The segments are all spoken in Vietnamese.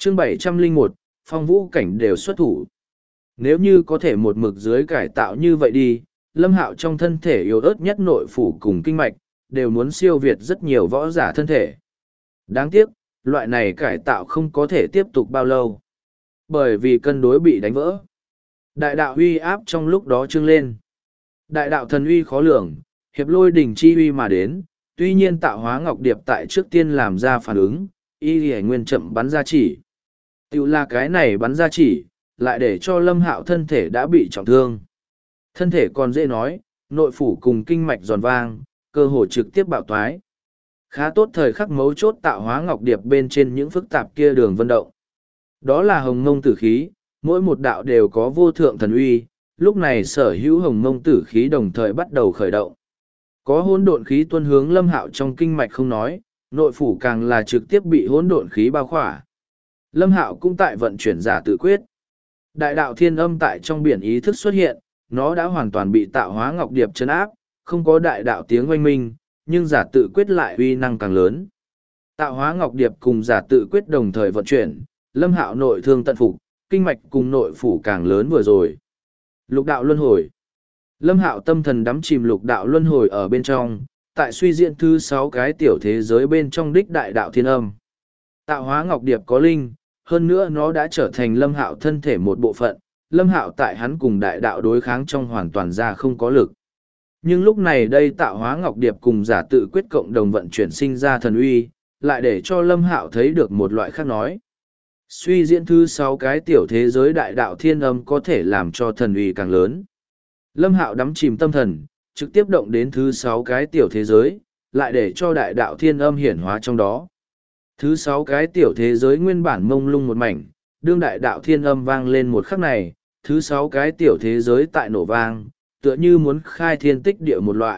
Chương 701, phong vũ cảnh đều xuất thủ. Nếu như có thể một mực dưới cải tạo như vậy đi, Lâm Hạo trong thân thể yếu ớt nhất nội phủ cùng kinh mạch, đều muốn siêu việt rất nhiều võ giả thân thể. Đáng tiếc, loại này cải tạo không có thể tiếp tục bao lâu. Bởi vì cân đối bị đánh vỡ. Đại đạo uy áp trong lúc đó trưng lên. Đại đạo thần uy khó lường, hiệp lôi đỉnh chi uy mà đến, tuy nhiên tạo hóa ngọc điệp tại trước tiên làm ra phản ứng, y hề nguyên chậm bắn ra chỉ. Tiểu là cái này bắn ra chỉ, lại để cho Lâm Hạo thân thể đã bị trọng thương. Thân thể còn dễ nói, nội phủ cùng kinh mạch giòn vang, cơ hồ trực tiếp bạo toái. Khá tốt thời khắc mấu chốt tạo hóa ngọc điệp bên trên những phức tạp kia đường vân động. Đó là hồng mông tử khí, mỗi một đạo đều có vô thượng thần uy, lúc này sở hữu hồng mông tử khí đồng thời bắt đầu khởi động. Có hỗn độn khí tuôn hướng Lâm Hạo trong kinh mạch không nói, nội phủ càng là trực tiếp bị hỗn độn khí bao khỏa. Lâm Hạo cũng tại vận chuyển giả tự quyết. Đại đạo thiên âm tại trong biển ý thức xuất hiện, nó đã hoàn toàn bị tạo hóa ngọc điệp trấn áp, không có đại đạo tiếng oanh minh, nhưng giả tự quyết lại uy năng càng lớn. Tạo hóa ngọc điệp cùng giả tự quyết đồng thời vận chuyển, Lâm Hạo nội thương tận phục, kinh mạch cùng nội phủ càng lớn vừa rồi. Lục đạo luân hồi. Lâm Hạo tâm thần đắm chìm lục đạo luân hồi ở bên trong, tại suy diễn thứ 6 cái tiểu thế giới bên trong đích đại đạo thiên âm. Tạo hóa ngọc điệp có linh, hơn nữa nó đã trở thành Lâm Hạo thân thể một bộ phận, Lâm Hạo tại hắn cùng đại đạo đối kháng trong hoàn toàn ra không có lực. Nhưng lúc này đây tạo hóa ngọc điệp cùng giả tự quyết cộng đồng vận chuyển sinh ra thần uy, lại để cho Lâm Hạo thấy được một loại khác nói. Suy diễn thứ 6 cái tiểu thế giới đại đạo thiên âm có thể làm cho thần uy càng lớn. Lâm Hạo đắm chìm tâm thần, trực tiếp động đến thứ 6 cái tiểu thế giới, lại để cho đại đạo thiên âm hiển hóa trong đó. Thứ 6 cái tiểu thế giới nguyên bản mông lung một mảnh, đương đại đạo thiên âm vang lên một khắc này, thứ 6 cái tiểu thế giới tại nổ vang, tựa như muốn khai thiên tích địa một loại.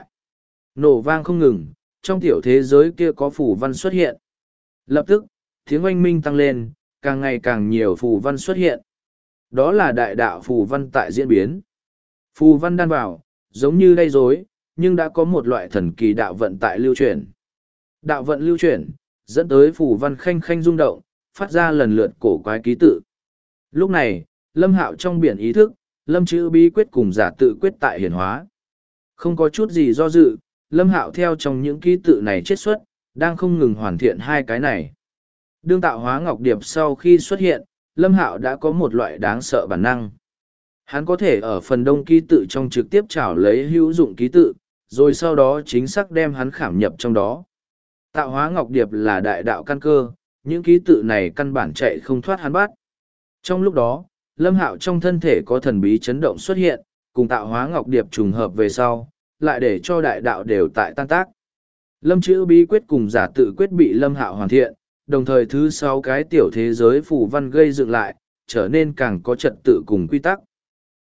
Nổ vang không ngừng, trong tiểu thế giới kia có phù văn xuất hiện. Lập tức, tiếng oanh minh tăng lên, càng ngày càng nhiều phù văn xuất hiện. Đó là đại đạo phù văn tại diễn biến. Phù văn đan vào, giống như đay rối, nhưng đã có một loại thần kỳ đạo vận tại lưu chuyển. Đạo vận lưu chuyển, dẫn tới phù văn khanh khanh rung động, phát ra lần lượt cổ quái ký tự. Lúc này, Lâm Hạo trong biển ý thức, Lâm chữ bí quyết cùng giả tự quyết tại hiển hóa. Không có chút gì do dự, Lâm Hạo theo trong những ký tự này chiết xuất, đang không ngừng hoàn thiện hai cái này. Đương tạo hóa ngọc điệp sau khi xuất hiện, Lâm Hạo đã có một loại đáng sợ bản năng. Hắn có thể ở phần đông ký tự trong trực tiếp trảo lấy hữu dụng ký tự, rồi sau đó chính xác đem hắn khảm nhập trong đó. Tạo hóa ngọc điệp là đại đạo căn cơ, những ký tự này căn bản chạy không thoát hắn bắt. Trong lúc đó, Lâm Hạo trong thân thể có thần bí chấn động xuất hiện, cùng tạo hóa ngọc điệp trùng hợp về sau, lại để cho đại đạo đều tại tan tác. Lâm chữ bí quyết cùng giả tự quyết bị Lâm Hạo hoàn thiện, đồng thời thứ 6 cái tiểu thế giới phù văn gây dựng lại, trở nên càng có trật tự cùng quy tắc.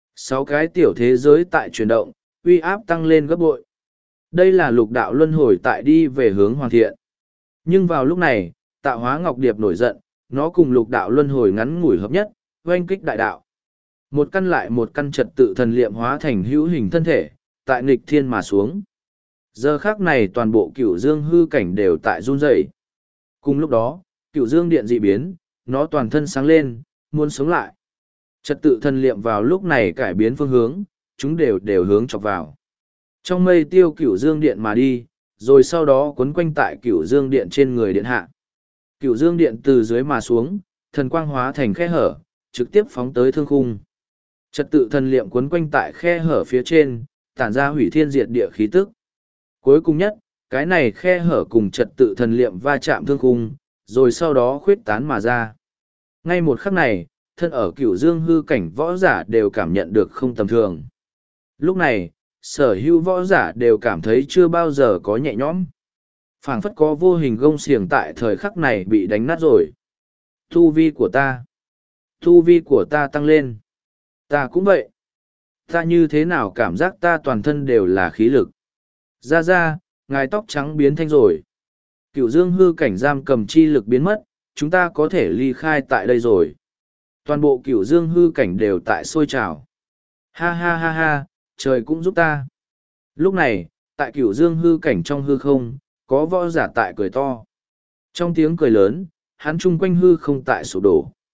6 cái tiểu thế giới tại chuyển động, uy áp tăng lên gấp bội. Đây là lục đạo luân hồi tại đi về hướng hoàn thiện. Nhưng vào lúc này, tạo hóa ngọc điệp nổi giận, nó cùng lục đạo luân hồi ngắn ngủi hợp nhất, oanh kích đại đạo. Một căn lại một căn trật tự thần liệm hóa thành hữu hình thân thể, tại nghịch thiên mà xuống. Giờ khác này toàn bộ cửu dương hư cảnh đều tại run rẩy. Cùng lúc đó, cửu dương điện dị biến, nó toàn thân sáng lên, muốn sống lại. Trật tự thần liệm vào lúc này cải biến phương hướng, chúng đều hướng chọc vào. Trong mây tiêu cửu dương điện mà đi, rồi sau đó quấn quanh tại cửu dương điện trên người điện hạ. Cửu dương điện từ dưới mà xuống, thần quang hóa thành khe hở, trực tiếp phóng tới thương khung. Trật tự thần liệm quấn quanh tại khe hở phía trên, tản ra hủy thiên diệt địa khí tức. Cuối cùng nhất, cái này khe hở cùng trật tự thần liệm va chạm thương khung, rồi sau đó khuyết tán mà ra. Ngay một khắc này, thân ở cửu dương hư cảnh võ giả đều cảm nhận được không tầm thường. Lúc này, sở hữu võ giả đều cảm thấy chưa bao giờ có nhẹ nhõm. Phảng phất có vô hình gông xiềng tại thời khắc này bị đánh nát rồi. Tu vi của ta tăng lên. Ta cũng vậy. Ta như thế nào cảm giác ta toàn thân đều là khí lực. Ra, ngài tóc trắng biến thanh rồi. Cửu dương hư cảnh giam cầm chi lực biến mất, chúng ta có thể ly khai tại đây rồi. Toàn bộ cửu dương hư cảnh đều tại sôi trào. Ha ha ha ha, trời cũng giúp ta. Lúc này, tại cửu dương hư cảnh trong hư không, có võ giả tại cười to. Trong tiếng cười lớn, hắn chung quanh hư không tại sụp đổ.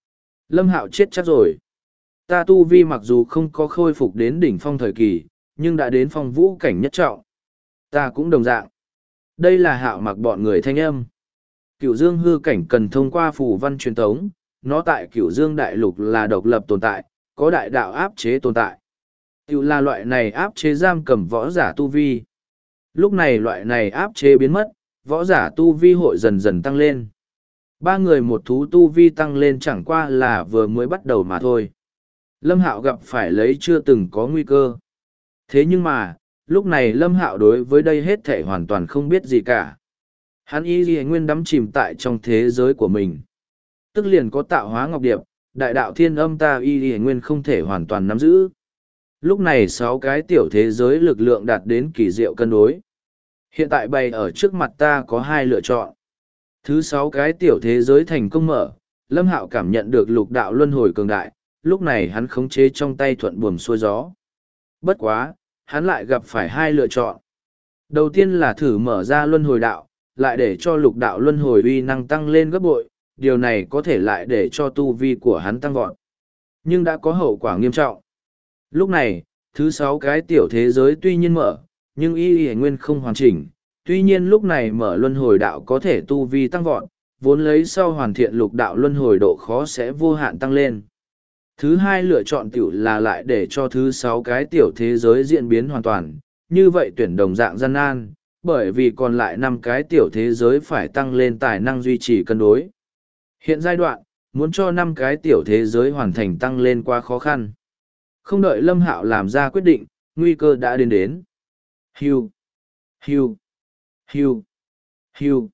Lâm Hạo chết chắc rồi. Ta tu vi mặc dù không có khôi phục đến đỉnh phong thời kỳ, nhưng đã đến phong vũ cảnh nhất trọng. Ta cũng đồng dạng. Đây là Hạo Mặc bọn người thanh âm. Cửu Dương hư cảnh cần thông qua phù văn truyền tống, nó tại Cửu Dương đại lục là độc lập tồn tại, có đại đạo áp chế tồn tại. Tiểu là loại này áp chế giam cầm võ giả tu vi. Lúc này loại này áp chế biến mất, võ giả tu vi hội dần dần tăng lên. Ba người một thú tu vi tăng lên chẳng qua là vừa mới bắt đầu mà thôi. Lâm Hạo gặp phải lấy chưa từng có nguy cơ. Thế nhưng mà, lúc này Lâm Hạo đối với đây hết thể hoàn toàn không biết gì cả. Hắn y ghi nguyên đắm chìm tại trong thế giới của mình. Tức liền có tạo hóa ngọc điệp, đại đạo thiên âm ta y ghi nguyên không thể hoàn toàn nắm giữ. Lúc này 6 cái tiểu thế giới lực lượng đạt đến kỳ diệu cân đối. Hiện tại bày ở trước mặt ta có 2 lựa chọn. Thứ 6 cái tiểu thế giới thành công mở, Lâm Hạo cảm nhận được lục đạo luân hồi cường đại, lúc này hắn khống chế trong tay thuận buồm xuôi gió. Bất quá, hắn lại gặp phải 2 lựa chọn. Đầu tiên là thử mở ra luân hồi đạo, lại để cho lục đạo luân hồi uy năng tăng lên gấp bội, điều này có thể lại để cho tu vi của hắn tăng vọt. Nhưng đã có hậu quả nghiêm trọng. Lúc này, thứ 6 cái tiểu thế giới tuy nhiên mở, nhưng y nguyên không hoàn chỉnh. Tuy nhiên lúc này mở luân hồi đạo có thể tu vi tăng vọt, vốn lấy sau hoàn thiện lục đạo luân hồi độ khó sẽ vô hạn tăng lên. Thứ 2 lựa chọn tiểu là lại để cho thứ 6 cái tiểu thế giới diễn biến hoàn toàn, như vậy tuyển đồng dạng gian nan, bởi vì còn lại 5 cái tiểu thế giới phải tăng lên tài năng duy trì cân đối. Hiện giai đoạn, muốn cho 5 cái tiểu thế giới hoàn thành tăng lên quá khó khăn. Không đợi Lâm Hạo làm ra quyết định, nguy cơ đã đến. Hiu, hiu, hiu, hiu.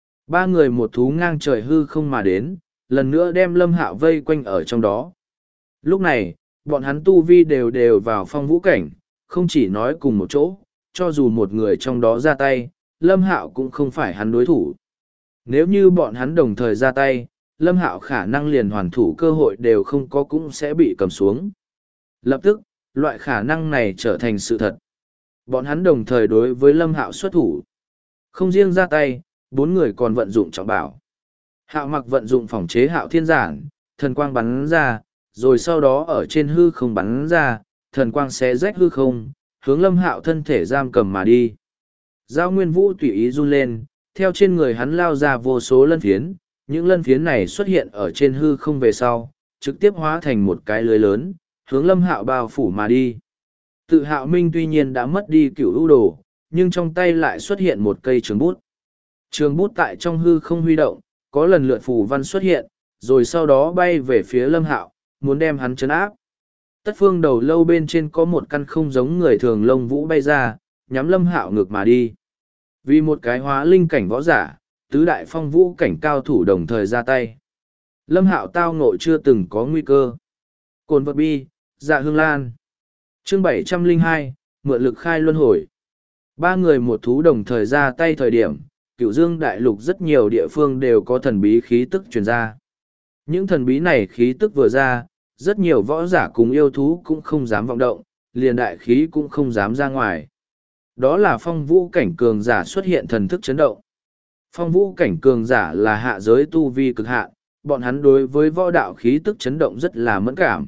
3 người một thú ngang trời hư không mà đến, lần nữa đem Lâm Hạo vây quanh ở trong đó. Lúc này, bọn hắn tu vi đều vào phong vũ cảnh, không chỉ nói cùng một chỗ, cho dù một người trong đó ra tay, Lâm Hạo cũng không phải hắn đối thủ. Nếu như bọn hắn đồng thời ra tay, Lâm Hạo khả năng liền hoàn thủ cơ hội đều không có cũng sẽ bị cầm xuống. Lập tức, loại khả năng này trở thành sự thật. Bọn hắn đồng thời đối với Lâm Hạo xuất thủ. Không riêng ra tay, 4 người còn vận dụng trọng bảo. Hạo Mặc vận dụng phòng chế Hạo Thiên Giản, thần quang bắn ra, rồi sau đó ở trên hư không bắn ra, thần quang xé rách hư không, hướng Lâm Hạo thân thể giam cầm mà đi. Giao Nguyên Vũ tùy ý run lên, theo trên người hắn lao ra vô số lân phiến, những lân phiến này xuất hiện ở trên hư không về sau, trực tiếp hóa thành một cái lưới lớn, hướng Lâm Hạo bao phủ mà đi. Tự Hạo Minh tuy nhiên đã mất đi cửu ưu đồ, nhưng trong tay lại xuất hiện một cây trường bút. Trường bút tại trong hư không huy động, có lần lượt phù văn xuất hiện, rồi sau đó bay về phía Lâm Hạo, muốn đem hắn trấn áp. Tất phương đầu lâu bên trên có một căn không giống người thường lông vũ bay ra, nhắm Lâm Hạo ngược mà đi. Vì một cái hóa linh cảnh võ giả, tứ đại phong vũ cảnh cao thủ đồng thời ra tay. Lâm Hạo tao ngộ chưa từng có nguy cơ. Cồn vật bi, dạ hương lan. Chương 702, mượn lực khai luân hồi. 3 người một thú đồng thời ra tay thời điểm, Cửu Dương đại lục rất nhiều địa phương đều có thần bí khí tức truyền ra. Những thần bí này khí tức vừa ra, rất nhiều võ giả cùng yêu thú cũng không dám vọng động, liền đại khí cũng không dám ra ngoài. Đó là phong vũ cảnh cường giả xuất hiện thần thức chấn động. Phong vũ cảnh cường giả là hạ giới tu vi cực hạn, bọn hắn đối với võ đạo khí tức chấn động rất là mẫn cảm.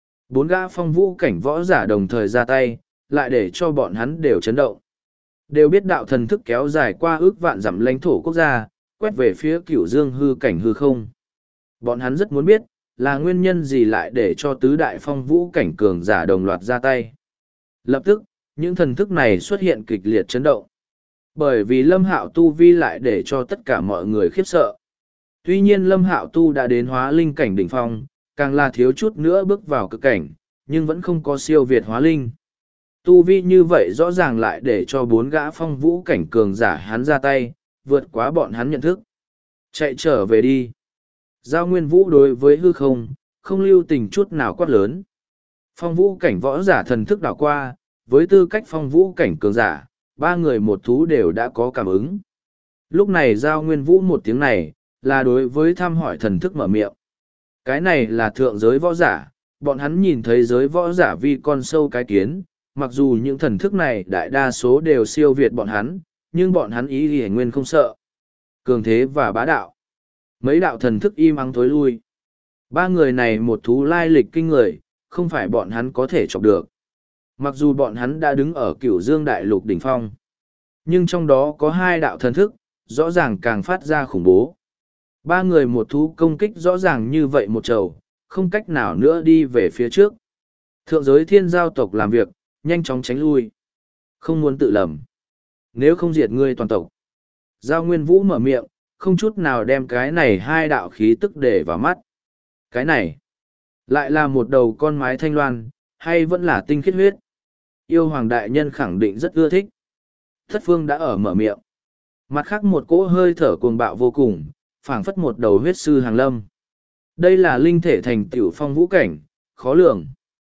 4 gã phong vũ cảnh võ giả đồng thời ra tay, lại để cho bọn hắn đều chấn động. Đều biết đạo thần thức kéo dài qua ước vạn dặm lãnh thổ quốc gia, quét về phía Cửu Dương hư cảnh hư không. Bọn hắn rất muốn biết, là nguyên nhân gì lại để cho tứ đại phong vũ cảnh cường giả đồng loạt ra tay. Lập tức, những thần thức này xuất hiện kịch liệt chấn động. Bởi vì Lâm Hạo tu vi lại để cho tất cả mọi người khiếp sợ. Tuy nhiên Lâm Hạo tu đã đến hóa linh cảnh đỉnh phong, càng là thiếu chút nữa bước vào cực cảnh, nhưng vẫn không có siêu việt hóa linh. Tu vi như vậy rõ ràng lại để cho 4 gã phong vũ cảnh cường giả hắn ra tay, vượt quá bọn hắn nhận thức. Chạy trở về đi. Giao Nguyên Vũ đối với hư không, không lưu tình chút nào quát lớn. Phong vũ cảnh võ giả thần thức đảo qua, với tư cách phong vũ cảnh cường giả, 3 người một thú đều đã có cảm ứng. Lúc này Giao Nguyên Vũ một tiếng này, là đối với thăm hỏi thần thức mở miệng. Cái này là thượng giới võ giả, bọn hắn nhìn thấy giới võ giả vi con sâu cái kiến, mặc dù những thần thức này đại đa số đều siêu việt bọn hắn, nhưng bọn hắn ý thì nguyên không sợ. Cường thế và bá đạo. Mấy đạo thần thức im ắng thối lui. Ba người này một thú lai lịch kinh người, không phải bọn hắn có thể chọc được. Mặc dù bọn hắn đã đứng ở Cửu Dương Đại Lục đỉnh phong, nhưng trong đó có hai đạo thần thức, rõ ràng càng phát ra khủng bố. Ba người một thú công kích rõ ràng như vậy một trầu, không cách nào nữa đi về phía trước. Thượng giới thiên giao tộc làm việc, nhanh chóng tránh lui. Không muốn tự lầm. Nếu không diệt ngươi toàn tộc. Giao Nguyên Vũ mở miệng, không chút nào đem cái này hai đạo khí tức để vào mắt. Cái này, lại là một đầu con mái thanh loan, hay vẫn là tinh khiết huyết. Yêu Hoàng Đại Nhân khẳng định rất ưa thích. Thất Phương đã ở mở miệng. Mặt khác một cỗ hơi thở cuồng bạo vô cùng, phảng phất một đầu huyết sư hàng lâm. Đây là linh thể thành tiểu phong vũ cảnh, khó lường.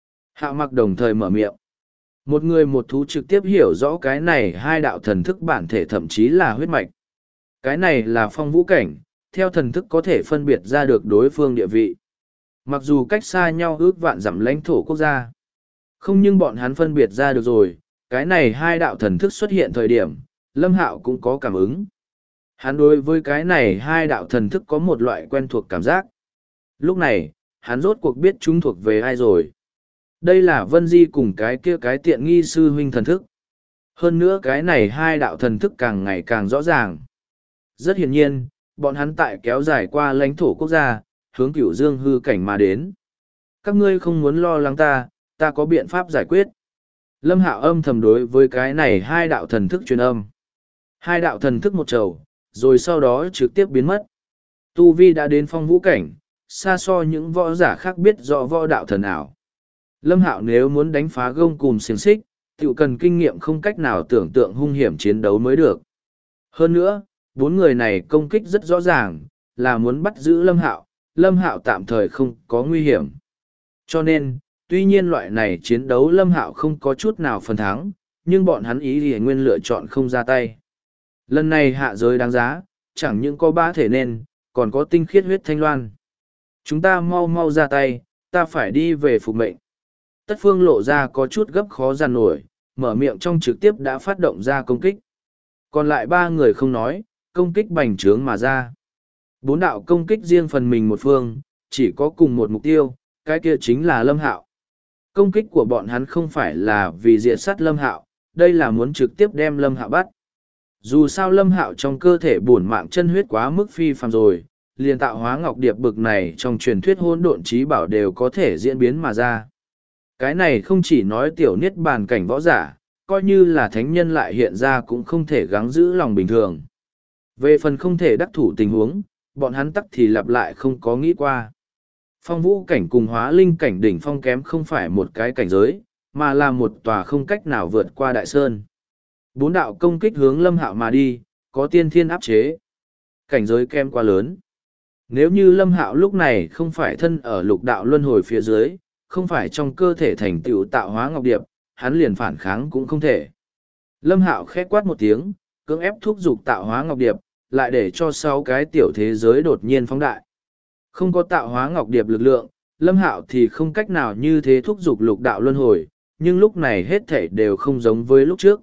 Hạ Mặc đồng thời mở miệng. Một người một thú trực tiếp hiểu rõ cái này hai đạo thần thức bản thể thậm chí là huyết mạch. Cái này là phong vũ cảnh, theo thần thức có thể phân biệt ra được đối phương địa vị. Mặc dù cách xa nhau ước vạn dặm lãnh thổ quốc gia. Không nhưng bọn hắn phân biệt ra được rồi, cái này hai đạo thần thức xuất hiện thời điểm, Lâm Hạo cũng có cảm ứng. Hắn đối với cái này hai đạo thần thức có một loại quen thuộc cảm giác. Lúc này, hắn rốt cuộc biết chúng thuộc về ai rồi. Đây là Vân Di cùng cái kia cái tiện nghi sư huynh thần thức. Hơn nữa cái này hai đạo thần thức càng ngày càng rõ ràng. Rất hiển nhiên, bọn hắn tại kéo dài qua lãnh thổ quốc gia, hướng Cửu Dương hư cảnh mà đến. Các ngươi không muốn lo lắng ta có biện pháp giải quyết. Lâm Hạo âm thầm đối với cái này hai đạo thần thức truyền âm. Hai đạo thần thức một trầu, rồi sau đó trực tiếp biến mất. Tu Vi đã đến phong vũ cảnh, xa so những võ giả khác biết rõ võ đạo thần ảo. Lâm Hạo nếu muốn đánh phá gông cùm xiềng xích, tự cần kinh nghiệm không cách nào tưởng tượng hung hiểm chiến đấu mới được. Hơn nữa, bốn người này công kích rất rõ ràng, là muốn bắt giữ Lâm Hạo tạm thời không có nguy hiểm. Cho nên, tuy nhiên loại này chiến đấu Lâm Hạo không có chút nào phần thắng, nhưng bọn hắn ý thì nguyên lựa chọn không ra tay. Lần này hạ giới đáng giá, chẳng những có ba thể nên, còn có tinh khiết huyết thanh loan. Chúng ta mau mau ra tay, ta phải đi về phục mệnh. Tất Phương lộ ra có chút gấp khó giàn nổi, mở miệng trong trực tiếp đã phát động ra công kích. Còn lại ba người không nói, công kích bành trướng mà ra. Bốn đạo công kích riêng phần mình một phương, chỉ có cùng một mục tiêu, cái kia chính là Lâm Hạo. Công kích của bọn hắn không phải là vì diệt sát Lâm Hạo, đây là muốn trực tiếp đem Lâm Hạo bắt. Dù sao Lâm Hạo trong cơ thể bổn mạng chân huyết quá mức phi phàm rồi, liền tạo hóa ngọc điệp bực này trong truyền thuyết hỗn độn trí bảo đều có thể diễn biến mà ra. Cái này không chỉ nói tiểu niết bàn cảnh võ giả, coi như là thánh nhân lại hiện ra cũng không thể gắng giữ lòng bình thường. Về phần không thể đắc thủ tình huống, bọn hắn tắc thì lặp lại không có nghĩ qua. Phong vũ cảnh cùng hóa linh cảnh đỉnh phong kém không phải một cái cảnh giới, mà là một tòa không cách nào vượt qua đại sơn. Bốn đạo công kích hướng Lâm Hạo mà đi, có tiên thiên áp chế. Cảnh giới kém quá lớn. Nếu như Lâm Hạo lúc này không phải thân ở lục đạo luân hồi phía dưới, không phải trong cơ thể thành tựu tạo hóa ngọc điệp, hắn liền phản kháng cũng không thể. Lâm Hạo khẽ quát một tiếng, cưỡng ép thúc giục tạo hóa ngọc điệp, lại để cho 6 cái tiểu thế giới đột nhiên phóng đại. Không có tạo hóa ngọc điệp lực lượng, Lâm Hạo thì không cách nào như thế thúc giục lục đạo luân hồi, nhưng lúc này hết thảy đều không giống với lúc trước.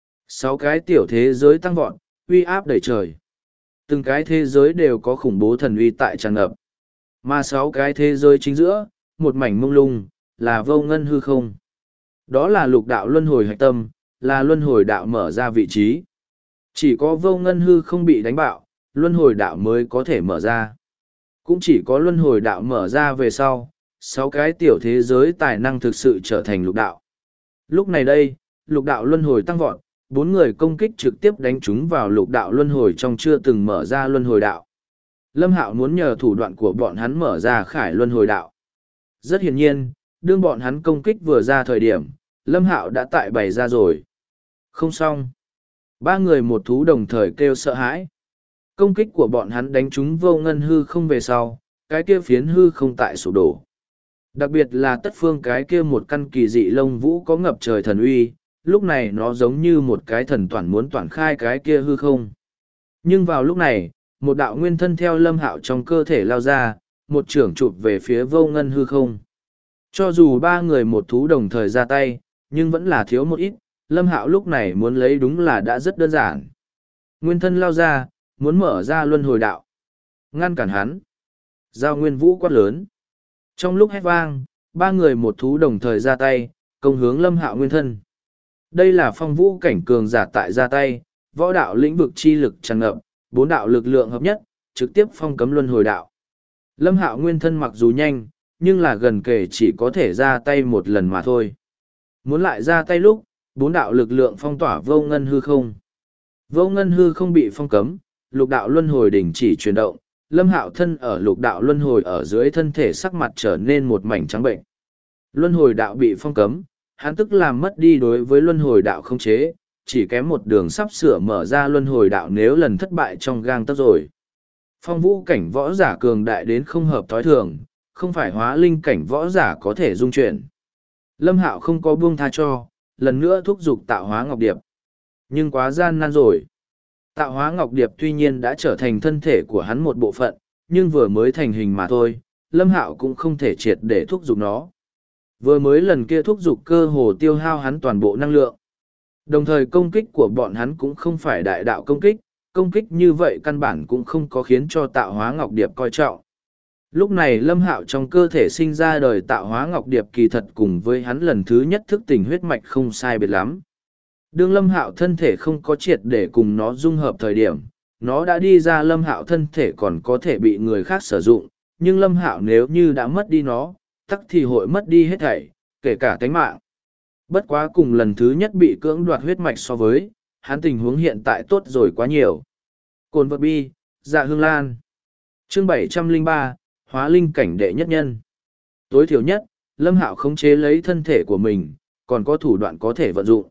6 cái tiểu thế giới tăng vọt, uy áp đầy trời. Từng cái thế giới đều có khủng bố thần uy tại tràn ngập. Mà 6 cái thế giới chính giữa, một mảnh mông lung, là vô ngân hư không. Đó là lục đạo luân hồi hạch tâm, là luân hồi đạo mở ra vị trí. Chỉ có vô ngân hư không bị đánh bạo, luân hồi đạo mới có thể mở ra. Cũng chỉ có luân hồi đạo mở ra về sau, 6 cái tiểu thế giới tài năng thực sự trở thành lục đạo. Lúc này đây, lục đạo luân hồi tăng vọt, 4 người công kích trực tiếp đánh chúng vào lục đạo luân hồi trong chưa từng mở ra luân hồi đạo. Lâm Hạo muốn nhờ thủ đoạn của bọn hắn mở ra khải luân hồi đạo. Rất hiển nhiên, đương bọn hắn công kích vừa ra thời điểm, Lâm Hạo đã tại bày ra rồi. Không xong. 3 người một thú đồng thời kêu sợ hãi. Công kích của bọn hắn đánh trúng vô ngân hư không về sau, cái kia phiến hư không tại sụp đổ. Đặc biệt là Tất Phương cái kia một căn kỳ dị lông vũ có ngập trời thần uy, lúc này nó giống như một cái thần toàn muốn toàn khai cái kia hư không. Nhưng vào lúc này, một đạo nguyên thân theo Lâm Hạo trong cơ thể lao ra, một trưởng chụp về phía vô ngân hư không. Cho dù 3 người một thú đồng thời ra tay, nhưng vẫn là thiếu một ít, Lâm Hạo lúc này muốn lấy đúng là đã rất đơn giản. Nguyên thân lao ra, muốn mở ra luân hồi đạo. Ngăn cản hắn. Giao Nguyên Vũ quát lớn. Trong lúc hét vang, ba người một thú đồng thời ra tay, công hướng Lâm Hạo nguyên thân. Đây là phong vũ cảnh cường giả tại ra tay, võ đạo lĩnh vực chi lực tràn ngập, bốn đạo lực lượng hợp nhất, trực tiếp phong cấm luân hồi đạo. Lâm Hạo nguyên thân mặc dù nhanh, nhưng là gần kể chỉ có thể ra tay một lần mà thôi. Muốn lại ra tay lúc, bốn đạo lực lượng phong tỏa vô ngân hư không. Vô ngân hư không bị phong cấm, lục đạo luân hồi đình chỉ chuyển động, Lâm Hạo thân ở lục đạo luân hồi ở dưới thân thể sắc mặt trở nên một mảnh trắng bệnh. Luân hồi đạo bị phong cấm, hắn tức làm mất đi đối với luân hồi đạo không chế, chỉ kém một đường sắp sửa mở ra luân hồi đạo nếu lần thất bại trong gang tấc rồi. Phong vũ cảnh võ giả cường đại đến không hợp thói thường, không phải hóa linh cảnh võ giả có thể dung chuyển. Lâm Hạo không có buông tha cho, lần nữa thúc giục tạo hóa ngọc điệp. Nhưng quá gian nan rồi. Tạo hóa ngọc điệp tuy nhiên đã trở thành thân thể của hắn một bộ phận, nhưng vừa mới thành hình mà thôi, Lâm Hạo cũng không thể triệt để thúc giục nó. Vừa mới lần kia thúc giục cơ hồ tiêu hao hắn toàn bộ năng lượng. Đồng thời công kích của bọn hắn cũng không phải đại đạo công kích như vậy căn bản cũng không có khiến cho tạo hóa ngọc điệp coi trọng. Lúc này Lâm Hạo trong cơ thể sinh ra đời tạo hóa ngọc điệp kỳ thật cùng với hắn lần thứ nhất thức tỉnh huyết mạch không sai biệt lắm. Đương Lâm Hạo thân thể không có triệt để cùng nó dung hợp thời điểm, nó đã đi ra Lâm Hạo thân thể còn có thể bị người khác sử dụng, nhưng Lâm Hạo nếu như đã mất đi nó, tắc thì hội mất đi hết thảy, kể cả tánh mạng. Bất quá cùng lần thứ nhất bị cưỡng đoạt huyết mạch so với, hắn tình huống hiện tại tốt rồi quá nhiều. Cồn vật bi, dạ hương lan. Chương 703, Hóa linh cảnh đệ nhất nhân. Tối thiểu nhất, Lâm Hạo khống chế lấy thân thể của mình, còn có thủ đoạn có thể vận dụng.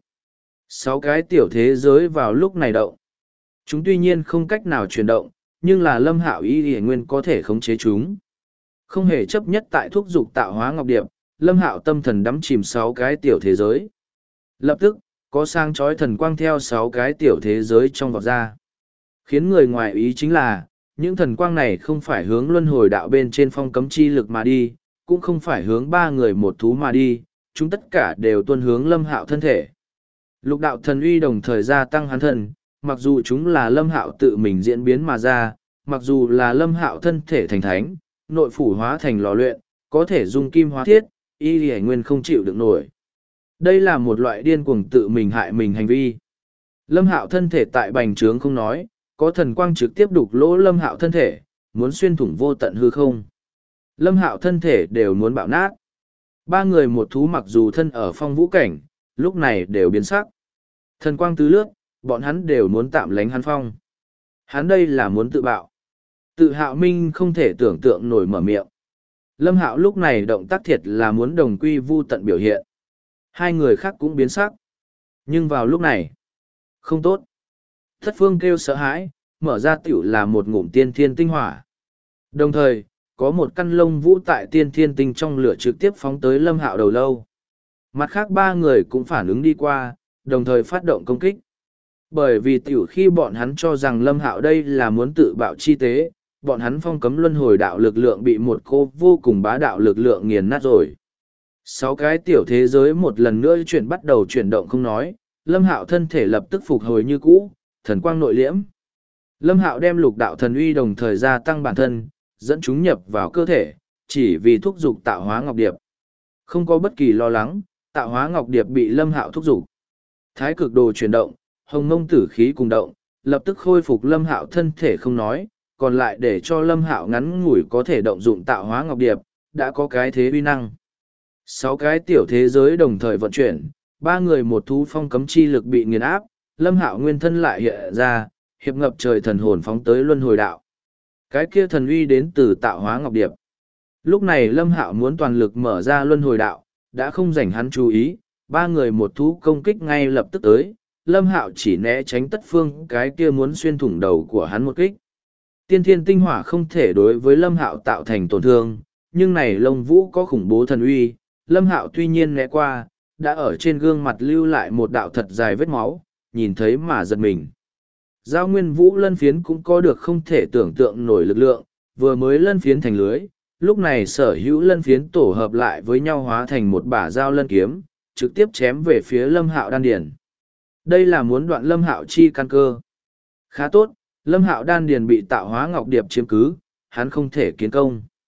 6 cái tiểu thế giới vào lúc này động. Chúng tuy nhiên không cách nào chuyển động, nhưng là Lâm Hạo y nguyên có thể khống chế chúng. Không hề chấp nhất tại thúc dục tạo hóa ngọc điệp, Lâm Hạo tâm thần đắm chìm 6 cái tiểu thế giới. Lập tức, có sang chói thần quang theo 6 cái tiểu thế giới trong vọt ra. Khiến người ngoài ý chính là, những thần quang này không phải hướng luân hồi đạo bên trên phong cấm chi lực mà đi, cũng không phải hướng ba người một thú mà đi, chúng tất cả đều tuân hướng Lâm Hạo thân thể. Lục đạo thần uy đồng thời gia tăng hắn thần, mặc dù chúng là Lâm Hạo tự mình diễn biến mà ra, mặc dù là Lâm Hạo thân thể thành thánh, nội phủ hóa thành lò luyện, có thể dung kim hóa thiết, y lì nguyên không chịu được nổi. Đây là một loại điên cuồng tự mình hại mình hành vi. Lâm Hạo thân thể tại bành trướng không nói, có thần quang trực tiếp đục lỗ Lâm Hạo thân thể, muốn xuyên thủng vô tận hư không. Lâm Hạo thân thể đều muốn bạo nát. Ba người một thú mặc dù thân ở phong vũ cảnh, lúc này đều biến sắc. Thần quang tứ lướt, bọn hắn đều muốn tạm lánh hắn phong. Hắn đây là muốn tự bạo. Tự Hạo Minh không thể tưởng tượng nổi mở miệng. Lâm Hạo lúc này động tác thiệt là muốn đồng quy vu tận biểu hiện. Hai người khác cũng biến sắc. Nhưng vào lúc này, không tốt. Thất phương kêu sợ hãi, mở ra tiểu là một ngụm tiên thiên tinh hỏa. Đồng thời, có một căn lông vũ tại tiên thiên tinh trong lửa trực tiếp phóng tới Lâm Hạo đầu lâu. Mặt khác ba người cũng phản ứng đi qua, đồng thời phát động công kích. Bởi vì tiểu khi bọn hắn cho rằng Lâm Hạo đây là muốn tự bạo chi tế, bọn hắn phong cấm luân hồi đạo lực lượng bị một cô vô cùng bá đạo lực lượng nghiền nát rồi. 6 cái tiểu thế giới một lần nữa bắt đầu chuyển động không nói, Lâm Hạo thân thể lập tức phục hồi như cũ, thần quang nội liễm. Lâm Hạo đem lục đạo thần uy đồng thời gia tăng bản thân, dẫn chúng nhập vào cơ thể, chỉ vì thúc dục tạo hóa ngọc điệp. Không có bất kỳ lo lắng, tạo hóa ngọc điệp bị Lâm Hạo thúc dục. Thái cực đồ chuyển động, hồng mông tử khí cùng động, lập tức khôi phục Lâm Hạo thân thể không nói, còn lại để cho Lâm Hạo ngắn ngủi có thể động dụng tạo hóa ngọc điệp, đã có cái thế uy năng. 6 cái tiểu thế giới đồng thời vận chuyển, ba người một thú phong cấm chi lực bị nghiền áp, Lâm Hạo nguyên thân lại hiện ra, hiệp ngập trời thần hồn phóng tới luân hồi đạo. Cái kia thần uy đến từ tạo hóa ngọc điệp. Lúc này Lâm Hạo muốn toàn lực mở ra luân hồi đạo, đã không dành hắn chú ý, ba người một thú công kích ngay lập tức tới, Lâm Hạo chỉ né tránh tất phương cái kia muốn xuyên thủng đầu của hắn một kích. Tiên thiên tinh hỏa không thể đối với Lâm Hạo tạo thành tổn thương, nhưng này lông vũ có khủng bố thần uy, Lâm Hạo tuy nhiên né qua, đã ở trên gương mặt lưu lại một đạo thật dài vết máu, nhìn thấy mà giật mình. Giao nguyên vũ lân phiến cũng có được không thể tưởng tượng nổi lực lượng, vừa mới lân phiến thành lưới, lúc này sở hữu lân phiến tổ hợp lại với nhau hóa thành một bả dao lân kiếm, trực tiếp chém về phía Lâm Hạo đan điền. Đây là muốn đoạn Lâm Hạo chi căn cơ. Khá tốt, Lâm Hạo đan điền bị tạo hóa ngọc điệp chiếm cứ, hắn không thể kiến công.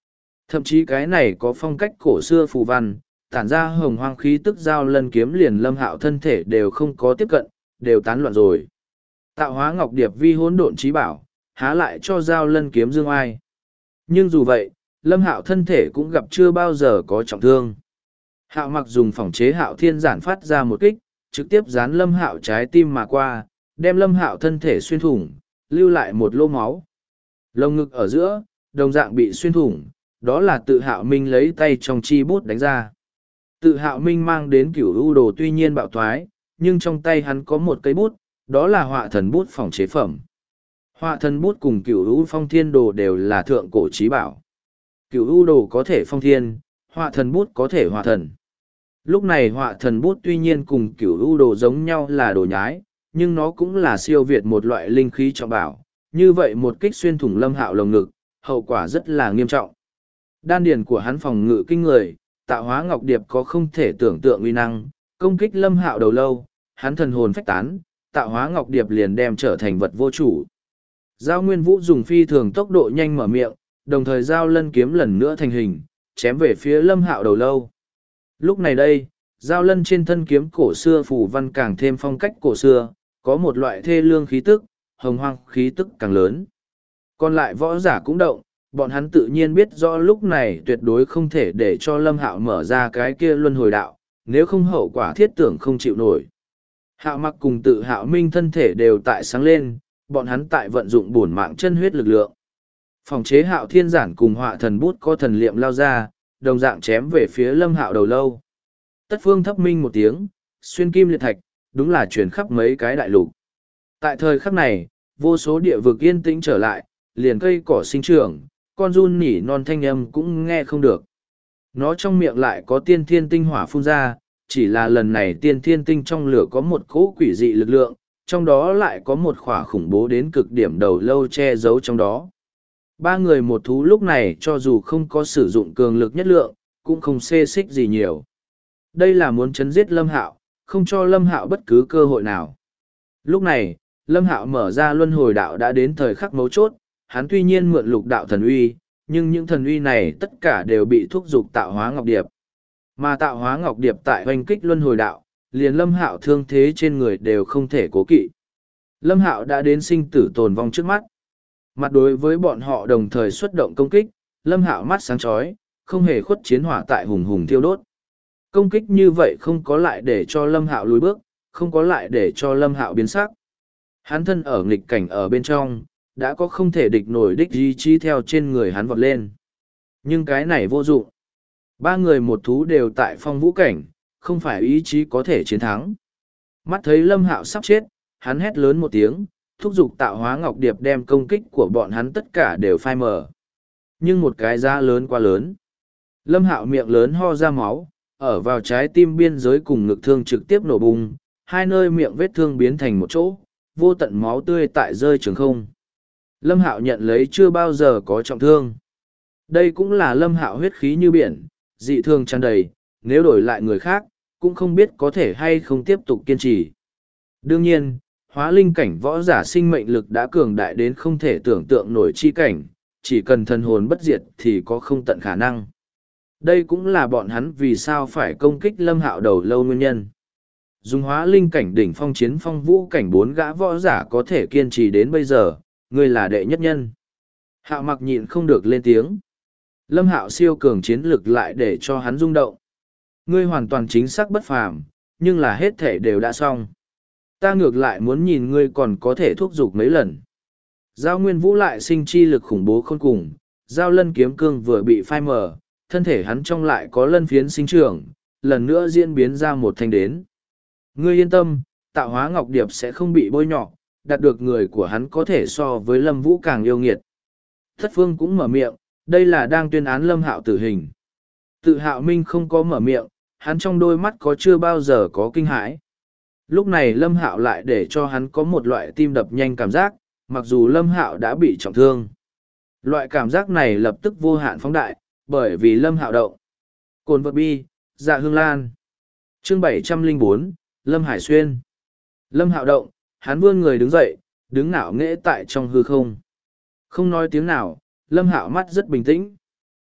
Thậm chí cái này có phong cách cổ xưa phù văn, tản ra hồng hoang khí tức Giao Lân kiếm liền Lâm Hạo thân thể đều không có tiếp cận, đều tán loạn rồi. Tạo hóa ngọc điệp vi hỗn độn trí bảo, há lại cho Giao Lân kiếm dương ai. Nhưng dù vậy, Lâm Hạo thân thể cũng gặp chưa bao giờ có trọng thương. Hạo Mặc dùng phỏng chế Hạo Thiên giản phát ra một kích, trực tiếp dán Lâm Hạo trái tim mà qua, đem Lâm Hạo thân thể xuyên thủng, lưu lại một lô máu. Lồng ngực ở giữa, đồng dạng bị xuyên thủng, đó là tự Hạo Minh lấy tay trong chi bút đánh ra. Tự Hạo Minh mang đến Cửu U đồ tuy nhiên bạo thoái, nhưng trong tay hắn có một cây bút, đó là họa thần bút phỏng chế phẩm. Họa thần bút cùng Cửu U phong thiên đồ đều là thượng cổ trí bảo. Cửu U đồ có thể phong thiên, họa thần bút có thể họa thần. Lúc này họa thần bút tuy nhiên cùng Cửu U đồ giống nhau là đồ nhái, nhưng nó cũng là siêu việt một loại linh khí trọng bảo. Như vậy một kích xuyên thủng Lâm Hạo lồng ngực, hậu quả rất là nghiêm trọng. Đan điền của hắn phòng ngự kinh người, tạo hóa ngọc điệp có không thể tưởng tượng uy năng, công kích Lâm Hạo đầu lâu, hắn thần hồn phách tán, tạo hóa ngọc điệp liền đem trở thành vật vô chủ. Giao Nguyên Vũ dùng phi thường tốc độ nhanh mở miệng, đồng thời Giao Lân kiếm lần nữa thành hình, chém về phía Lâm Hạo đầu lâu. Lúc này đây, Giao Lân trên thân kiếm cổ xưa phù văn càng thêm phong cách cổ xưa, có một loại thê lương khí tức, hồng hoang khí tức càng lớn. Còn lại võ giả cũng động, bọn hắn tự nhiên biết rõ lúc này tuyệt đối không thể để cho Lâm Hạo mở ra cái kia luân hồi đạo, nếu không hậu quả thiết tưởng không chịu nổi. Hạo Mặc cùng tự Hạo Minh thân thể đều tại sáng lên, bọn hắn tại vận dụng bổn mạng chân huyết lực lượng. Phòng chế Hạo Thiên giản cùng họa thần bút có thần liệm lao ra, đồng dạng chém về phía Lâm Hạo đầu lâu. Tất phương thấp minh một tiếng, xuyên kim liệt thạch, đúng là chuyển khắp mấy cái đại lục. Tại thời khắc này, vô số địa vực yên tĩnh trở lại, liền cây cỏ sinh trưởng, con run nỉ non thanh âm cũng nghe không được. Nó trong miệng lại có tiên thiên tinh hỏa phun ra, chỉ là lần này tiên thiên tinh trong lửa có một cỗ quỷ dị lực lượng, trong đó lại có một khỏa khủng bố đến cực điểm đầu lâu che giấu trong đó. Ba người một thú lúc này cho dù không có sử dụng cường lực nhất lượng, cũng không xê xích gì nhiều. Đây là muốn chấn giết Lâm Hạo, không cho Lâm Hạo bất cứ cơ hội nào. Lúc này, Lâm Hạo mở ra luân hồi đạo đã đến thời khắc mấu chốt, hắn tuy nhiên mượn lục đạo thần uy, nhưng những thần uy này tất cả đều bị thúc giục tạo hóa ngọc điệp. Mà tạo hóa ngọc điệp tại hoành kích luân hồi đạo, liền Lâm Hạo thương thế trên người đều không thể cố kỵ. Lâm Hạo đã đến sinh tử tồn vong trước mắt. Mặt đối với bọn họ đồng thời xuất động công kích, Lâm Hạo mắt sáng chói, không hề khuất chiến hỏa tại hùng hùng thiêu đốt. Công kích như vậy không có lại để cho Lâm Hạo lùi bước, không có lại để cho Lâm Hạo biến sắc. Hắn thân ở nghịch cảnh ở bên trong, đã có không thể địch nổi đích ý chí theo trên người hắn vọt lên. Nhưng cái này vô dụng. Ba người một thú đều tại phong vũ cảnh, không phải ý chí có thể chiến thắng. Mắt thấy Lâm Hạo sắp chết, hắn hét lớn một tiếng, thúc giục tạo hóa ngọc điệp đem công kích của bọn hắn tất cả đều phai mờ. Nhưng một cái giá lớn quá lớn. Lâm Hạo miệng lớn ho ra máu, ở vào trái tim biên giới cùng ngực thương trực tiếp nổ bung, hai nơi miệng vết thương biến thành một chỗ, vô tận máu tươi tại rơi trường không. Lâm Hạo nhận lấy chưa bao giờ có trọng thương. Đây cũng là Lâm Hạo huyết khí như biển, dị thương tràn đầy, nếu đổi lại người khác, cũng không biết có thể hay không tiếp tục kiên trì. Đương nhiên, hóa linh cảnh võ giả sinh mệnh lực đã cường đại đến không thể tưởng tượng nổi chi cảnh, chỉ cần thần hồn bất diệt thì có không tận khả năng. Đây cũng là bọn hắn vì sao phải công kích Lâm Hạo đầu lâu nguyên nhân. Dùng hóa linh cảnh đỉnh phong chiến phong vũ cảnh 4 gã võ giả có thể kiên trì đến bây giờ, ngươi là đệ nhất nhân. Hạo Mặc nhịn không được lên tiếng. Lâm Hạo siêu cường chiến lực lại để cho hắn rung động. Ngươi hoàn toàn chính xác bất phàm, nhưng là hết thể đều đã xong. Ta ngược lại muốn nhìn ngươi còn có thể thúc giục mấy lần. Giao Nguyên Vũ lại sinh chi lực khủng bố khôn cùng, Giao Lân kiếm cương vừa bị phai mờ, thân thể hắn trong lại có lân phiến sinh trưởng, lần nữa diễn biến ra một thanh đến. Ngươi yên tâm, tạo hóa ngọc điệp sẽ không bị bôi nhọ, đạt được người của hắn có thể so với Lâm Vũ càng yêu nghiệt. Thất Phương cũng mở miệng, đây là đang tuyên án Lâm Hạo tử hình. Tự Hạo Minh không có mở miệng, hắn trong đôi mắt có chưa bao giờ có kinh hãi. Lúc này Lâm Hạo lại để cho hắn có một loại tim đập nhanh cảm giác, mặc dù Lâm Hạo đã bị trọng thương. Loại cảm giác này lập tức vô hạn phóng đại, bởi vì Lâm Hạo động. Cồn vật bi, Dạ Hương Lan. Chương 704, Lâm Hải Xuyên. Lâm Hạo động, hắn vươn người đứng dậy, đứng ngạo nghễ tại trong hư không. Không nói tiếng nào, Lâm Hạo mắt rất bình tĩnh.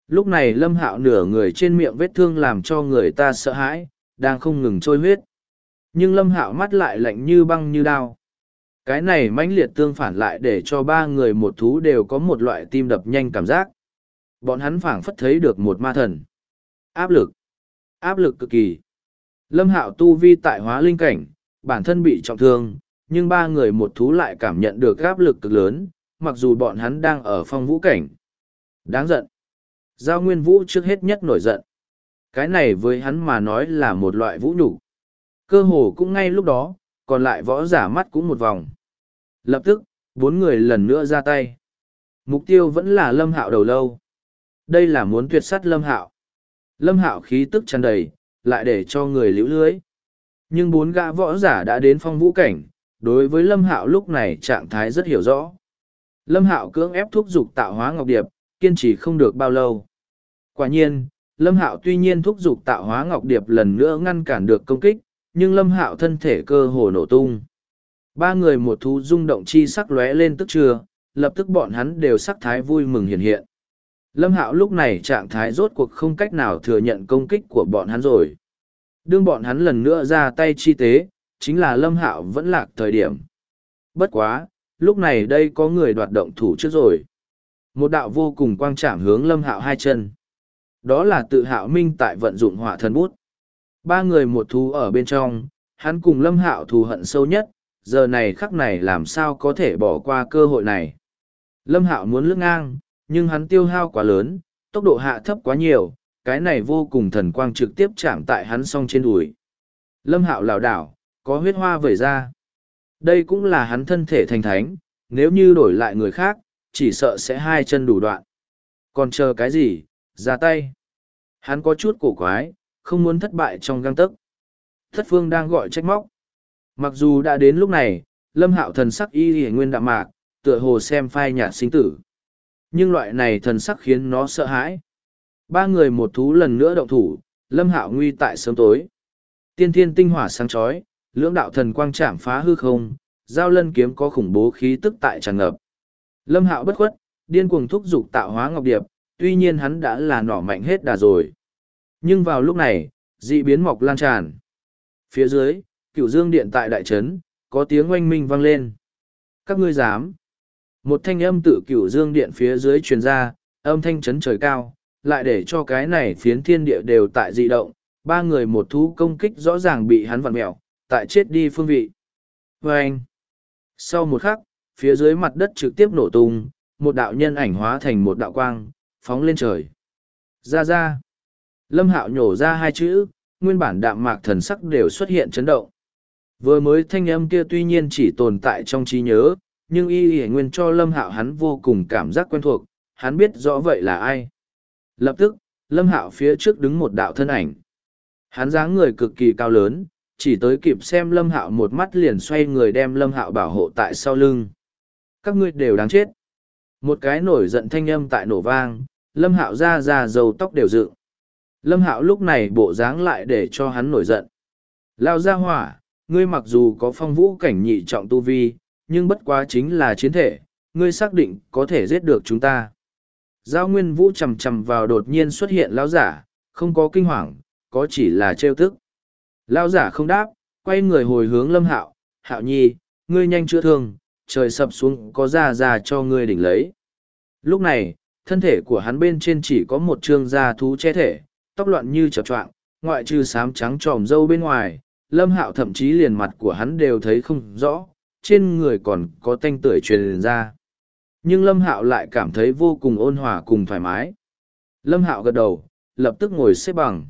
Lúc này Lâm Hạo nửa người trên miệng vết thương làm cho người ta sợ hãi, đang không ngừng trôi huyết. Nhưng Lâm Hạo mắt lại lạnh như băng như đao. Cái này mãnh liệt tương phản lại để cho ba người một thú đều có một loại tim đập nhanh cảm giác. Bọn hắn phảng phất thấy được một ma thần. Áp lực cực kỳ. Lâm Hạo tu vi tại hóa linh cảnh, bản thân bị trọng thương, nhưng ba người một thú lại cảm nhận được áp lực cực lớn, mặc dù bọn hắn đang ở phong vũ cảnh. Đáng giận. Giao Nguyên Vũ trước hết nhất nổi giận. Cái này với hắn mà nói là một loại vũ nhục. Cơ hồ cũng ngay lúc đó, còn lại võ giả mắt cũng một vòng. Lập tức, bốn người lần nữa ra tay. Mục tiêu vẫn là Lâm Hạo đầu lâu. Đây là muốn tuyệt sát Lâm Hạo. Lâm Hạo khí tức tràn đầy, lại để cho người liễu lưới. Nhưng bốn gã võ giả đã đến phong vũ cảnh, đối với Lâm Hạo lúc này trạng thái rất hiểu rõ. Lâm Hạo cưỡng ép thúc giục tạo hóa ngọc điệp, kiên trì không được bao lâu. Quả nhiên, Lâm Hạo tuy nhiên thúc giục tạo hóa ngọc điệp lần nữa ngăn cản được công kích, nhưng Lâm Hạo thân thể cơ hồ nổ tung. Ba người một thú rung động chi sắc lóe lên tức trưa, lập tức bọn hắn đều sắc thái vui mừng hiện hiện. Lâm Hạo lúc này trạng thái rốt cuộc không cách nào thừa nhận công kích của bọn hắn rồi. Đương bọn hắn lần nữa ra tay chi tế, chính là Lâm Hạo vẫn lạc thời điểm. Bất quá, lúc này đây có người đoạt động thủ trước rồi. Một đạo vô cùng quang trảm hướng Lâm Hạo hai chân. Đó là tự Hạo Minh tại vận dụng hỏa thần bút. Ba người một thú ở bên trong, hắn cùng Lâm Hạo thù hận sâu nhất, giờ này khắc này làm sao có thể bỏ qua cơ hội này. Lâm Hạo muốn lướt ngang, nhưng hắn tiêu hao quá lớn, tốc độ hạ thấp quá nhiều, cái này vô cùng thần quang trực tiếp chạm tại hắn song trên đùi. Lâm Hạo lảo đảo, có huyết hoa vẩy ra. Đây cũng là hắn thân thể thành thánh, nếu như đổi lại người khác, chỉ sợ sẽ hai chân đủ đoạn. Còn chờ cái gì, ra tay. Hắn có chút cổ quái, không muốn thất bại trong găng tấc. Thất phương đang gọi trách móc. Mặc dù đã đến lúc này, Lâm Hạo thần sắc y hề nguyên đạm mạc, tựa hồ xem phai nhạt sinh tử. Nhưng loại này thần sắc khiến nó sợ hãi. Ba người một thú lần nữa động thủ, Lâm Hạo nguy tại sớm tối. Tiên thiên tinh hỏa sáng chói, lưỡng đạo thần quang chạm phá hư không, giao lân kiếm có khủng bố khí tức tại tràn ngập. Lâm Hạo bất khuất, điên cuồng thúc giục tạo hóa ngọc điệp, tuy nhiên hắn đã là nỏ mạnh hết đà rồi. Nhưng vào lúc này, dị biến mọc lan tràn. Phía dưới, Cửu Dương Điện tại đại trấn, có tiếng oanh minh vang lên. Các ngươi dám. Một thanh âm tự Cửu Dương Điện phía dưới truyền ra, âm thanh chấn trời cao, lại để cho cái này phiến thiên địa đều tại dị động. Ba người một thú công kích rõ ràng bị hắn vặn mẹo, tại chết đi phương vị. Vâng! Sau một khắc, phía dưới mặt đất trực tiếp nổ tung, một đạo nhân ảnh hóa thành một đạo quang, phóng lên trời. Ra ra! Lâm Hạo nhổ ra hai chữ, nguyên bản đạm mạc thần sắc đều xuất hiện chấn động. Vừa mới thanh âm kia tuy nhiên chỉ tồn tại trong trí nhớ, nhưng y nguyên cho Lâm Hạo hắn vô cùng cảm giác quen thuộc, hắn biết rõ vậy là ai. Lập tức, Lâm Hạo phía trước đứng một đạo thân ảnh. Hắn dáng người cực kỳ cao lớn, chỉ tới kịp xem Lâm Hạo một mắt liền xoay người đem Lâm Hạo bảo hộ tại sau lưng. Các ngươi đều đáng chết. Một cái nổi giận thanh âm tại nổ vang, Lâm Hạo ra râu tóc đều dựng. Lâm Hạo lúc này bộ dáng lại để cho hắn nổi giận. Lao ra hỏa, ngươi mặc dù có phong vũ cảnh nhị trọng tu vi, nhưng bất quá chính là chiến thể, ngươi xác định có thể giết được chúng ta. Giao Nguyên Vũ chầm chầm vào đột nhiên xuất hiện lão giả, không có kinh hoàng, có chỉ là trêu tức. Lão giả không đáp, quay người hồi hướng Lâm Hạo, Hạo nhi, ngươi nhanh chữa thương, trời sập xuống có ra cho ngươi đỉnh lấy. Lúc này, thân thể của hắn bên trên chỉ có một trương da thú che thể, tóc loạn như chập choạng, ngoại trừ xám trắng tròm râu bên ngoài, Lâm Hạo thậm chí liền mặt của hắn đều thấy không rõ, trên người còn có tanh tưởi truyền ra. Nhưng Lâm Hạo lại cảm thấy vô cùng ôn hòa cùng thoải mái. Lâm Hạo gật đầu, lập tức ngồi xếp bằng.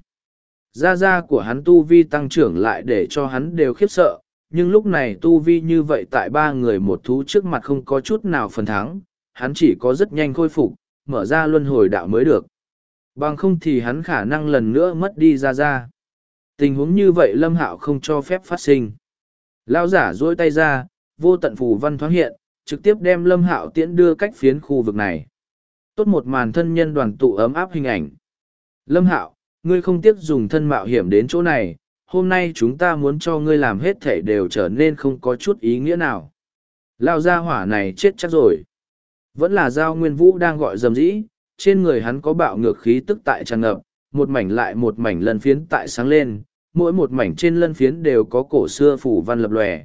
Da của hắn tu vi tăng trưởng lại để cho hắn đều khiếp sợ, nhưng lúc này tu vi như vậy tại ba người một thú trước mặt không có chút nào phần thắng, hắn chỉ có rất nhanh khôi phục, mở ra luân hồi đạo mới được. Bằng không thì hắn khả năng lần nữa mất đi da. Tình huống như vậy Lâm Hạo không cho phép phát sinh. Lão giả duỗi tay ra, vô tận phù văn thoáng hiện, trực tiếp đem Lâm Hạo tiễn đưa cách phiến khu vực này. Tốt một màn thân nhân đoàn tụ ấm áp hình ảnh. Lâm Hạo, ngươi không tiếc dùng thân mạo hiểm đến chỗ này, hôm nay chúng ta muốn cho ngươi làm hết thể đều trở nên không có chút ý nghĩa nào. Lão gia hỏa này chết chắc rồi. Vẫn là Giao Nguyên Vũ đang gọi dầm dĩ, trên người hắn có bạo ngược khí tức tại tràn ngập, một mảnh lại một mảnh lân phiến tại sáng lên, mỗi một mảnh trên lân phiến đều có cổ xưa phủ văn lập lòe.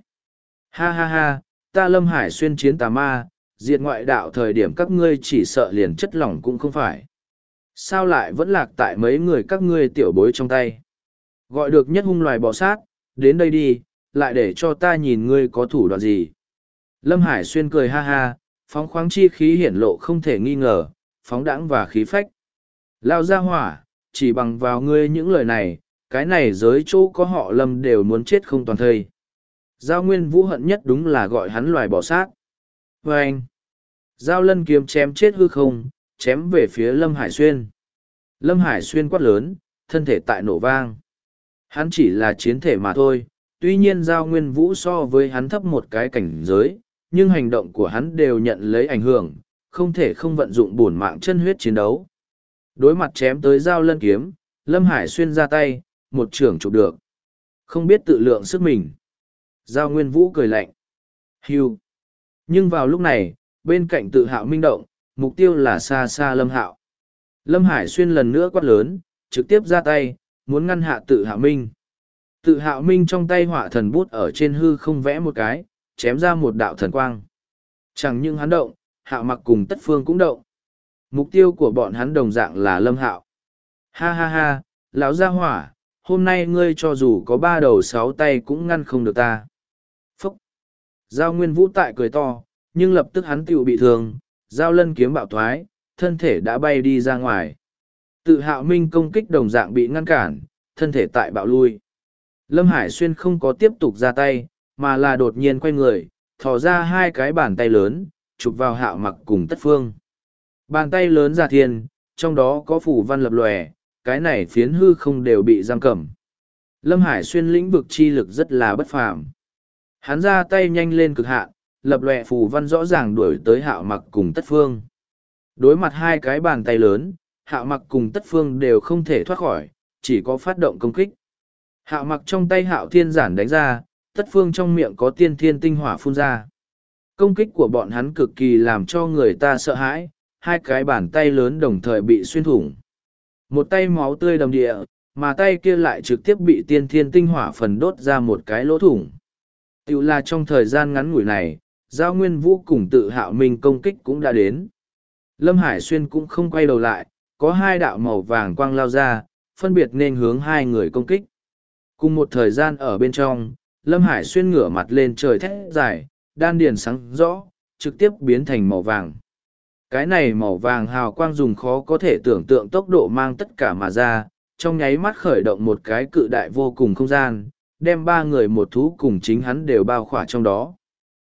Ha ha ha, ta Lâm Hải Xuyên chiến tà ma, diệt ngoại đạo thời điểm các ngươi chỉ sợ liền chất lỏng cũng không phải. Sao lại vẫn lạc tại mấy người các ngươi tiểu bối trong tay? Gọi được nhất hung loài bò sát, đến đây đi, lại để cho ta nhìn ngươi có thủ đoạn gì. Lâm Hải Xuyên cười ha ha, phóng khoáng chi khí hiển lộ không thể nghi ngờ, phóng đãng và khí phách. Lao ra hỏa, chỉ bằng vào ngươi những lời này, cái này giới chỗ có họ Lâm đều muốn chết không toàn thây. Giao Nguyên Vũ hận nhất đúng là gọi hắn loài bò sát. Và anh, Giao Lân kiếm chém chết hư không, chém về phía Lâm Hải Xuyên. Lâm Hải Xuyên quát lớn, thân thể tại nổ vang. Hắn chỉ là chiến thể mà thôi, tuy nhiên Giao Nguyên Vũ so với hắn thấp một cái cảnh giới, nhưng hành động của hắn đều nhận lấy ảnh hưởng, không thể không vận dụng bổn mạng chân huyết chiến đấu. Đối mặt chém tới Giao Lân kiếm, Lâm Hải Xuyên ra tay, một trưởng chụp được. Không biết tự lượng sức mình. Giao Nguyên Vũ cười lạnh. Hưu. Nhưng vào lúc này, bên cạnh Tự Hạo minh động, mục tiêu là xa xa Lâm Hạo. Lâm Hải Xuyên lần nữa quát lớn, trực tiếp ra tay, muốn ngăn hạ Tự Hạo minh. Tự Hạo minh trong tay họa thần bút ở trên hư không vẽ một cái, chém ra một đạo thần quang. Chẳng những hắn động, Hạo Mặc cùng Tất Phương cũng động. Mục tiêu của bọn hắn đồng dạng là Lâm Hạo. Ha ha ha, lão gia hỏa, hôm nay ngươi cho dù có 3 đầu 6 tay cũng ngăn không được ta. Phúc! Giao Nguyên Vũ tại cười to, nhưng lập tức hắn tựu bị thương, Giao Lân kiếm bạo thoái, thân thể đã bay đi ra ngoài. Tự Hạo minh công kích đồng dạng bị ngăn cản, thân thể tại bạo lui. Lâm Hải Xuyên không có tiếp tục ra tay, mà là đột nhiên quay người, thò ra 2 cái bàn tay lớn, chụp vào Hạo Mặc cùng Tất Phương. Bàn tay lớn ra thiên, trong đó có phủ văn lập lòe, cái này phiến hư không đều bị giam cầm. Lâm Hải Xuyên lĩnh vực chi lực rất là bất phàm. Hắn ra tay nhanh lên cực hạn, lập lòe phù văn rõ ràng đuổi tới Hạo Mặc cùng Tất Phương. Đối mặt 2 cái bàn tay lớn, Hạo Mặc cùng Tất Phương đều không thể thoát khỏi, chỉ có phát động công kích. Hạo Mặc trong tay Hạo Thiên Giản đánh ra, Tất Phương trong miệng có tiên thiên tinh hỏa phun ra. Công kích của bọn hắn cực kỳ làm cho người ta sợ hãi, 2 cái bàn tay lớn đồng thời bị xuyên thủng. Một tay máu tươi đầm địa, mà tay kia lại trực tiếp bị tiên thiên tinh hỏa phần đốt ra một cái lỗ thủng. Tiểu là trong thời gian ngắn ngủi này, Giao Nguyên Vũ cùng Tự Hạo minh công kích cũng đã đến. Lâm Hải Xuyên cũng không quay đầu lại, có 2 đạo màu vàng quang lao ra, phân biệt nên hướng 2 người công kích. Cùng một thời gian ở bên trong, Lâm Hải Xuyên ngửa mặt lên trời thét dài, đan điền sáng rõ, trực tiếp biến thành màu vàng. Cái này màu vàng hào quang dùng khó có thể tưởng tượng tốc độ mang tất cả mà ra, trong nháy mắt khởi động một cái cự đại vô cùng không gian, đem 3 người một thú cùng chính hắn đều bao khỏa trong đó.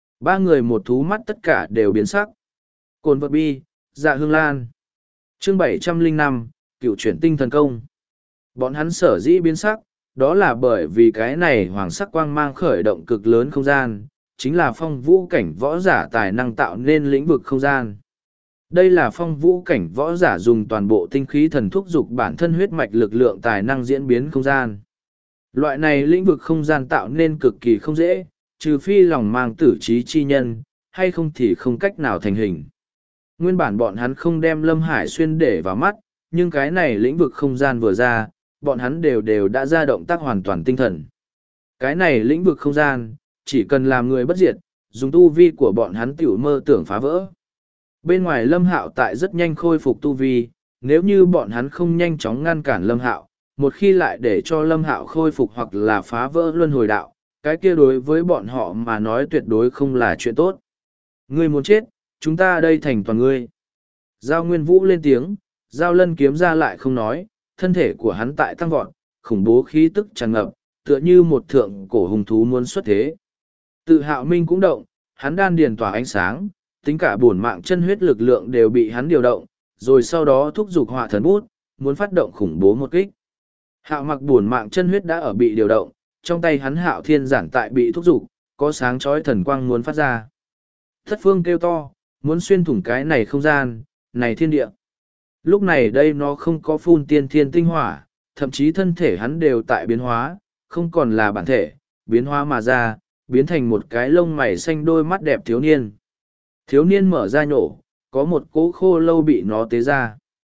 3 người một thú mắt tất cả đều biến sắc. Cồn vật bi, Dạ Hương Lan. Chương 705, Cựu chuyển tinh thần công. Bọn hắn sở dĩ biến sắc, đó là bởi vì cái này hoàng sắc quang mang khởi động cực lớn không gian, chính là phong vũ cảnh võ giả tài năng tạo nên lĩnh vực không gian. Đây là phong vũ cảnh võ giả dùng toàn bộ tinh khí thần thúc dục bản thân huyết mạch lực lượng tài năng diễn biến không gian. Loại này lĩnh vực không gian tạo nên cực kỳ không dễ, trừ phi lòng mang tử trí chi nhân, hay không thì không cách nào thành hình. Nguyên bản bọn hắn không đem Lâm Hải Xuyên để vào mắt, nhưng cái này lĩnh vực không gian vừa ra, bọn hắn đều đã ra động tác hoàn toàn tinh thần. Cái này lĩnh vực không gian, chỉ cần làm người bất diệt, dùng tu vi của bọn hắn tiểu mơ tưởng phá vỡ. Bên ngoài Lâm Hạo tại rất nhanh khôi phục tu vi, nếu như bọn hắn không nhanh chóng ngăn cản Lâm Hạo, một khi lại để cho Lâm Hạo khôi phục hoặc là phá vỡ luân hồi đạo, cái kia đối với bọn họ mà nói tuyệt đối không là chuyện tốt. Ngươi muốn chết, chúng ta đây thành toàn ngươi. Giao Nguyên Vũ lên tiếng, Giao Lân kiếm ra lại không nói, thân thể của hắn tại tăng vọt, khủng bố khí tức tràn ngập, tựa như một thượng cổ hùng thú muốn xuất thế. Tự Hạo minh cũng động, hắn đan điền tỏa ánh sáng, tính cả bổn mạng chân huyết lực lượng đều bị hắn điều động, rồi sau đó thúc giục họa thần bút, muốn phát động khủng bố một kích. Hạo Mặc bổn mạng chân huyết đã ở bị điều động, trong tay hắn Hạo Thiên Giản tại bị thúc giục, có sáng chói thần quang muốn phát ra. Thất Phương kêu to, muốn xuyên thủng cái này không gian, này thiên địa. Lúc này đây nó không có phun tiên thiên tinh hỏa, thậm chí thân thể hắn đều tại biến hóa, không còn là bản thể, biến hóa mà ra, biến thành một cái lông mày xanh đôi mắt đẹp thiếu niên. Thiếu niên mở ra nhổ, có một cỗ khô lâu bị nó tế ra.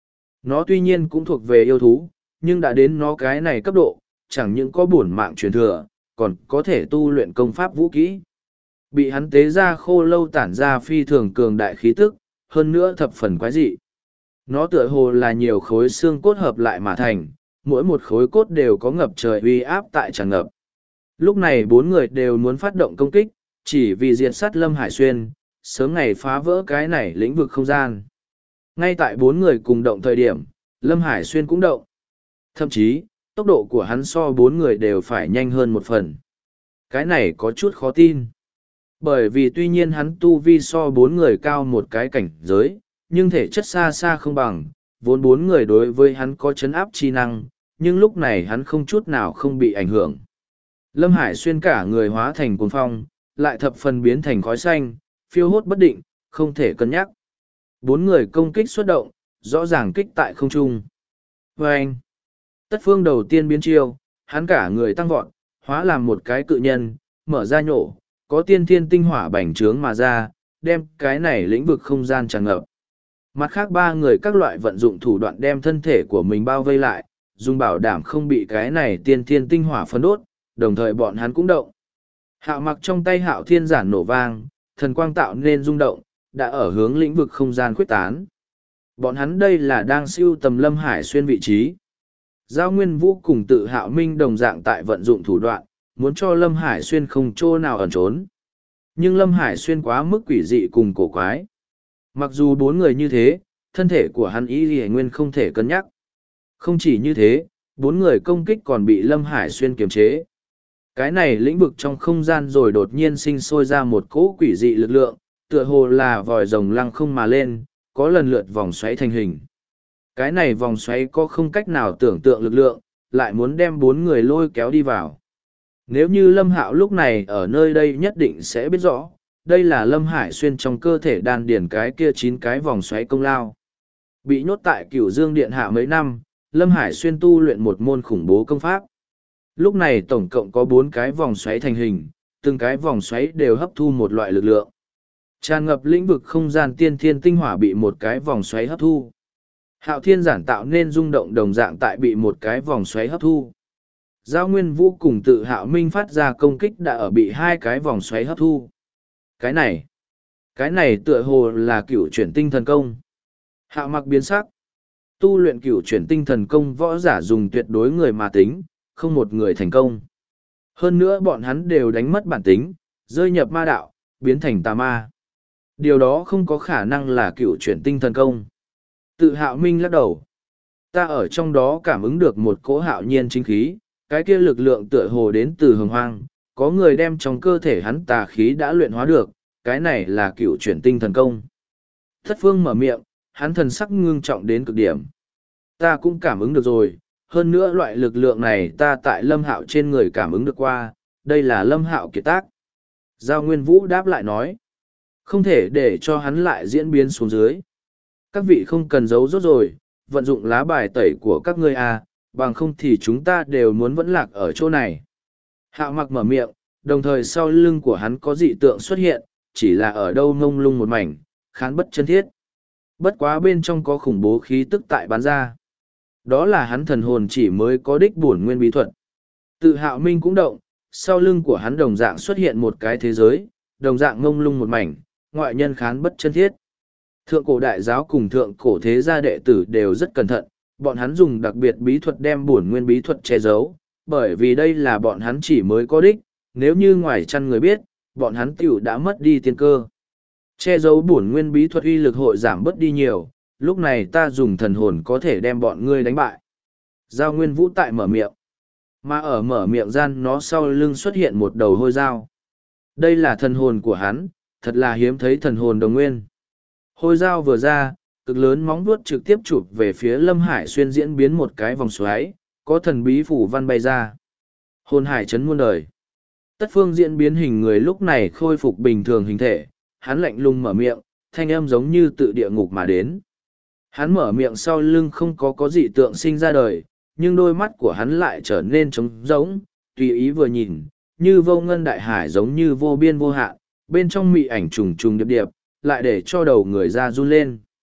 Nó tuy nhiên cũng thuộc về yêu thú, nhưng đã đến nó cái này cấp độ, chẳng những có bổn mạng truyền thừa, còn có thể tu luyện công pháp vũ kỹ. Bị hắn tế ra khô lâu tản ra phi thường cường đại khí tức, hơn nữa thập phần quái dị. Nó tựa hồ là nhiều khối xương cốt hợp lại mà thành, mỗi một khối cốt đều có ngập trời uy áp tại tràn ngập. Lúc này bốn người đều muốn phát động công kích, chỉ vì diệt sát Lâm Hải Xuyên, sớm ngày phá vỡ cái này lĩnh vực không gian. Ngay tại bốn người cùng động thời điểm, Lâm Hải Xuyên cũng động. Thậm chí, tốc độ của hắn so bốn người đều phải nhanh hơn một phần. Cái này có chút khó tin. Bởi vì tuy nhiên hắn tu vi so bốn người cao một cái cảnh giới, nhưng thể chất xa xa không bằng, vốn bốn người đối với hắn có chấn áp chi năng, nhưng lúc này hắn không chút nào không bị ảnh hưởng. Lâm Hải Xuyên cả người hóa thành cuồng phong, lại thập phần biến thành khói xanh, phiêu hốt bất định, không thể cân nhắc. Bốn người công kích xuất động, rõ ràng kích tại không trung. Và anh, Tất Phương đầu tiên biến chiêu, hắn cả người tăng vọt, hóa làm một cái cự nhân, mở ra nhổ, có tiên thiên tinh hỏa bành trướng mà ra, đem cái này lĩnh vực không gian tràn ngập. Mặt khác ba người các loại vận dụng thủ đoạn đem thân thể của mình bao vây lại, dùng bảo đảm không bị cái này tiên thiên tinh hỏa phân đốt, đồng thời bọn hắn cũng động. Hạo Mặc trong tay Hạo Thiên giản nổ vang, thần quang tạo nên rung động, đã ở hướng lĩnh vực không gian khuếch tán. Bọn hắn đây là đang siêu tầm Lâm Hải Xuyên vị trí. Giao Nguyên Vũ cùng Tự Hạo Minh đồng dạng tại vận dụng thủ đoạn, muốn cho Lâm Hải Xuyên không chỗ nào ẩn trốn. Nhưng Lâm Hải Xuyên quá mức quỷ dị cùng cổ quái. Mặc dù bốn người như thế, thân thể của hắn Y Lì Nguyên không thể cân nhắc. Không chỉ như thế, bốn người công kích còn bị Lâm Hải Xuyên kiềm chế. Cái này lĩnh vực trong không gian rồi đột nhiên sinh sôi ra một cỗ quỷ dị lực lượng, tựa hồ là vòi rồng lăng không mà lên, có lần lượt vòng xoáy thành hình. Cái này vòng xoáy có không cách nào tưởng tượng lực lượng, lại muốn đem bốn người lôi kéo đi vào. Nếu như Lâm Hạo lúc này ở nơi đây nhất định sẽ biết rõ, đây là Lâm Hải Xuyên trong cơ thể đan điển cái kia 9 cái vòng xoáy công lao. Bị nhốt tại Cửu Dương Điện hạ mấy năm, Lâm Hải Xuyên tu luyện một môn khủng bố công pháp. Lúc này tổng cộng có 4 cái vòng xoáy thành hình, từng cái vòng xoáy đều hấp thu một loại lực lượng. Tràn ngập lĩnh vực không gian tiên thiên tinh hỏa bị một cái vòng xoáy hấp thu. Hạo Thiên giản tạo nên rung động đồng dạng tại bị một cái vòng xoáy hấp thu. Giao Nguyên Vũ cùng Tự Hạo Minh phát ra công kích đã ở bị 2 cái vòng xoáy hấp thu. Cái này tựa hồ là cửu chuyển tinh thần công. Hạo Mặc biến sắc. Tu luyện cửu chuyển tinh thần công võ giả dùng tuyệt đối người mà tính, không một người thành công. Hơn nữa bọn hắn đều đánh mất bản tính, rơi nhập ma đạo, biến thành tà ma. Điều đó không có khả năng là cửu chuyển tinh thần công. Tự Hạo Minh lắc đầu. Ta ở trong đó cảm ứng được một cỗ hạo nhiên chính khí, cái kia lực lượng tựa hồ đến từ hồng hoang, có người đem trong cơ thể hắn tà khí đã luyện hóa được, cái này là cửu chuyển tinh thần công. Thất Phương mở miệng, hắn thần sắc ngưng trọng đến cực điểm. Ta cũng cảm ứng được rồi, hơn nữa loại lực lượng này ta tại Lâm Hạo trên người cảm ứng được qua, đây là Lâm Hạo kiệt tác. Giao Nguyên Vũ đáp lại nói, không thể để cho hắn lại diễn biến xuống dưới. Các vị không cần giấu rốt rồi, vận dụng lá bài tẩy của các ngươi à, bằng không thì chúng ta đều muốn vẫn lạc ở chỗ này. Hạo Mặc mở miệng, đồng thời sau lưng của hắn có dị tượng xuất hiện, chỉ là ở đâu ngông lung một mảnh, khán bất chân thiết. Bất quá bên trong có khủng bố khí tức tại bán ra. Đó là hắn thần hồn chỉ mới có đích bổn nguyên bí thuật. Tự Hạo Minh cũng động, sau lưng của hắn đồng dạng xuất hiện một cái thế giới, đồng dạng ngông lung một mảnh, ngoại nhân khán bất chân thiết. Thượng cổ đại giáo cùng thượng cổ thế gia đệ tử đều rất cẩn thận, bọn hắn dùng đặc biệt bí thuật đem bổn nguyên bí thuật che giấu, bởi vì đây là bọn hắn chỉ mới có đích, nếu như ngoài chăn người biết, bọn hắn tiểu đã mất đi tiên cơ. Che giấu bổn nguyên bí thuật uy lực hội giảm bớt đi nhiều, lúc này ta dùng thần hồn có thể đem bọn ngươi đánh bại. Giao Nguyên Vũ tại mở miệng, mà ở mở miệng gian nó sau lưng xuất hiện một đầu hôi dao. Đây là thần hồn của hắn, thật là hiếm thấy thần hồn đồng nguyên. Hôi dao vừa ra, cực lớn móng vuốt trực tiếp chụp về phía Lâm Hải Xuyên diễn biến một cái vòng xoáy, có thần bí phủ văn bay ra. Hồn hải chấn muôn đời. Tất Phương diễn biến hình người lúc này khôi phục bình thường hình thể, hắn lạnh lùng mở miệng, thanh âm giống như tự địa ngục mà đến. Hắn mở miệng sau lưng không có dị tượng sinh ra đời, nhưng đôi mắt của hắn lại trở nên trống rỗng, tùy ý vừa nhìn, như vô ngân đại hải giống như vô biên vô hạn, bên trong mị ảnh trùng trùng điệp điệp, lại để cho đầu người ra run lên.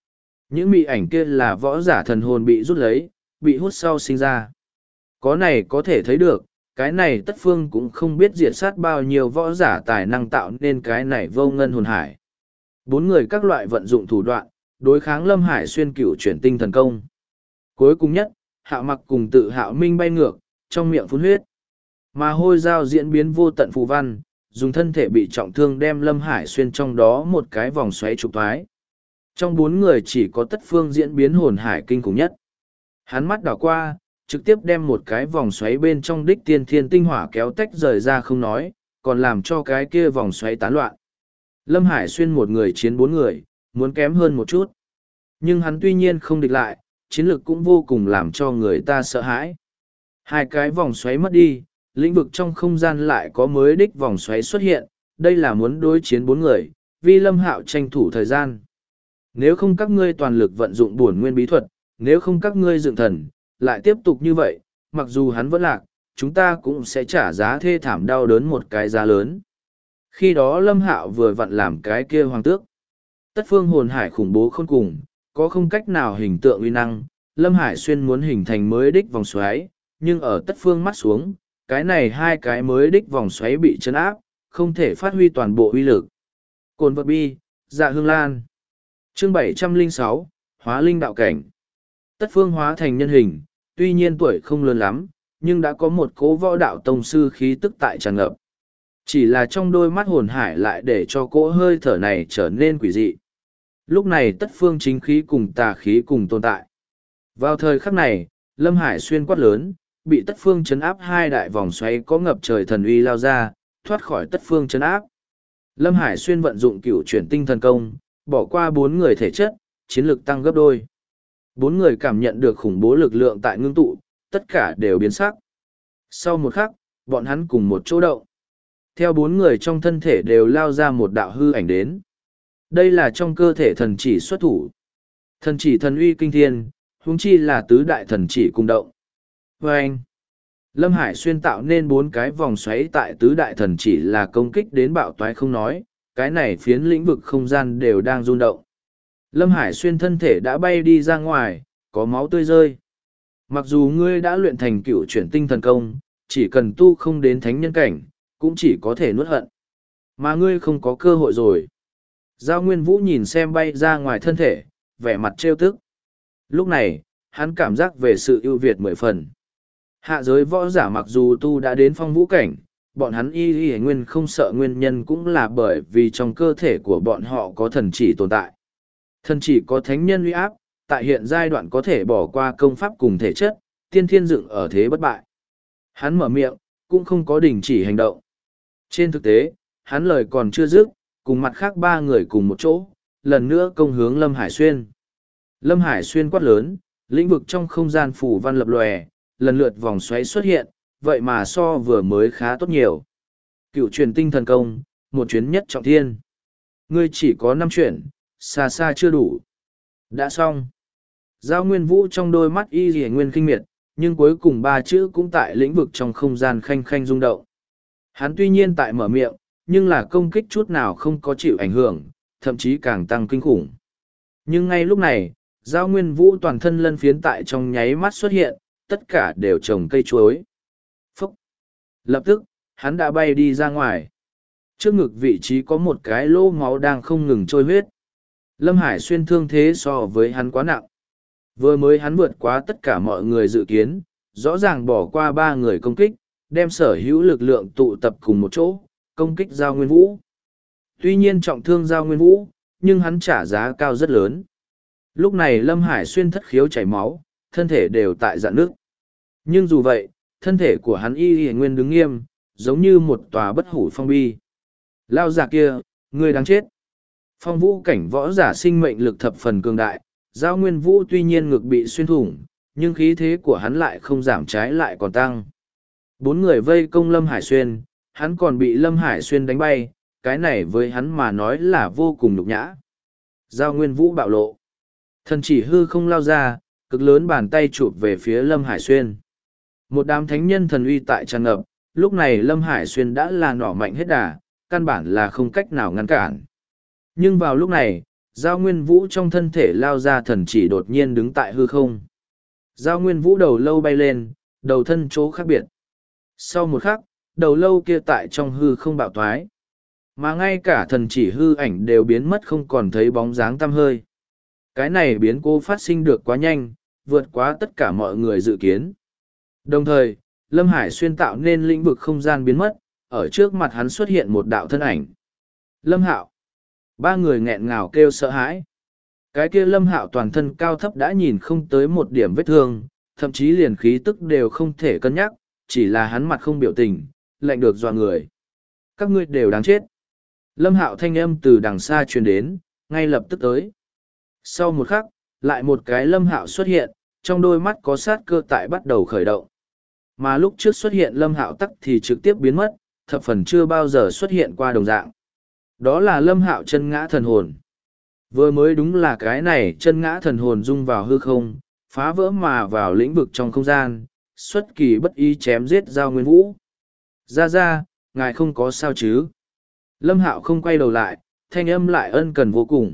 Những mị ảnh kia là võ giả thần hồn bị rút lấy, bị hút sau sinh ra. Có này có thể thấy được, cái này Tất Phương cũng không biết diệt sát bao nhiêu võ giả tài năng tạo nên cái này vô ngân hồn hải. Bốn người các loại vận dụng thủ đoạn, đối kháng Lâm Hải Xuyên cửu chuyển tinh thần công. Cuối cùng nhất, Hạo Mặc cùng Tự Hạo Minh bay ngược, trong miệng phun huyết. Mà Hôi Dao diễn biến vô tận phù văn, dùng thân thể bị trọng thương đem Lâm Hải Xuyên trong đó một cái vòng xoáy trục thoái. Trong bốn người chỉ có Tất Phương diễn biến hồn hải kinh khủng nhất. Hắn mắt đảo qua, trực tiếp đem một cái vòng xoáy bên trong đích tiên thiên tinh hỏa kéo tách rời ra không nói, còn làm cho cái kia vòng xoáy tán loạn. Lâm Hải Xuyên một người chiến bốn người, muốn kém hơn một chút. Nhưng hắn tuy nhiên không địch lại, chiến lược cũng vô cùng làm cho người ta sợ hãi. Hai cái vòng xoáy mất đi, lĩnh vực trong không gian lại có mới đích vòng xoáy xuất hiện, đây là muốn đối chiến bốn người, vì Lâm Hạo tranh thủ thời gian. Nếu không các ngươi toàn lực vận dụng bổn nguyên bí thuật, nếu không các ngươi dựng thần, lại tiếp tục như vậy, mặc dù hắn vẫn lạc, chúng ta cũng sẽ trả giá thê thảm đau đớn một cái giá lớn. Khi đó Lâm Hạo vừa vặn làm cái kia hoàng tước. Tất Phương hồn hải khủng bố khôn cùng, có không cách nào hình tượng uy năng, Lâm Hải Xuyên muốn hình thành mới đích vòng xoáy, nhưng ở Tất Phương mắt xuống, cái này hai cái mới đích vòng xoáy bị chấn áp, không thể phát huy toàn bộ uy lực. Cồn vật bi, Dạ Hương Lan. Chương 706, Hóa Linh Đạo Cảnh. Tất Phương hóa thành nhân hình, tuy nhiên tuổi không lớn lắm, nhưng đã có một cố võ đạo tông sư khí tức tại tràn ngập. Chỉ là trong đôi mắt hồn hải lại để cho cỗ hơi thở này trở nên quỷ dị. Lúc này Tất Phương chính khí cùng tà khí cùng tồn tại. Vào thời khắc này, Lâm Hải Xuyên quát lớn, bị Tất Phương chấn áp hai đại vòng xoáy có ngập trời thần uy lao ra, thoát khỏi Tất Phương chấn áp. Lâm Hải Xuyên vận dụng cửu chuyển tinh thần công, bỏ qua bốn người thể chất, chiến lực tăng gấp đôi. Bốn người cảm nhận được khủng bố lực lượng tại ngưng tụ, tất cả đều biến sắc. Sau một khắc, bọn hắn cùng một chỗ động. Theo bốn người trong thân thể đều lao ra một đạo hư ảnh đến. Đây là trong cơ thể thần chỉ xuất thủ. Thần chỉ thần uy kinh thiên, huống chi là tứ đại thần chỉ cùng động. Và anh, Lâm Hải Xuyên tạo nên bốn cái vòng xoáy tại tứ đại thần chỉ là công kích đến bạo toái không nói, cái này phiến lĩnh vực không gian đều đang rung động. Lâm Hải Xuyên thân thể đã bay đi ra ngoài, có máu tươi rơi. Mặc dù ngươi đã luyện thành cựu chuyển tinh thần công, chỉ cần tu không đến thánh nhân cảnh, cũng chỉ có thể nuốt hận. Mà ngươi không có cơ hội rồi. Giao Nguyên Vũ nhìn xem bay ra ngoài thân thể, vẻ mặt trêu tức. Lúc này, hắn cảm giác về sự ưu việt 10 phần. Hạ giới võ giả mặc dù tu đã đến phong vũ cảnh, bọn hắn y nguyên không sợ nguyên nhân cũng là bởi vì trong cơ thể của bọn họ có thần chỉ tồn tại. Thần chỉ có thánh nhân uy áp, tại hiện giai đoạn có thể bỏ qua công pháp cùng thể chất, tiên thiên dựng ở thế bất bại. Hắn mở miệng, cũng không có đình chỉ hành động. Trên thực tế, hắn lời còn chưa dứt, cùng mặt khác ba người cùng một chỗ, lần nữa công hướng Lâm Hải Xuyên. Lâm Hải Xuyên quát lớn, lĩnh vực trong không gian phủ văn lập lòe, lần lượt vòng xoáy xuất hiện, vậy mà so vừa mới khá tốt nhiều. Cựu truyền tinh thần công, một chuyến nhất trọng thiên. Ngươi chỉ có 5 chuyển, xa xa chưa đủ. Đã xong. Giao Nguyên Vũ trong đôi mắt y rìa nguyên kinh miệt, nhưng cuối cùng ba chữ cũng tại lĩnh vực trong không gian khanh khanh rung động. Hắn tuy nhiên tại mở miệng, nhưng là công kích chút nào không có chịu ảnh hưởng, thậm chí càng tăng kinh khủng. Nhưng ngay lúc này, Giao Nguyên Vũ toàn thân lân phiến tại trong nháy mắt xuất hiện, tất cả đều trồng cây chuối. Phúc! Lập tức, hắn đã bay đi ra ngoài. Trước ngực vị trí có một cái lỗ máu đang không ngừng trôi huyết. Lâm Hải Xuyên thương thế so với hắn quá nặng. Vừa mới hắn vượt quá tất cả mọi người dự kiến, rõ ràng bỏ qua ba người công kích, đem sở hữu lực lượng tụ tập cùng một chỗ, công kích Giao Nguyên Vũ. Tuy nhiên trọng thương Giao Nguyên Vũ, nhưng hắn trả giá cao rất lớn. Lúc này Lâm Hải Xuyên thất khiếu chảy máu, thân thể đều tại dạn nước. Nhưng dù vậy, thân thể của hắn y nguyên đứng nghiêm, giống như một tòa bất hủ phong bi. Lao giả kia, ngươi đáng chết. Phong vũ cảnh võ giả sinh mệnh lực thập phần cường đại, Giao Nguyên Vũ tuy nhiên ngực bị xuyên thủng, nhưng khí thế của hắn lại không giảm, trái lại còn tăng. Bốn người vây công Lâm Hải Xuyên, hắn còn bị Lâm Hải Xuyên đánh bay, cái này với hắn mà nói là vô cùng nhục nhã. Giao Nguyên Vũ bạo lộ. Thần chỉ hư không lao ra, cực lớn bàn tay chụp về phía Lâm Hải Xuyên. Một đám thánh nhân thần uy tại tràn ngập, lúc này Lâm Hải Xuyên đã là nỏ mạnh hết đà, căn bản là không cách nào ngăn cản. Nhưng vào lúc này, Giao Nguyên Vũ trong thân thể lao ra thần chỉ đột nhiên đứng tại hư không. Giao Nguyên Vũ đầu lâu bay lên, đầu thân chỗ khác biệt. Sau một khắc, đầu lâu kia tại trong hư không bạo thoái. Mà ngay cả thần chỉ hư ảnh đều biến mất không còn thấy bóng dáng tăm hơi. Cái này biến cố phát sinh được quá nhanh, vượt quá tất cả mọi người dự kiến. Đồng thời, Lâm Hải Xuyên tạo nên lĩnh vực không gian biến mất, ở trước mặt hắn xuất hiện một đạo thân ảnh. Lâm Hạo. Ba người nghẹn ngào kêu sợ hãi. Cái kia Lâm Hạo toàn thân cao thấp đã nhìn không tới một điểm vết thương, thậm chí liền khí tức đều không thể cân nhắc, chỉ là hắn mặt không biểu tình, lạnh được dọa người. Các ngươi đều đáng chết. Lâm Hạo thanh âm từ đằng xa truyền đến, ngay lập tức tới. Sau một khắc, lại một cái Lâm Hạo xuất hiện, trong đôi mắt có sát cơ tại bắt đầu khởi động. Mà lúc trước xuất hiện Lâm Hạo tắc thì trực tiếp biến mất, thập phần chưa bao giờ xuất hiện qua đồng dạng. Đó là Lâm Hạo chân ngã thần hồn. Vừa mới đúng là cái này chân ngã thần hồn rung vào hư không, phá vỡ mà vào lĩnh vực trong không gian, xuất kỳ bất ý chém giết Giao Nguyên Vũ. Ra, ngài không có sao chứ? Lâm Hạo không quay đầu lại, thanh âm lại ân cần vô cùng.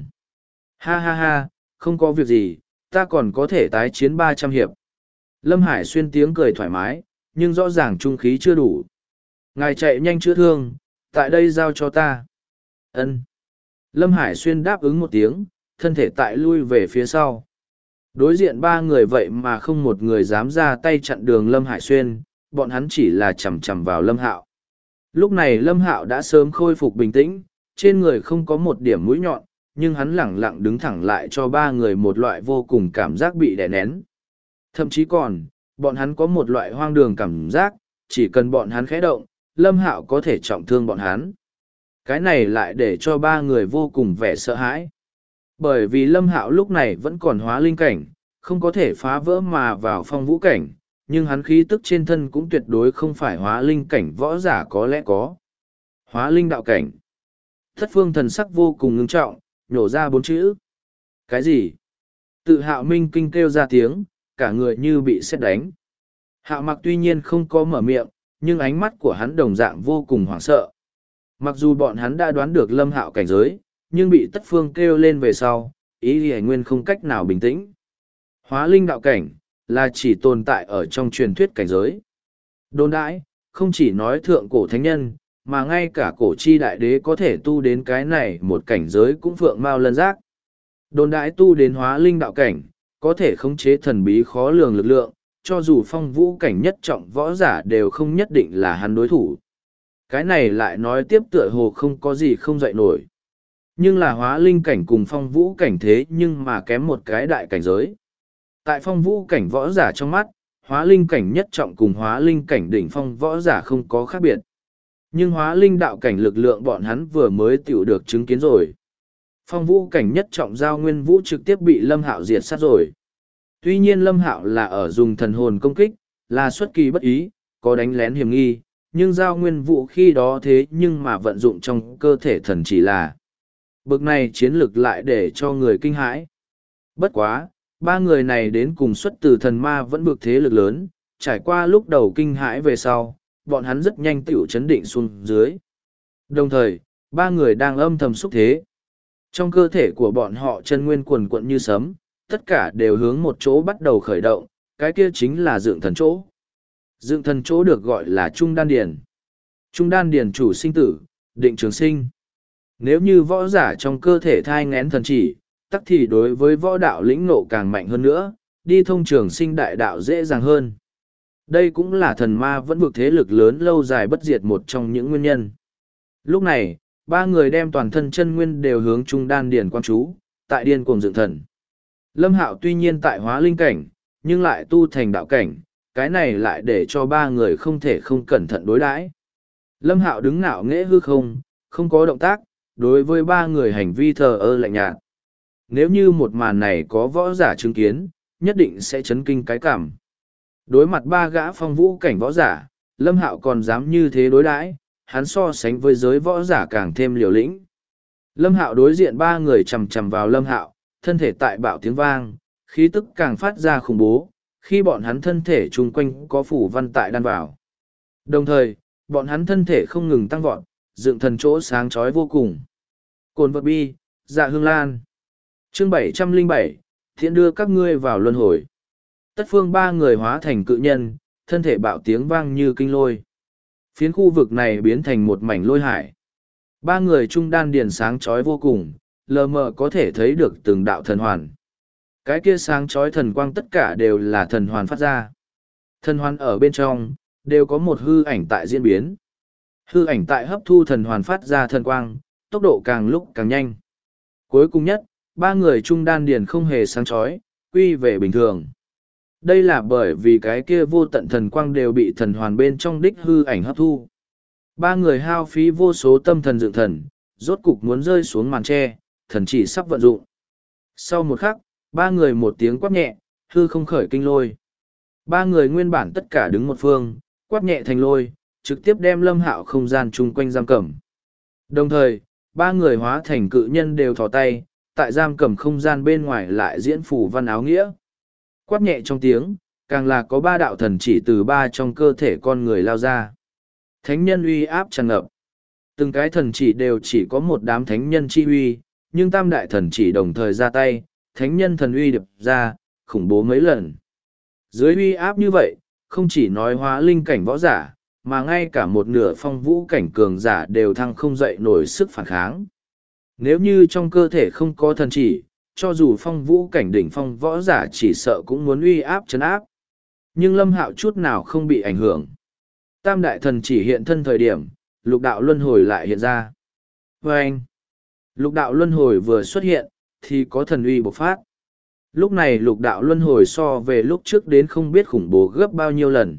Ha, không có việc gì, ta còn có thể tái chiến 300 hiệp. Lâm Hải Xuyên tiếng cười thoải mái, nhưng rõ ràng trung khí chưa đủ. Ngài chạy nhanh chữa thương, tại đây giao cho ta. Ân. Lâm Hải Xuyên đáp ứng một tiếng, thân thể tại lui về phía sau. Đối diện ba người vậy mà không một người dám ra tay chặn đường Lâm Hải Xuyên, bọn hắn chỉ là chầm chầm vào Lâm Hạo. Lúc này Lâm Hạo đã sớm khôi phục bình tĩnh, trên người không có một điểm mũi nhọn, nhưng hắn lẳng lặng đứng thẳng lại cho ba người một loại vô cùng cảm giác bị đè nén. Thậm chí còn, bọn hắn có một loại hoang đường cảm giác, chỉ cần bọn hắn khẽ động, Lâm Hạo có thể trọng thương bọn hắn. Cái này lại để cho ba người vô cùng vẻ sợ hãi. Bởi vì Lâm Hạo lúc này vẫn còn hóa linh cảnh, không có thể phá vỡ mà vào phong vũ cảnh, nhưng hắn khí tức trên thân cũng tuyệt đối không phải hóa linh cảnh võ giả có lẽ có. Hóa linh đạo cảnh. Thất phương thần sắc vô cùng ngưng trọng, nhổ ra 4 chữ. Cái gì? Tự Hạo Minh kinh kêu ra tiếng, cả người như bị sét đánh. Hạo Mặc tuy nhiên không có mở miệng, nhưng ánh mắt của hắn đồng dạng vô cùng hoảng sợ. Mặc dù bọn hắn đã đoán được Lâm Hạo cảnh giới, nhưng bị Tất Phương kêu lên về sau, ý Lì Nguyên không cách nào bình tĩnh. Hóa linh đạo cảnh, là chỉ tồn tại ở trong truyền thuyết cảnh giới. Đồn đãi, không chỉ nói thượng cổ thánh nhân, mà ngay cả cổ chi đại đế có thể tu đến cái này một cảnh giới cũng phượng mao lân giác. Đồn đãi tu đến hóa linh đạo cảnh, có thể khống chế thần bí khó lường lực lượng, cho dù phong vũ cảnh nhất trọng võ giả đều không nhất định là hắn đối thủ. Cái này lại nói tiếp tựa hồ không có gì không dậy nổi. Nhưng là hóa linh cảnh cùng phong vũ cảnh thế nhưng mà kém một cái đại cảnh giới. Tại phong vũ cảnh võ giả trong mắt, hóa linh cảnh nhất trọng cùng hóa linh cảnh đỉnh phong võ giả không có khác biệt. Nhưng hóa linh đạo cảnh lực lượng bọn hắn vừa mới tiểu được chứng kiến rồi. Phong vũ cảnh nhất trọng Giao Nguyên Vũ trực tiếp bị Lâm Hạo diệt sát rồi. Tuy nhiên Lâm Hạo là ở dùng thần hồn công kích, là xuất kỳ bất ý, có đánh lén hiểm nghi, nhưng Giao Nguyên Vũ khi đó thế nhưng mà vận dụng trong cơ thể thần chỉ là bực này chiến lực lại để cho người kinh hãi. Bất quá, ba người này đến cùng xuất từ thần ma vẫn bực thế lực lớn, trải qua lúc đầu kinh hãi về sau, bọn hắn rất nhanh tiểu chấn định xuống dưới. Đồng thời, ba người đang âm thầm xúc thế. Trong cơ thể của bọn họ chân nguyên quần quận như sấm, tất cả đều hướng một chỗ bắt đầu khởi động, cái kia chính là dựng thần chỗ. Dựng thần chỗ được gọi là Trung Đan Điền. Trung Đan Điền chủ sinh tử, định trường sinh. Nếu như võ giả trong cơ thể thai ngén thần chỉ, tắc thì đối với võ đạo lĩnh ngộ càng mạnh hơn nữa, đi thông trường sinh đại đạo dễ dàng hơn. Đây cũng là thần ma vẫn vực thế lực lớn lâu dài bất diệt một trong những nguyên nhân. Lúc này, ba người đem toàn thân chân nguyên đều hướng Trung Đan Điền quan chú, tại điên cuồng dựng thần. Lâm Hạo tuy nhiên tại hóa linh cảnh, nhưng lại tu thành đạo cảnh, cái này lại để cho ba người không thể không cẩn thận đối đãi. Lâm Hạo đứng ngạo nghễ hư không, không có động tác, đối với ba người hành vi thờ ơ lạnh nhạt. Nếu như một màn này có võ giả chứng kiến, nhất định sẽ chấn kinh cái cảm. Đối mặt ba gã phong vũ cảnh võ giả, Lâm Hạo còn dám như thế đối đãi, hắn so sánh với giới võ giả càng thêm liều lĩnh. Lâm Hạo đối diện ba người chầm chầm vào Lâm Hạo, thân thể tại bạo tiếng vang, khí tức càng phát ra khủng bố, khi bọn hắn thân thể chung quanh có phủ văn tại đan vào. Đồng thời, bọn hắn thân thể không ngừng tăng vọt, dựng thần chỗ sáng chói vô cùng. Cồn vật bi, dạ hương lan. Chương 707, Thiện đưa các ngươi vào luân hồi. Tất phương ba người hóa thành cự nhân, thân thể bạo tiếng vang như kinh lôi. Phiến khu vực này biến thành một mảnh lôi hải. Ba người trung đan điền sáng chói vô cùng, lờ mờ có thể thấy được từng đạo thần hoàn. Cái kia sáng chói thần quang tất cả đều là thần hoàn phát ra. Thần hoàn ở bên trong, đều có một hư ảnh tại diễn biến. Hư ảnh tại hấp thu thần hoàn phát ra thần quang, tốc độ càng lúc càng nhanh. Cuối cùng nhất, ba người trung đan điền không hề sáng chói, quy về bình thường. Đây là bởi vì cái kia vô tận thần quang đều bị thần hoàn bên trong đích hư ảnh hấp thu. Ba người hao phí vô số tâm thần dựng thần, rốt cục muốn rơi xuống màn tre, thần chỉ sắp vận dụng. Sau một khắc, ba người một tiếng quát nhẹ, hư không khởi kinh lôi. Ba người nguyên bản tất cả đứng một phương, quát nhẹ thành lôi, trực tiếp đem Lâm Hạo không gian chung quanh giam cầm. Đồng thời, ba người hóa thành cự nhân đều thò tay, tại giam cầm không gian bên ngoài lại diễn phủ văn áo nghĩa. Quát nhẹ trong tiếng, càng là có ba đạo thần chỉ từ ba trong cơ thể con người lao ra. Thánh nhân uy áp tràn ngập. Từng cái thần chỉ đều chỉ có một đám thánh nhân chi uy, nhưng tam đại thần chỉ đồng thời ra tay, thánh nhân thần uy điệp ra, khủng bố mấy lần. Dưới uy áp như vậy, không chỉ nói hóa linh cảnh võ giả, mà ngay cả một nửa phong vũ cảnh cường giả đều thăng không dậy nổi sức phản kháng. Nếu như trong cơ thể không có thần chỉ, cho dù phong vũ cảnh đỉnh phong võ giả chỉ sợ cũng muốn uy áp chấn áp. Nhưng Lâm Hạo chút nào không bị ảnh hưởng. Tam đại thần chỉ hiện thân thời điểm, lục đạo luân hồi lại hiện ra. Vâng! Lục đạo luân hồi vừa xuất hiện, thì có thần uy bộc phát. Lúc này lục đạo luân hồi so về lúc trước đến không biết khủng bố gấp bao nhiêu lần.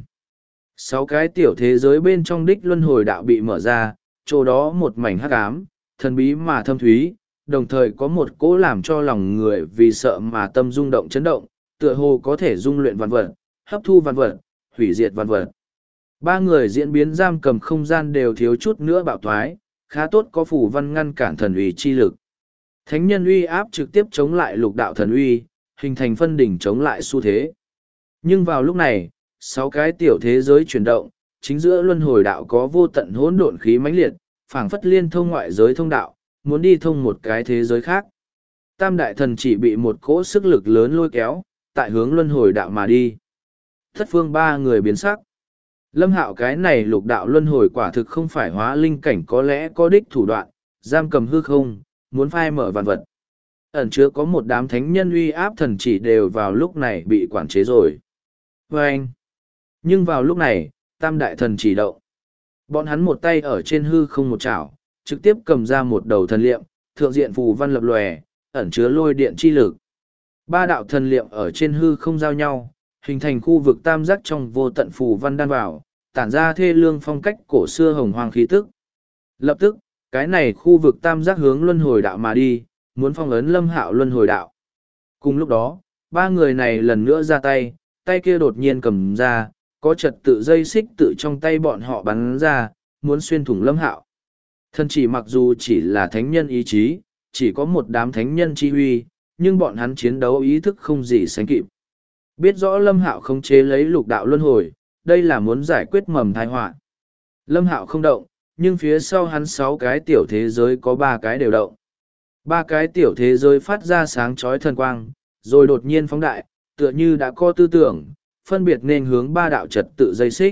6 cái tiểu thế giới bên trong đích luân hồi đạo bị mở ra, chỗ đó một mảnh hắc ám, thần bí mà thâm thúy, đồng thời có một cỗ làm cho lòng người vì sợ mà tâm rung động chấn động, tựa hồ có thể dung luyện vạn vật, hấp thu vạn vật, hủy diệt vạn vật. Ba người diễn biến giam cầm không gian đều thiếu chút nữa bạo thoái, khá tốt có phủ văn ngăn cản thần uy chi lực. Thánh nhân uy áp trực tiếp chống lại lục đạo thần uy, hình thành phân đỉnh chống lại xu thế. Nhưng vào lúc này, 6 cái tiểu thế giới chuyển động, chính giữa luân hồi đạo có vô tận hỗn độn khí mãnh liệt, phảng phất liên thông ngoại giới thông đạo, muốn đi thông một cái thế giới khác. Tam đại thần chỉ bị một cỗ sức lực lớn lôi kéo, tại hướng luân hồi đạo mà đi. Thất phương ba người biến sắc. Lâm Hạo cái này lục đạo luân hồi quả thực không phải hóa linh cảnh có lẽ có đích thủ đoạn, giam cầm hư không, muốn phai mở vạn vật. Ẩn chứa có một đám thánh nhân uy áp thần chỉ đều vào lúc này bị quản chế rồi. Vâng! Nhưng vào lúc này, tam đại thần chỉ động. Bọn hắn một tay ở trên hư không một chảo, trực tiếp cầm ra một đầu thần liệm, thượng diện phù văn lập lòe, ẩn chứa lôi điện chi lực. Ba đạo thần liệm ở trên hư không giao nhau, hình thành khu vực tam giác trong vô tận phù văn đan vào, tản ra thê lương phong cách cổ xưa hồng hoàng khí tức. Lập tức, cái này khu vực tam giác hướng luân hồi đạo mà đi, muốn phong ấn Lâm Hạo luân hồi đạo. Cùng lúc đó, ba người này lần nữa ra tay, tay kia đột nhiên cầm ra, có trật tự dây xích tự trong tay bọn họ bắn ra, muốn xuyên thủng Lâm Hạo. Thần chỉ mặc dù chỉ là thánh nhân ý chí, chỉ có một đám thánh nhân chi huy, nhưng bọn hắn chiến đấu ý thức không gì sánh kịp. Biết rõ Lâm Hạo không chế lấy lục đạo luân hồi, đây là muốn giải quyết mầm tai họa. Lâm Hạo không động, nhưng phía sau hắn 6 cái tiểu thế giới có 3 cái đều động. 3 cái tiểu thế giới phát ra sáng chói thần quang, rồi đột nhiên phóng đại, tựa như đã có tư tưởng, phân biệt nên hướng 3 đạo trật tự dây xích.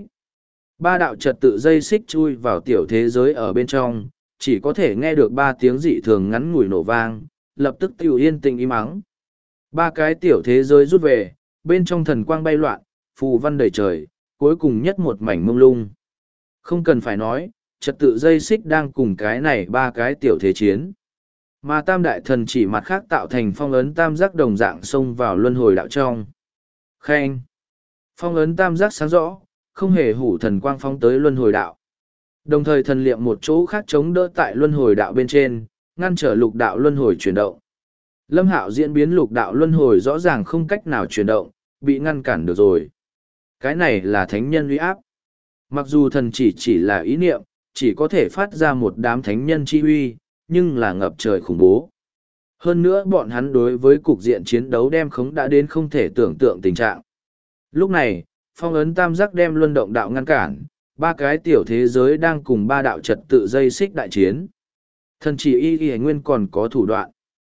3 đạo trật tự dây xích chui vào tiểu thế giới ở bên trong, chỉ có thể nghe được 3 tiếng dị thường ngắn ngủi nổ vang, lập tức tiêu yên tĩnh im ắng. 3 cái tiểu thế giới rút về, bên trong thần quang bay loạn, phù văn đầy trời, cuối cùng nhất một mảnh mông lung. Không cần phải nói, trật tự dây xích đang cùng cái này 3 cái tiểu thế chiến. Mà tam đại thần chỉ mặt khác tạo thành phong ấn tam giác đồng dạng xông vào luân hồi đạo trong. Khen! Phong ấn tam giác sáng rõ, không hề hủ thần quang phóng tới luân hồi đạo. Đồng thời thần liệm một chỗ khác chống đỡ tại luân hồi đạo bên trên, ngăn trở lục đạo luân hồi chuyển động. Lâm Hạo diễn biến lục đạo luân hồi rõ ràng không cách nào chuyển động, bị ngăn cản được rồi. Cái này là thánh nhân uy áp. Mặc dù thần chỉ là ý niệm, chỉ có thể phát ra một đám thánh nhân chi uy, nhưng là ngập trời khủng bố. Hơn nữa bọn hắn đối với cục diện chiến đấu đem khống đã đến không thể tưởng tượng tình trạng. Lúc này, phong ấn tam giác đem luân động đạo ngăn cản, 3 cái tiểu thế giới đang cùng 3 đạo trật tự dây xích đại chiến. Thần chỉ y y nguyên còn có thủ đoạn.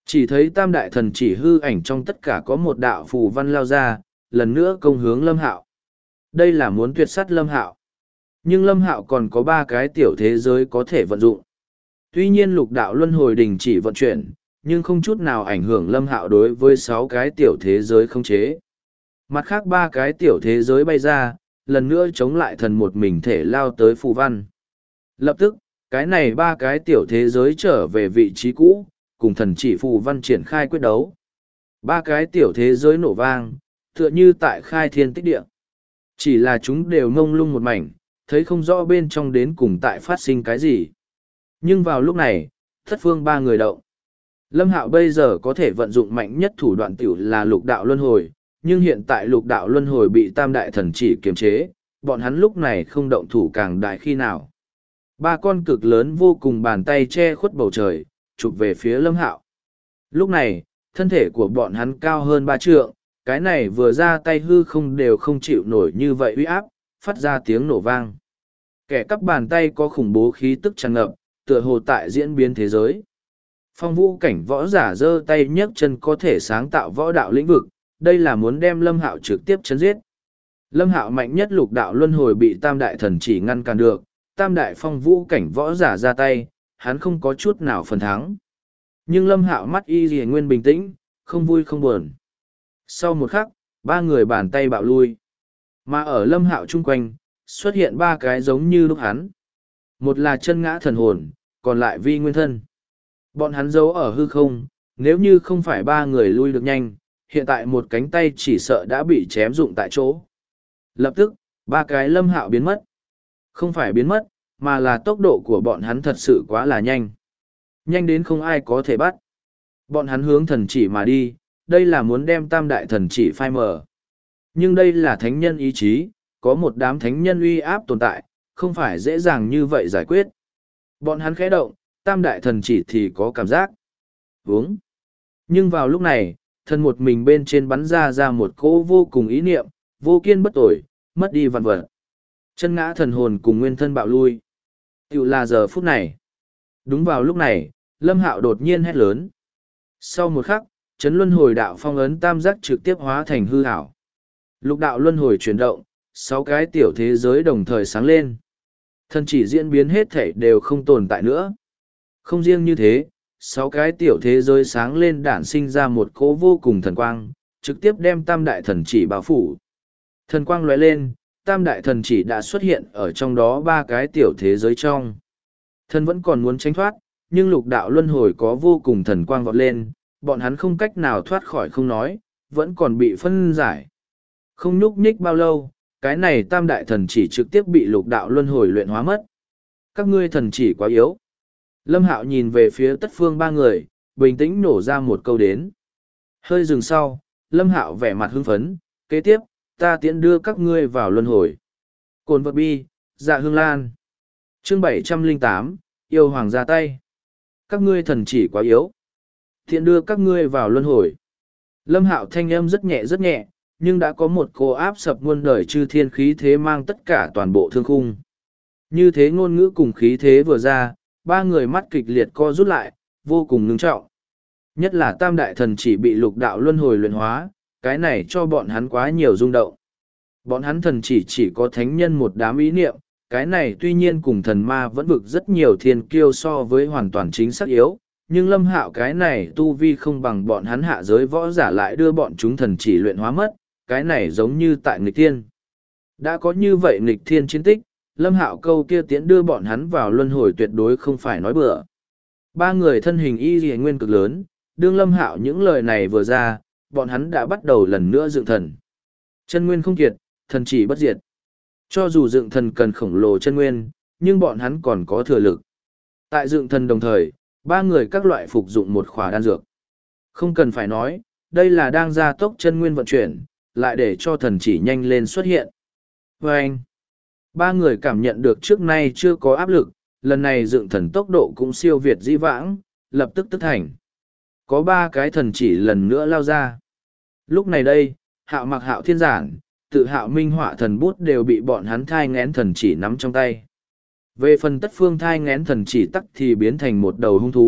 Chỉ thấy tam đại thần chỉ hư ảnh trong tất cả có một đạo phù văn lao ra, lần nữa công hướng Lâm Hạo. Đây là muốn tuyệt sát Lâm Hạo. Nhưng Lâm Hạo còn có ba cái tiểu thế giới có thể vận dụng. Tuy nhiên lục đạo luân hồi đình chỉ vận chuyển, nhưng không chút nào ảnh hưởng Lâm Hạo đối với 6 cái tiểu thế giới không chế. Mặt khác ba cái tiểu thế giới bay ra, lần nữa chống lại thần một mình thể lao tới phù văn. Lập tức, cái này ba cái tiểu thế giới trở về vị trí cũ, cùng thần chỉ phù văn triển khai quyết đấu. Ba cái tiểu thế giới nổ vang, tựa như tại khai thiên tích địa. Chỉ là chúng đều ngông lung một mảnh, thấy không rõ bên trong đến cùng tại phát sinh cái gì. Nhưng vào lúc này, thất phương ba người động. Lâm Hạo bây giờ có thể vận dụng mạnh nhất thủ đoạn tiểu là lục đạo luân hồi, nhưng hiện tại lục đạo luân hồi bị tam đại thần chỉ kiềm chế, bọn hắn lúc này không động thủ càng đại khi nào. Ba con cực lớn vô cùng bàn tay che khuất bầu trời, chụp về phía Lâm Hạo. Lúc này, thân thể của bọn hắn cao hơn 3 trượng, cái này vừa ra tay hư không đều không chịu nổi như vậy uy áp, phát ra tiếng nổ vang. Kẻ cắp bàn tay có khủng bố khí tức tràn ngập, tựa hồ tại diễn biến thế giới. Phong vũ cảnh võ giả giơ tay nhấc chân có thể sáng tạo võ đạo lĩnh vực, đây là muốn đem Lâm Hạo trực tiếp chấn giết. Lâm Hạo mạnh nhất lục đạo luân hồi bị tam đại thần chỉ ngăn cản được, tam đại phong vũ cảnh võ giả ra tay, hắn không có chút nào phần thắng. Nhưng Lâm Hạo mắt y lìa nguyên bình tĩnh, không vui không buồn. Sau một khắc, ba người bàn tay bạo lui. Mà ở Lâm Hạo chung quanh, xuất hiện ba cái giống như lúc hắn. Một là chân ngã thần hồn, còn lại vi nguyên thân. Bọn hắn giấu ở hư không, nếu như không phải ba người lui được nhanh, hiện tại một cánh tay chỉ sợ đã bị chém rụng tại chỗ. Lập tức, ba cái Lâm Hạo biến mất. Không phải biến mất, mà là tốc độ của bọn hắn thật sự quá là nhanh. Nhanh đến không ai có thể bắt. Bọn hắn hướng thần chỉ mà đi, đây là muốn đem tam đại thần chỉ phai mờ. Nhưng đây là thánh nhân ý chí, có một đám thánh nhân uy áp tồn tại, không phải dễ dàng như vậy giải quyết. Bọn hắn khẽ động, tam đại thần chỉ thì có cảm giác. Vướng. Nhưng vào lúc này, thần một mình bên trên bắn ra một cỗ vô cùng ý niệm, vô kiên bất tội, mất đi vạn vật. Chân ngã thần hồn cùng nguyên thân bạo lui. Tiểu là giờ phút này. Đúng vào lúc này, Lâm Hạo đột nhiên hét lớn. Sau một khắc, chấn luân hồi đạo phong ấn tam giác trực tiếp hóa thành hư ảo. Lục đạo luân hồi chuyển động, 6 cái tiểu thế giới đồng thời sáng lên. Thần chỉ diễn biến hết thể đều không tồn tại nữa. Không riêng như thế, 6 cái tiểu thế giới sáng lên đản sinh ra một cỗ vô cùng thần quang, trực tiếp đem tam đại thần chỉ bao phủ. Thần quang lóe lên, tam đại thần chỉ đã xuất hiện ở trong đó 3 cái tiểu thế giới trong. Thần vẫn còn muốn tránh thoát, nhưng lục đạo luân hồi có vô cùng thần quang vọt lên, bọn hắn không cách nào thoát khỏi không nói, vẫn còn bị phân giải. Không nhúc nhích bao lâu, cái này tam đại thần chỉ trực tiếp bị lục đạo luân hồi luyện hóa mất. Các ngươi thần chỉ quá yếu. Lâm Hạo nhìn về phía tất phương ba người, bình tĩnh nổ ra một câu đến. Hơi dừng sau, Lâm Hạo vẻ mặt hưng phấn, kế tiếp, ta tiễn đưa các ngươi vào luân hồi. Cồn vật bi, dạ hương lan. Chương 708, yêu hoàng ra tay. Các ngươi thần chỉ quá yếu. Tiễn đưa các ngươi vào luân hồi. Lâm Hạo thanh âm rất nhẹ, nhưng đã có một cô áp sập muôn đời chư thiên khí thế mang tất cả toàn bộ thương khung. Như thế ngôn ngữ cùng khí thế vừa ra, ba người mắt kịch liệt co rút lại, vô cùng ngưng trọng. Nhất là tam đại thần chỉ bị lục đạo luân hồi luyện hóa, cái này cho bọn hắn quá nhiều rung động. Bọn hắn thần chỉ có thánh nhân một đám ý niệm, cái này tuy nhiên cùng thần ma vẫn vực rất nhiều thiên kiêu so với hoàn toàn chính xác yếu, nhưng Lâm Hạo cái này tu vi không bằng bọn hắn hạ giới võ giả lại đưa bọn chúng thần chỉ luyện hóa mất, cái này giống như tại nghịch thiên. Đã có như vậy nghịch thiên chiến tích, Lâm Hạo câu kia tiễn đưa bọn hắn vào luân hồi tuyệt đối không phải nói bừa. Ba người thân hình y lìa nguyên cực lớn, đương Lâm Hạo những lời này vừa ra, bọn hắn đã bắt đầu lần nữa dựng thần. Chân nguyên không kiệt, thần chỉ bất diệt. Cho dù dựng thần cần khổng lồ chân nguyên, nhưng bọn hắn còn có thừa lực. Tại dựng thần đồng thời, ba người các loại phục dụng một khỏa đan dược. Không cần phải nói, đây là đang gia tốc chân nguyên vận chuyển, lại để cho thần chỉ nhanh lên xuất hiện. Và anh, ba người cảm nhận được trước nay chưa có áp lực, lần này dựng thần tốc độ cũng siêu việt dĩ vãng, lập tức tức thành. Có 3 cái thần chỉ lần nữa lao ra. Lúc này đây, Hạo Mặc Hạo Thiên Giản, tự Hạo Minh Họa thần bút đều bị bọn hắn thai ngén thần chỉ nắm trong tay. Về phần tất phương thai ngén thần chỉ tắc thì biến thành một đầu hung thú,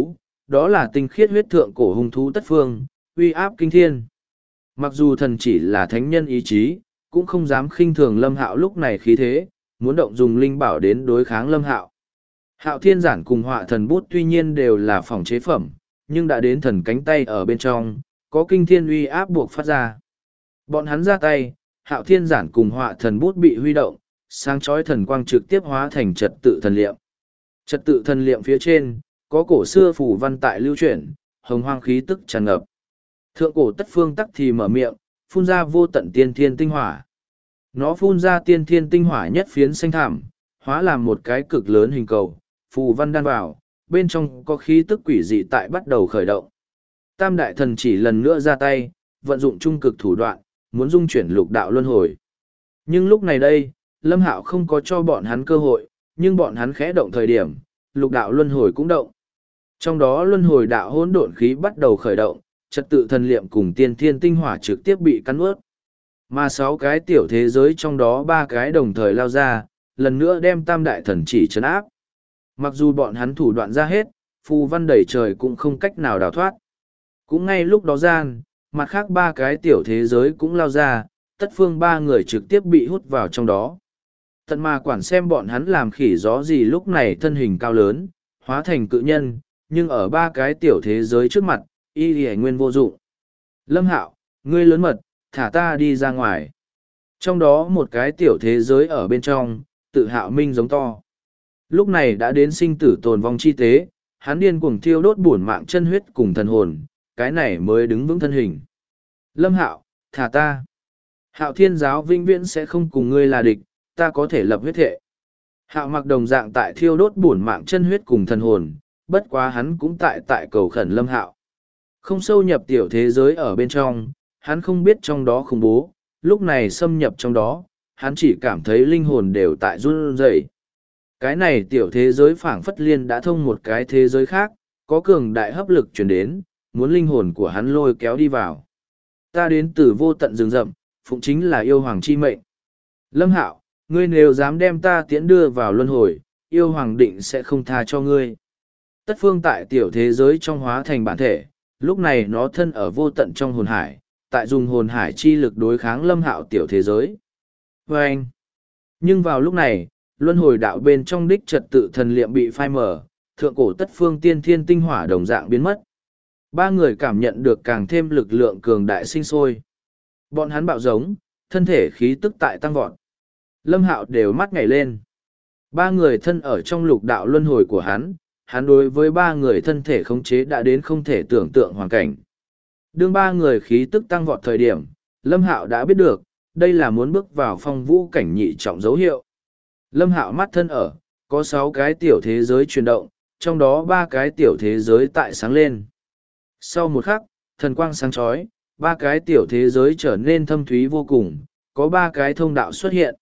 đó là tinh khiết huyết thượng cổ hung thú tất phương, uy áp kinh thiên. Mặc dù thần chỉ là thánh nhân ý chí, cũng không dám khinh thường Lâm Hạo lúc này khí thế, muốn động dùng linh bảo đến đối kháng Lâm Hạo. Hạo Thiên Giản cùng Họa Thần Bút tuy nhiên đều là phòng chế phẩm, nhưng đã đến thần cánh tay ở bên trong, có kinh thiên uy áp buộc phát ra. Bọn hắn ra tay, Hạo Thiên Giản cùng Họa Thần Bút bị huy động, sáng chói thần quang trực tiếp hóa thành trật tự thần liệm. Trật tự thần liệm phía trên, có cổ xưa phủ văn tại lưu chuyển, hồng hoang khí tức tràn ngập. Thượng cổ tất phương tắc thì mở miệng, phun ra vô tận tiên thiên tinh hỏa. Nó phun ra tiên thiên tinh hỏa nhất phiến xanh thảm, hóa làm một cái cực lớn hình cầu, phù văn đan vào, bên trong có khí tức quỷ dị tại bắt đầu khởi động. Tam đại thần chỉ lần nữa ra tay, vận dụng trung cực thủ đoạn, muốn dung chuyển lục đạo luân hồi. Nhưng lúc này đây, Lâm Hạo không có cho bọn hắn cơ hội, nhưng bọn hắn khẽ động thời điểm, lục đạo luân hồi cũng động. Trong đó luân hồi đạo hỗn độn khí bắt đầu khởi động, trật tự thần liệm cùng tiên thiên tinh hỏa trực tiếp bị cắn ướt. Mà 6 cái tiểu thế giới trong đó 3 cái đồng thời lao ra, lần nữa đem tam đại thần chỉ trấn áp. Mặc dù bọn hắn thủ đoạn ra hết, phù văn đầy trời cũng không cách nào đào thoát. Cũng ngay lúc đó gian, mặt khác 3 cái tiểu thế giới cũng lao ra, tất phương 3 người trực tiếp bị hút vào trong đó. Tận mà quản xem bọn hắn làm khỉ gió gì lúc này thân hình cao lớn, hóa thành cự nhân, nhưng ở 3 cái tiểu thế giới trước mặt, y lì nguyên vô dụng. Lâm Hạo, ngươi lớn mật, thả ta đi ra ngoài. Trong đó một cái tiểu thế giới ở bên trong, tự Hạo Minh giống to. Lúc này đã đến sinh tử tồn vong chi tế, hắn điên cuồng thiêu đốt bổn mạng chân huyết cùng thần hồn, cái này mới đứng vững thân hình. Lâm Hạo, thả ta. Hạo Thiên giáo vĩnh viễn sẽ không cùng ngươi là địch, ta có thể lập huyết thệ. Hạo Mặc đồng dạng tại thiêu đốt bổn mạng chân huyết cùng thần hồn, bất quá hắn cũng tại cầu khẩn Lâm Hạo. Không sâu nhập tiểu thế giới ở bên trong, hắn không biết trong đó khủng bố, lúc này xâm nhập trong đó, hắn chỉ cảm thấy linh hồn đều tại run rẩy. Cái này tiểu thế giới phảng phất liên đã thông một cái thế giới khác, có cường đại hấp lực chuyển đến, muốn linh hồn của hắn lôi kéo đi vào. Ta đến từ vô tận rừng rậm, phụng chính là yêu hoàng chi mệnh. Lâm Hạo, ngươi nếu dám đem ta tiễn đưa vào luân hồi, yêu hoàng định sẽ không tha cho ngươi. Tất phương tại tiểu thế giới trong hóa thành bản thể, lúc này nó thân ở vô tận trong hồn hải, tại dùng hồn hải chi lực đối kháng Lâm Hạo tiểu thế giới. Vâng! Nhưng vào lúc này, luân hồi đạo bên trong đích trật tự thần liệm bị phai mở, thượng cổ tất phương tiên thiên tinh hỏa đồng dạng biến mất. 3 người cảm nhận được càng thêm lực lượng cường đại sinh sôi. Bọn hắn bạo giống, thân thể khí tức tại tăng vọt. Lâm Hạo đều mắt nhảy lên. 3 người thân ở trong lục đạo luân hồi của hắn đối với 3 người thân thể khống chế đã đến không thể tưởng tượng hoàn cảnh. Đương 3 người khí tức tăng vọt thời điểm, Lâm Hạo đã biết được, đây là muốn bước vào phong vũ cảnh nhị trọng dấu hiệu. Lâm Hạo mắt thân ở, có 6 cái tiểu thế giới chuyển động, trong đó 3 cái tiểu thế giới tại sáng lên. Sau một khắc, thần quang sáng chói, 3 cái tiểu thế giới trở nên thâm thúy vô cùng, có 3 cái thông đạo xuất hiện.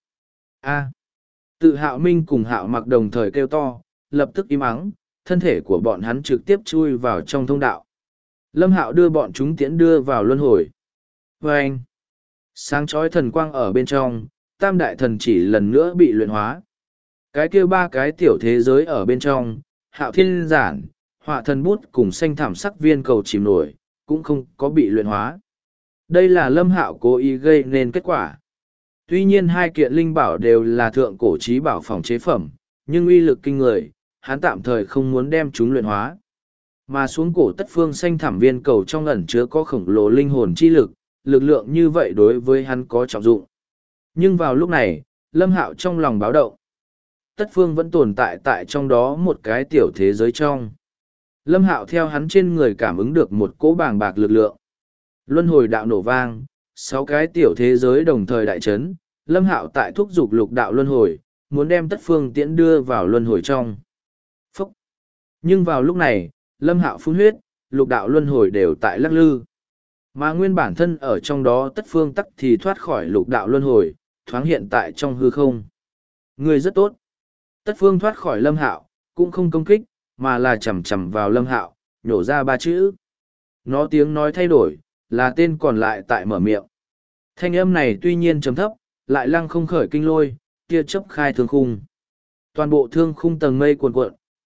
Tự Hạo Minh cùng Hạo Mặc đồng thời kêu to, lập tức im ắng, thân thể của bọn hắn trực tiếp chui vào trong thông đạo. Lâm Hạo đưa bọn chúng tiễn đưa vào luân hồi. Vâng! Sáng chói thần quang ở bên trong, tam đại thần chỉ lần nữa bị luyện hóa. Cái kia 3 cái tiểu thế giới ở bên trong, Hạo Thiên Giản, Họa Thần Bút cùng xanh thảm sắc viên cầu chìm nổi, cũng không có bị luyện hóa. Đây là Lâm Hạo cố ý gây nên kết quả. Tuy nhiên 2 kiện linh bảo đều là thượng cổ chí bảo phòng chế phẩm, nhưng uy lực kinh người, hắn tạm thời không muốn đem chúng luyện hóa. Mà xuống cổ tất phương xanh thảm viên cầu trong ẩn chứa có khổng lồ linh hồn chi lực, lực lượng như vậy đối với hắn có trọng dụng. Nhưng vào lúc này, Lâm Hạo trong lòng báo động. Tất phương vẫn tồn tại trong đó một cái tiểu thế giới trong. Lâm Hạo theo hắn trên người cảm ứng được một cỗ bàng bạc lực lượng. Luân hồi đạo nổ vang, 6 cái tiểu thế giới đồng thời đại chấn, Lâm Hạo tại thúc dục lục đạo luân hồi, muốn đem tất phương tiễn đưa vào luân hồi trong. Phúc! Nhưng vào lúc này, Lâm Hạo phun huyết, lục đạo luân hồi đều tại lắc lư. Mà nguyên bản thân ở trong đó tất phương tắc thì thoát khỏi lục đạo luân hồi, thoáng hiện tại trong hư không. Người rất tốt. Tất phương thoát khỏi Lâm Hạo, cũng không công kích, mà là chầm chầm vào Lâm Hạo, nhổ ra 3 chữ. Nó tiếng nói thay đổi, là tên còn lại tại mở miệng. Thanh âm này tuy nhiên trầm thấp, lại lăng không khởi kinh lôi, tia chớp khai thương khung. Toàn bộ thương khung tầng mây cuồn cuộn,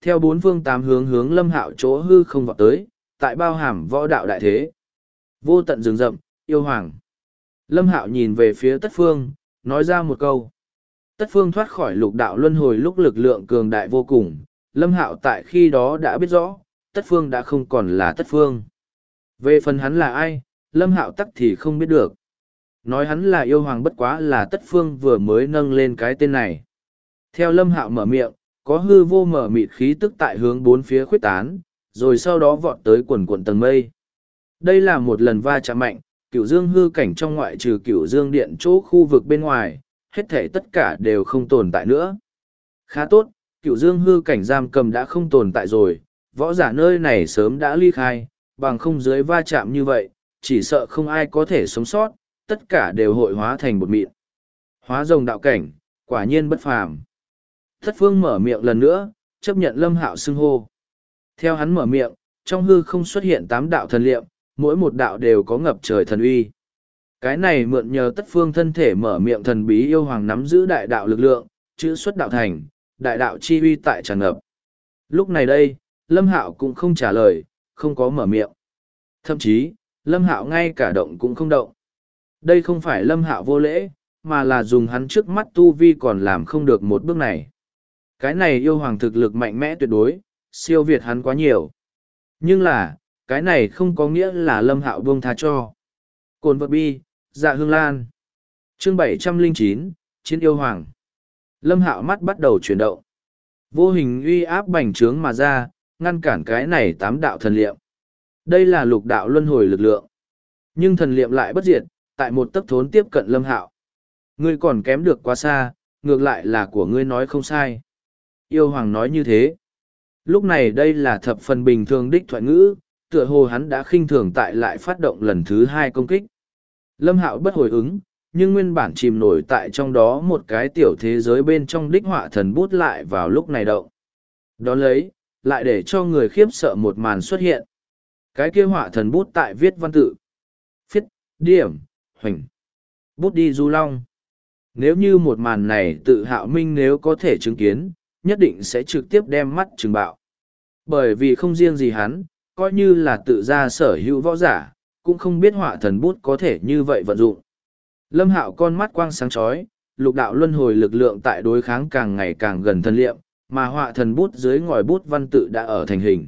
theo bốn phương tám hướng hướng Lâm Hạo chỗ hư không vọt tới, tại bao hàm võ đạo đại thế. Vô tận rừng rậm, yêu hoàng. Lâm Hạo nhìn về phía Tất Phương, nói ra một câu. Tất Phương thoát khỏi lục đạo luân hồi lúc lực lượng cường đại vô cùng, Lâm Hạo tại khi đó đã biết rõ, Tất Phương đã không còn là Tất Phương. Về phần hắn là ai, Lâm Hạo tắc thì không biết được. Nói hắn là yêu hoàng bất quá là Tất Phương vừa mới nâng lên cái tên này. Theo Lâm Hạo mở miệng, có hư vô mở mịt khí tức tại hướng bốn phía khuyết tán, rồi sau đó vọt tới quần quần tầng mây. Đây là một lần va chạm mạnh, Cửu Dương hư cảnh trong ngoại trừ Cửu Dương điện chỗ khu vực bên ngoài, hết thể tất cả đều không tồn tại nữa. Khá tốt, Cửu Dương hư cảnh giam cầm đã không tồn tại rồi, võ giả nơi này sớm đã ly khai, bằng không dưới va chạm như vậy, chỉ sợ không ai có thể sống sót, tất cả đều hội hóa thành bột mịn. Hóa rồng đạo cảnh, quả nhiên bất phàm. Thất Phương mở miệng lần nữa, chấp nhận Lâm Hạo xưng hô. Theo hắn mở miệng, trong hư không xuất hiện 8 đạo thần liệm, mỗi một đạo đều có ngập trời thần uy. Cái này mượn nhờ Tất Phương thân thể mở miệng thần bí yêu hoàng nắm giữ đại đạo lực lượng, chữ xuất đạo thành, đại đạo chi uy tại tràn ngập. Lúc này đây, Lâm Hạo cũng không trả lời, không có mở miệng. Thậm chí, Lâm Hạo ngay cả động cũng không động. Đây không phải Lâm Hạo vô lễ, mà là dùng hắn trước mắt tu vi còn làm không được một bước này. Cái này yêu hoàng thực lực mạnh mẽ tuyệt đối, siêu việt hắn quá nhiều. Nhưng là, cái này không có nghĩa là Lâm Hạo buông tha cho. Cồn vật bi, dạ hương lan. Chương 709, Chiến yêu hoàng. Lâm Hạo mắt bắt đầu chuyển động. Vô hình uy áp bành trướng mà ra, ngăn cản cái này 8 đạo thần liệm. Đây là lục đạo luân hồi lực lượng. Nhưng thần liệm lại bất diệt, tại một tấc thốn tiếp cận Lâm Hạo. Ngươi còn kém được quá xa, ngược lại là của ngươi nói không sai. Yêu hoàng nói như thế. Lúc này đây là thập phần bình thường đích thoại ngữ, tựa hồ hắn đã khinh thường tại lại phát động lần thứ 2 công kích. Lâm Hạo bất hồi ứng, nhưng nguyên bản chìm nổi tại trong đó một cái tiểu thế giới bên trong đích họa thần bút lại vào lúc này động. Đón lấy, lại để cho người khiếp sợ một màn xuất hiện. Cái kia họa thần bút tại viết văn tự. Phiết, điểm, hoành. Bút đi du long. Nếu như một màn này tự Hạo Minh nếu có thể chứng kiến, nhất định sẽ trực tiếp đem mắt trừng bạo. Bởi vì không riêng gì hắn, coi như là tự ra sở hữu võ giả, cũng không biết họa thần bút có thể như vậy vận dụng. Lâm Hạo con mắt quang sáng chói, lục đạo luân hồi lực lượng tại đối kháng càng ngày càng gần thân liệm, mà họa thần bút dưới ngòi bút văn tự đã ở thành hình.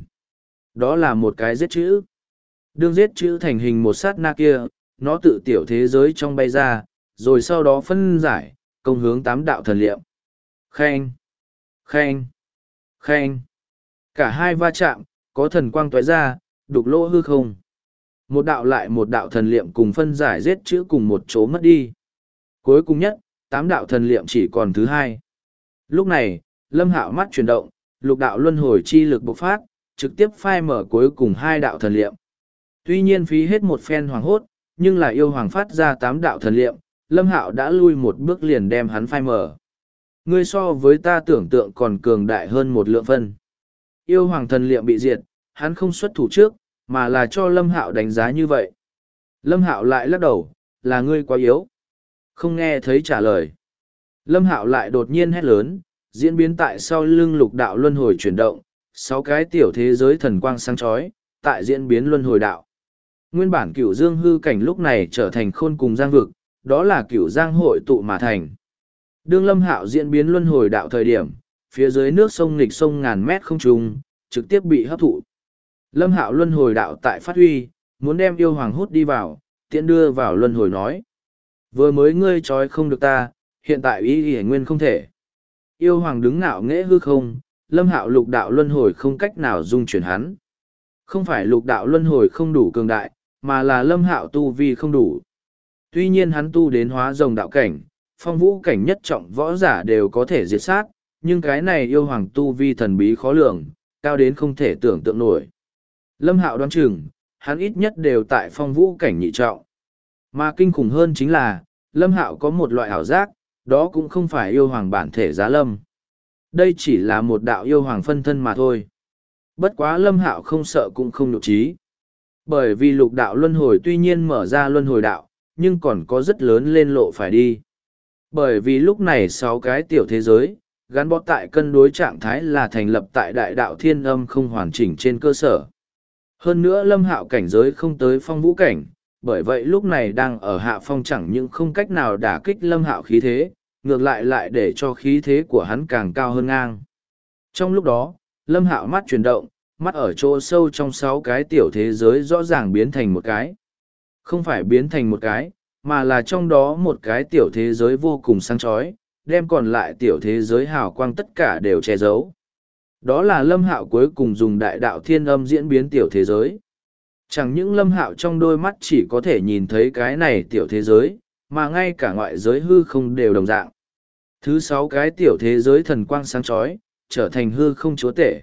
Đó là một cái giết chữ. Đương giết chữ thành hình một sát na kia, nó tự tiểu thế giới trong bay ra, rồi sau đó phân giải, công hướng 8 đạo thần liệm. Khen! Khen! Khen! Cả hai va chạm, có thần quang tóe ra, đục lỗ hư không. Một đạo lại một đạo thần liệm cùng phân giải giết chữ cùng một chỗ mất đi. Cuối cùng nhất, 8 đạo thần liệm chỉ còn thứ 2. Lúc này, Lâm Hạo mắt chuyển động, lục đạo luân hồi chi lực bộc phát, trực tiếp phai mở cuối cùng 2 đạo thần liệm. Tuy nhiên phí hết một phen hoàng hốt, nhưng là yêu hoàng phát ra 8 đạo thần liệm, Lâm Hạo đã lui một bước liền đem hắn phai mở. Ngươi so với ta tưởng tượng còn cường đại hơn một lượng phân. Yêu hoàng thần liệm bị diệt, hắn không xuất thủ trước, mà là cho Lâm Hạo đánh giá như vậy. Lâm Hạo lại lắc đầu, là ngươi quá yếu. Không nghe thấy trả lời. Lâm Hạo lại đột nhiên hét lớn, diễn biến tại sau lưng lục đạo luân hồi chuyển động, 6 cái tiểu thế giới thần quang sáng chói, tại diễn biến luân hồi đạo. Nguyên bản Cửu Dương hư cảnh lúc này trở thành khôn cùng giang vực, đó là Cửu Giang hội tụ mà thành. Đương Lâm Hạo diễn biến luân hồi đạo thời điểm, phía dưới nước sông nghịch sông ngàn mét không trung, trực tiếp bị hấp thụ. Lâm Hạo luân hồi đạo tại phát huy, muốn đem yêu hoàng hút đi vào, tiện đưa vào luân hồi nói. Vừa mới ngươi trói không được ta, hiện tại ý nguyên không thể. Yêu hoàng đứng ngạo nghễ hư không, Lâm Hạo lục đạo luân hồi không cách nào dung chuyển hắn. Không phải lục đạo luân hồi không đủ cường đại, mà là Lâm Hạo tu vi không đủ. Tuy nhiên hắn tu đến hóa rồng đạo cảnh, phong vũ cảnh nhất trọng võ giả đều có thể diệt sát, nhưng cái này yêu hoàng tu vi thần bí khó lường, cao đến không thể tưởng tượng nổi. Lâm Hạo đoán chừng, hắn ít nhất đều tại phong vũ cảnh nhị trọng. Mà kinh khủng hơn chính là, Lâm Hạo có một loại ảo giác, đó cũng không phải yêu hoàng bản thể giá lâm. Đây chỉ là một đạo yêu hoàng phân thân mà thôi. Bất quá Lâm Hạo không sợ cũng không nhục trí. Bởi vì lục đạo luân hồi tuy nhiên mở ra luân hồi đạo, nhưng còn có rất lớn lên lộ phải đi. Bởi vì lúc này 6 cái tiểu thế giới, gắn bó tại cân đối trạng thái là thành lập tại đại đạo thiên âm không hoàn chỉnh trên cơ sở. Hơn nữa Lâm Hạo cảnh giới không tới phong vũ cảnh, bởi vậy lúc này đang ở hạ phong chẳng những không cách nào đả kích Lâm Hạo khí thế, ngược lại để cho khí thế của hắn càng cao hơn ngang. Trong lúc đó, Lâm Hạo mắt chuyển động, mắt ở chỗ sâu trong 6 cái tiểu thế giới rõ ràng biến thành một cái. Không phải biến thành một cái, mà là trong đó một cái tiểu thế giới vô cùng sáng chói, đem còn lại tiểu thế giới hào quang tất cả đều che giấu. Đó là Lâm Hạo cuối cùng dùng đại đạo thiên âm diễn biến tiểu thế giới. Chẳng những Lâm Hạo trong đôi mắt chỉ có thể nhìn thấy cái này tiểu thế giới, mà ngay cả ngoại giới hư không đều đồng dạng. Thứ 6 cái tiểu thế giới thần quang sáng chói, trở thành hư không chúa tể.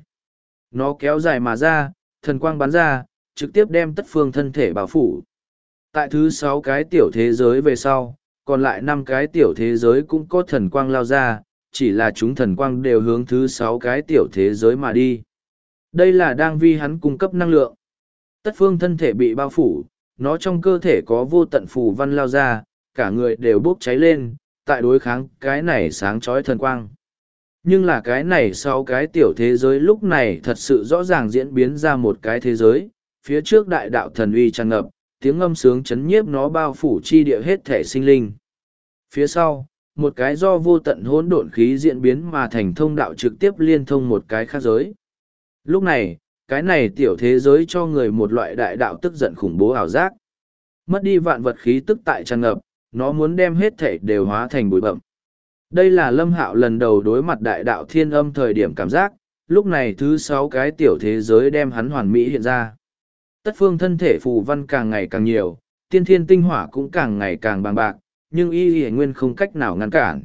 Nó kéo dài mà ra, thần quang bắn ra, trực tiếp đem tất phương thân thể bao phủ. Tại thứ 6 cái tiểu thế giới về sau, còn lại 5 cái tiểu thế giới cũng có thần quang lao ra, chỉ là chúng thần quang đều hướng thứ 6 cái tiểu thế giới mà đi. Đây là đang vi hắn cung cấp năng lượng. Tất phương thân thể bị bao phủ, nó trong cơ thể có vô tận phù văn lao ra, cả người đều bốc cháy lên, tại đối kháng cái này sáng chói thần quang. Nhưng là cái này sau cái tiểu thế giới lúc này thật sự rõ ràng diễn biến ra một cái thế giới, phía trước đại đạo thần uy tràn ngập, tiếng ngâm sướng chấn nhiếp nó bao phủ chi địa hết thể sinh linh. Phía sau, một cái do vô tận hỗn độn khí diễn biến mà thành thông đạo trực tiếp liên thông một cái khác giới. Lúc này, cái này tiểu thế giới cho người một loại đại đạo tức giận khủng bố ảo giác. Mất đi vạn vật khí tức tại tràn ngập, nó muốn đem hết thể đều hóa thành bụi bậm. Đây là Lâm Hạo lần đầu đối mặt đại đạo thiên âm thời điểm cảm giác, lúc này thứ 6 cái tiểu thế giới đem hắn hoàn mỹ hiện ra. Tất phương thân thể phù văn càng ngày càng nhiều, tiên thiên tinh hỏa cũng càng ngày càng bằng bạc, nhưng y nguyên không cách nào ngăn cản.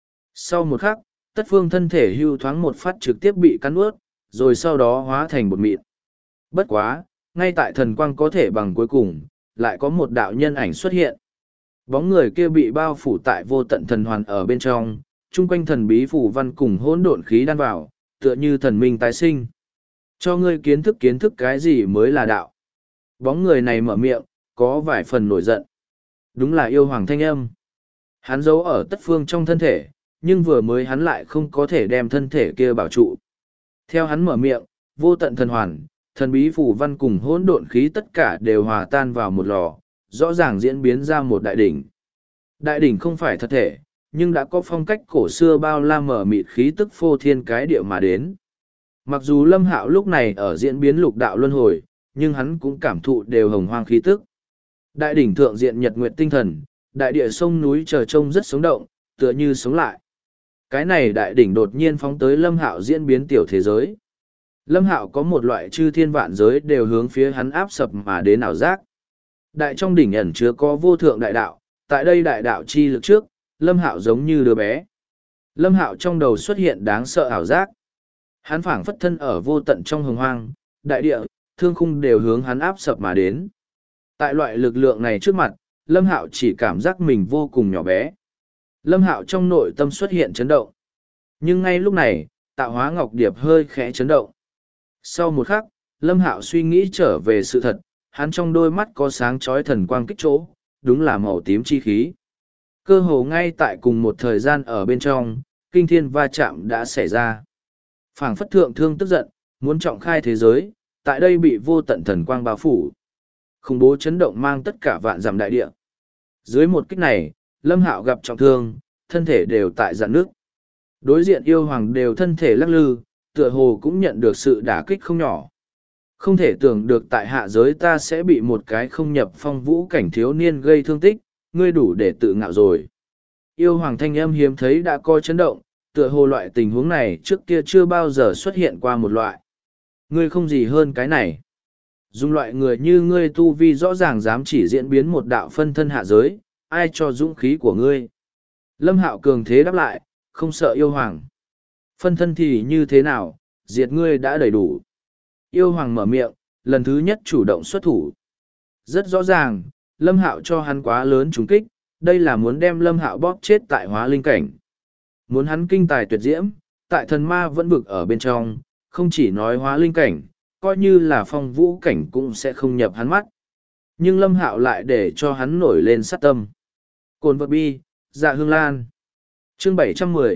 Sau một khắc, tất phương thân thể hưu thoáng một phát trực tiếp bị cắn ướt, rồi sau đó hóa thành bột mịn. Bất quá, ngay tại thần quang có thể bằng cuối cùng, lại có một đạo nhân ảnh xuất hiện. Bóng người kia bị bao phủ tại vô tận thần hoàn ở bên trong, chung quanh thần bí phù văn cùng hỗn độn khí đan vào, tựa như thần minh tái sinh. Cho ngươi kiến thức cái gì mới là đạo. Bóng người này mở miệng, có vài phần nổi giận. Đúng là yêu hoàng thanh âm. Hắn giấu ở tất phương trong thân thể, nhưng vừa mới hắn lại không có thể đem thân thể kia bảo trụ. Theo hắn mở miệng, vô tận thần hoàn, thần bí phù văn cùng hỗn độn khí tất cả đều hòa tan vào một lò, rõ ràng diễn biến ra một đại đỉnh. Đại đỉnh không phải thật thể, nhưng đã có phong cách cổ xưa bao la mở mịt khí tức phô thiên cái địa mà đến. Mặc dù Lâm Hạo lúc này ở diễn biến lục đạo luân hồi, nhưng hắn cũng cảm thụ đều hồng hoang khí tức. Đại đỉnh thượng diện nhật nguyệt tinh thần, đại địa sông núi chờ trông rất sống động, tựa như sống lại. Cái này đại đỉnh đột nhiên phóng tới Lâm Hạo diễn biến tiểu thế giới. Lâm Hạo có một loại chư thiên vạn giới đều hướng phía hắn áp sập mà đến ảo giác. Đại trong đỉnh ẩn chứa có vô thượng đại đạo, tại đây đại đạo chi lực trước, Lâm Hạo giống như đứa bé. Lâm Hạo trong đầu xuất hiện đáng sợ ảo giác. Hắn phảng phất thân ở vô tận trong hồng hoang, đại địa, thương khung đều hướng hắn áp sập mà đến. Tại loại lực lượng này trước mặt, Lâm Hạo chỉ cảm giác mình vô cùng nhỏ bé. Lâm Hạo trong nội tâm xuất hiện chấn động. Nhưng ngay lúc này, Tạo Hóa Ngọc Điệp hơi khẽ chấn động. Sau một khắc, Lâm Hạo suy nghĩ trở về sự thật, hắn trong đôi mắt có sáng chói thần quang kích chỗ, đúng là màu tím chi khí. Cơ hồ ngay tại cùng một thời gian ở bên trong, kinh thiên va chạm đã xảy ra. Phảng phất thượng thương tức giận, muốn trọng khai thế giới, tại đây bị vô tận thần quang bao phủ. Khủng bố chấn động mang tất cả vạn dặm đại địa. Dưới một kích này, Lâm Hạo gặp trọng thương, thân thể đều tại dạn nước. Đối diện yêu hoàng đều thân thể lắc lư, tựa hồ cũng nhận được sự đả kích không nhỏ. Không thể tưởng được tại hạ giới ta sẽ bị một cái không nhập phong vũ cảnh thiếu niên gây thương tích, ngươi đủ để tự ngạo rồi. Yêu hoàng thanh âm hiếm thấy đã coi chấn động, tựa hồ loại tình huống này trước kia chưa bao giờ xuất hiện qua một loại. Ngươi không gì hơn cái này. Dùng loại người như ngươi tu vi rõ ràng dám chỉ diễn biến một đạo phân thân hạ giới, ai cho dũng khí của ngươi. Lâm Hạo cường thế đáp lại, không sợ yêu hoàng. Phân thân thì như thế nào, diệt ngươi đã đầy đủ. Yêu hoàng mở miệng, lần thứ nhất chủ động xuất thủ. Rất rõ ràng, Lâm Hạo cho hắn quá lớn trùng kích, đây là muốn đem Lâm Hạo bóp chết tại hóa linh cảnh. Muốn hắn kinh tài tuyệt diễm, tại thần ma vẫn vực ở bên trong, không chỉ nói hóa linh cảnh, coi như là phong vũ cảnh cũng sẽ không nhập hắn mắt. Nhưng Lâm Hạo lại để cho hắn nổi lên sát tâm. Cồn vật bi, dạ hương lan. Chương 710,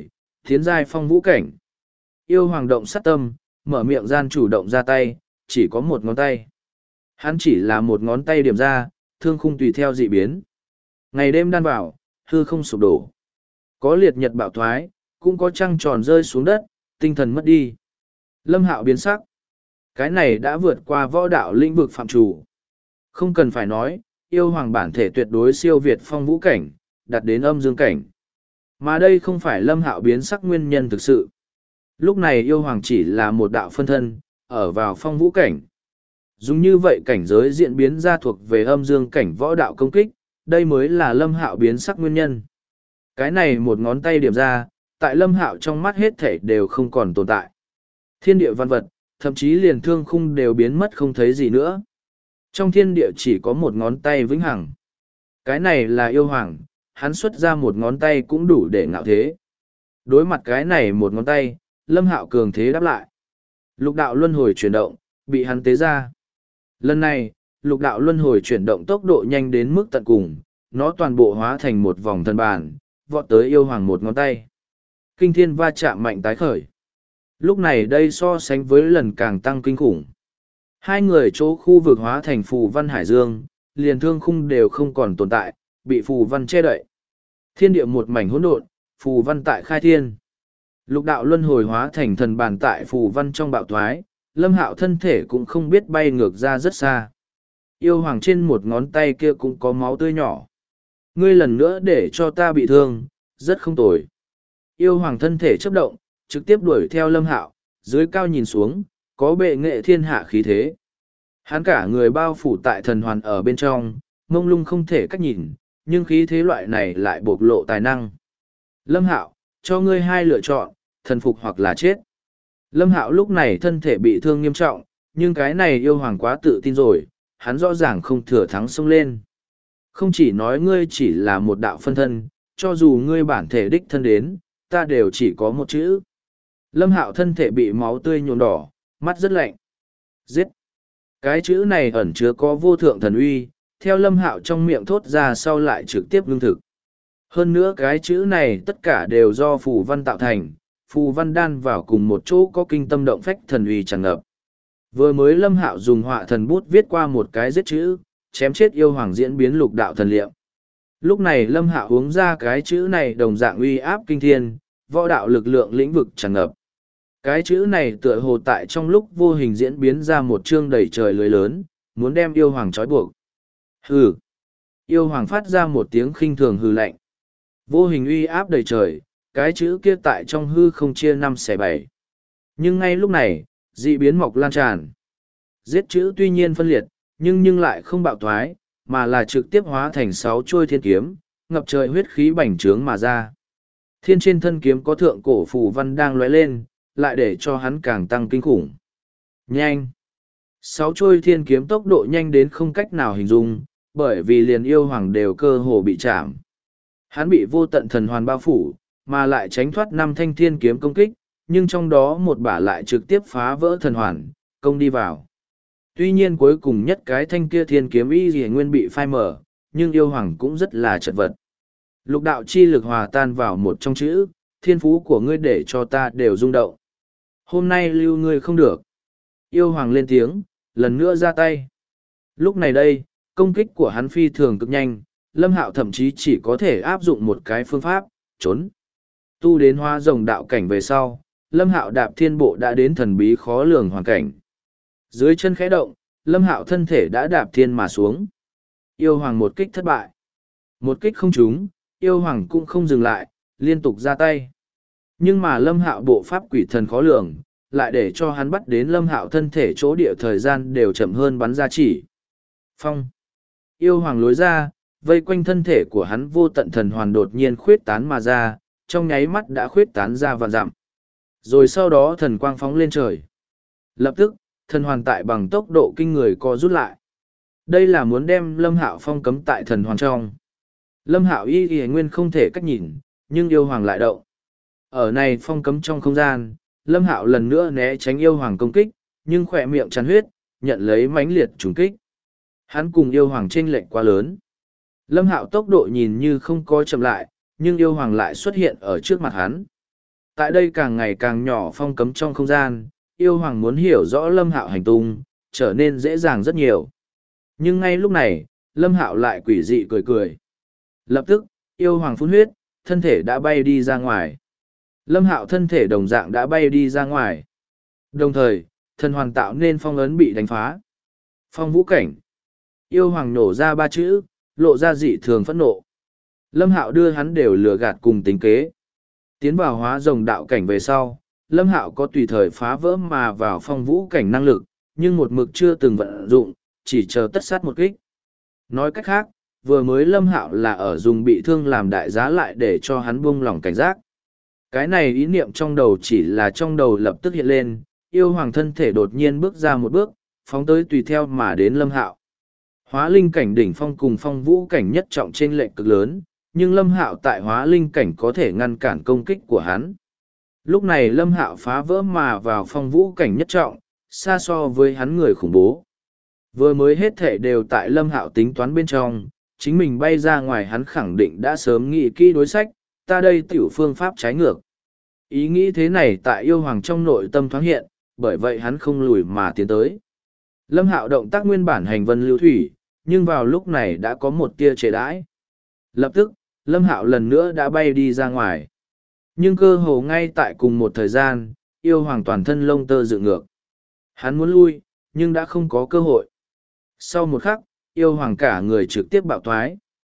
tiến giai phong vũ cảnh. Yêu hoàng động sát tâm, mở miệng gian chủ động ra tay, chỉ có một ngón tay. Hắn chỉ là một ngón tay điểm ra, thương khung tùy theo dị biến. Ngày đêm đan vào, hư không sụp đổ. Có liệt nhật bạo thoái, cũng có trăng tròn rơi xuống đất, tinh thần mất đi. Lâm Hạo biến sắc. Cái này đã vượt qua võ đạo lĩnh vực phạm chủ. Không cần phải nói, yêu hoàng bản thể tuyệt đối siêu việt phong vũ cảnh, đạt đến âm dương cảnh. Mà đây không phải Lâm Hạo biến sắc nguyên nhân thực sự. Lúc này yêu hoàng chỉ là một đạo phân thân, ở vào phong vũ cảnh. Dùng như vậy cảnh giới diễn biến ra thuộc về âm dương cảnh võ đạo công kích, đây mới là Lâm Hạo biến sắc nguyên nhân. Cái này một ngón tay điểm ra, tại Lâm Hạo trong mắt hết thể đều không còn tồn tại. Thiên địa văn vật, thậm chí liền thương khung đều biến mất không thấy gì nữa. Trong thiên địa chỉ có một ngón tay vĩnh hằng. Cái này là yêu hoàng, hắn xuất ra một ngón tay cũng đủ để ngạo thế. Đối mặt cái này một ngón tay, Lâm Hạo cường thế đáp lại. Lục đạo luân hồi chuyển động, bị hắn tế ra. Lần này, lục đạo luân hồi chuyển động tốc độ nhanh đến mức tận cùng, nó toàn bộ hóa thành một vòng thần bàn, vọt tới yêu hoàng một ngón tay. Kinh thiên va chạm mạnh tái khởi. Lúc này đây so sánh với lần càng tăng kinh khủng. Hai người chỗ khu vực hóa thành phù văn hải dương, liền thương khung đều không còn tồn tại, bị phù văn che đậy. Thiên địa một mảnh hỗn độn, phù văn tại khai thiên. Lục đạo luân hồi hóa thành thần bàn tại phù văn trong bạo thoái, Lâm Hạo thân thể cũng không biết bay ngược ra rất xa. Yêu hoàng trên một ngón tay kia cũng có máu tươi nhỏ. Ngươi lần nữa để cho ta bị thương, rất không tồi. Yêu hoàng thân thể chấp động, trực tiếp đuổi theo Lâm Hạo, dưới cao nhìn xuống, có bệ nghệ thiên hạ khí thế. Hắn cả người bao phủ tại thần hoàn ở bên trong, mông lung không thể cách nhìn, nhưng khí thế loại này lại bộc lộ tài năng. Lâm Hạo, cho ngươi hai lựa chọn, thần phục hoặc là chết. Lâm Hạo lúc này thân thể bị thương nghiêm trọng, nhưng cái này yêu hoàng quá tự tin rồi, hắn rõ ràng không thừa thắng xông lên. Không chỉ nói ngươi chỉ là một đạo phân thân, cho dù ngươi bản thể đích thân đến, ta đều chỉ có một chữ. Lâm Hạo thân thể bị máu tươi nhuộm đỏ, mắt rất lạnh. Giết! Cái chữ này ẩn chứa có vô thượng thần uy, theo Lâm Hạo trong miệng thốt ra sau lại trực tiếp lương thực. Hơn nữa cái chữ này tất cả đều do phù văn tạo thành, phù văn đan vào cùng một chỗ có kinh tâm động phách thần uy tràn ngập. Vừa mới Lâm Hạo dùng họa thần bút viết qua một cái giết chữ, chém chết yêu hoàng diễn biến lục đạo thần liệm. Lúc này Lâm Hạo uống ra cái chữ này đồng dạng uy áp kinh thiên, võ đạo lực lượng lĩnh vực tràn ngập. Cái chữ này tựa hồ tại trong lúc vô hình diễn biến ra một chương đầy trời lưới lớn, muốn đem yêu hoàng trói buộc. Hừ! Yêu hoàng phát ra một tiếng khinh thường hừ lạnh. Vô hình uy áp đầy trời, cái chữ kia tại trong hư không chia năm xẻ bảy. Nhưng ngay lúc này, dị biến mọc lan tràn. Giết chữ tuy nhiên phân liệt, nhưng lại không bạo thoái, mà là trực tiếp hóa thành 6 trôi thiên kiếm, ngập trời huyết khí bành trướng mà ra. Thiên trên thân kiếm có thượng cổ phù văn đang lóe lên, lại để cho hắn càng tăng kinh khủng. Nhanh! 6 trôi thiên kiếm tốc độ nhanh đến không cách nào hình dung, bởi vì liền yêu hoàng đều cơ hồ bị chạm. Hắn bị vô tận thần hoàn bao phủ, mà lại tránh thoát 5 thanh thiên kiếm công kích, nhưng trong đó một bả lại trực tiếp phá vỡ thần hoàn, công đi vào. Tuy nhiên cuối cùng nhất cái thanh kia thiên kiếm y gì nguyên bị phai mở, nhưng yêu hoàng cũng rất là chật vật. Lục đạo chi lực hòa tan vào một trong chữ, thiên phú của ngươi để cho ta đều rung động. Hôm nay lưu ngươi không được. Yêu hoàng lên tiếng, lần nữa ra tay. Lúc này đây, công kích của hắn phi thường cực nhanh, Lâm Hạo thậm chí chỉ có thể áp dụng một cái phương pháp, trốn. Tu đến hóa rồng đạo cảnh về sau, Lâm Hạo đạp thiên bộ đã đến thần bí khó lường hoàn cảnh. Dưới chân khẽ động, Lâm Hạo thân thể đã đạp thiên mà xuống. Yêu hoàng một kích thất bại. Một kích không trúng, yêu hoàng cũng không dừng lại, liên tục ra tay. Nhưng mà Lâm Hạo bộ pháp quỷ thần khó lường, lại để cho hắn bắt đến Lâm Hạo thân thể chỗ địa thời gian đều chậm hơn bắn ra chỉ. Phong. Yêu hoàng lối ra, vây quanh thân thể của hắn vô tận thần hoàn đột nhiên khuyết tán mà ra, trong nháy mắt đã khuyết tán ra vạn dặm. Rồi sau đó thần quang phóng lên trời. Lập tức, thần hoàn tại bằng tốc độ kinh người co rút lại. Đây là muốn đem Lâm Hạo phong cấm tại thần hoàn trong. Lâm Hạo y nguyên không thể cách nhìn, nhưng yêu hoàng lại động. Ở này phong cấm trong không gian, Lâm Hạo lần nữa né tránh yêu hoàng công kích, nhưng khỏe miệng tràn huyết, nhận lấy mãnh liệt trùng kích. Hắn cùng yêu hoàng chênh lệch quá lớn. Lâm Hạo tốc độ nhìn như không có chậm lại, nhưng yêu hoàng lại xuất hiện ở trước mặt hắn. Tại đây càng ngày càng nhỏ phong cấm trong không gian, yêu hoàng muốn hiểu rõ Lâm Hạo hành tung, trở nên dễ dàng rất nhiều. Nhưng ngay lúc này, Lâm Hạo lại quỷ dị cười cười. Lập tức, yêu hoàng phun huyết, thân thể đã bay đi ra ngoài. Lâm Hạo thân thể đồng dạng đã bay đi ra ngoài. Đồng thời, thần hoàn tạo nên phong ấn bị đánh phá. Phong vũ cảnh. Yêu hoàng nổ ra ba chữ, lộ ra dị thường phẫn nộ. Lâm Hạo đưa hắn đều lừa gạt cùng tính kế. Tiến vào hóa rồng đạo cảnh về sau, Lâm Hạo có tùy thời phá vỡ mà vào phong vũ cảnh năng lực, nhưng một mực chưa từng vận dụng, chỉ chờ tất sát một kích. Nói cách khác, vừa mới Lâm Hạo là ở dùng bị thương làm đại giá lại để cho hắn buông lỏng cảnh giác. Cái này ý niệm trong đầu chỉ là trong đầu lập tức hiện lên, yêu hoàng thân thể đột nhiên bước ra một bước, phóng tới tùy theo mà đến Lâm Hạo. Hóa linh cảnh đỉnh phong cùng phong vũ cảnh nhất trọng trên lệnh cực lớn, nhưng Lâm Hạo tại hóa linh cảnh có thể ngăn cản công kích của hắn. Lúc này Lâm Hạo phá vỡ mà vào phong vũ cảnh nhất trọng, xa so với hắn người khủng bố. Vừa mới hết thể đều tại Lâm Hạo tính toán bên trong, chính mình bay ra ngoài hắn khẳng định đã sớm nghĩ kỹ đối sách, ta đây tiểu phương pháp trái ngược. Ý nghĩ thế này tại yêu hoàng trong nội tâm thoáng hiện, bởi vậy hắn không lùi mà tiến tới. Lâm Hạo động tác nguyên bản hành vân lưu thủy, nhưng vào lúc này đã có một tia trễ đãi. Lập tức, Lâm Hạo lần nữa đã bay đi ra ngoài. Nhưng cơ hồ ngay tại cùng một thời gian, yêu hoàng toàn thân lông tơ dựng ngược. Hắn muốn lui, nhưng đã không có cơ hội. Sau một khắc, yêu hoàng cả người trực tiếp bạo toái.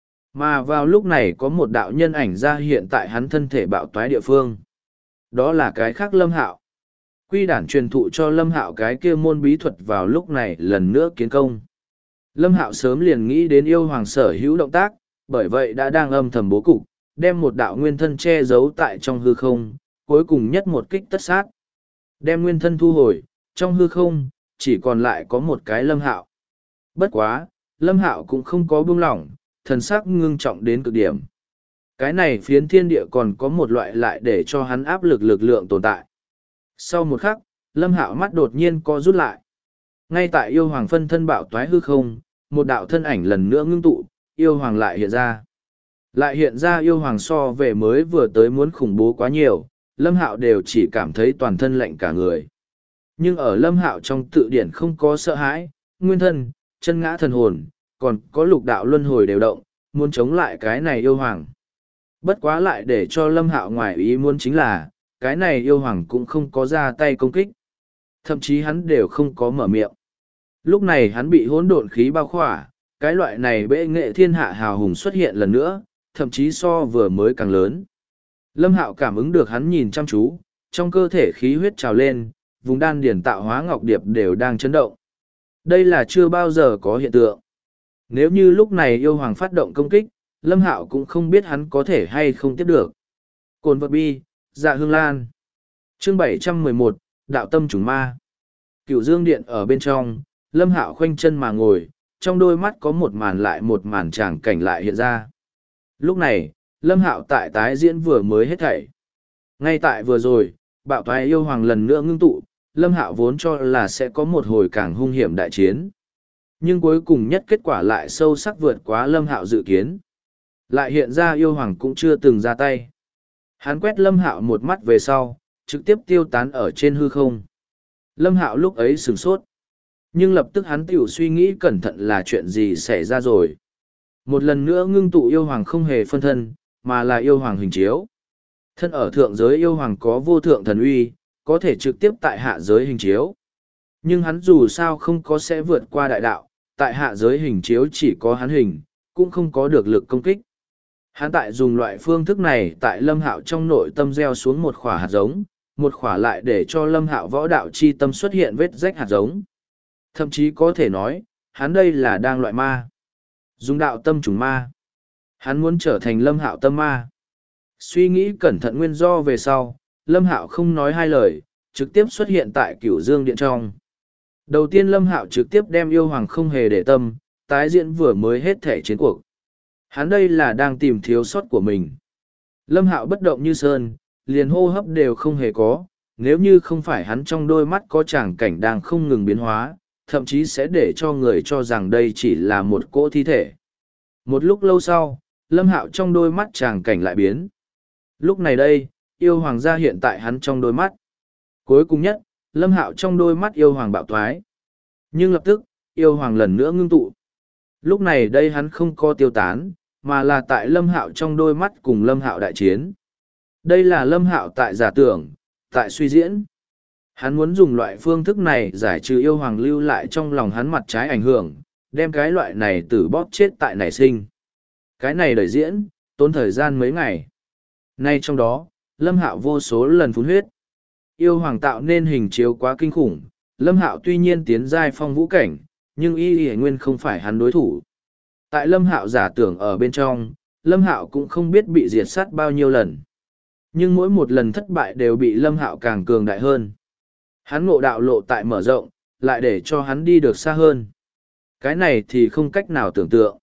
Mà vào lúc này có một đạo nhân ảnh ra hiện tại hắn thân thể bạo toái địa phương. Đó là cái khác Lâm Hạo. Quy đản truyền thụ cho Lâm Hạo cái kia môn bí thuật vào lúc này lần nữa kiến công. Lâm Hạo sớm liền nghĩ đến yêu hoàng sở hữu động tác, bởi vậy đã đang âm thầm bố cục, đem một đạo nguyên thân che giấu tại trong hư không, cuối cùng nhất một kích tất sát. Đem nguyên thân thu hồi, trong hư không, chỉ còn lại có một cái Lâm Hạo. Bất quá, Lâm Hạo cũng không có buông lỏng, thần sắc ngưng trọng đến cực điểm. Cái này phiến thiên địa còn có một loại lại để cho hắn áp lực lực lượng tồn tại. Sau một khắc, Lâm Hạo mắt đột nhiên co rút lại. Ngay tại yêu hoàng phân thân bạo toái hư không, một đạo thân ảnh lần nữa ngưng tụ, yêu hoàng lại hiện ra. Lại hiện ra yêu hoàng so về mới vừa tới muốn khủng bố quá nhiều, Lâm Hạo đều chỉ cảm thấy toàn thân lạnh cả người. Nhưng ở Lâm Hạo trong tự điển không có sợ hãi, nguyên thân, chân ngã thần hồn, còn có lục đạo luân hồi đều động, muốn chống lại cái này yêu hoàng. Bất quá lại để cho Lâm Hạo ngoài ý muốn chính là, cái này yêu hoàng cũng không có ra tay công kích. Thậm chí hắn đều không có mở miệng. Lúc này hắn bị hỗn độn khí bao khỏa, cái loại này bệ nghệ thiên hạ hào hùng xuất hiện lần nữa, thậm chí so vừa mới càng lớn. Lâm Hạo cảm ứng được hắn nhìn chăm chú, trong cơ thể khí huyết trào lên, vùng đan điển tạo hóa ngọc điệp đều đang chấn động. Đây là chưa bao giờ có hiện tượng. Nếu như lúc này yêu hoàng phát động công kích, Lâm Hạo cũng không biết hắn có thể hay không tiếp được. Cồn vật bi, dạ hương lan. Chương 711, Đạo tâm trùng ma. Cửu Dương Điện ở bên trong, Lâm Hạo khoanh chân mà ngồi, trong đôi mắt có một màn lại một màn tràng cảnh lại hiện ra. Lúc này, Lâm Hạo tại tái diễn vừa mới hết thảy. Ngay tại vừa rồi, bạo toái yêu hoàng lần nữa ngưng tụ, Lâm Hạo vốn cho là sẽ có một hồi càng hung hiểm đại chiến. Nhưng cuối cùng nhất kết quả lại sâu sắc vượt quá Lâm Hạo dự kiến. Lại hiện ra yêu hoàng cũng chưa từng ra tay. Hắn quét Lâm Hạo một mắt về sau, trực tiếp tiêu tán ở trên hư không. Lâm Hạo lúc ấy sửng sốt. Nhưng lập tức hắn tiểu suy nghĩ cẩn thận là chuyện gì xảy ra rồi. Một lần nữa ngưng tụ yêu hoàng không hề phân thân, mà là yêu hoàng hình chiếu. Thân ở thượng giới yêu hoàng có vô thượng thần uy, có thể trực tiếp tại hạ giới hình chiếu. Nhưng hắn dù sao không có sẽ vượt qua đại đạo, tại hạ giới hình chiếu chỉ có hắn hình, cũng không có được lực công kích. Hắn tại dùng loại phương thức này tại Lâm Hạo trong nội tâm gieo xuống một khỏa hạt giống, một khỏa lại để cho Lâm Hạo võ đạo chi tâm xuất hiện vết rách hạt giống. Thậm chí có thể nói, hắn đây là đang loại ma. Dùng đạo tâm trùng ma. Hắn muốn trở thành Lâm Hạo tâm ma. Suy nghĩ cẩn thận nguyên do về sau, Lâm Hạo không nói hai lời, trực tiếp xuất hiện tại Cửu Dương Điện trong. Đầu tiên Lâm Hạo trực tiếp đem yêu hoàng không hề để tâm, tái diễn vừa mới hết thể chiến cuộc. Hắn đây là đang tìm thiếu sót của mình. Lâm Hạo bất động như sơn, liền hô hấp đều không hề có, nếu như không phải hắn trong đôi mắt có tràng cảnh đang không ngừng biến hóa, thậm chí sẽ để cho người cho rằng đây chỉ là một cỗ thi thể. Một lúc lâu sau, Lâm Hạo trong đôi mắt tràng cảnh lại biến. Lúc này đây, yêu hoàng ra hiện tại hắn trong đôi mắt. Cuối cùng nhất, Lâm Hạo trong đôi mắt yêu hoàng bạo thoái. Nhưng lập tức, yêu hoàng lần nữa ngưng tụ. Lúc này đây hắn không có tiêu tán, mà là tại Lâm Hạo trong đôi mắt cùng Lâm Hạo đại chiến. Đây là Lâm Hạo tại giả tưởng, tại suy diễn. Hắn muốn dùng loại phương thức này giải trừ yêu hoàng lưu lại trong lòng hắn mặt trái ảnh hưởng, đem cái loại này tử bóp chết tại nảy sinh. Cái này đẩy diễn, tốn thời gian mấy ngày. Nay trong đó, Lâm Hạo vô số lần phun huyết. Yêu hoàng tạo nên hình chiếu quá kinh khủng, Lâm Hạo tuy nhiên tiến giai phong vũ cảnh, nhưng y nguyên không phải hắn đối thủ. Tại Lâm Hạo giả tưởng ở bên trong, Lâm Hạo cũng không biết bị diệt sát bao nhiêu lần. Nhưng mỗi một lần thất bại đều bị Lâm Hạo càng cường đại hơn. Hắn ngộ đạo lộ tại mở rộng, lại để cho hắn đi được xa hơn. Cái này thì không cách nào tưởng tượng.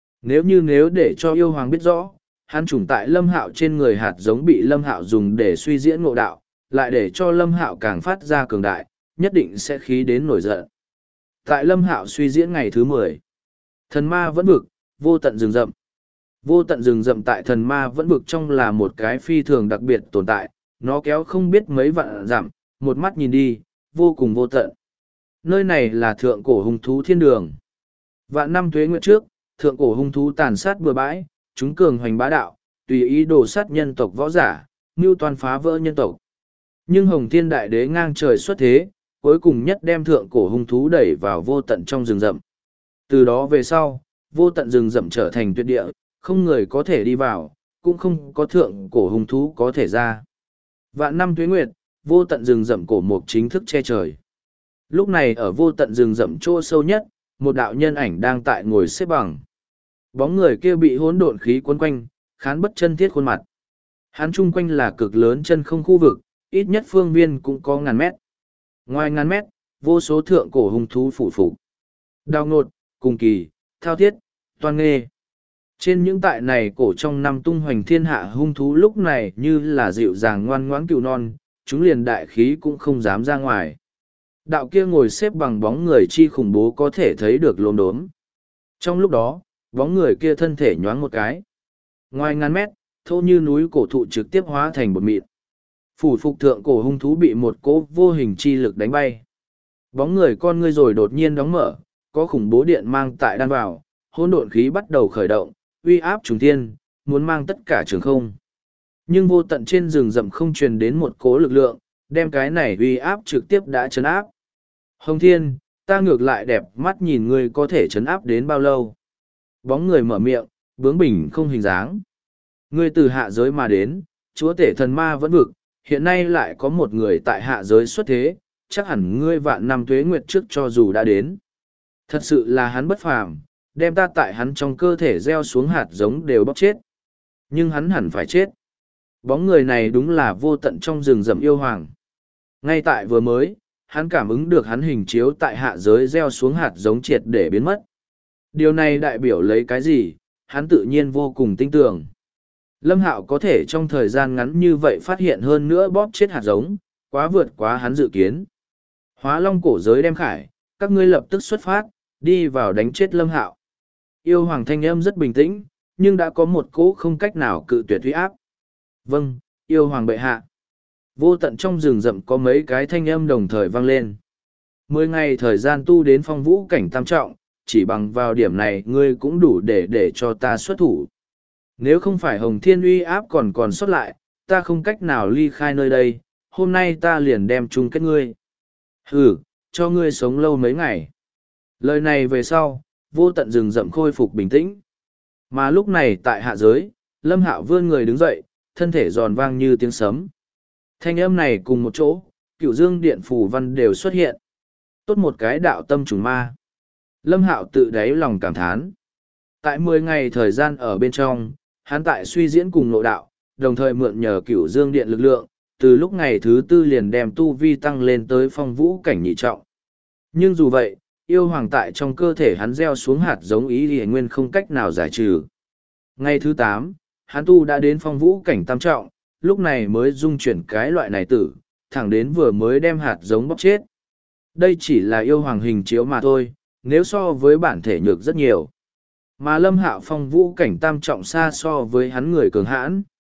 Nếu để cho yêu hoàng biết rõ, hắn trùng tại Lâm Hạo trên người hạt giống bị Lâm Hạo dùng để suy diễn ngộ đạo, lại để cho Lâm Hạo càng phát ra cường đại, nhất định sẽ khí đến nổi giận. Tại Lâm Hạo suy diễn ngày thứ 10, thần ma vẫn vực, vô tận rừng rậm. Vô tận rừng rậm tại thần ma vẫn vực trong là một cái phi thường đặc biệt tồn tại, nó kéo không biết mấy vạn dặm, một mắt nhìn đi, vô cùng vô tận. Nơi này là thượng cổ hung thú thiên đường. Vạn năm tuế nguyệt trước, thượng cổ hung thú tàn sát bừa bãi, chúng cường hoành bá đạo, tùy ý đổ sát nhân tộc võ giả, mưu toan phá vỡ nhân tộc. Nhưng Hồng Thiên Đại Đế ngang trời xuất thế, cuối cùng nhất đem thượng cổ hung thú đẩy vào vô tận trong rừng rậm. Từ đó về sau, vô tận rừng rậm trở thành tuyệt địa, không người có thể đi vào, cũng không có thượng cổ hung thú có thể ra. Vạn năm tuế nguyệt, vô tận rừng rậm cổ mục chính thức che trời. Lúc này ở vô tận rừng rậm chỗ sâu nhất, một đạo nhân ảnh đang tại ngồi xếp bằng. Bóng người kia bị hỗn độn khí quấn quanh, khán bất chân thiết khuôn mặt. Hắn chung quanh là cực lớn chân không khu vực, ít nhất phương viên cũng có ngàn mét. Ngoài ngàn mét, vô số thượng cổ hung thú phủ phục. Đào ngột, cùng kỳ, thao thiết, toan nghê. Trên những tại này cổ trong năm tung hoành thiên hạ hung thú lúc này như là dịu dàng ngoan ngoãn cừu non, chúng liền đại khí cũng không dám ra ngoài. Đạo kia ngồi xếp bằng bóng người chi khủng bố có thể thấy được lốm đốm. Trong lúc đó, bóng người kia thân thể nhoáng một cái. Ngoài ngàn mét, thô như núi cổ thụ trực tiếp hóa thành bột mịn. Phủ phục thượng cổ hung thú bị một cỗ vô hình chi lực đánh bay. Bóng người con ngươi rồi đột nhiên đóng mở, có khủng bố điện mang tại đan vào, hỗn độn khí bắt đầu khởi động, uy áp trùng thiên, muốn mang tất cả trường không. Nhưng vô tận trên rừng rậm không truyền đến một cỗ lực lượng, đem cái này uy áp trực tiếp đã chấn áp. Hồng Thiên, ta ngược lại đẹp mắt nhìn ngươi có thể chấn áp đến bao lâu. Bóng người mở miệng, bướng bỉnh không hình dáng. Ngươi từ hạ giới mà đến, chúa tể thần ma vẫn vực, hiện nay lại có một người tại hạ giới xuất thế, chắc hẳn ngươi vạn năm tuế nguyệt trước cho dù đã đến. Thật sự là hắn bất phàm, đem ta tại hắn trong cơ thể gieo xuống hạt giống đều bóc chết. Nhưng hắn hẳn phải chết. Bóng người này đúng là vô tận trong rừng rậm yêu hoàng. Ngay tại vừa mới, hắn cảm ứng được hắn hình chiếu tại hạ giới gieo xuống hạt giống triệt để biến mất. Điều này đại biểu lấy cái gì, hắn tự nhiên vô cùng tin tưởng. Lâm Hạo có thể trong thời gian ngắn như vậy phát hiện hơn nữa bóp chết hạt giống, quá vượt quá hắn dự kiến. Hóa Long cổ giới đem khải, các ngươi lập tức xuất phát, đi vào đánh chết Lâm Hạo. Yêu hoàng thanh âm rất bình tĩnh, nhưng đã có một cỗ không cách nào cự tuyệt uy áp. Vâng, yêu hoàng bệ hạ. Vô tận trong rừng rậm có mấy cái thanh âm đồng thời vang lên. 10 ngày thời gian tu đến phong vũ cảnh tam trọng, chỉ bằng vào điểm này ngươi cũng đủ để cho ta xuất thủ. Nếu không phải Hồng Thiên uy áp còn xuất lại, ta không cách nào ly khai nơi đây, hôm nay ta liền đem chung kết ngươi. Hừ, cho ngươi sống lâu mấy ngày. Lời này về sau, vô tận rừng rậm khôi phục bình tĩnh. Mà lúc này tại hạ giới, Lâm Hạo vươn người đứng dậy, thân thể giòn vang như tiếng sấm. Thanh âm này cùng một chỗ, Cửu Dương Điện phù văn đều xuất hiện. Tốt một cái đạo tâm trùng ma. Lâm Hạo tự đáy lòng cảm thán. Tại 10 ngày thời gian ở bên trong, hắn tại suy diễn cùng nội đạo, đồng thời mượn nhờ Cửu Dương Điện lực lượng, từ lúc ngày thứ 4 liền đem tu vi tăng lên tới phong vũ cảnh nhị trọng. Nhưng dù vậy, yêu hoàng tại trong cơ thể hắn gieo xuống hạt giống ý thì nguyên không cách nào giải trừ. Ngày thứ 8, hắn tu đã đến phong vũ cảnh tam trọng, lúc này mới dung chuyển cái loại này tử, thẳng đến vừa mới đem hạt giống bóc chết. Đây chỉ là yêu hoàng hình chiếu mà thôi, nếu so với bản thể nhược rất nhiều. Mà Lâm Hạo phong vũ cảnh tam trọng xa so với hắn người cường hãn.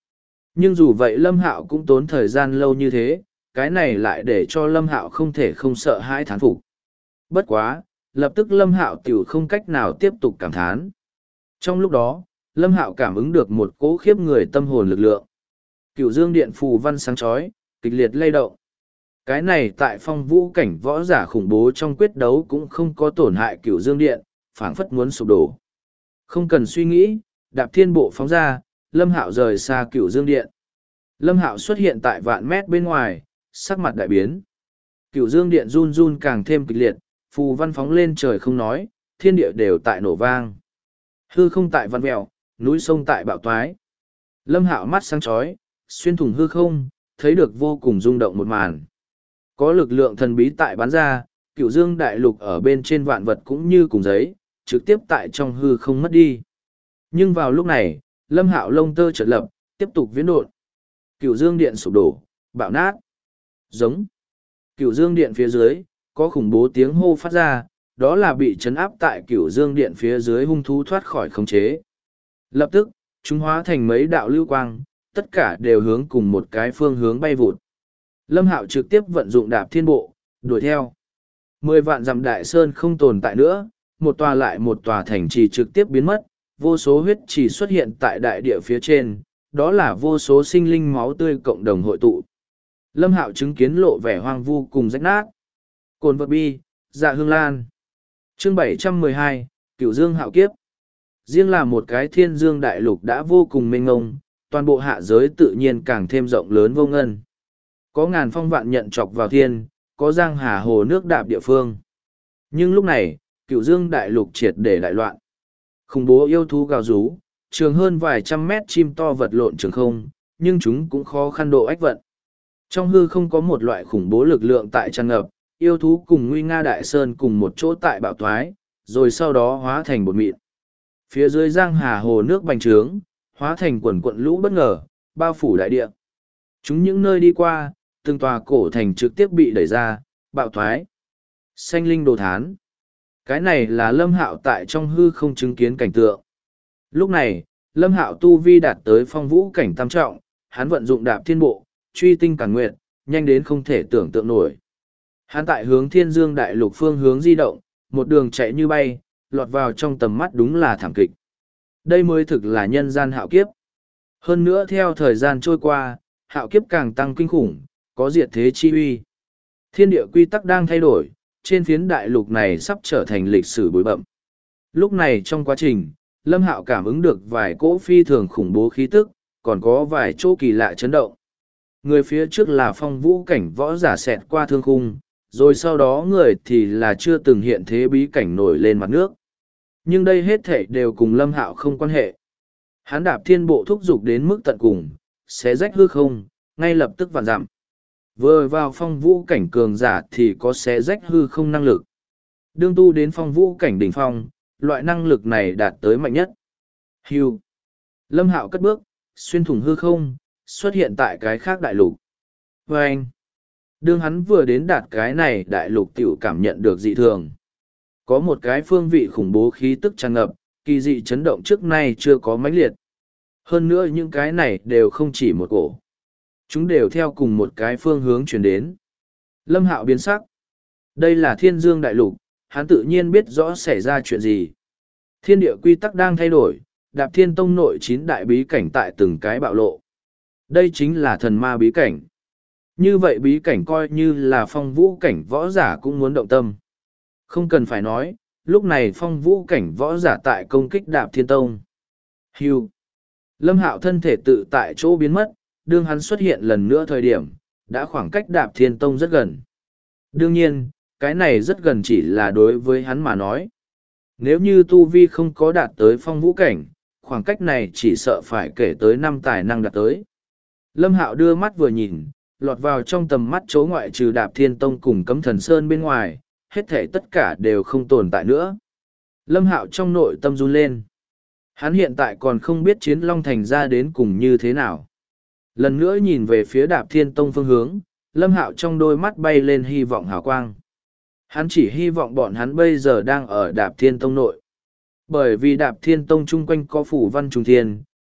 Nhưng dù vậy Lâm Hạo cũng tốn thời gian lâu như thế, cái này lại để cho Lâm Hạo không thể không sợ hãi thán phục. Bất quá, lập tức Lâm Hạo tiểu không cách nào tiếp tục cảm thán. Trong lúc đó, Lâm Hạo cảm ứng được một cỗ khiếp người tâm hồn lực lượng. Cửu Dương Điện phù văn sáng chói, kịch liệt lay động. Cái này tại phong vũ cảnh võ giả khủng bố trong quyết đấu cũng không có tổn hại Cửu Dương Điện, phảng phất muốn sụp đổ. Không cần suy nghĩ, đạp thiên bộ phóng ra, Lâm Hạo rời xa Cửu Dương Điện. Lâm Hạo xuất hiện tại vạn mét bên ngoài, sắc mặt đại biến. Cửu Dương Điện run run càng thêm kịch liệt, phù văn phóng lên trời không nói, thiên địa đều tại nổ vang. Hư không tại văn mèo, núi sông tại bạo toái. Lâm Hạo mắt sáng chói, xuyên thủng hư không, thấy được vô cùng rung động một màn. Có lực lượng thần bí tại bắn ra, Cửu Dương đại lục ở bên trên vạn vật cũng như cùng giấy, trực tiếp tại trong hư không mất đi. Nhưng vào lúc này, Lâm Hạo lông tơ chợt lập, tiếp tục viễn độn. Cửu Dương Điện sụp đổ, bạo nát. Giống. Cửu Dương Điện phía dưới, có khủng bố tiếng hô phát ra, đó là bị trấn áp tại Cửu Dương Điện phía dưới hung thú thoát khỏi khống chế. Lập tức, chúng hóa thành mấy đạo lưu quang, tất cả đều hướng cùng một cái phương hướng bay vụt. Lâm Hạo trực tiếp vận dụng đạp thiên bộ, đuổi theo. 10 vạn dặm đại sơn không tồn tại nữa, một tòa lại một tòa thành trì trực tiếp biến mất, vô số huyết trì xuất hiện tại đại địa phía trên, đó là vô số sinh linh máu tươi cộng đồng hội tụ. Lâm Hạo chứng kiến lộ vẻ hoang vu cùng rách nát. Cồn vật bi, dạ hương lan. Chương 712, Cửu Dương Hạo Kiếp. Riêng là một cái thiên dương đại lục đã vô cùng mênh ngông, toàn bộ hạ giới tự nhiên càng thêm rộng lớn vô ngân. Có ngàn phong vạn nhận chọc vào thiên, có giang hà hồ nước đạp địa phương. Nhưng lúc này, Cửu Dương đại lục triệt để đại loạn. Khủng bố yêu thú gào rú, trường hơn vài trăm mét chim to vật lộn trường không, nhưng chúng cũng khó khăn độ ách vận. Trong hư không có một loại khủng bố lực lượng tại tràn ngập, yêu thú cùng nguy nga đại sơn cùng một chỗ tại bạo thoái, rồi sau đó hóa thành bột mịn. Phía dưới giang hà hồ nước bành trướng, hóa thành quần quận lũ bất ngờ, bao phủ đại địa. Chúng những nơi đi qua, từng tòa cổ thành trực tiếp bị đẩy ra, bạo thoái. Xanh linh đồ thán. Cái này là Lâm Hạo tại trong hư không chứng kiến cảnh tượng. Lúc này, Lâm Hạo tu vi đạt tới phong vũ cảnh tam trọng, hắn vận dụng đạp thiên bộ, truy tinh càn nguyệt, nhanh đến không thể tưởng tượng nổi. Hắn tại hướng Thiên Dương đại lục phương hướng di động, một đường chạy như bay, lọt vào trong tầm mắt đúng là thảm kịch. Đây mới thực là nhân gian hạo kiếp. Hơn nữa theo thời gian trôi qua, hạo kiếp càng tăng kinh khủng, có diệt thế chi uy. Thiên địa quy tắc đang thay đổi, trên phiến đại lục này sắp trở thành lịch sử bụi bậm. Lúc này trong quá trình, Lâm Hạo cảm ứng được vài cỗ phi thường khủng bố khí tức, còn có vài chỗ kỳ lạ chấn động. Người phía trước là phong vũ cảnh võ giả xẹt qua thương khung, rồi sau đó người thì là chưa từng hiện thế bí cảnh nổi lên mặt nước. Nhưng đây hết thảy đều cùng Lâm Hạo không quan hệ. Hắn đạp thiên bộ thúc dục đến mức tận cùng, xé rách hư không, ngay lập tức vạn dặm. Vừa vào phong vũ cảnh cường giả thì có xé rách hư không năng lực. Đương tu đến phong vũ cảnh đỉnh phong, loại năng lực này đạt tới mạnh nhất. Hưu. Lâm Hạo cất bước, xuyên thủng hư không, xuất hiện tại cái khác đại lục. Và anh. Đương hắn vừa đến đạt cái này đại lục tiểu cảm nhận được dị thường. Có một cái phương vị khủng bố khí tức tràn ngập, kỳ dị chấn động trước nay chưa có mãnh liệt. Hơn nữa những cái này đều không chỉ một cổ. Chúng đều theo cùng một cái phương hướng chuyển đến. Lâm Hạo biến sắc. Đây là Thiên Dương đại lục, hắn tự nhiên biết rõ xảy ra chuyện gì. Thiên địa quy tắc đang thay đổi, Đạp Thiên Tông nội 9 đại bí cảnh tại từng cái bạo lộ. Đây chính là thần ma bí cảnh. Như vậy bí cảnh coi như là phong vũ cảnh võ giả cũng muốn động tâm. Không cần phải nói, lúc này phong vũ cảnh võ giả tại công kích Đạp Thiên Tông. Hưu. Lâm Hạo thân thể tự tại chỗ biến mất, đương hắn xuất hiện lần nữa thời điểm, đã khoảng cách Đạp Thiên Tông rất gần. Đương nhiên, cái này rất gần chỉ là đối với hắn mà nói. Nếu như tu vi không có đạt tới phong vũ cảnh, khoảng cách này chỉ sợ phải kể tới 5 tài năng đạt tới. Lâm Hạo đưa mắt vừa nhìn, lọt vào trong tầm mắt chỗ ngoại trừ Đạp Thiên Tông cùng Cấm Thần Sơn bên ngoài, hết thể tất cả đều không tồn tại nữa. Lâm Hạo trong nội tâm run lên. Hắn hiện tại còn không biết Chiến Long Thành ra đến cùng như thế nào. Lần nữa nhìn về phía Đạp Thiên Tông phương hướng, Lâm Hạo trong đôi mắt bay lên hy vọng hào quang. Hắn chỉ hy vọng bọn hắn bây giờ đang ở Đạp Thiên Tông nội. Bởi vì Đạp Thiên Tông chung quanh có phủ văn trùng thiên,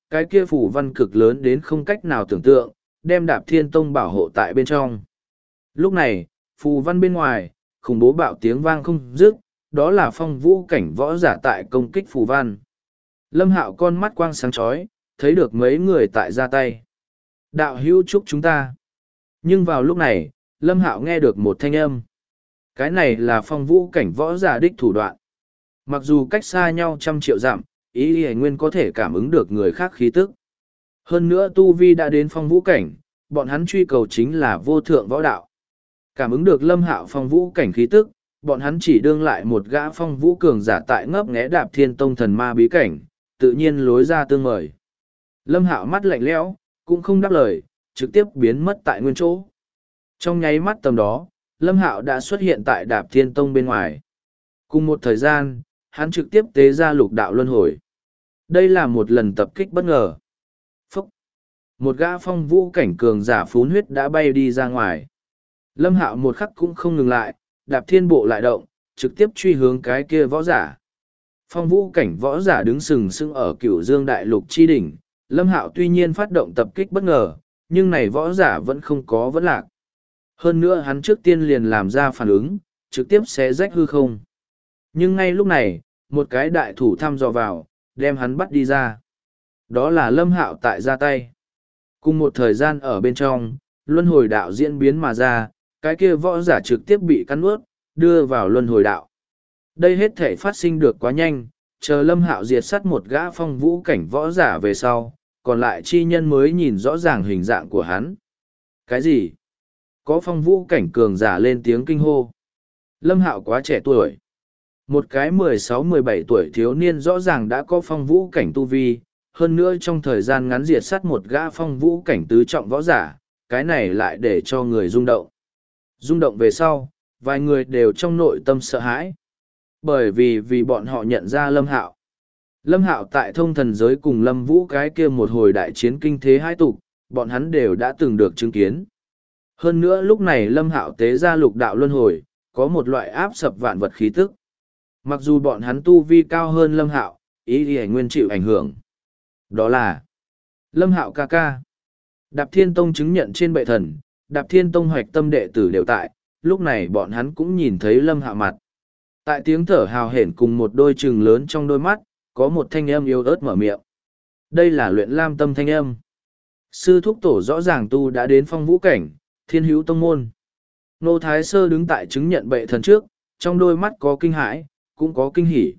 cái kia phủ văn cực lớn đến không cách nào tưởng tượng, đem Đạp Thiên Tông bảo hộ tại bên trong. Lúc này, phù văn bên ngoài, khủng bố bạo tiếng vang không dứt, đó là phong vũ cảnh võ giả tại công kích phù văn. Lâm Hạo con mắt quang sáng chói, thấy được mấy người tại ra tay. Đạo hữu chúc chúng ta. Nhưng vào lúc này, Lâm Hạo nghe được một thanh âm. Cái này là phong vũ cảnh võ giả đích thủ đoạn. Mặc dù cách xa nhau trăm triệu dặm, ý Hải Nguyên có thể cảm ứng được người khác khí tức. Hơn nữa tu vi đã đến phong vũ cảnh, bọn hắn truy cầu chính là vô thượng võ đạo. Cảm ứng được Lâm Hạo phong vũ cảnh khí tức, bọn hắn chỉ đương lại một gã phong vũ cường giả tại ngấp nghé Đạp Thiên Tông thần ma bí cảnh, tự nhiên lối ra tương mời. Lâm Hạo mắt lạnh lẽo, cũng không đáp lời, trực tiếp biến mất tại nguyên chỗ. Trong nháy mắt tầm đó, Lâm Hạo đã xuất hiện tại Đạp Thiên Tông bên ngoài. Cùng một thời gian, hắn trực tiếp tế ra lục đạo luân hồi. Đây là một lần tập kích bất ngờ. Phúc! Một gã phong vũ cảnh cường giả phún huyết đã bay đi ra ngoài. Lâm Hạo một khắc cũng không ngừng lại, Đạp Thiên bộ lại động, trực tiếp truy hướng cái kia võ giả. Phong vũ cảnh võ giả đứng sừng sững ở Cửu Dương Đại Lục chi đỉnh. Lâm Hạo tuy nhiên phát động tập kích bất ngờ, nhưng này võ giả vẫn không có vẫn lạc. Hơn nữa hắn trước tiên liền làm ra phản ứng, trực tiếp xé rách hư không. Nhưng ngay lúc này, một cái đại thủ thăm dò vào, đem hắn bắt đi ra. Đó là Lâm Hạo tại ra tay. Cùng một thời gian ở bên trong, luân hồi đạo diễn biến mà ra, cái kia võ giả trực tiếp bị cắn nuốt, đưa vào luân hồi đạo. Đây hết thể phát sinh được quá nhanh, chờ Lâm Hạo diệt sát một gã phong vũ cảnh võ giả về sau, còn lại chi nhân mới nhìn rõ ràng hình dạng của hắn. Cái gì? Có phong vũ cảnh cường giả lên tiếng kinh hô. Lâm Hạo quá trẻ tuổi. Một cái 16-17 tuổi thiếu niên rõ ràng đã có phong vũ cảnh tu vi, hơn nữa trong thời gian ngắn diệt sát một gã phong vũ cảnh tứ trọng võ giả, cái này lại để cho người rung động. Rung động về sau, vài người đều trong nội tâm sợ hãi. Bởi vì bọn họ nhận ra Lâm Hạo. Lâm Hạo tại thông thần giới cùng Lâm Vũ cái kia một hồi đại chiến kinh thế hai tục, bọn hắn đều đã từng được chứng kiến. Hơn nữa lúc này Lâm Hạo tế ra lục đạo luân hồi, có một loại áp sập vạn vật khí tức. Mặc dù bọn hắn tu vi cao hơn Lâm Hạo, ý Hải Nguyên chịu ảnh hưởng. Đó là Lâm Hạo ca ca. Đạp Thiên Tông chứng nhận trên bệ thần, Đạp Thiên Tông hoạch tâm đệ tử đều tại, lúc này bọn hắn cũng nhìn thấy Lâm Hạo mặt. Tại tiếng thở hào hển cùng một đôi trừng lớn trong đôi mắt, có một thanh âm yếu ớt mở miệng. Đây là Luyện Lam Tâm thanh âm. Sư thúc tổ rõ ràng tu đã đến phong vũ cảnh, Thiên Hữu Tông môn. Nô Thái Sơ đứng tại chứng nhận bệ thần trước, trong đôi mắt có kinh hãi, cũng có kinh hỉ.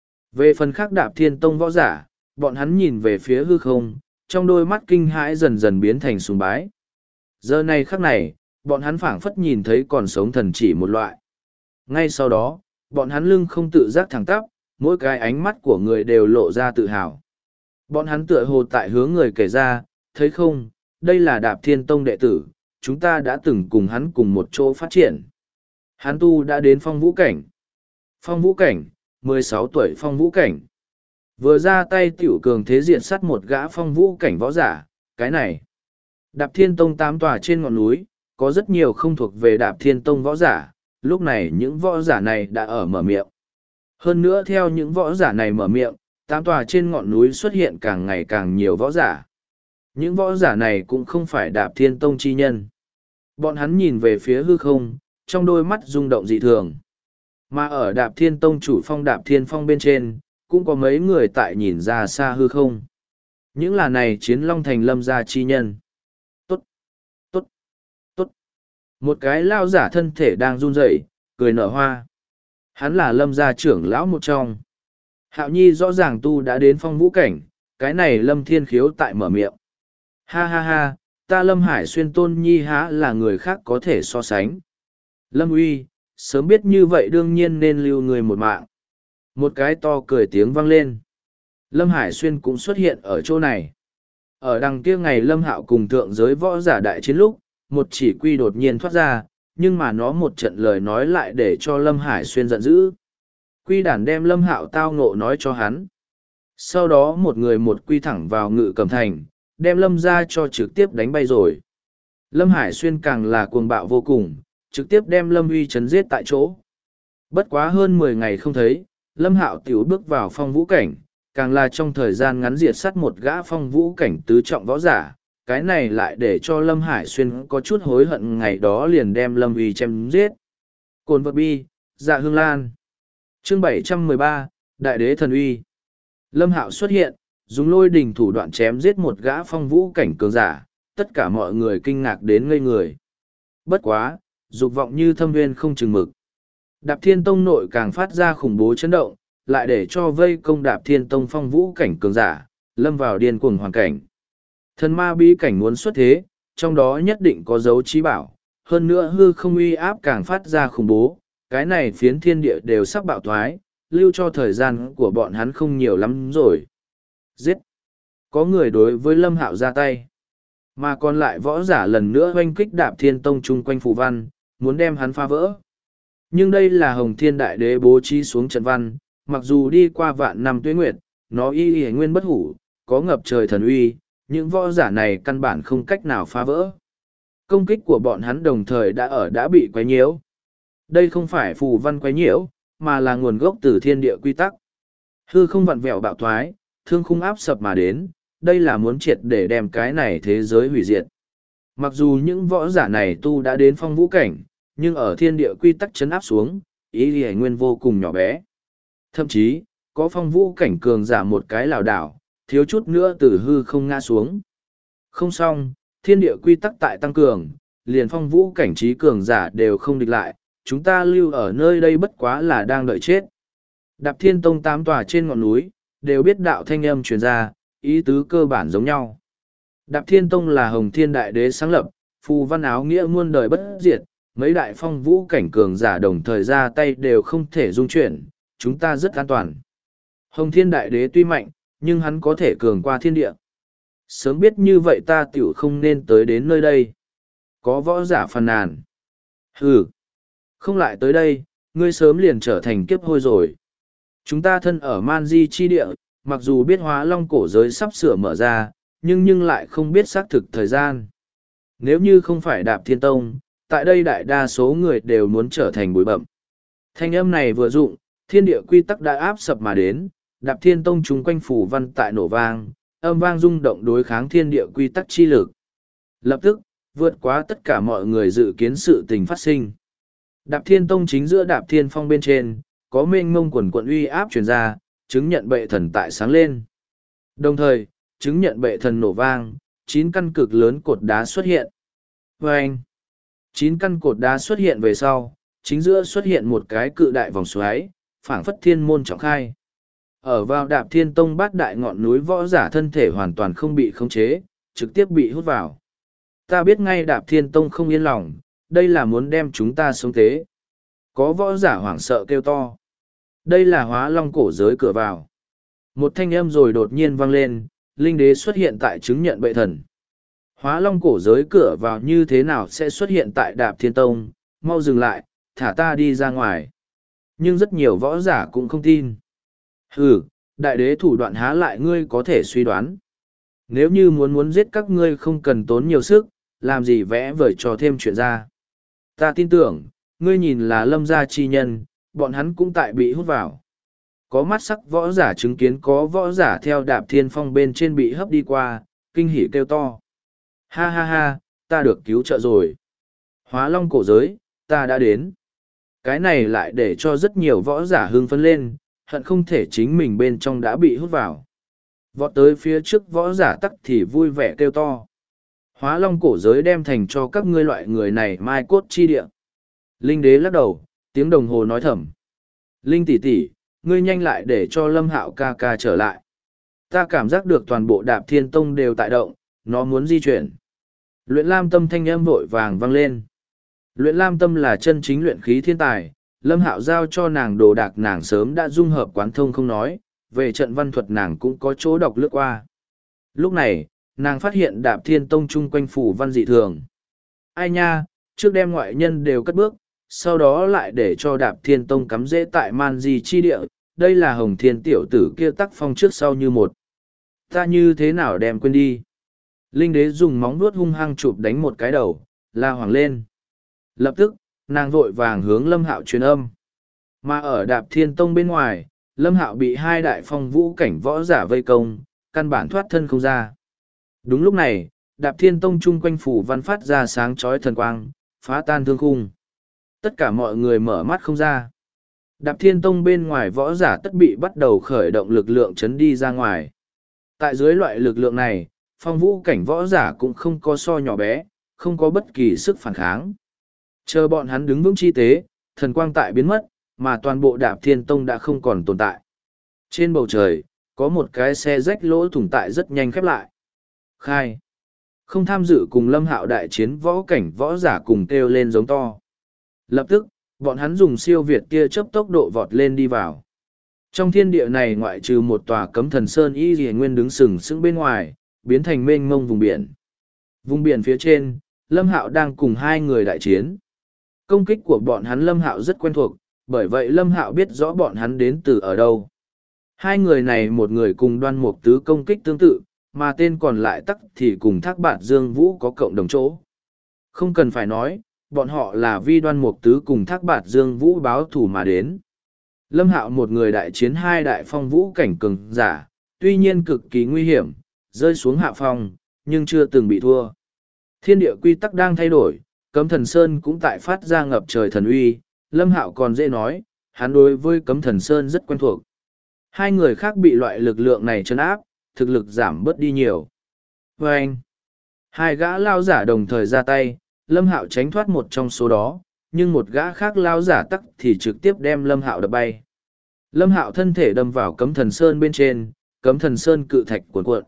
Về phần khác Đạp Thiên Tông võ giả, bọn hắn nhìn về phía hư không, trong đôi mắt kinh hãi dần dần biến thành sùng bái. Giờ này khắc này, bọn hắn phảng phất nhìn thấy còn sống thần chỉ một loại. Ngay sau đó, bọn hắn lưng không tự giác thẳng tắp, mỗi cái ánh mắt của người đều lộ ra tự hào. Bọn hắn tựa hồ tại hướng người kể ra, thấy không, đây là Đạp Thiên Tông đệ tử, chúng ta đã từng cùng hắn cùng một chỗ phát triển. Hắn tu đã đến phong vũ cảnh. Phong vũ cảnh, 16 tuổi phong vũ cảnh. Vừa ra tay tiểu cường thế diện sắt một gã phong vũ cảnh võ giả, cái này. Đạp Thiên Tông 8 tòa trên ngọn núi, có rất nhiều không thuộc về Đạp Thiên Tông võ giả, lúc này những võ giả này đã ở mở miệng. Hơn nữa theo những võ giả này mở miệng, 8 tòa trên ngọn núi xuất hiện càng ngày càng nhiều võ giả. Những võ giả này cũng không phải Đạp Thiên Tông chi nhân. Bọn hắn nhìn về phía hư không, trong đôi mắt rung động dị thường. Mà ở Đạp Thiên Tông chủ phong Đạp Thiên Phong bên trên, cũng có mấy người tại nhìn ra xa hư không. Những là này chiến long thành Lâm gia chi nhân. Tốt, tốt, tốt. Một cái lao giả thân thể đang run rẩy, cười nở hoa. Hắn là Lâm gia trưởng lão một trong. Hạo Nhi rõ ràng tu đã đến phong vũ cảnh, cái này Lâm Thiên Khiếu tại mở miệng. Ha ha ha, ta Lâm Hải Xuyên Tôn Nhi há là người khác có thể so sánh. Lâm Uy, sớm biết như vậy đương nhiên nên lưu người một mạng. Một cái to cười tiếng vang lên. Lâm Hải Xuyên cũng xuất hiện ở chỗ này. Ở đằng kia ngày Lâm Hạo cùng thượng giới võ giả đại chiến lúc, một chỉ quy đột nhiên thoát ra, nhưng mà nó một trận lời nói lại để cho Lâm Hải Xuyên giận dữ. Quy đản đem Lâm Hạo tao ngộ nói cho hắn. Sau đó một người một quy thẳng vào Ngự Cẩm Thành, đem Lâm ra cho trực tiếp đánh bay rồi. Lâm Hải Xuyên càng là cuồng bạo vô cùng, trực tiếp đem Lâm Uy chấn giết tại chỗ. Bất quá hơn 10 ngày không thấy, Lâm Hạo tiểu bước vào phong vũ cảnh, càng là trong thời gian ngắn diệt sát một gã phong vũ cảnh tứ trọng võ giả, cái này lại để cho Lâm Hải Xuyên có chút hối hận ngày đó liền đem Lâm Uy chém giết. Cồn vật bi, dạ hương lan. Chương 713, Đại đế thần uy. Lâm Hạo xuất hiện, dùng lôi đình thủ đoạn chém giết một gã phong vũ cảnh cường giả, tất cả mọi người kinh ngạc đến ngây người. Bất quá, dục vọng như thâm viên không chừng mực. Đạp Thiên Tông nội càng phát ra khủng bố chấn động, lại để cho vây công Đạp Thiên Tông phong vũ cảnh cường giả, lâm vào điên cuồng hoàn cảnh. Thần ma bí cảnh muốn xuất thế, trong đó nhất định có dấu trí bảo, hơn nữa hư không uy áp càng phát ra khủng bố, cái này phiến thiên địa đều sắp bạo thoái, lưu cho thời gian của bọn hắn không nhiều lắm rồi. Giết! Có người đối với Lâm Hạo ra tay, mà còn lại võ giả lần nữa oanh kích Đạp Thiên Tông chung quanh phù văn, muốn đem hắn phá vỡ. Nhưng đây là Hồng Thiên Đại Đế bố trí xuống trận văn, mặc dù đi qua vạn năm tuế nguyệt, nó y nguyên bất hủ, có ngập trời thần uy, những võ giả này căn bản không cách nào phá vỡ. Công kích của bọn hắn đồng thời đã bị quấy nhiễu. Đây không phải phù văn quấy nhiễu, mà là nguồn gốc từ thiên địa quy tắc. Hư không vặn vẹo bạo thoái, thương khung áp sập mà đến, đây là muốn triệt để đem cái này thế giới hủy diệt. Mặc dù những võ giả này tu đã đến phong vũ cảnh, nhưng ở thiên địa quy tắc chấn áp xuống, ý lý nguyên vô cùng nhỏ bé. Thậm chí, có phong vũ cảnh cường giả một cái lảo đảo, thiếu chút nữa từ hư không ngã xuống. Không xong, thiên địa quy tắc tại tăng cường, liền phong vũ cảnh trí cường giả đều không địch lại, chúng ta lưu ở nơi đây bất quá là đang đợi chết. Đạp Thiên Tông 8 tòa trên ngọn núi, đều biết đạo thanh âm truyền ra, ý tứ cơ bản giống nhau. Đạp Thiên Tông là Hồng Thiên Đại Đế sáng lập, phù văn áo nghĩa muôn đời bất diệt, mấy đại phong vũ cảnh cường giả đồng thời ra tay đều không thể dung chuyển, chúng ta rất an toàn. Hồng Thiên Đại Đế tuy mạnh, nhưng hắn có thể cường qua thiên địa. Sớm biết như vậy ta tiểu không nên tới đến nơi đây. Có võ giả phàn nàn. Hừ, không lại tới đây, ngươi sớm liền trở thành kiếp hôi rồi. Chúng ta thân ở Man Di chi địa, mặc dù biết Hóa Long cổ giới sắp sửa mở ra, nhưng lại không biết xác thực thời gian. Nếu như không phải Đạp Thiên Tông, tại đây đại đa số người đều muốn trở thành bụi bậm. Thanh âm này vừa dụng, thiên địa quy tắc đã áp sập mà đến, Đạp Thiên Tông chúng quanh phủ văn tại nổ vang, âm vang rung động đối kháng thiên địa quy tắc chi lực. Lập tức, vượt quá tất cả mọi người dự kiến sự tình phát sinh. Đạp Thiên Tông chính giữa Đạp Thiên Phong bên trên, có mênh mông quần quận uy áp truyền ra, chứng nhận bệ thần tại sáng lên. Đồng thời, chứng nhận bệ thần nổ vang, 9 căn cực lớn cột đá xuất hiện. Vâng! 9 căn cột đá xuất hiện về sau, chính giữa xuất hiện một cái cự đại vòng xoáy, phảng phất thiên môn trọng khai. Ở vào Đạp Thiên Tông bát đại ngọn núi võ giả thân thể hoàn toàn không bị khống chế, trực tiếp bị hút vào. Ta biết ngay Đạp Thiên Tông không yên lòng, đây là muốn đem chúng ta sống tế. Có võ giả hoảng sợ kêu to. Đây là Hóa Long cổ giới cửa vào. Một thanh âm rồi đột nhiên vang lên, linh đế xuất hiện tại chứng nhận bệ thần. Hóa Long cổ giới cửa vào như thế nào sẽ xuất hiện tại Đạp Thiên Tông, mau dừng lại, thả ta đi ra ngoài. Nhưng rất nhiều võ giả cũng không tin. Hừ, đại đế thủ đoạn há lại ngươi có thể suy đoán. Nếu như muốn giết các ngươi không cần tốn nhiều sức, làm gì vẽ vời cho thêm chuyện ra. Ta tin tưởng, ngươi nhìn là Lâm gia chi nhân, bọn hắn cũng tại bị hút vào. Có mắt sắc võ giả chứng kiến có võ giả theo Đạp Thiên Phong bên trên bị hấp đi qua, kinh hỉ kêu to. Ha ha ha, ta được cứu trợ rồi. Hóa Long cổ giới, ta đã đến. Cái này lại để cho rất nhiều võ giả hưng phấn lên, hận không thể chính mình bên trong đã bị hút vào. Vọt tới phía trước võ giả tắc thì vui vẻ kêu to. Hóa Long cổ giới đem thành cho các ngươi loại người này mai cốt chi địa. Linh đế lắc đầu, tiếng đồng hồ nói thầm. Linh tỷ tỷ, ngươi nhanh lại để cho Lâm Hạo ca ca trở lại. Ta cảm giác được toàn bộ Đạp Thiên Tông đều tại động, nó muốn di chuyển. Luyện Lam Tâm thanh âm vội vàng vang lên. Luyện Lam Tâm là chân chính luyện khí thiên tài, Lâm Hạo giao cho nàng đồ đạc nàng sớm đã dung hợp quán thông không nói, về trận văn thuật nàng cũng có chỗ đọc lướt qua. Lúc này, nàng phát hiện Đạp Thiên Tông chung quanh phủ văn dị thường. Ai nha, trước đem ngoại nhân đều cất bước, sau đó lại để cho Đạp Thiên Tông cắm rễ tại Man Di chi địa, đây là Hồng Thiên tiểu tử kia tắc phong trước sau như một. Ta như thế nào đem quên đi? Linh đế dùng móng vuốt hung hăng chụp đánh một cái đầu, la hoàng lên. Lập tức, nàng vội vàng hướng Lâm Hạo truyền âm. Mà ở Đạp Thiên Tông bên ngoài, Lâm Hạo bị hai đại phong vũ cảnh võ giả vây công, căn bản thoát thân không ra. Đúng lúc này, Đạp Thiên Tông chung quanh phủ văn phát ra sáng chói thần quang, phá tan thương khung. Tất cả mọi người mở mắt không ra. Đạp Thiên Tông bên ngoài võ giả tất bị bắt đầu khởi động lực lượng chấn đi ra ngoài. Tại dưới loại lực lượng này, phong vũ cảnh võ giả cũng không có so nhỏ bé, không có bất kỳ sức phản kháng. Chờ bọn hắn đứng vững chi tế, thần quang tại biến mất, mà toàn bộ Đạp Thiên Tông đã không còn tồn tại. Trên bầu trời, có một cái xe rách lỗ thủng tại rất nhanh khép lại. Khai. Không tham dự cùng Lâm Hạo đại chiến võ cảnh võ giả cùng kêu lên giống to. Lập tức, bọn hắn dùng siêu việt tia chớp tốc độ vọt lên đi vào. Trong thiên địa này ngoại trừ một tòa cấm thần sơn y rìa nguyên đứng sừng sững bên ngoài, biến thành mênh mông vùng biển. Vùng biển phía trên, Lâm Hạo đang cùng hai người đại chiến. Công kích của bọn hắn Lâm Hạo rất quen thuộc, bởi vậy Lâm Hạo biết rõ bọn hắn đến từ ở đâu. Hai người này một người cùng Đoan Mục Tứ công kích tương tự, mà tên còn lại tắc thì cùng Thác Bạt Dương Vũ có cộng đồng chỗ. Không cần phải nói, bọn họ là vi Đoan Mục Tứ cùng Thác Bạt Dương Vũ báo thù mà đến. Lâm Hạo một người đại chiến hai đại phong vũ cảnh cường giả, tuy nhiên cực kỳ nguy hiểm, rơi xuống hạ phong, nhưng chưa từng bị thua. Thiên địa quy tắc đang thay đổi, Cấm Thần Sơn cũng tại phát ra ngập trời thần uy, Lâm Hạo còn dễ nói, hắn đối với Cấm Thần Sơn rất quen thuộc. Hai người khác bị loại lực lượng này trấn áp, thực lực giảm bớt đi nhiều. Và anh, hai gã lao giả đồng thời ra tay, Lâm Hạo tránh thoát một trong số đó, nhưng một gã khác lao giả tắc thì trực tiếp đem Lâm Hạo đập bay. Lâm Hạo thân thể đâm vào Cấm Thần Sơn bên trên, Cấm Thần Sơn cự thạch cuộn cuộn,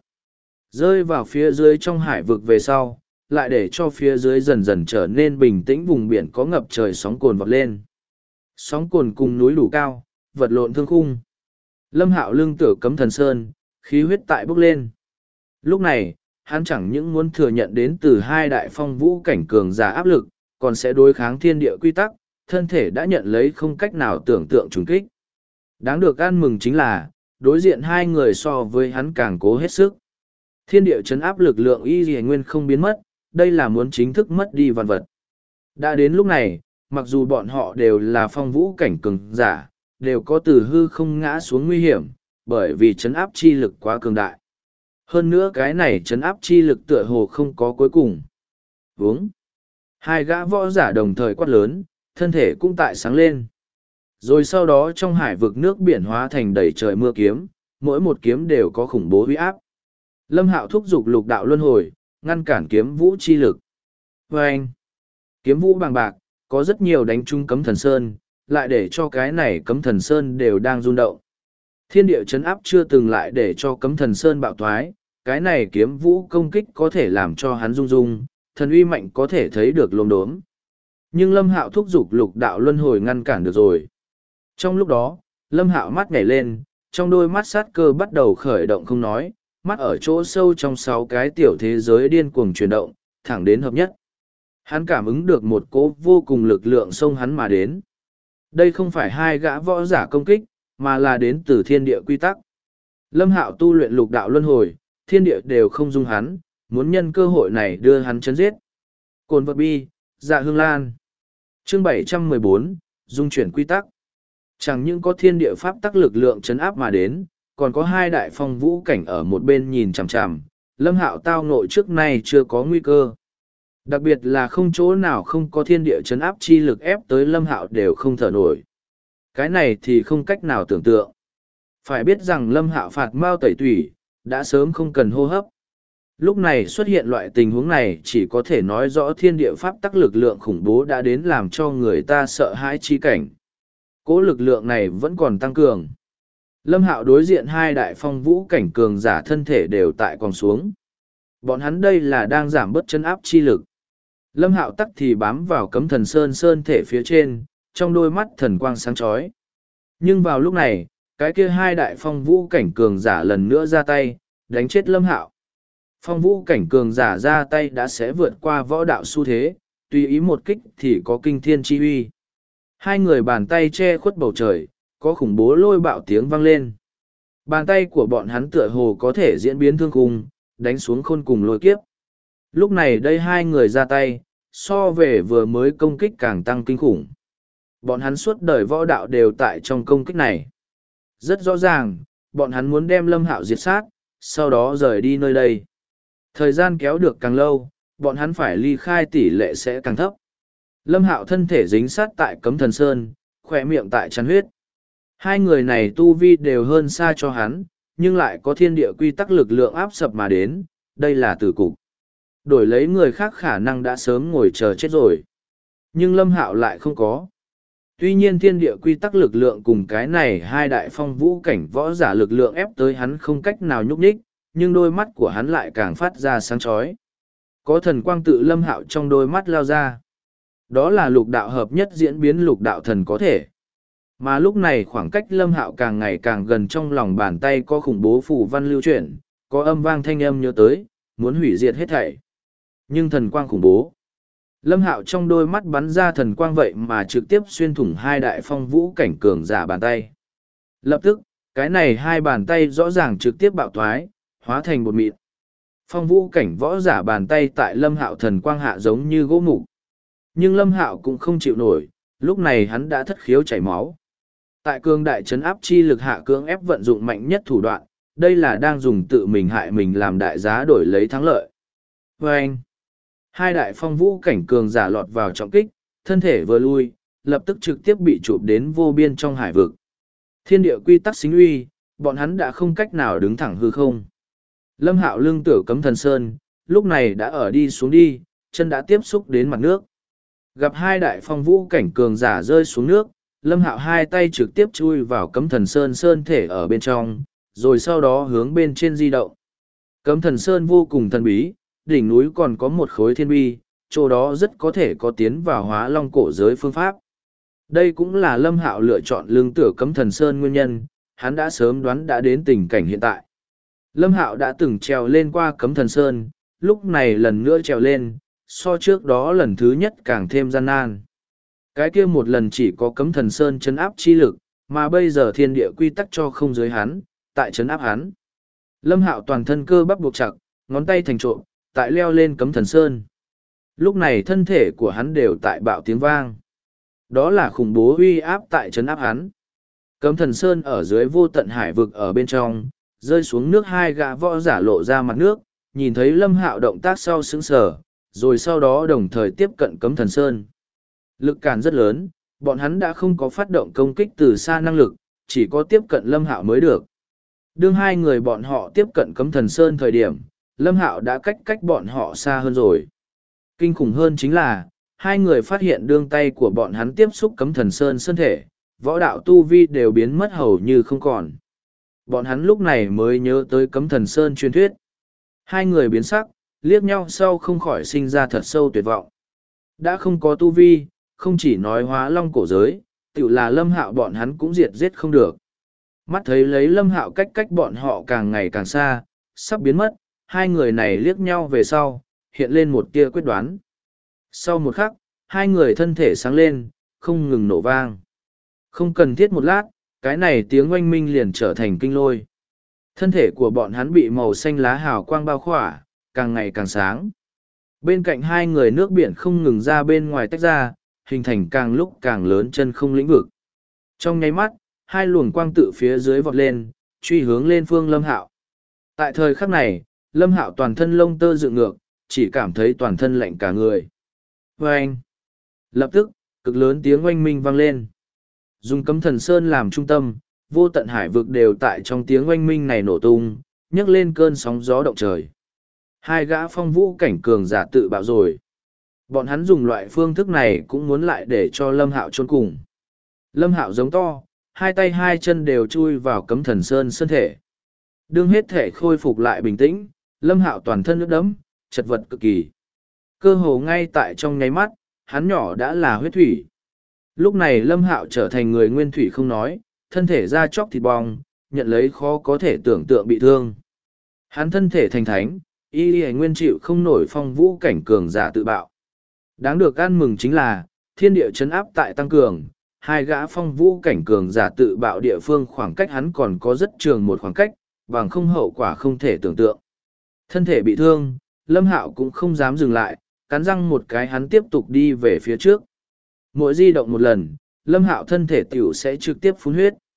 rơi vào phía dưới trong hải vực về sau, lại để cho phía dưới dần dần trở nên bình tĩnh, vùng biển có ngập trời sóng cồn vọt lên. Sóng cồn cùng núi đủ cao, vật lộn thương khung. Lâm Hạo lưng tựa Cấm Thần Sơn, khí huyết tại bốc lên. Lúc này, hắn chẳng những muốn thừa nhận đến từ hai đại phong vũ cảnh cường giả áp lực, còn sẽ đối kháng thiên địa quy tắc, thân thể đã nhận lấy không cách nào tưởng tượng trùng kích. Đáng được ăn mừng chính là, đối diện hai người so với hắn càng cố hết sức. Thiên địa chấn áp lực lượng y dì nguyên không biến mất, đây là muốn chính thức mất đi vạn vật. Đã đến lúc này, mặc dù bọn họ đều là phong vũ cảnh cường giả, đều có từ hư không ngã xuống nguy hiểm, bởi vì chấn áp chi lực quá cường đại. Hơn nữa cái này chấn áp chi lực tựa hồ không có cuối cùng. Vướng. Hai gã võ giả đồng thời quát lớn, thân thể cũng tại sáng lên. Rồi sau đó trong hải vực nước biển hóa thành đầy trời mưa kiếm, mỗi một kiếm đều có khủng bố uy áp. Lâm Hạo thúc giục lục đạo luân hồi, ngăn cản kiếm vũ chi lực. Vâng! Kiếm vũ bằng bạc, có rất nhiều đánh trúng Cấm Thần Sơn, lại để cho cái này Cấm Thần Sơn đều đang rung động. Thiên địa chấn áp chưa từng lại để cho Cấm Thần Sơn bạo thoái, cái này kiếm vũ công kích có thể làm cho hắn rung rung, thần uy mạnh có thể thấy được lốm đốm. Nhưng Lâm Hạo thúc giục lục đạo luân hồi ngăn cản được rồi. Trong lúc đó, Lâm Hạo mắt nhảy lên, trong đôi mắt sát cơ bắt đầu khởi động không nói, mắt ở chỗ sâu trong 6 cái tiểu thế giới điên cuồng chuyển động, thẳng đến hợp nhất. Hắn cảm ứng được một cỗ vô cùng lực lượng xông hắn mà đến. Đây không phải hai gã võ giả công kích, mà là đến từ thiên địa quy tắc. Lâm Hạo tu luyện lục đạo luân hồi, thiên địa đều không dung hắn, muốn nhân cơ hội này đưa hắn chấn giết. Cồn vật bi, Dạ Hương Lan. Chương 714, dung chuyển quy tắc. Chẳng những có thiên địa pháp tắc lực lượng chấn áp mà đến, còn có hai đại phong vũ cảnh ở một bên nhìn chằm chằm, Lâm Hạo tao nội trước nay chưa có nguy cơ. Đặc biệt là không chỗ nào không có thiên địa chấn áp chi lực ép tới Lâm Hạo đều không thở nổi. Cái này thì không cách nào tưởng tượng. Phải biết rằng Lâm Hạo phạt mao tẩy tủy, đã sớm không cần hô hấp. Lúc này xuất hiện loại tình huống này chỉ có thể nói rõ thiên địa pháp tắc lực lượng khủng bố đã đến làm cho người ta sợ hãi chi cảnh. Cố lực lượng này vẫn còn tăng cường. Lâm Hạo đối diện hai đại phong vũ cảnh cường giả thân thể đều tại còn xuống. Bọn hắn đây là đang giảm bớt chân áp chi lực. Lâm Hạo tắc thì bám vào Cấm Thần Sơn thể phía trên, trong đôi mắt thần quang sáng chói. Nhưng vào lúc này, cái kia hai đại phong vũ cảnh cường giả lần nữa ra tay, đánh chết Lâm Hạo. Phong vũ cảnh cường giả ra tay đã sẽ vượt qua võ đạo xu thế, tùy ý một kích thì có kinh thiên chi uy. Hai người bàn tay che khuất bầu trời, có khủng bố lôi bạo tiếng vang lên. Bàn tay của bọn hắn tựa hồ có thể diễn biến thương khung, đánh xuống khôn cùng lôi kiếp. Lúc này đây hai người ra tay, so về vừa mới công kích càng tăng kinh khủng. Bọn hắn suốt đời võ đạo đều tại trong công kích này. Rất rõ ràng, bọn hắn muốn đem Lâm Hạo diệt sát, sau đó rời đi nơi đây. Thời gian kéo được càng lâu, bọn hắn phải ly khai tỷ lệ sẽ càng thấp. Lâm Hạo thân thể dính sát tại Cấm Thần Sơn, khỏe miệng tại chắn huyết. Hai người này tu vi đều hơn xa cho hắn, nhưng lại có thiên địa quy tắc lực lượng áp sập mà đến, đây là tử cục. Đổi lấy người khác khả năng đã sớm ngồi chờ chết rồi. Nhưng Lâm Hạo lại không có. Tuy nhiên thiên địa quy tắc lực lượng cùng cái này hai đại phong vũ cảnh võ giả lực lượng ép tới hắn không cách nào nhúc nhích, nhưng đôi mắt của hắn lại càng phát ra sáng chói. Có thần quang tự Lâm Hạo trong đôi mắt lao ra. Đó là lục đạo hợp nhất diễn biến lục đạo thần có thể. Mà lúc này khoảng cách Lâm Hạo càng ngày càng gần, trong lòng bàn tay có khủng bố phù văn lưu chuyển, có âm vang thanh âm nhớ tới, muốn hủy diệt hết thảy. Nhưng thần quang khủng bố. Lâm Hạo trong đôi mắt bắn ra thần quang vậy mà trực tiếp xuyên thủng hai đại phong vũ cảnh cường giả bàn tay. Lập tức, cái này hai bàn tay rõ ràng trực tiếp bạo thoái, hóa thành bột mịn. Phong vũ cảnh võ giả bàn tay tại Lâm Hạo thần quang hạ giống như gỗ mục. Nhưng Lâm Hạo cũng không chịu nổi, lúc này hắn đã thất khiếu chảy máu. Tại cường đại trấn áp chi lực hạ cưỡng ép vận dụng mạnh nhất thủ đoạn, đây là đang dùng tự mình hại mình làm đại giá đổi lấy thắng lợi. Vâng! Hai đại phong vũ cảnh cường giả lọt vào trọng kích, thân thể vừa lui, lập tức trực tiếp bị chụp đến vô biên trong hải vực. Thiên địa quy tắc xính uy, bọn hắn đã không cách nào đứng thẳng hư không. Lâm Hạo lưng tựa Cấm Thần Sơn, lúc này đã ở đi xuống đi, chân đã tiếp xúc đến mặt nước. Gặp hai đại phong vũ cảnh cường giả rơi xuống nước, Lâm Hạo hai tay trực tiếp chui vào Cấm Thần Sơn sơn thể ở bên trong, rồi sau đó hướng bên trên di động. Cấm Thần Sơn vô cùng thần bí, đỉnh núi còn có một khối thiên bi, chỗ đó rất có thể có tiến vào Hóa Long cổ giới phương pháp. Đây cũng là Lâm Hạo lựa chọn lưng tựa Cấm Thần Sơn nguyên nhân, hắn đã sớm đoán đã đến tình cảnh hiện tại. Lâm Hạo đã từng trèo lên qua Cấm Thần Sơn, lúc này lần nữa trèo lên, so trước đó lần thứ nhất càng thêm gian nan. Cái kia một lần chỉ có Cấm Thần Sơn chấn áp chi lực, mà bây giờ thiên địa quy tắc cho không giới hắn, tại chấn áp hắn. Lâm Hạo toàn thân cơ bắp buộc chặt, ngón tay thành trộm, tại leo lên Cấm Thần Sơn. Lúc này thân thể của hắn đều tại bạo tiếng vang. Đó là khủng bố uy áp tại chấn áp hắn. Cấm Thần Sơn ở dưới vô tận hải vực ở bên trong, rơi xuống nước hai gã võ giả lộ ra mặt nước, nhìn thấy Lâm Hạo động tác sau sững sờ, rồi sau đó đồng thời tiếp cận Cấm Thần Sơn. Lực cản rất lớn, bọn hắn đã không có phát động công kích từ xa năng lực, chỉ có tiếp cận Lâm Hạo mới được. Đương hai người bọn họ tiếp cận Cấm Thần Sơn thời điểm, Lâm Hạo đã cách bọn họ xa hơn rồi. Kinh khủng hơn chính là, hai người phát hiện đương tay của bọn hắn tiếp xúc Cấm Thần Sơn sơn thể, võ đạo tu vi đều biến mất hầu như không còn. Bọn hắn lúc này mới nhớ tới Cấm Thần Sơn truyền thuyết. Hai người biến sắc, liếc nhau sau không khỏi sinh ra thật sâu tuyệt vọng. Đã không có tu vi, không chỉ nói Hóa Long cổ giới, tự là Lâm Hạo bọn hắn cũng diệt giết không được. Mắt thấy lấy Lâm Hạo cách bọn họ càng ngày càng xa, sắp biến mất, hai người này liếc nhau về sau, hiện lên một tia quyết đoán. Sau một khắc, hai người thân thể sáng lên, không ngừng nổ vang. Không cần thiết một lát, cái này tiếng oanh minh liền trở thành kinh lôi. Thân thể của bọn hắn bị màu xanh lá hào quang bao khỏa, càng ngày càng sáng. Bên cạnh hai người nước biển không ngừng ra bên ngoài tách ra, hình thành càng lúc càng lớn chân không lĩnh vực. Trong nháy mắt, hai luồng quang tự phía dưới vọt lên, truy hướng lên phương Lâm Hạo. Tại thời khắc này, Lâm Hạo toàn thân lông tơ dựng ngược, chỉ cảm thấy toàn thân lạnh cả người. Oanh! Lập tức, cực lớn tiếng oanh minh vang lên. Dùng Cấm Thần Sơn làm trung tâm, vô tận hải vực đều tại trong tiếng oanh minh này nổ tung, nhấc lên cơn sóng gió động trời. Hai gã phong vũ cảnh cường giả tự bạo rồi. Bọn hắn dùng loại phương thức này cũng muốn lại để cho Lâm Hạo chôn cùng. Lâm Hạo giống to, hai tay hai chân đều chui vào Cấm Thần Sơn thân thể. Đương hết thể khôi phục lại bình tĩnh, Lâm Hạo toàn thân nước đẫm, chật vật cực kỳ. Cơ hồ ngay tại trong nháy mắt, hắn nhỏ đã là huyết thủy. Lúc này Lâm Hạo trở thành người nguyên thủy không nói, thân thể da chóc thịt bong, nhận lấy khó có thể tưởng tượng bị thương. Hắn thân thể thành thánh, y nguyên chịu không nổi phong vũ cảnh cường giả tự bạo. Đáng được ăn mừng chính là, thiên địa chấn áp tại tăng cường, hai gã phong vũ cảnh cường giả tự bạo địa phương khoảng cách hắn còn có rất trường một khoảng cách, bằng không hậu quả không thể tưởng tượng. Thân thể bị thương, Lâm Hạo cũng không dám dừng lại, cắn răng một cái hắn tiếp tục đi về phía trước. Mỗi di động một lần, Lâm Hạo thân thể tiểu sẽ trực tiếp phun huyết.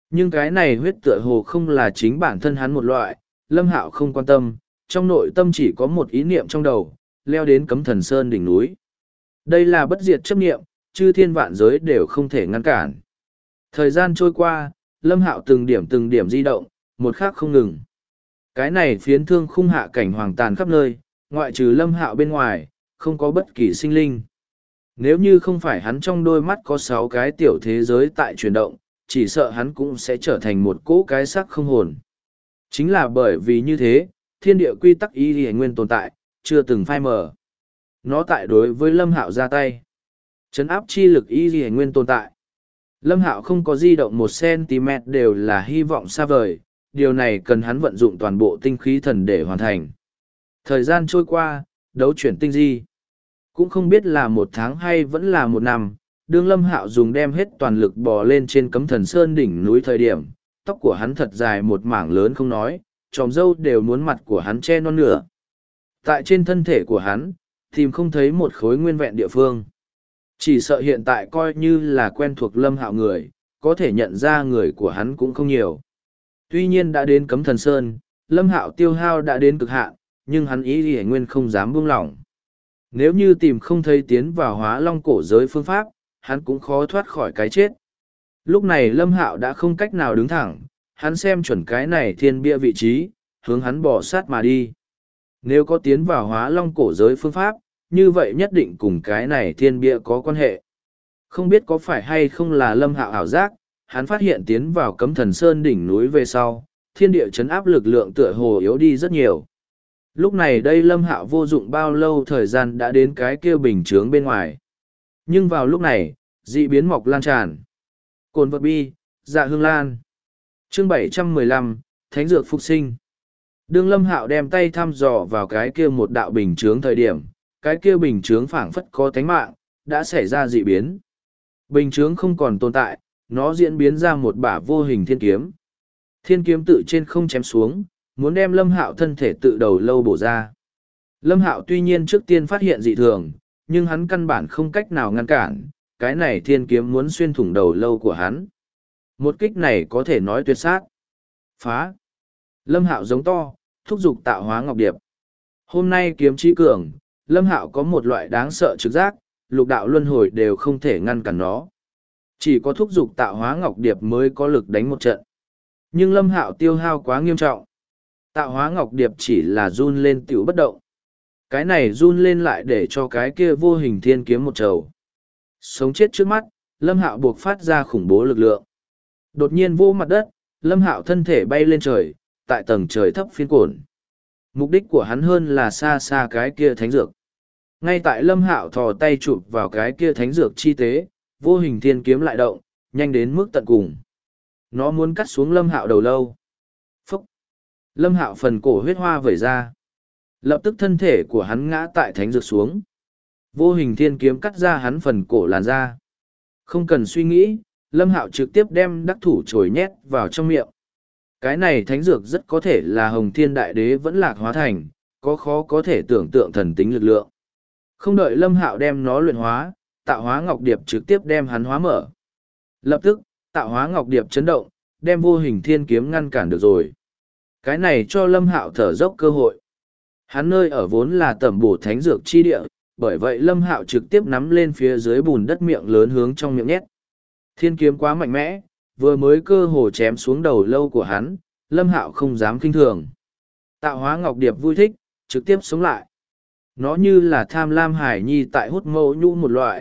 Nhưng cái này huyết tựa hồ không là chính bản thân hắn một loại, Lâm Hạo không quan tâm, trong nội tâm chỉ có một ý niệm trong đầu, leo đến Cấm Thần Sơn đỉnh núi. Đây là bất diệt chấp niệm, chư thiên vạn giới đều không thể ngăn cản. Thời gian trôi qua, Lâm Hạo từng điểm di động, một khắc không ngừng. Cái này phiến thương khung hạ cảnh hoàng tàn khắp nơi, ngoại trừ Lâm Hạo bên ngoài, không có bất kỳ sinh linh. Nếu như không phải hắn trong đôi mắt có 6 cái tiểu thế giới tại chuyển động, chỉ sợ hắn cũng sẽ trở thành một cỗ cái xác không hồn. Chính là bởi vì như thế, thiên địa quy tắc y lìa nguyên tồn tại, chưa từng phai mờ. Nó tại đối với Lâm Hạo ra tay. Trấn áp chi lực y lìa nguyên tồn tại. Lâm Hạo không có di động 1 cm đều là hy vọng xa vời, điều này cần hắn vận dụng toàn bộ tinh khí thần để hoàn thành. Thời gian trôi qua, đấu chuyển tinh di. Cũng không biết là 1 tháng hay vẫn là 1 năm, đương Lâm Hạo dùng đem hết toàn lực bò lên trên Cấm Thần Sơn đỉnh núi thời điểm, tóc của hắn thật dài một mảng lớn không nói, tròm râu đều muốn mặt của hắn che non nửa. Tại trên thân thể của hắn, tìm không thấy một khối nguyên vẹn địa phương. Chỉ sợ hiện tại coi như là quen thuộc Lâm Hạo người, có thể nhận ra người của hắn cũng không nhiều. Tuy nhiên đã đến Cấm Thần Sơn, Lâm Hạo tiêu hao đã đến cực hạn, nhưng hắn ý thì nguyên không dám buông lỏng. Nếu như tìm không thấy tiến vào Hóa Long cổ giới phương pháp, hắn cũng khó thoát khỏi cái chết. Lúc này Lâm Hạo đã không cách nào đứng thẳng, hắn xem chuẩn cái này thiên bia vị trí, hướng hắn bỏ sát mà đi. Nếu có tiến vào Hóa Long cổ giới phương pháp, như vậy nhất định cùng cái này thiên bia có quan hệ. Không biết có phải hay không là Lâm Hạo ảo giác, hắn phát hiện tiến vào Cấm Thần Sơn đỉnh núi về sau, thiên địa chấn áp lực lượng tựa hồ yếu đi rất nhiều. Lúc này đây Lâm Hạo vô dụng bao lâu thời gian đã đến cái kia bình chướng bên ngoài. Nhưng vào lúc này, dị biến mọc lan tràn. Cồn vật bi, dạ hương lan. Chương 715, Thánh dược phục sinh. Đương Lâm Hạo đem tay thăm dò vào cái kia một đạo bình chướng thời điểm, cái kia bình chướng phảng phất có tánh mạng, đã xảy ra dị biến. Bình chướng không còn tồn tại, nó diễn biến ra một bả vô hình thiên kiếm. Thiên kiếm tự trên không chém xuống, muốn đem Lâm Hạo thân thể tự đầu lâu bổ ra. Lâm Hạo tuy nhiên trước tiên phát hiện dị thường, nhưng hắn căn bản không cách nào ngăn cản, cái này thiên kiếm muốn xuyên thủng đầu lâu của hắn. Một kích này có thể nói tuyệt sát. Phá! Lâm Hạo giống to, thúc giục tạo hóa ngọc điệp. Hôm nay kiếm trí cường, Lâm Hạo có một loại đáng sợ trực giác, lục đạo luân hồi đều không thể ngăn cản nó. Chỉ có thúc giục tạo hóa ngọc điệp mới có lực đánh một trận. Nhưng Lâm Hạo tiêu hao quá nghiêm trọng. Tạo hóa ngọc điệp chỉ là run lên tiểu bất động. Cái này run lên lại để cho cái kia vô hình thiên kiếm một trầu. Sống chết trước mắt, Lâm Hạo buộc phát ra khủng bố lực lượng. Đột nhiên vô mặt đất, Lâm Hạo thân thể bay lên trời, tại tầng trời thấp phiên cổn. Mục đích của hắn hơn là xa xa cái kia thánh dược. Ngay tại Lâm Hạo thò tay chụp vào cái kia thánh dược chi tế, vô hình thiên kiếm lại động, nhanh đến mức tận cùng. Nó muốn cắt xuống Lâm Hạo đầu lâu. Phúc! Lâm Hạo phần cổ huyết hoa vẩy ra. Lập tức thân thể của hắn ngã tại thánh dược xuống. Vô hình thiên kiếm cắt ra hắn phần cổ làn da. Không cần suy nghĩ, Lâm Hạo trực tiếp đem đắc thủ chồi nhét vào trong miệng. Cái này thánh dược rất có thể là Hồng Thiên Đại Đế vẫn lạc hóa thành, có khó có thể tưởng tượng thần tính lực lượng. Không đợi Lâm Hạo đem nó luyện hóa, tạo hóa ngọc điệp trực tiếp đem hắn hóa mở. Lập tức, tạo hóa ngọc điệp chấn động, đem vô hình thiên kiếm ngăn cản được rồi. Cái này cho Lâm Hạo thở dốc cơ hội. Hắn nơi ở vốn là tẩm bổ thánh dược chi địa, bởi vậy Lâm Hạo trực tiếp nắm lên phía dưới bùn đất miệng lớn hướng trong miệng nhét. Thiên kiếm quá mạnh mẽ, vừa mới cơ hồ chém xuống đầu lâu của hắn, Lâm Hạo không dám kinh thường. Tạo hóa ngọc điệp vui thích, trực tiếp sống lại. Nó như là tham lam hải nhi tại hút mẫu nhũ một loại,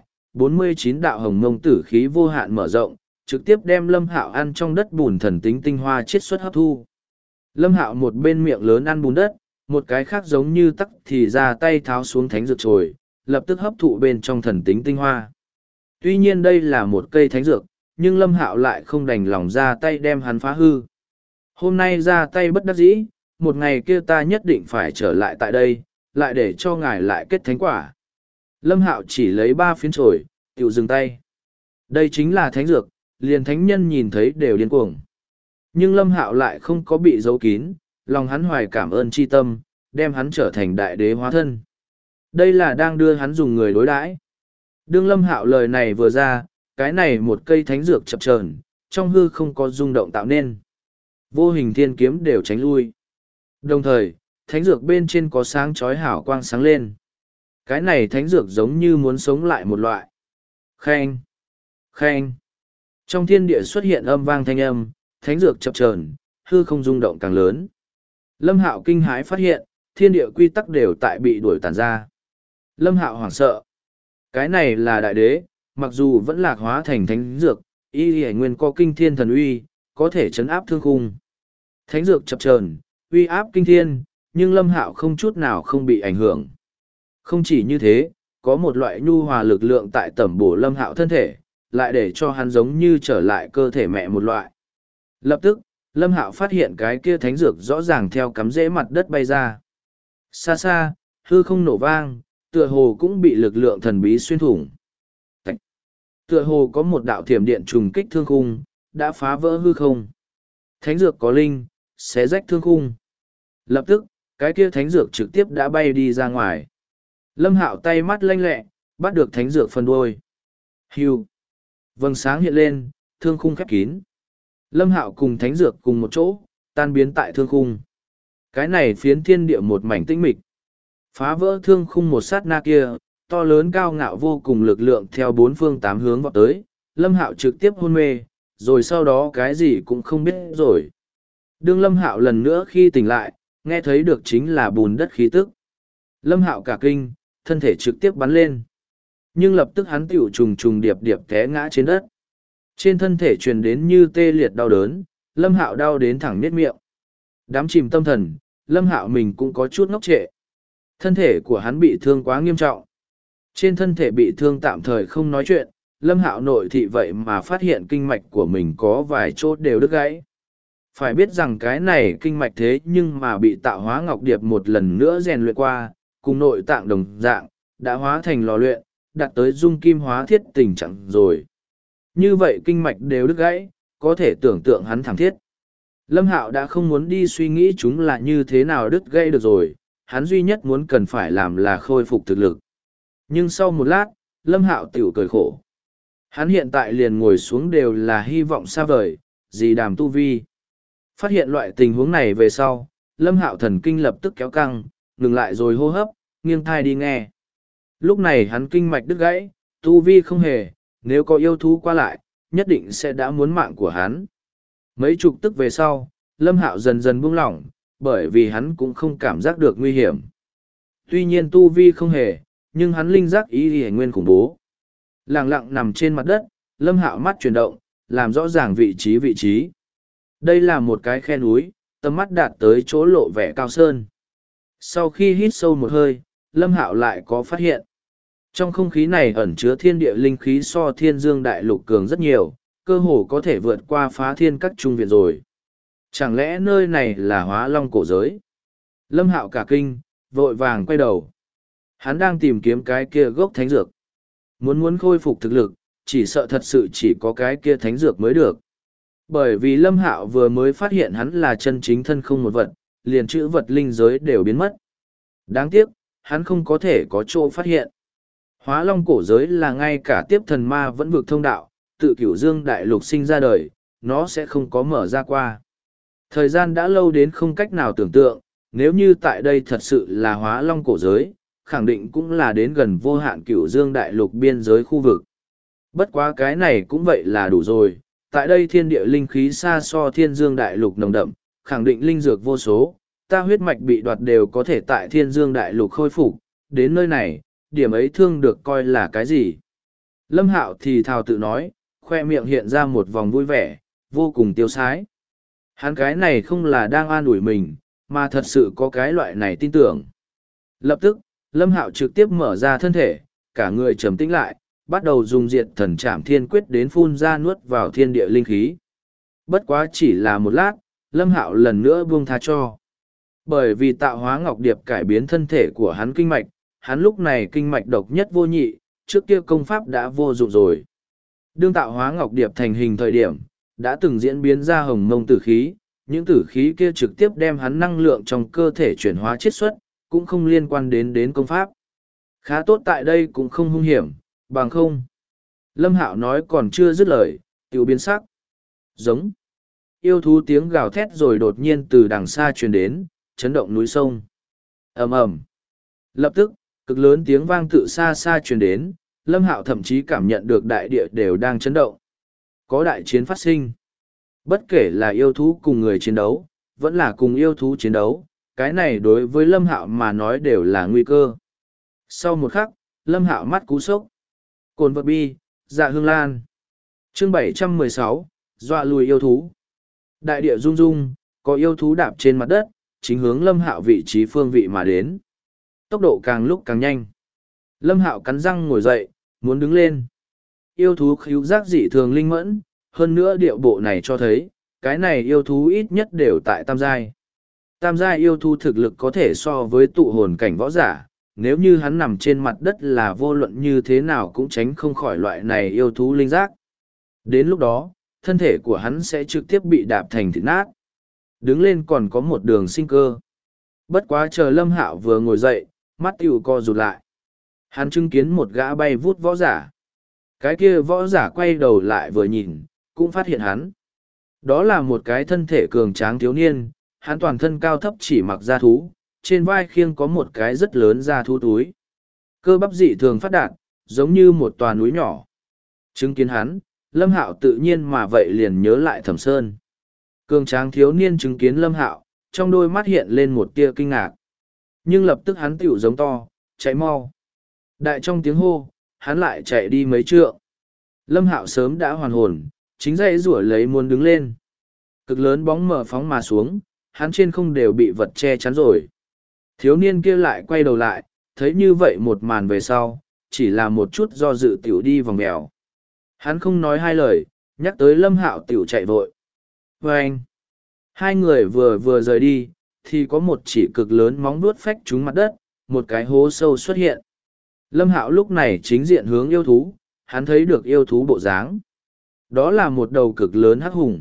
49 đạo hồng mông tử khí vô hạn mở rộng, trực tiếp đem Lâm Hạo ăn trong đất bùn thần tính tinh hoa chiết xuất hấp thu. Lâm Hạo một bên miệng lớn ăn bùn đất, một cái khác giống như tắc thì ra tay tháo xuống thánh dược trồi, lập tức hấp thụ bên trong thần tính tinh hoa. Tuy nhiên đây là một cây thánh dược, nhưng Lâm Hạo lại không đành lòng ra tay đem hắn phá hư. Hôm nay ra tay bất đắc dĩ, một ngày kia ta nhất định phải trở lại tại đây, lại để cho ngài lại kết thánh quả. Lâm Hạo chỉ lấy 3 phiến trồi, tiểu dừng tay. Đây chính là thánh dược, liền thánh nhân nhìn thấy đều điên cuồng. Nhưng Lâm Hạo lại không có bị giấu kín, lòng hắn hoài cảm ơn chi tâm, đem hắn trở thành đại đế hóa thân. Đây là đang đưa hắn dùng người đối đãi. Đương Lâm Hạo lời này vừa ra, cái này một cây thánh dược chập chờn, trong hư không có rung động tạo nên. Vô hình thiên kiếm đều tránh lui. Đồng thời, thánh dược bên trên có sáng chói hảo quang sáng lên. Cái này thánh dược giống như muốn sống lại một loại. Khen! Khen! Trong thiên địa xuất hiện âm vang thanh âm, thánh dược chập chờn, hư không rung động càng lớn. Lâm Hạo kinh hãi phát hiện, thiên địa quy tắc đều tại bị đuổi tàn ra. Lâm Hạo hoảng sợ. Cái này là đại đế, mặc dù vẫn lạc hóa thành thánh dược, y nguyên có kinh thiên thần uy, có thể chấn áp thương khung. Thánh dược chập chờn, uy áp kinh thiên, nhưng Lâm Hạo không chút nào không bị ảnh hưởng. Không chỉ như thế, có một loại nhu hòa lực lượng tại tẩm bổ Lâm Hạo thân thể, lại để cho hắn giống như trở lại cơ thể mẹ một loại. Lập tức, Lâm Hạo phát hiện cái kia thánh dược rõ ràng theo cắm rễ mặt đất bay ra. Xa xa, hư không nổ vang, tựa hồ cũng bị lực lượng thần bí xuyên thủng. Tựa hồ có một đạo thiểm điện trùng kích thương khung, đã phá vỡ hư không. Thánh dược có linh, xé rách thương khung. Lập tức, cái kia thánh dược trực tiếp đã bay đi ra ngoài. Lâm Hạo tay mắt lanh lẹ, bắt được thánh dược phần đuôi. Hưu. Vầng sáng hiện lên, thương khung khép kín. Lâm Hạo cùng thánh dược cùng một chỗ, tan biến tại thương khung. Cái này phiến thiên địa một mảnh tĩnh mịch. Phá vỡ thương khung một sát na kia, to lớn cao ngạo vô cùng lực lượng theo bốn phương tám hướng vọt tới. Lâm Hạo trực tiếp hôn mê, rồi sau đó cái gì cũng không biết rồi. Đương Lâm Hạo lần nữa khi tỉnh lại, nghe thấy được chính là bùn đất khí tức. Lâm Hạo cả kinh, thân thể trực tiếp bắn lên. Nhưng lập tức hắn tiểu trùng trùng điệp điệp té ngã trên đất. Trên thân thể truyền đến như tê liệt đau đớn, Lâm Hạo đau đến thẳng nhếch miệng. Đám chìm tâm thần, Lâm Hạo mình cũng có chút ngốc trệ. Thân thể của hắn bị thương quá nghiêm trọng. Trên thân thể bị thương tạm thời không nói chuyện, Lâm Hạo nội thị vậy mà phát hiện kinh mạch của mình có vài chỗ đều đứt gãy. Phải biết rằng cái này kinh mạch thế nhưng mà bị tạo hóa ngọc điệp một lần nữa rèn luyện qua, cùng nội tạng đồng dạng, đã hóa thành lò luyện, đạt tới dung kim hóa thiết tình trạng rồi. Như vậy kinh mạch đều đứt gãy, có thể tưởng tượng hắn thảm thiết. Lâm Hạo đã không muốn đi suy nghĩ chúng là như thế nào đứt gãy được rồi, hắn duy nhất muốn cần phải làm là khôi phục thực lực. Nhưng sau một lát, Lâm Hạo tiểu cười khổ. Hắn hiện tại liền ngồi xuống đều là hy vọng xa vời, gì đàm tu vi. Phát hiện loại tình huống này về sau, Lâm Hạo thần kinh lập tức kéo căng, ngừng lại rồi hô hấp, nghiêng thai đi nghe. Lúc này hắn kinh mạch đứt gãy, tu vi không hề, nếu có yêu thú qua lại, nhất định sẽ đã muốn mạng của hắn. Mấy chục tức về sau, Lâm Hạo dần dần buông lỏng, bởi vì hắn cũng không cảm giác được nguy hiểm. Tuy nhiên tu vi không hề, nhưng hắn linh giác ý hề nguyên khủng bố. Lặng lặng nằm trên mặt đất, Lâm Hạo mắt chuyển động, làm rõ ràng vị trí. Đây là một cái khe núi, tầm mắt đạt tới chỗ lộ vẻ cao sơn. Sau khi hít sâu một hơi, Lâm Hạo lại có phát hiện. Trong không khí này ẩn chứa thiên địa linh khí so thiên dương đại lục cường rất nhiều, cơ hồ có thể vượt qua phá thiên các trung viện rồi. Chẳng lẽ nơi này là hóa long cổ giới? Lâm Hạo cả kinh, vội vàng quay đầu. Hắn đang tìm kiếm cái kia gốc thánh dược. Muốn khôi phục thực lực, chỉ sợ thật sự chỉ có cái kia thánh dược mới được. Bởi vì Lâm Hạo vừa mới phát hiện hắn là chân chính thân không một vật, liền chữ vật linh giới đều biến mất. Đáng tiếc, hắn không có thể có chỗ phát hiện. Hóa long cổ giới là ngay cả tiếp thần ma vẫn vực thông đạo, tự cửu dương đại lục sinh ra đời, nó sẽ không có mở ra qua. Thời gian đã lâu đến không cách nào tưởng tượng, nếu như tại đây thật sự là hóa long cổ giới, khẳng định cũng là đến gần vô hạn cửu dương đại lục biên giới khu vực. Bất quá cái này cũng vậy là đủ rồi, tại đây thiên địa linh khí xa so thiên dương đại lục nồng đậm, khẳng định linh dược vô số, ta huyết mạch bị đoạt đều có thể tại thiên dương đại lục khôi phục, đến nơi này, điểm ấy thương được coi là cái gì. Lâm Hạo thì thào tự nói, khoe miệng hiện ra một vòng vui vẻ, vô cùng tiêu sái. Hắn cái này không là đang an ủi mình, mà thật sự có cái loại này tin tưởng. Lập tức, Lâm Hạo trực tiếp mở ra thân thể, cả người trầm tĩnh lại, bắt đầu dùng diệt thần trảm thiên quyết đến phun ra nuốt vào thiên địa linh khí. Bất quá chỉ là một lát, Lâm Hạo lần nữa buông tha cho. Bởi vì tạo hóa ngọc điệp cải biến thân thể của hắn kinh mạch, hắn lúc này kinh mạch độc nhất vô nhị, trước kia công pháp đã vô dụng rồi. Đương tạo hóa ngọc điệp thành hình thời điểm, đã từng diễn biến ra hồng mông tử khí, những tử khí kia trực tiếp đem hắn năng lượng trong cơ thể chuyển hóa chiết xuất, cũng không liên quan đến công pháp. Khá tốt tại đây cũng không hung hiểm, bằng không. Lâm Hạo nói còn chưa dứt lời, tiểu biến sắc. Giống. Yêu thú tiếng gào thét rồi đột nhiên từ đằng xa truyền đến, chấn động núi sông. Ầm ầm. Lập tức, cực lớn tiếng vang tự xa xa truyền đến, Lâm Hạo thậm chí cảm nhận được đại địa đều đang chấn động. Có đại chiến phát sinh. Bất kể là yêu thú cùng người chiến đấu, vẫn là cùng yêu thú chiến đấu, cái này đối với Lâm Hạo mà nói đều là nguy cơ. Sau một khắc, Lâm Hạo mắt cú sốc. Cồn vật bi, dạ hương lan. Chương 716, dọa lùi yêu thú. Đại địa rung rung, có yêu thú đạp trên mặt đất, chính hướng Lâm Hạo vị trí phương vị mà đến. Tốc độ càng lúc càng nhanh. Lâm Hạo cắn răng ngồi dậy, muốn đứng lên. Yêu thú khíu giác dị thường linh mẫn, hơn nữa điệu bộ này cho thấy, cái này yêu thú ít nhất đều tại tam giai. Tam giai yêu thú thực lực có thể so với tụ hồn cảnh võ giả, nếu như hắn nằm trên mặt đất là vô luận như thế nào cũng tránh không khỏi loại này yêu thú linh giác. Đến lúc đó, thân thể của hắn sẽ trực tiếp bị đạp thành thịt nát. Đứng lên còn có một đường sinh cơ. Bất quá chờ Lâm Hạo vừa ngồi dậy, mắt tiểu co rụt lại. Hắn chứng kiến một gã bay vút võ giả. Cái kia võ giả quay đầu lại vừa nhìn, cũng phát hiện hắn. Đó là một cái thân thể cường tráng thiếu niên, hắn toàn thân cao thấp chỉ mặc da thú, trên vai khiêng có một cái rất lớn da thú túi. Cơ bắp dị thường phát đạt, giống như một tòa núi nhỏ. Chứng kiến hắn, Lâm Hạo tự nhiên mà vậy liền nhớ lại Thẩm Sơn. Cường tráng thiếu niên chứng kiến Lâm Hạo, trong đôi mắt hiện lên một tia kinh ngạc. Nhưng lập tức hắn tiểu giống to, chạy mau. Đại trong tiếng hô, hắn lại chạy đi mấy trượng. Lâm Hạo sớm đã hoàn hồn, chính dây rủa lấy muốn đứng lên. Cực lớn bóng mờ phóng mà xuống, hắn trên không đều bị vật che chắn rồi. Thiếu niên kia lại quay đầu lại, thấy như vậy một màn về sau, chỉ là một chút do dự tiểu đi vòng mèo. Hắn không nói hai lời, nhắc tới Lâm Hạo tiểu chạy vội. Vâng! Hai người vừa rời đi, thì có một chỉ cực lớn móng vuốt phách trúng mặt đất, một cái hố sâu xuất hiện. Lâm Hạo lúc này chính diện hướng yêu thú, hắn thấy được yêu thú bộ dáng. Đó là một đầu cực lớn hắc hùng.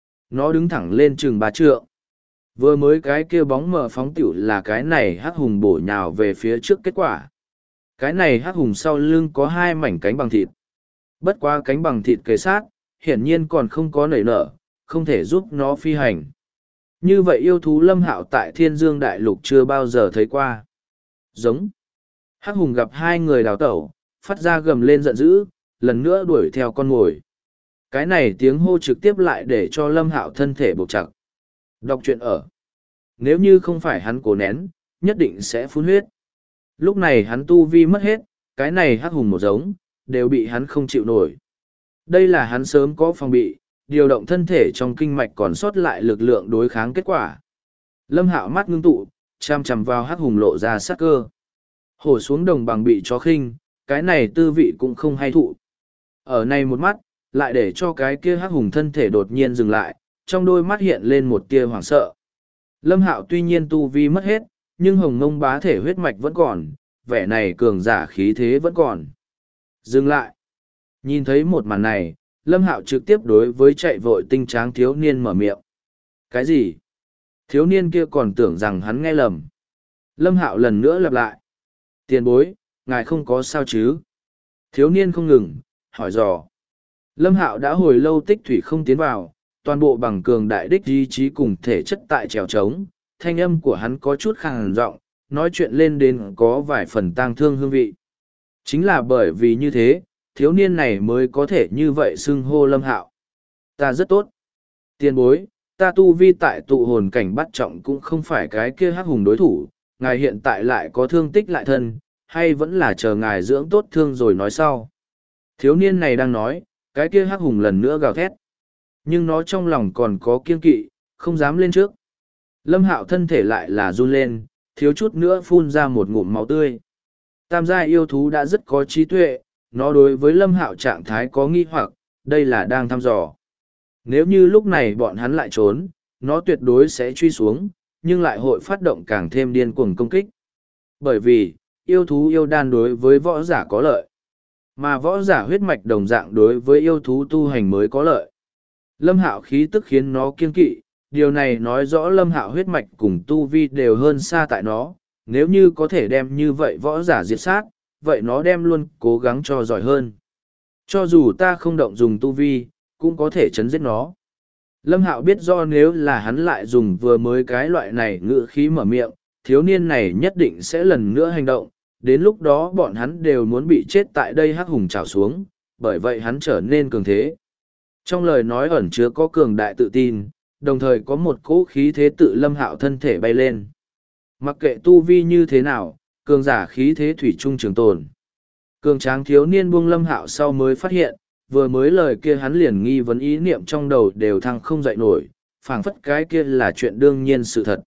Nó đứng thẳng lên chừng 3 trượng. Vừa mới cái kia bóng mờ phóng tiểu là cái này hắc hùng bổ nhào về phía trước kết quả. Cái này hắc hùng sau lưng có 2 mảnh cánh bằng thịt. Bất quá cánh bằng thịt kề sát, hiển nhiên còn không có nảy nở, không thể giúp nó phi hành. Như vậy yêu thú Lâm Hạo tại Thiên Dương Đại Lục chưa bao giờ thấy qua. Giống. Hắc hùng gặp 2 người đào tẩu, phát ra gầm lên giận dữ, lần nữa đuổi theo con mồi. Cái này tiếng hô trực tiếp lại để cho Lâm Hạo thân thể buộc chặt. Đọc truyện ở. Nếu như không phải hắn cố nén, nhất định sẽ phun huyết. Lúc này hắn tu vi mất hết, cái này hắc hùng một giống, đều bị hắn không chịu nổi. Đây là hắn sớm có phòng bị, điều động thân thể trong kinh mạch còn sót lại lực lượng đối kháng kết quả. Lâm Hạo mắt ngưng tụ, chăm chằm vào hắc hùng lộ ra sát cơ. Hổ xuống đồng bằng bị chó khinh, cái này tư vị cũng không hay thụ. Ở này một mắt, lại để cho cái kia hắc hùng thân thể đột nhiên dừng lại, trong đôi mắt hiện lên một tia hoảng sợ. Lâm Hạo tuy nhiên tu vi mất hết, nhưng hồng mông bá thể huyết mạch vẫn còn, vẻ này cường giả khí thế vẫn còn. Dừng lại. Nhìn thấy một màn này, Lâm Hạo trực tiếp đối với chạy vội tinh tráng thiếu niên mở miệng. Cái gì? Thiếu niên kia còn tưởng rằng hắn nghe lầm. Lâm Hạo lần nữa lặp lại. Tiền bối, ngài không có sao chứ? Thiếu niên không ngừng, hỏi dò. Lâm Hạo đã hồi lâu tích thủy không tiến vào, toàn bộ bằng cường đại đích ý chí cùng thể chất tại trèo trống, thanh âm của hắn có chút khàn giọng, nói chuyện lên đến có vài phần tang thương hương vị. Chính là bởi vì như thế, thiếu niên này mới có thể như vậy xưng hô Lâm Hạo. Ta rất tốt. Tiền bối, ta tu vi tại tụ hồn cảnh bắt trọng cũng không phải cái kia hắc hùng đối thủ, ngài hiện tại lại có thương tích lại thân, hay vẫn là chờ ngài dưỡng tốt thương rồi nói sau. Thiếu niên này đang nói, cái kia hắc hùng lần nữa gào thét. Nhưng nó trong lòng còn có kiên kỵ, không dám lên trước. Lâm Hạo thân thể lại là run lên, thiếu chút nữa phun ra một ngụm máu tươi. Tam giai yêu thú đã rất có trí tuệ, nó đối với Lâm Hạo trạng thái có nghi hoặc, đây là đang thăm dò. Nếu như lúc này bọn hắn lại trốn, nó tuyệt đối sẽ truy xuống, nhưng lại hội phát động càng thêm điên cuồng công kích. Bởi vì, yêu thú yêu đan đối với võ giả có lợi, mà võ giả huyết mạch đồng dạng đối với yêu thú tu hành mới có lợi. Lâm Hạo khí tức khiến nó kiên kỵ, điều này nói rõ Lâm Hạo huyết mạch cùng tu vi đều hơn xa tại nó, nếu như có thể đem như vậy võ giả diệt sát, vậy nó đem luôn cố gắng cho giỏi hơn. Cho dù ta không động dùng tu vi, cũng có thể chấn giết nó. Lâm Hạo biết do nếu là hắn lại dùng vừa mới cái loại này ngữ khí mở miệng, thiếu niên này nhất định sẽ lần nữa hành động, đến lúc đó bọn hắn đều muốn bị chết tại đây hắc hùng trào xuống, bởi vậy hắn trở nên cường thế. Trong lời nói ẩn chứa có cường đại tự tin, đồng thời có một cỗ khí thế tự Lâm Hạo thân thể bay lên. Mặc kệ tu vi như thế nào, cường giả khí thế thủy chung trường tồn. Cường tráng thiếu niên buông Lâm Hạo sau mới phát hiện, vừa mới lời kia hắn liền nghi vấn ý niệm trong đầu đều thăng không dậy nổi, phảng phất cái kia là chuyện đương nhiên sự thật.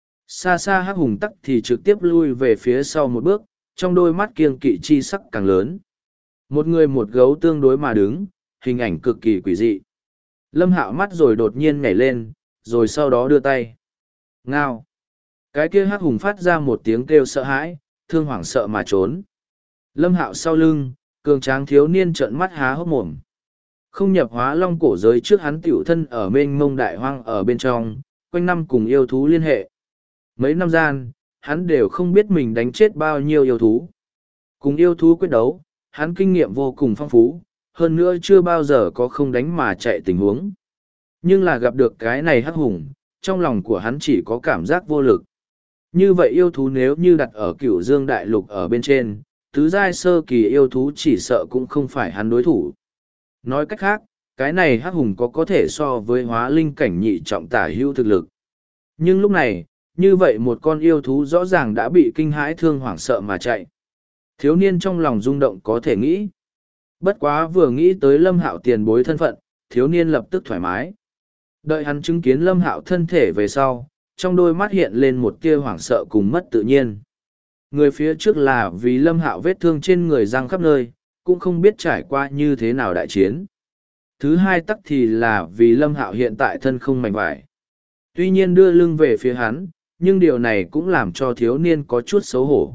Xa xa hắc hùng tắc thì trực tiếp lui về phía sau một bước, trong đôi mắt kiêng kỵ chi sắc càng lớn. Một người một gấu tương đối mà đứng, hình ảnh cực kỳ quỷ dị. Lâm Hạo mắt rồi đột nhiên nhảy lên, rồi sau đó đưa tay. Ngao! Cái kia hắc hùng phát ra một tiếng kêu sợ hãi, thương hoảng sợ mà trốn. Lâm Hạo sau lưng, cường tráng thiếu niên trợn mắt há hốc mồm. Không nhập hóa long cổ giới trước hắn tiểu thân ở mênh mông đại hoang ở bên trong, quanh năm cùng yêu thú liên hệ. Mấy năm gian, hắn đều không biết mình đánh chết bao nhiêu yêu thú. Cùng yêu thú quyết đấu, hắn kinh nghiệm vô cùng phong phú, hơn nữa chưa bao giờ có không đánh mà chạy tình huống. Nhưng là gặp được cái này hắc hùng, trong lòng của hắn chỉ có cảm giác vô lực. Như vậy yêu thú nếu như đặt ở Cửu Dương đại lục ở bên trên, tứ giai sơ kỳ yêu thú chỉ sợ cũng không phải hắn đối thủ. Nói cách khác, cái này hắc hùng có thể so với hóa linh cảnh nhị trọng tả hữu thực lực. Nhưng lúc này, như vậy một con yêu thú rõ ràng đã bị kinh hãi thương hoảng sợ mà chạy. Thiếu niên trong lòng rung động có thể nghĩ. Bất quá vừa nghĩ tới Lâm Hạo tiền bối thân phận, thiếu niên lập tức thoải mái. Đợi hắn chứng kiến Lâm Hạo thân thể về sau, trong đôi mắt hiện lên một tia hoảng sợ cùng mất tự nhiên. Người phía trước là vì Lâm Hạo vết thương trên người răng khắp nơi, cũng không biết trải qua như thế nào đại chiến. Thứ hai tắc thì là vì Lâm Hạo hiện tại thân không mảnh vải. Tuy nhiên đưa lưng về phía hắn, nhưng điều này cũng làm cho thiếu niên có chút xấu hổ.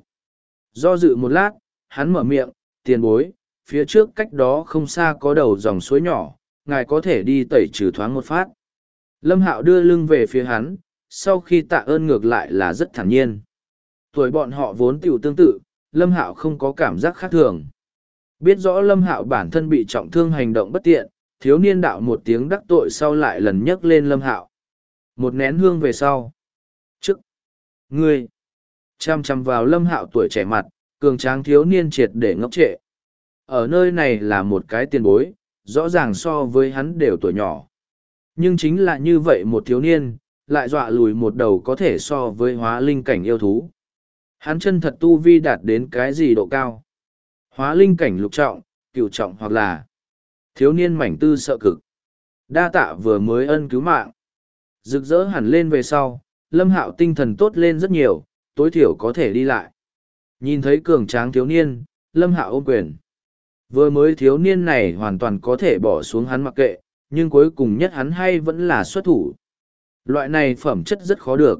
Do dự một lát, hắn mở miệng, tiền bối, phía trước cách đó không xa có đầu dòng suối nhỏ, ngài có thể đi tẩy trừ thoáng một phát. Lâm Hạo đưa lưng về phía hắn, sau khi tạ ơn ngược lại là rất thản nhiên. Tuổi bọn họ vốn tiểu tương tự, Lâm Hạo không có cảm giác khác thường. Biết rõ Lâm Hạo bản thân bị trọng thương hành động bất tiện, thiếu niên đạo một tiếng đắc tội sau lại lần nhấc lên Lâm Hạo. Một nén hương về sau. Trước. Ngươi. Chăm chăm vào Lâm Hạo tuổi trẻ mặt, cường tráng thiếu niên triệt để ngốc trệ. Ở nơi này là một cái tiền bối, rõ ràng so với hắn đều tuổi nhỏ. Nhưng chính là như vậy một thiếu niên, lại dọa lùi một đầu có thể so với hóa linh cảnh yêu thú. Hắn chân thật tu vi đạt đến cái gì độ cao? Hóa linh cảnh lục trọng, cửu trọng hoặc là thiếu niên mảnh tư sợ cực. Đa tạ vừa mới ân cứu mạng. Rực rỡ hẳn lên về sau, Lâm Hạo tinh thần tốt lên rất nhiều, tối thiểu có thể đi lại. Nhìn thấy cường tráng thiếu niên, Lâm Hạo ôm quyền. Vừa mới thiếu niên này hoàn toàn có thể bỏ xuống hắn mặc kệ, nhưng cuối cùng nhất hắn hay vẫn là xuất thủ. Loại này phẩm chất rất khó được.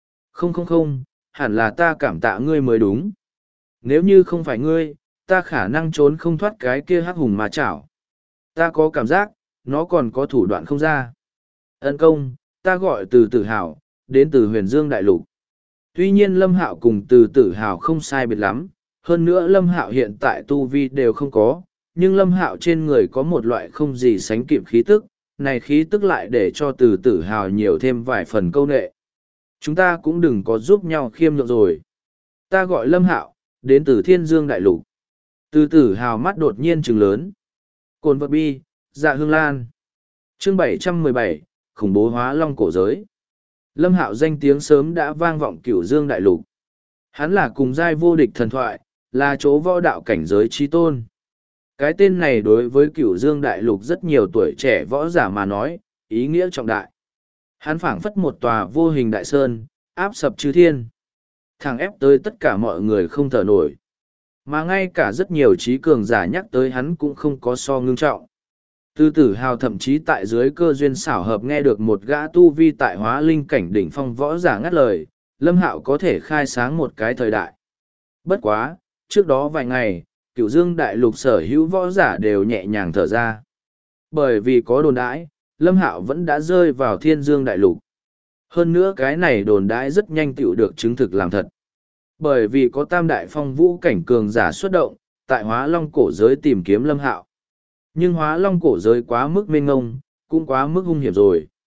Không, hẳn là ta cảm tạ ngươi mới đúng. Nếu như không phải ngươi, ta khả năng trốn không thoát cái kia hắc hùng mà chảo. Ta có cảm giác, nó còn có thủ đoạn không ra. Ân công, ta gọi từ tử hào, đến từ huyền dương đại lục. Tuy nhiên Lâm Hạo cùng từ tử hào không sai biệt lắm, hơn nữa Lâm Hạo hiện tại tu vi đều không có, nhưng Lâm Hạo trên người có một loại không gì sánh kịp khí tức, này khí tức lại để cho từ tử hào nhiều thêm vài phần câu nệ. Chúng ta cũng đừng có giúp nhau khiêm nhượng rồi. Ta gọi Lâm Hạo, đến từ Thiên Dương Đại Lục. Từ tử hào mắt đột nhiên trừng lớn. Cồn vật bi, dạ hương lan. Chương 717, khủng bố hóa long cổ giới. Lâm Hạo danh tiếng sớm đã vang vọng Cửu Dương Đại Lục. Hắn là cùng giai vô địch thần thoại, là chỗ võ đạo cảnh giới chí tôn. Cái tên này đối với Cửu Dương Đại Lục rất nhiều tuổi trẻ võ giả mà nói, ý nghĩa trọng đại. Hắn phảng phất một tòa vô hình đại sơn, áp sập chư thiên. Thẳng ép tới tất cả mọi người không thở nổi. Mà ngay cả rất nhiều trí cường giả nhắc tới hắn cũng không có so ngưng trọng. Từ tử hào thậm chí tại dưới cơ duyên xảo hợp nghe được một gã tu vi tại hóa linh cảnh đỉnh phong võ giả ngắt lời, Lâm Hạo có thể khai sáng một cái thời đại. Bất quá, trước đó vài ngày, Cửu Dương Đại Lục sở hữu võ giả đều nhẹ nhàng thở ra. Bởi vì có đồn đãi, Lâm Hạo vẫn đã rơi vào Thiên Dương Đại Lục. Hơn nữa cái này đồn đãi rất nhanh tựu được chứng thực làm thật. Bởi vì có tam đại phong vũ cảnh cường giả xuất động, tại hóa long cổ giới tìm kiếm Lâm Hạo. Nhưng hóa long cổ giới quá mức mênh ngông, cũng quá mức hung hiểm rồi.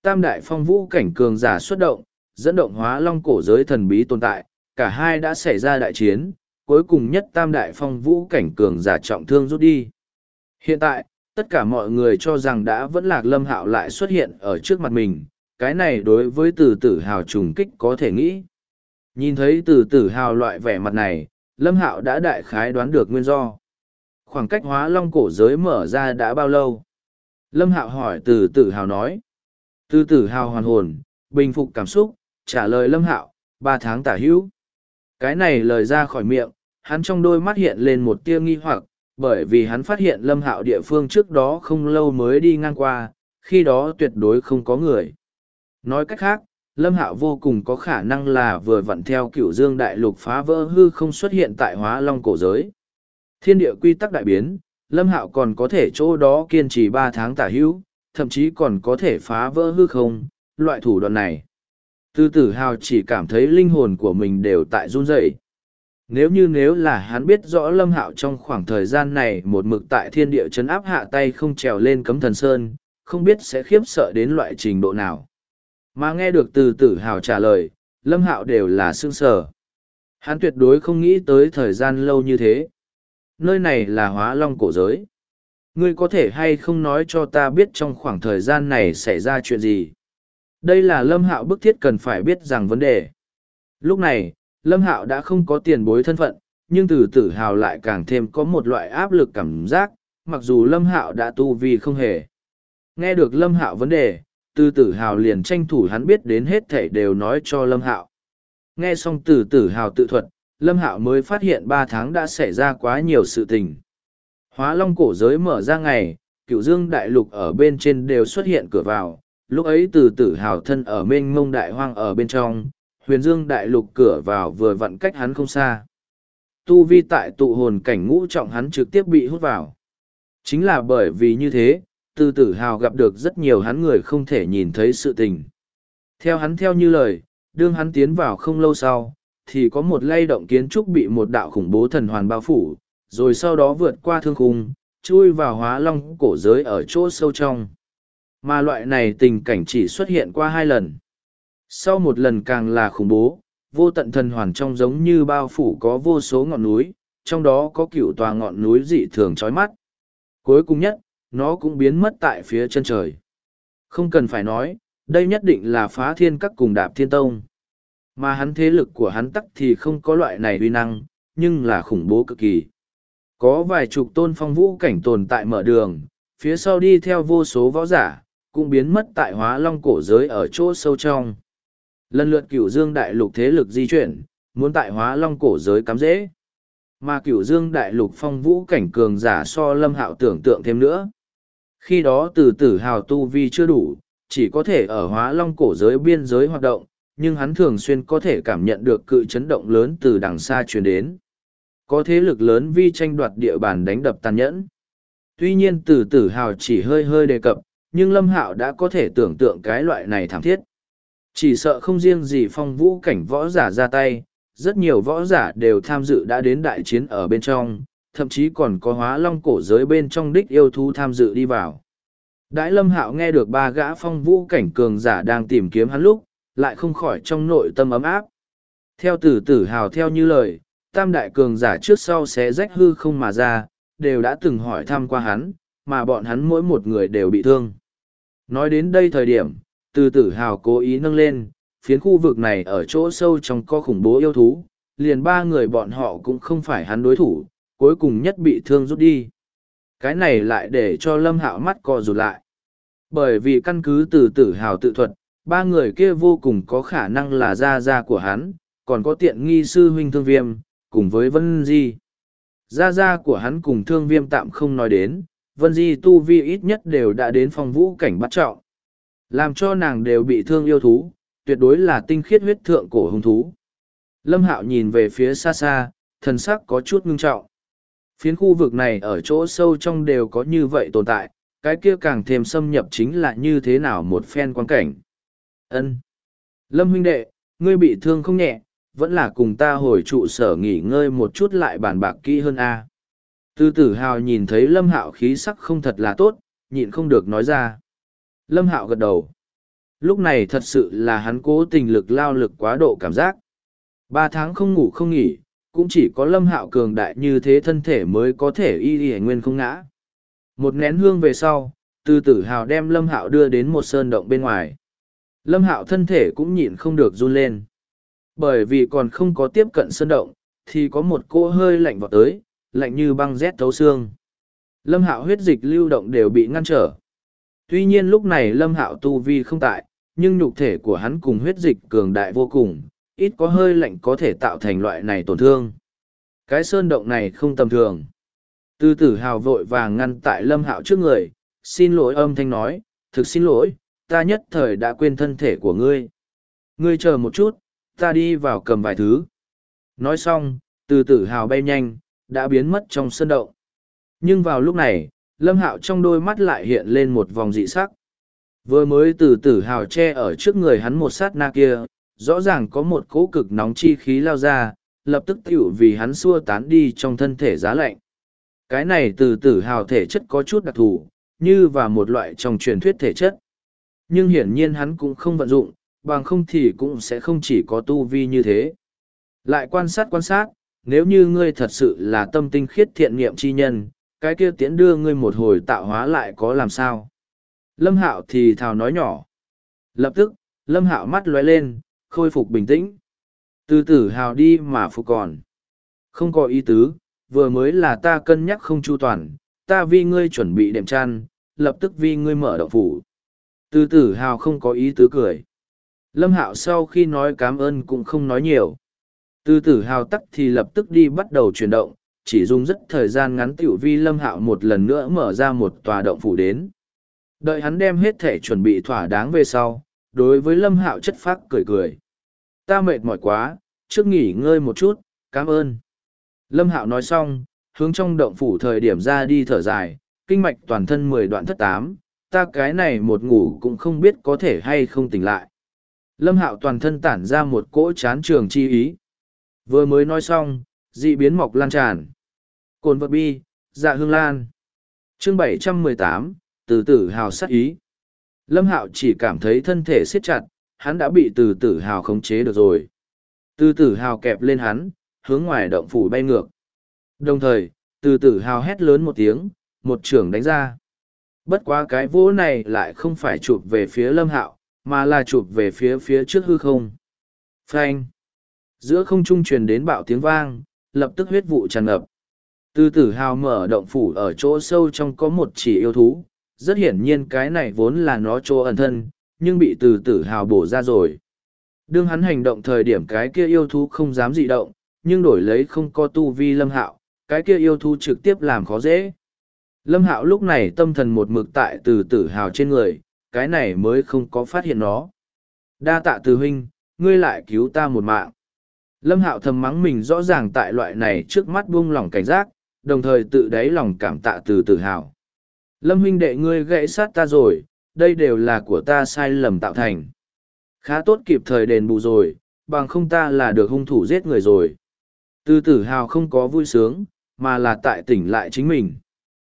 Tam đại phong vũ cảnh cường giả xuất động, dẫn động hóa long cổ giới thần bí tồn tại, cả hai đã xảy ra đại chiến, cuối cùng nhất tam đại phong vũ cảnh cường giả trọng thương rút đi. Hiện tại, tất cả mọi người cho rằng đã vẫn lạc Lâm Hạo lại xuất hiện ở trước mặt mình, cái này đối với Từ Tử Hào trùng kích có thể nghĩ. Nhìn thấy Từ Tử Hào loại vẻ mặt này, Lâm Hạo đã đại khái đoán được nguyên do. Khoảng cách hóa long cổ giới mở ra đã bao lâu? Lâm Hạo hỏi Từ Tử Hào nói. Từ Tử Hào hoàn hồn, bình phục cảm xúc, trả lời Lâm Hạo, 3 tháng tả hữu. Cái này lời ra khỏi miệng, hắn trong đôi mắt hiện lên một tia nghi hoặc, bởi vì hắn phát hiện Lâm Hạo địa phương trước đó không lâu mới đi ngang qua, khi đó tuyệt đối không có người. Nói cách khác, Lâm Hạo vô cùng có khả năng là vừa vặn theo Cửu Dương đại lục phá vỡ hư không xuất hiện tại Hóa Long cổ giới. Thiên địa quy tắc đại biến, Lâm Hạo còn có thể chỗ đó kiên trì 3 tháng tả hữu, thậm chí còn có thể phá vỡ hư không, loại thủ đoạn này. Từ Tử Hào chỉ cảm thấy linh hồn của mình đều tại run rẩy. Nếu là hắn biết rõ Lâm Hạo trong khoảng thời gian này một mực tại thiên địa chấn áp hạ tay không trèo lên cấm thần sơn, không biết sẽ khiếp sợ đến loại trình độ nào. Mà nghe được Từ Tử Hào trả lời, Lâm Hạo đều là sững sờ. Hắn tuyệt đối không nghĩ tới thời gian lâu như thế. Nơi này là Hóa Long cổ giới. Ngươi có thể hay không nói cho ta biết trong khoảng thời gian này xảy ra chuyện gì? Đây là Lâm Hạo bức thiết cần phải biết rằng vấn đề. Lúc này, Lâm Hạo đã không có tiền bối thân phận, nhưng Từ Tử Hào lại càng thêm có một loại áp lực cảm giác, mặc dù Lâm Hạo đã tu vi không hề. Nghe được Lâm Hạo vấn đề, Từ Tử Hào liền tranh thủ hắn biết đến hết thảy đều nói cho Lâm Hạo. Nghe xong Từ Tử Hào tự thuật, Lâm Hạo mới phát hiện 3 tháng đã xảy ra quá nhiều sự tình. Hóa Long cổ giới mở ra ngày, Cửu Dương đại lục ở bên trên đều xuất hiện cửa vào, lúc ấy Từ Tử Hào thân ở mênh mông đại hoang ở bên trong, Huyền Dương đại lục cửa vào vừa vặn cách hắn không xa. Tu vi tại tụ hồn cảnh ngũ trọng hắn trực tiếp bị hút vào. Chính là bởi vì như thế, Từ Tử Hào gặp được rất nhiều hắn người không thể nhìn thấy sự tình. Theo hắn theo như lời, đương hắn tiến vào không lâu sau, thì có một lay động kiến trúc bị một đạo khủng bố thần hoàn bao phủ, rồi sau đó vượt qua thương khung, chui vào Hóa Long cổ giới ở chỗ sâu trong. Mà loại này tình cảnh chỉ xuất hiện qua 2 lần. Sau một lần càng là khủng bố, vô tận thần hoàn trong giống như bao phủ có vô số ngọn núi, trong đó có cựu tòa ngọn núi dị thường chói mắt. Cuối cùng nhất, nó cũng biến mất tại phía chân trời. Không cần phải nói, đây nhất định là Phá Thiên Các cùng Đạp Thiên Tông. Mà hắn thế lực của hắn tắc thì không có loại này uy năng, nhưng là khủng bố cực kỳ. Có vài chục tôn phong vũ cảnh tồn tại mở đường, phía sau đi theo vô số võ giả, cũng biến mất tại Hóa Long cổ giới ở chỗ sâu trong. Lần lượt Cửu Dương đại lục thế lực di chuyển, muốn tại Hóa Long cổ giới cắm dễ. Mà Cửu Dương đại lục phong vũ cảnh cường giả so Lâm Hạo tưởng tượng thêm nữa. Khi đó Từ Tử Hào tu vi chưa đủ, chỉ có thể ở Hóa Long cổ giới biên giới hoạt động, nhưng hắn thường xuyên có thể cảm nhận được cự chấn động lớn từ đằng xa truyền đến. Có thế lực lớn vi tranh đoạt địa bàn đánh đập tàn nhẫn. Tuy nhiên Từ Tử Hào chỉ hơi hơi đề cập, nhưng Lâm Hạo đã có thể tưởng tượng cái loại này thảm thiết. Chỉ sợ không riêng gì phong vũ cảnh võ giả ra tay, rất nhiều võ giả đều tham dự đã đến đại chiến ở bên trong, thậm chí còn có Hóa Long cổ giới bên trong đích yêu thú tham dự đi vào. Đãi Lâm Hạo nghe được 3 gã phong vũ cảnh cường giả đang tìm kiếm hắn lúc, lại không khỏi trong nội tâm ấm áp. Theo Từ Tử Hào theo như lời, tam đại cường giả trước sau xé rách hư không mà ra, đều đã từng hỏi thăm qua hắn, mà bọn hắn mỗi một người đều bị thương. Nói đến đây thời điểm, Từ Tử Hào cố ý nâng lên, phiến khu vực này ở chỗ sâu trong có khủng bố yêu thú, liền 3 người bọn họ cũng không phải hắn đối thủ, cuối cùng nhất bị thương rút đi. Cái này lại để cho Lâm Hạo mắt co rụt lại. Bởi vì căn cứ Từ Tử Hào tự thuật, 3 người kia vô cùng có khả năng là gia gia của hắn, còn có tiện nghi sư huynh Thương Viêm, cùng với Vân Di. Gia gia của hắn cùng Thương Viêm tạm không nói đến, Vân Di tu vi ít nhất đều đã đến phong vũ cảnh bắt trọng. Làm cho nàng đều bị thương yêu thú, tuyệt đối là tinh khiết huyết thượng cổ hung thú. Lâm Hạo nhìn về phía xa xa, thần sắc có chút ngưng trọng. Phiến khu vực này ở chỗ sâu trong đều có như vậy tồn tại, cái kia càng thêm xâm nhập chính là như thế nào một phen quan cảnh. Ân, Lâm huynh đệ, ngươi bị thương không nhẹ, vẫn là cùng ta hồi trụ sở nghỉ ngơi một chút lại bàn bạc kỹ hơn a. Từ Tử Hào nhìn thấy Lâm Hạo khí sắc không thật là tốt, nhịn không được nói ra. Lâm Hạo gật đầu. Lúc này thật sự là hắn cố tình lực lao lực quá độ cảm giác. 3 tháng không ngủ không nghỉ, cũng chỉ có Lâm Hạo cường đại như thế thân thể mới có thể y nguyên không ngã. Một nén hương về sau, Từ Tử Hào đem Lâm Hạo đưa đến một sơn động bên ngoài. Lâm Hạo thân thể cũng nhịn không được run lên. Bởi vì còn không có tiếp cận sơn động, thì có một cỗ hơi lạnh vọt tới, lạnh như băng rét thấu xương. Lâm Hạo huyết dịch lưu động đều bị ngăn trở. Tuy nhiên lúc này Lâm Hạo tu vi không tại, nhưng nhục thể của hắn cùng huyết dịch cường đại vô cùng, ít có hơi lạnh có thể tạo thành loại này tổn thương. Cái sơn động này không tầm thường. Từ Tử Hào vội vàng ngăn tại Lâm Hạo trước người, xin lỗi âm thanh nói, thực xin lỗi, ta nhất thời đã quên thân thể của ngươi. Ngươi chờ một chút, ta đi vào cầm vài thứ. Nói xong, Từ Tử Hào bay nhanh, đã biến mất trong sơn động. Nhưng vào lúc này, Lâm Hạo trong đôi mắt lại hiện lên một vòng dị sắc. Vừa mới Từ Tử Hào che ở trước người hắn một sát na kia, rõ ràng có một cỗ cực nóng chi khí lao ra, lập tức tiểu vì hắn xua tán đi trong thân thể giá lạnh. Cái này Từ Tử Hào thể chất có chút đặc thù, như và một loại trong truyền thuyết thể chất. Nhưng hiển nhiên hắn cũng không vận dụng, bằng không thì cũng sẽ không chỉ có tu vi như thế. Lại quan sát, nếu như ngươi thật sự là tâm tinh khiết thiện niệm chi nhân, cái kia tiễn đưa ngươi một hồi tạo hóa lại có làm sao. Lâm Hạo thì thào nói nhỏ. Lập tức, Lâm Hạo mắt lóe lên, khôi phục bình tĩnh. Từ Tử Hào đi mà phục còn. Không có ý tứ, vừa mới là ta cân nhắc không chu toàn, ta vì ngươi chuẩn bị đệm chăn, lập tức vì ngươi mở động phủ. Từ Tử Hào không có ý tứ cười. Lâm Hạo sau khi nói cảm ơn cũng không nói nhiều. Từ Tử Hào tắc thì lập tức đi bắt đầu chuyển động, chỉ dùng rất thời gian ngắn tiểu vi Lâm Hạo một lần nữa mở ra một tòa động phủ đến. Đợi hắn đem hết thể chuẩn bị thỏa đáng về sau, đối với Lâm Hạo chất phác cười cười. Ta mệt mỏi quá, trước nghỉ ngơi một chút, cảm ơn. Lâm Hạo nói xong, hướng trong động phủ thời điểm ra đi thở dài, kinh mạch toàn thân 10 đoạn thất tám, ta cái này một ngủ cũng không biết có thể hay không tỉnh lại. Lâm Hạo toàn thân tản ra một cỗ chán trường chi ý. Vừa mới nói xong, dị biến mọc lan tràn. Cồn vật bi, dạ hương lan. Chương 718, Từ Tử Hào sát ý. Lâm Hạo chỉ cảm thấy thân thể siết chặt, hắn đã bị Từ Tử Hào khống chế được rồi. Từ Tử Hào kẹp lên hắn, hướng ngoài động phủ bay ngược. Đồng thời, Từ Tử Hào hét lớn một tiếng, một chưởng đánh ra. Bất quá cái vỗ này lại không phải chụp về phía Lâm Hạo, mà là chụp về phía trước hư không. Phanh! Giữa không trung truyền đến bạo tiếng vang, lập tức huyết vụ tràn ngập. Từ Tử Hào mở động phủ ở chỗ sâu trong có một chỉ yêu thú, rất hiển nhiên cái này vốn là nó chỗ ẩn thân, nhưng bị Từ Tử Hào bổ ra rồi. Đương hắn hành động thời điểm cái kia yêu thú không dám dị động, nhưng đổi lấy không có tu vi Lâm Hạo, cái kia yêu thú trực tiếp làm khó dễ. Lâm Hạo lúc này tâm thần một mực tại Từ Tử Hào trên người, cái này mới không có phát hiện nó. Đa tạ Từ huynh, ngươi lại cứu ta một mạng. Lâm Hạo thầm mắng mình rõ ràng tại loại này trước mắt buông lỏng cảnh giác, đồng thời tự đáy lòng cảm tạ Từ Tử Hào. Lâm huynh đệ ngươi gãy sát ta rồi, đây đều là của ta sai lầm tạo thành. Khá tốt kịp thời đền bù rồi, bằng không ta là được hung thủ giết người rồi. Từ Tử Hào không có vui sướng, mà là tại tỉnh lại chính mình.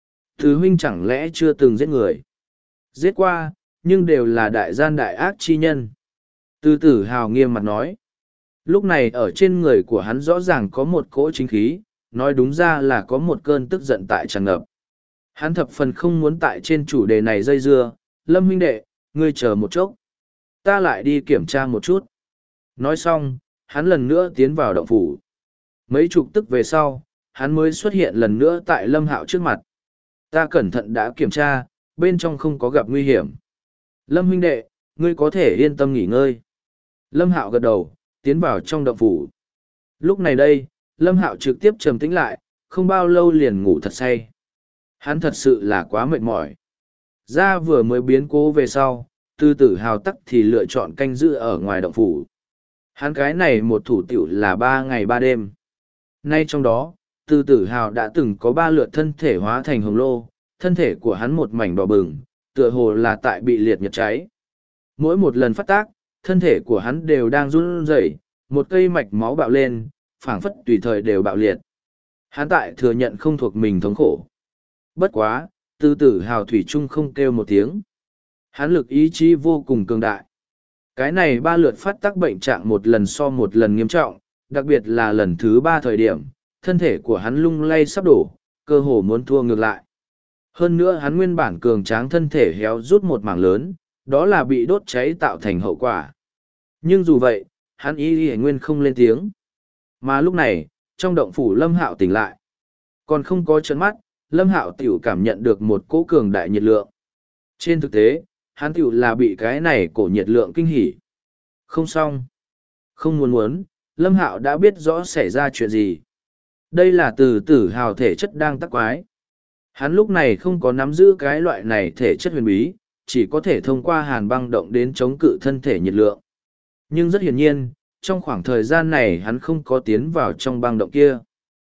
Từ huynh chẳng lẽ chưa từng giết người? Giết qua, nhưng đều là đại gian đại ác chi nhân. Từ Tử Hào nghiêm mặt nói. Lúc này ở trên người của hắn rõ ràng có một cỗ chính khí, nói đúng ra là có một cơn tức giận tại tràn ngập. Hắn thập phần không muốn tại trên chủ đề này dây dưa, Lâm huynh đệ, ngươi chờ một chốc. Ta lại đi kiểm tra một chút. Nói xong, hắn lần nữa tiến vào động phủ. Mấy chục tức về sau, hắn mới xuất hiện lần nữa tại Lâm Hạo trước mặt. Ta cẩn thận đã kiểm tra, bên trong không có gặp nguy hiểm. Lâm huynh đệ, ngươi có thể yên tâm nghỉ ngơi. Lâm Hạo gật đầu, tiến vào trong động phủ. Lúc này đây, Lâm Hạo trực tiếp trầm tĩnh lại, không bao lâu liền ngủ thật say. Hắn thật sự là quá mệt mỏi. Da vừa mới biến cố về sau, Từ Tử Hào tắc thì lựa chọn canh giữ ở ngoài động phủ. Hắn cái này một thủ tiểu là 3 ngày 3 đêm. Nay trong đó, Từ Tử Hào đã từng có 3 lượt thân thể hóa thành hồng lô, thân thể của hắn một mảnh đỏ bừng, tựa hồ là tại bị liệt nhật cháy. Mỗi một lần phát tác, thân thể của hắn đều đang run rẩy, một cây mạch máu bạo lên, phảng phất tùy thời đều bạo liệt. Hắn tại thừa nhận không thuộc mình thống khổ. Bất quá, Từ Tử Hào thủy chung không kêu một tiếng. Hắn lực ý chí vô cùng cường đại. Cái này 3 lượt phát tác bệnh trạng một lần so một lần nghiêm trọng, đặc biệt là lần thứ 3 thời điểm, thân thể của hắn lung lay sắp đổ, cơ hồ muốn thua ngược lại. Hơn nữa hắn nguyên bản cường tráng thân thể héo rút một mảng lớn, đó là bị đốt cháy tạo thành hậu quả. Nhưng dù vậy, hắn y nguyên không lên tiếng. Mà lúc này, trong động phủ Lâm Hạo tỉnh lại. Còn không có trấn mắt, Lâm Hạo tiểu cảm nhận được một cỗ cường đại nhiệt lượng. Trên thực tế, hắn tiểu là bị cái này cổ nhiệt lượng kinh hỉ. Không xong. Không muốn, Lâm Hạo đã biết rõ xảy ra chuyện gì. Đây là từ tử hào thể chất đang tắc quái. Hắn lúc này không có nắm giữ cái loại này thể chất huyền bí, chỉ có thể thông qua hàn băng động đến chống cự thân thể nhiệt lượng. Nhưng rất hiển nhiên, trong khoảng thời gian này hắn không có tiến vào trong băng động kia.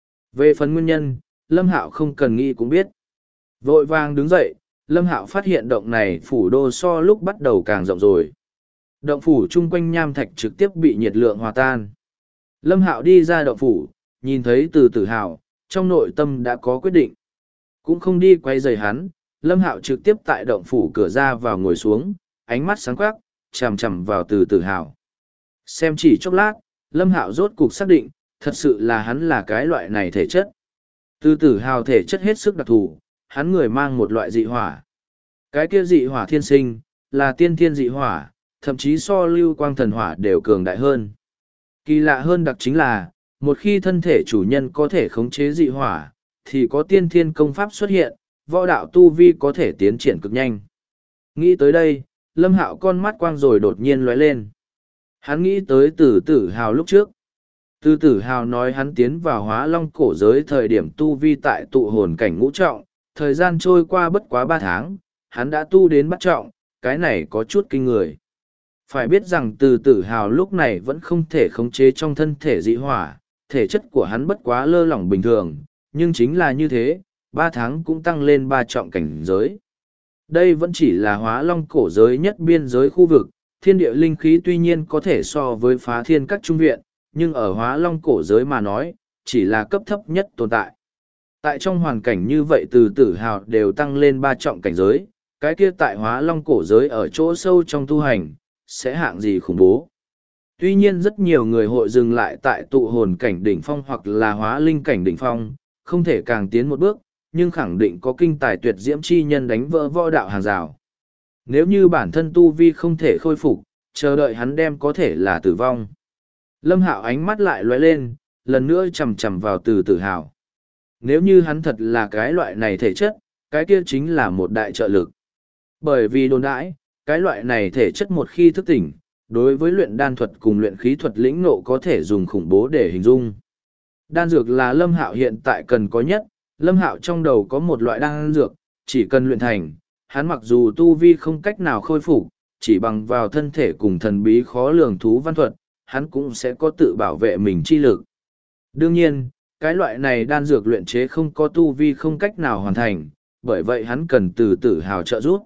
Về phần nguyên nhân, Lâm Hạo không cần nghĩ cũng biết. Vội vàng đứng dậy, Lâm Hạo phát hiện động này phủ đô so lúc bắt đầu càng rộng rồi. Động phủ chung quanh nham thạch trực tiếp bị nhiệt lượng hòa tan. Lâm Hạo đi ra động phủ, nhìn thấy từ tử hào, trong nội tâm đã có quyết định. Cũng không đi quay rời hắn, Lâm Hạo trực tiếp tại động phủ cửa ra vào ngồi xuống, ánh mắt sáng quắc, chằm chằm vào từ tử hào. Xem chỉ chốc lát, Lâm Hạo rốt cục xác định, thật sự là hắn là cái loại này thể chất. Từ tử hào thể chất hết sức đặc thù, hắn người mang một loại dị hỏa. Cái kia dị hỏa thiên sinh, là tiên thiên dị hỏa, thậm chí so lưu quang thần hỏa đều cường đại hơn. Kỳ lạ hơn đặc chính là, một khi thân thể chủ nhân có thể khống chế dị hỏa, thì có tiên thiên công pháp xuất hiện, võ đạo tu vi có thể tiến triển cực nhanh. Nghĩ tới đây, Lâm Hạo con mắt quang rồi đột nhiên lóe lên. Hắn nghĩ tới Từ Tử Hào lúc trước. Từ Tử Hào nói hắn tiến vào Hóa Long cổ giới thời điểm tu vi tại tụ hồn cảnh ngũ trọng, thời gian trôi qua bất quá 3 tháng, hắn đã tu đến bát trọng, cái này có chút kinh người. Phải biết rằng Từ Tử Hào lúc này vẫn không thể khống chế trong thân thể dị hỏa, thể chất của hắn bất quá lơ lỏng bình thường, nhưng chính là như thế, 3 tháng cũng tăng lên 3 trọng cảnh giới. Đây vẫn chỉ là Hóa Long cổ giới nhất biên giới khu vực, thiên địa linh khí tuy nhiên có thể so với phá thiên các trung viện, nhưng ở Hóa Long cổ giới mà nói, chỉ là cấp thấp nhất tồn tại. Tại trong hoàn cảnh như vậy Từ Tử Hào đều tăng lên 3 trọng cảnh giới, cái kia tại Hóa Long cổ giới ở chỗ sâu trong tu hành, sẽ hạng gì khủng bố. Tuy nhiên rất nhiều người hội dừng lại tại tụ hồn cảnh đỉnh phong hoặc là hóa linh cảnh đỉnh phong, không thể càng tiến một bước, nhưng khẳng định có kinh tài tuyệt diễm chi nhân đánh vỡ võ đạo hàng rào. Nếu như bản thân tu vi không thể khôi phục, chờ đợi hắn đem có thể là tử vong. Lâm Hạo ánh mắt lại lóe lên, lần nữa chầm chầm vào Từ Tử Hào. Nếu như hắn thật là cái loại này thể chất, cái kia chính là một đại trợ lực. Bởi vì đồn đãi, cái loại này thể chất một khi thức tỉnh, đối với luyện đan thuật cùng luyện khí thuật lĩnh ngộ có thể dùng khủng bố để hình dung. Đan dược là Lâm Hạo hiện tại cần có nhất, Lâm Hạo trong đầu có một loại đan dược, chỉ cần luyện thành, hắn mặc dù tu vi không cách nào khôi phục, chỉ bằng vào thân thể cùng thần bí khó lường thú văn thuật, hắn cũng sẽ có tự bảo vệ mình chi lực. Đương nhiên, cái loại này đan dược luyện chế không có tu vi không cách nào hoàn thành, bởi vậy hắn cần Từ Tử Hào trợ giúp.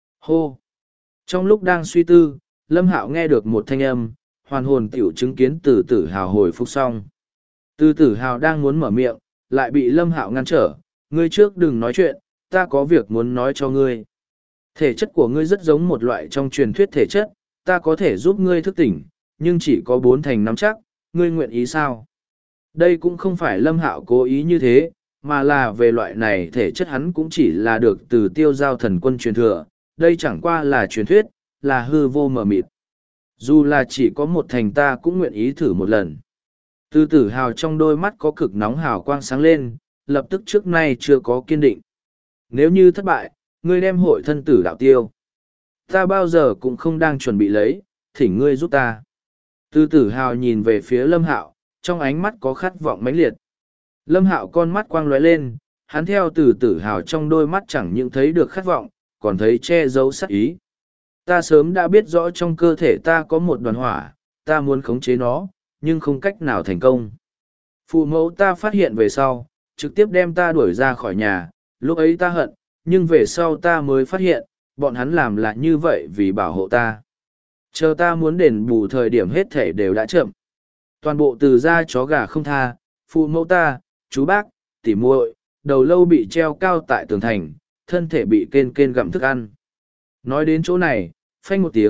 Hô! Trong lúc đang suy tư, Lâm Hạo nghe được một thanh âm, hoàn hồn tiểu chứng kiến Từ Tử Hào hồi phục xong. Từ Tử Hào đang muốn mở miệng, lại bị Lâm Hạo ngăn trở, ngươi trước đừng nói chuyện, ta có việc muốn nói cho ngươi. Thể chất của ngươi rất giống một loại trong truyền thuyết thể chất, ta có thể giúp ngươi thức tỉnh, nhưng chỉ có 4 thành nắm chắc, ngươi nguyện ý sao? Đây cũng không phải Lâm Hạo cố ý như thế, mà là về loại này thể chất hắn cũng chỉ là được từ Tiêu Giao thần quân truyền thừa, đây chẳng qua là truyền thuyết, là hư vô mờ mịt. Dù là chỉ có 1 thành ta cũng nguyện ý thử một lần. Từ Tử Hào trong đôi mắt có cực nóng hào quang sáng lên, lập tức trước nay chưa có kiên định. Nếu như thất bại, ngươi đem hội thân tử đạo tiêu. Ta bao giờ cũng không đang chuẩn bị lấy, thỉnh ngươi giúp ta. Từ Tử Hào nhìn về phía Lâm Hạo, trong ánh mắt có khát vọng mãnh liệt. Lâm Hạo con mắt quang lóe lên, hắn theo Từ Tử Hào trong đôi mắt chẳng những thấy được khát vọng, còn thấy che giấu sát ý. Ta sớm đã biết rõ trong cơ thể ta có một đoàn hỏa, ta muốn khống chế nó, nhưng không cách nào thành công. Phụ mẫu ta phát hiện về sau, trực tiếp đem ta đuổi ra khỏi nhà, lúc ấy ta hận, nhưng về sau ta mới phát hiện, bọn hắn làm là như vậy vì bảo hộ ta. Chờ ta muốn đền bù thời điểm hết thể đều đã chậm. Toàn bộ từ da chó gà không tha, phụ mẫu ta, chú bác, tỉ muội, đầu lâu bị treo cao tại tường thành, thân thể bị kên kên gặm thức ăn. Nói đến chỗ này, phanh một tiếng,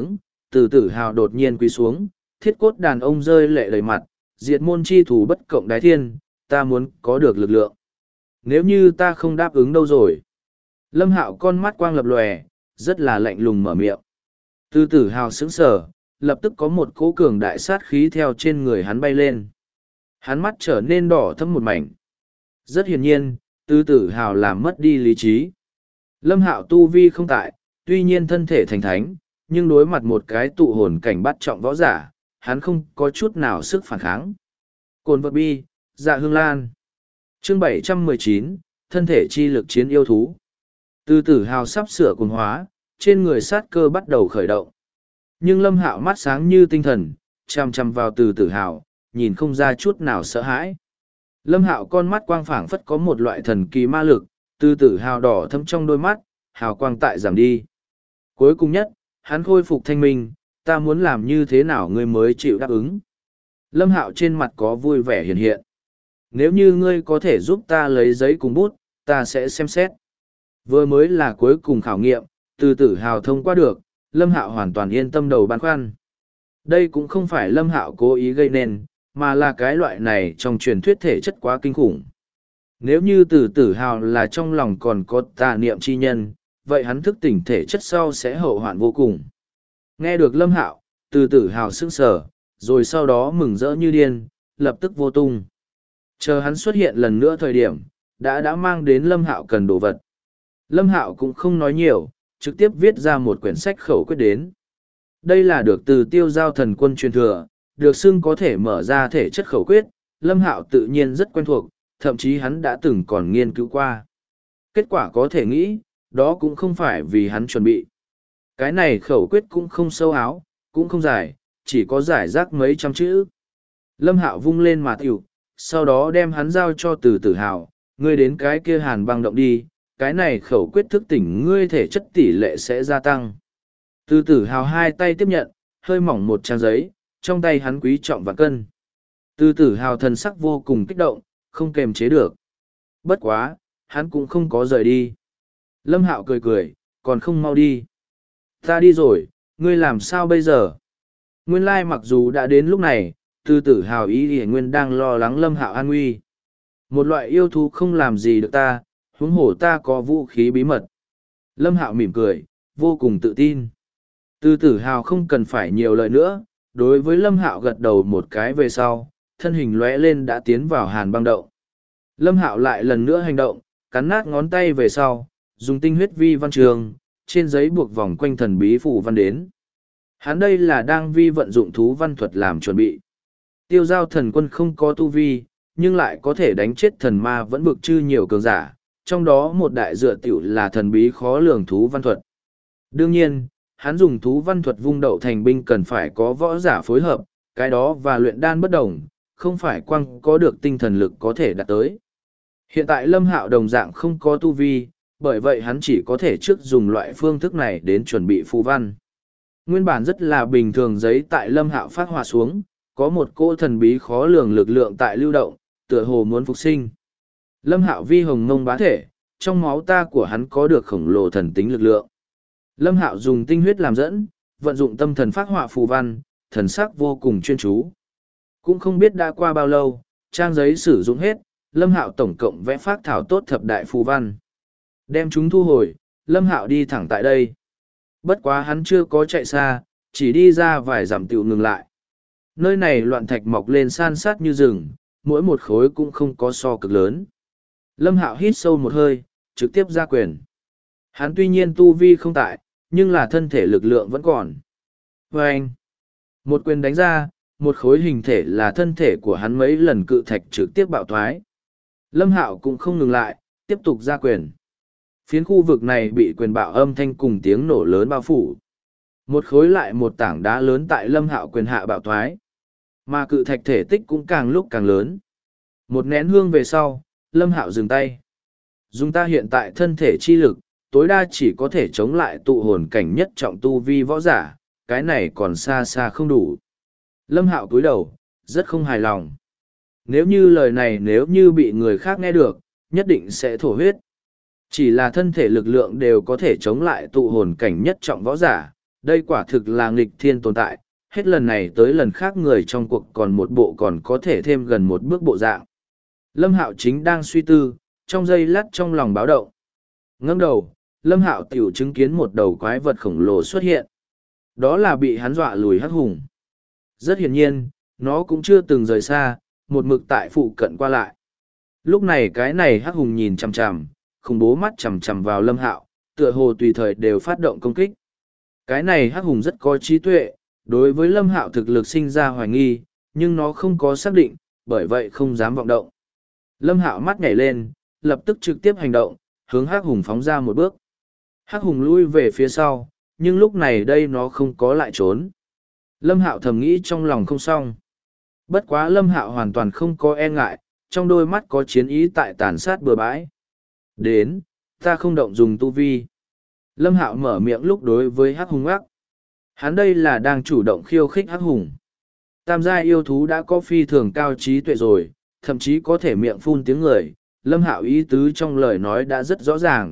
từ tử hào đột nhiên quỳ xuống, thiết cốt đàn ông rơi lệ đầy mặt, diệt môn chi thủ bất cộng đái thiên, ta muốn có được lực lượng. Nếu như ta không đáp ứng đâu rồi. Lâm Hạo con mắt quang lập lòe, rất là lạnh lùng mở miệng. Từ tử hào sững sờ, lập tức có một cỗ cường đại sát khí theo trên người hắn bay lên. Hắn mắt trở nên đỏ thẫm một mảnh. Rất hiển nhiên, từ tử hào làm mất đi lý trí. Lâm Hạo tu vi không tại, tuy nhiên thân thể thành thánh, nhưng đối mặt một cái tụ hồn cảnh bắt trọng võ giả, hắn không có chút nào sức phản kháng. Cồn vật bi, dạ hương lan. Chương 719, thân thể chi lực chiến yêu thú. Từ tử hào sắp sửa cuồng hóa, trên người sát cơ bắt đầu khởi động. Nhưng Lâm Hạo mắt sáng như tinh thần, chằm chằm vào từ tử hào, nhìn không ra chút nào sợ hãi. Lâm Hạo con mắt quang phảng phất có một loại thần kỳ ma lực, từ tử hào đỏ thấm trong đôi mắt, hào quang tại giảm đi. Cuối cùng nhất, hắn khôi phục thanh minh, ta muốn làm như thế nào ngươi mới chịu đáp ứng. Lâm Hạo trên mặt có vui vẻ hiện hiện. Nếu như ngươi có thể giúp ta lấy giấy cùng bút, ta sẽ xem xét. Vừa mới là cuối cùng khảo nghiệm, từ tử hào thông qua được, Lâm Hạo hoàn toàn yên tâm đầu băn khoăn. Đây cũng không phải Lâm Hạo cố ý gây nên, mà là cái loại này trong truyền thuyết thể chất quá kinh khủng. Nếu như từ tử hào là trong lòng còn có tà niệm chi nhân, vậy hắn thức tỉnh thể chất sau sẽ hậu hoạn vô cùng. Nghe được Lâm Hạo, từ tử hào sững sờ, rồi sau đó mừng rỡ như điên, lập tức vô tung. Chờ hắn xuất hiện lần nữa thời điểm, đã mang đến Lâm Hạo cần đồ vật. Lâm Hạo cũng không nói nhiều, trực tiếp viết ra một quyển sách khẩu quyết đến. Đây là được từ Tiêu Giao Thần Quân truyền thừa, được xưng có thể mở ra thể chất khẩu quyết, Lâm Hạo tự nhiên rất quen thuộc, thậm chí hắn đã từng còn nghiên cứu qua. Kết quả có thể nghĩ, đó cũng không phải vì hắn chuẩn bị. Cái này khẩu quyết cũng không sâu áo, cũng không dài, chỉ có giải rác mấy trăm chữ. Lâm Hạo vung lên mà tiểu, sau đó đem hắn giao cho từ tử hào, ngươi đến cái kia hàn băng động đi, cái này khẩu quyết thức tỉnh ngươi thể chất tỷ lệ sẽ gia tăng. Từ tử hào hai tay tiếp nhận, hơi mỏng một trang giấy, trong tay hắn quý trọng và cân. Từ tử hào thần sắc vô cùng kích động, không kềm chế được. Bất quá, hắn cũng không có rời đi. Lâm Hạo cười cười, còn không mau đi. Ta đi rồi, ngươi làm sao bây giờ? Nguyên lai mặc dù đã đến lúc này, từ tử hào ý thì nguyên đang lo lắng Lâm Hạo an nguy. Một loại yêu thú không làm gì được ta, huống hồ ta có vũ khí bí mật. Lâm Hạo mỉm cười, vô cùng tự tin. Từ tử hào không cần phải nhiều lời nữa, đối với Lâm Hạo gật đầu một cái về sau, thân hình lóe lên đã tiến vào hàn băng động. Lâm Hạo lại lần nữa hành động, cắn nát ngón tay về sau, dùng tinh huyết vi văn trường, trên giấy buộc vòng quanh thần bí phù văn đến. Hắn đây là đang vi vận dụng thú văn thuật làm chuẩn bị. Tiêu Giao Thần Quân không có tu vi, nhưng lại có thể đánh chết thần ma vẫn bực chư nhiều cường giả, trong đó một đại dựa tiểu là thần bí khó lường thú văn thuật. Đương nhiên, hắn dùng thú văn thuật vung đậu thành binh cần phải có võ giả phối hợp, cái đó và luyện đan bất đồng, không phải quăng có được tinh thần lực có thể đạt tới. Hiện tại Lâm Hạo đồng dạng không có tu vi, bởi vậy hắn chỉ có thể trước dùng loại phương thức này đến chuẩn bị phù văn. Nguyên bản rất là bình thường giấy tại Lâm Hạo phát họa xuống, có một cỗ thần bí khó lường lực lượng tại lưu động, tựa hồ muốn phục sinh. Lâm Hạo vi hồng mông bá thể, trong máu ta của hắn có được khổng lồ thần tính lực lượng. Lâm Hạo dùng tinh huyết làm dẫn, vận dụng tâm thần phát họa phù văn, thần sắc vô cùng chuyên chú. Cũng không biết đã qua bao lâu, trang giấy sử dụng hết, Lâm Hạo tổng cộng vẽ phác thảo tốt thập đại phù văn. Đem chúng thu hồi, Lâm Hạo đi thẳng tại đây. Bất quá hắn chưa có chạy xa, chỉ đi ra vài dặm tiểu ngừng lại. Nơi này loạn thạch mọc lên san sát như rừng, mỗi một khối cũng không có so cực lớn. Lâm Hạo hít sâu một hơi, trực tiếp ra quyền. Hắn tuy nhiên tu vi không tại, nhưng là thân thể lực lượng vẫn còn. Và anh, một quyền đánh ra, một khối hình thể là thân thể của hắn mấy lần cự thạch trực tiếp bạo thoái. Lâm Hạo cũng không ngừng lại, tiếp tục ra quyền. Phiến khu vực này bị quyền bạo âm thanh cùng tiếng nổ lớn bao phủ. Một khối lại một tảng đá lớn tại Lâm Hạo quyền hạ bạo thoái. Mà cự thạch thể tích cũng càng lúc càng lớn. Một nén hương về sau, Lâm Hạo dừng tay. Dùng ta hiện tại thân thể chi lực, tối đa chỉ có thể chống lại tụ hồn cảnh nhất trọng tu vi võ giả, cái này còn xa xa không đủ. Lâm Hạo cúi đầu, rất không hài lòng. Nếu như lời này nếu như bị người khác nghe được, nhất định sẽ thổ huyết. Chỉ là thân thể lực lượng đều có thể chống lại tụ hồn cảnh nhất trọng võ giả, đây quả thực là nghịch thiên tồn tại, hết lần này tới lần khác người trong cuộc còn một bộ còn có thể thêm gần một bước bộ dạng. Lâm Hạo chính đang suy tư, trong giây lát trong lòng báo động. Ngẩng đầu, Lâm Hạo tiểu chứng kiến một đầu quái vật khổng lồ xuất hiện. Đó là bị hắn dọa lùi hắc hùng. Rất hiển nhiên, nó cũng chưa từng rời xa, một mực tại phụ cận qua lại. Lúc này cái này hắc hùng nhìn chằm chằm, khủng bố mắt chằm chằm vào Lâm Hạo, tựa hồ tùy thời đều phát động công kích. Cái này hắc hùng rất có trí tuệ, đối với Lâm Hạo thực lực sinh ra hoài nghi, nhưng nó không có xác định, bởi vậy không dám vọng động. Lâm Hạo mắt nhảy lên, lập tức trực tiếp hành động, hướng hắc hùng phóng ra một bước. Hắc hùng lui về phía sau, nhưng lúc này đây nó không có lại trốn. Lâm Hạo thầm nghĩ trong lòng không xong. Bất quá Lâm Hạo hoàn toàn không có e ngại, trong đôi mắt có chiến ý tại tàn sát bừa bãi. Đến, ta không động dùng tu vi. Lâm Hạo mở miệng lúc đối với hắc hùng ác. Hắn đây là đang chủ động khiêu khích hắc hùng. Tam giai yêu thú đã có phi thường cao trí tuệ rồi, thậm chí có thể miệng phun tiếng người. Lâm Hạo ý tứ trong lời nói đã rất rõ ràng.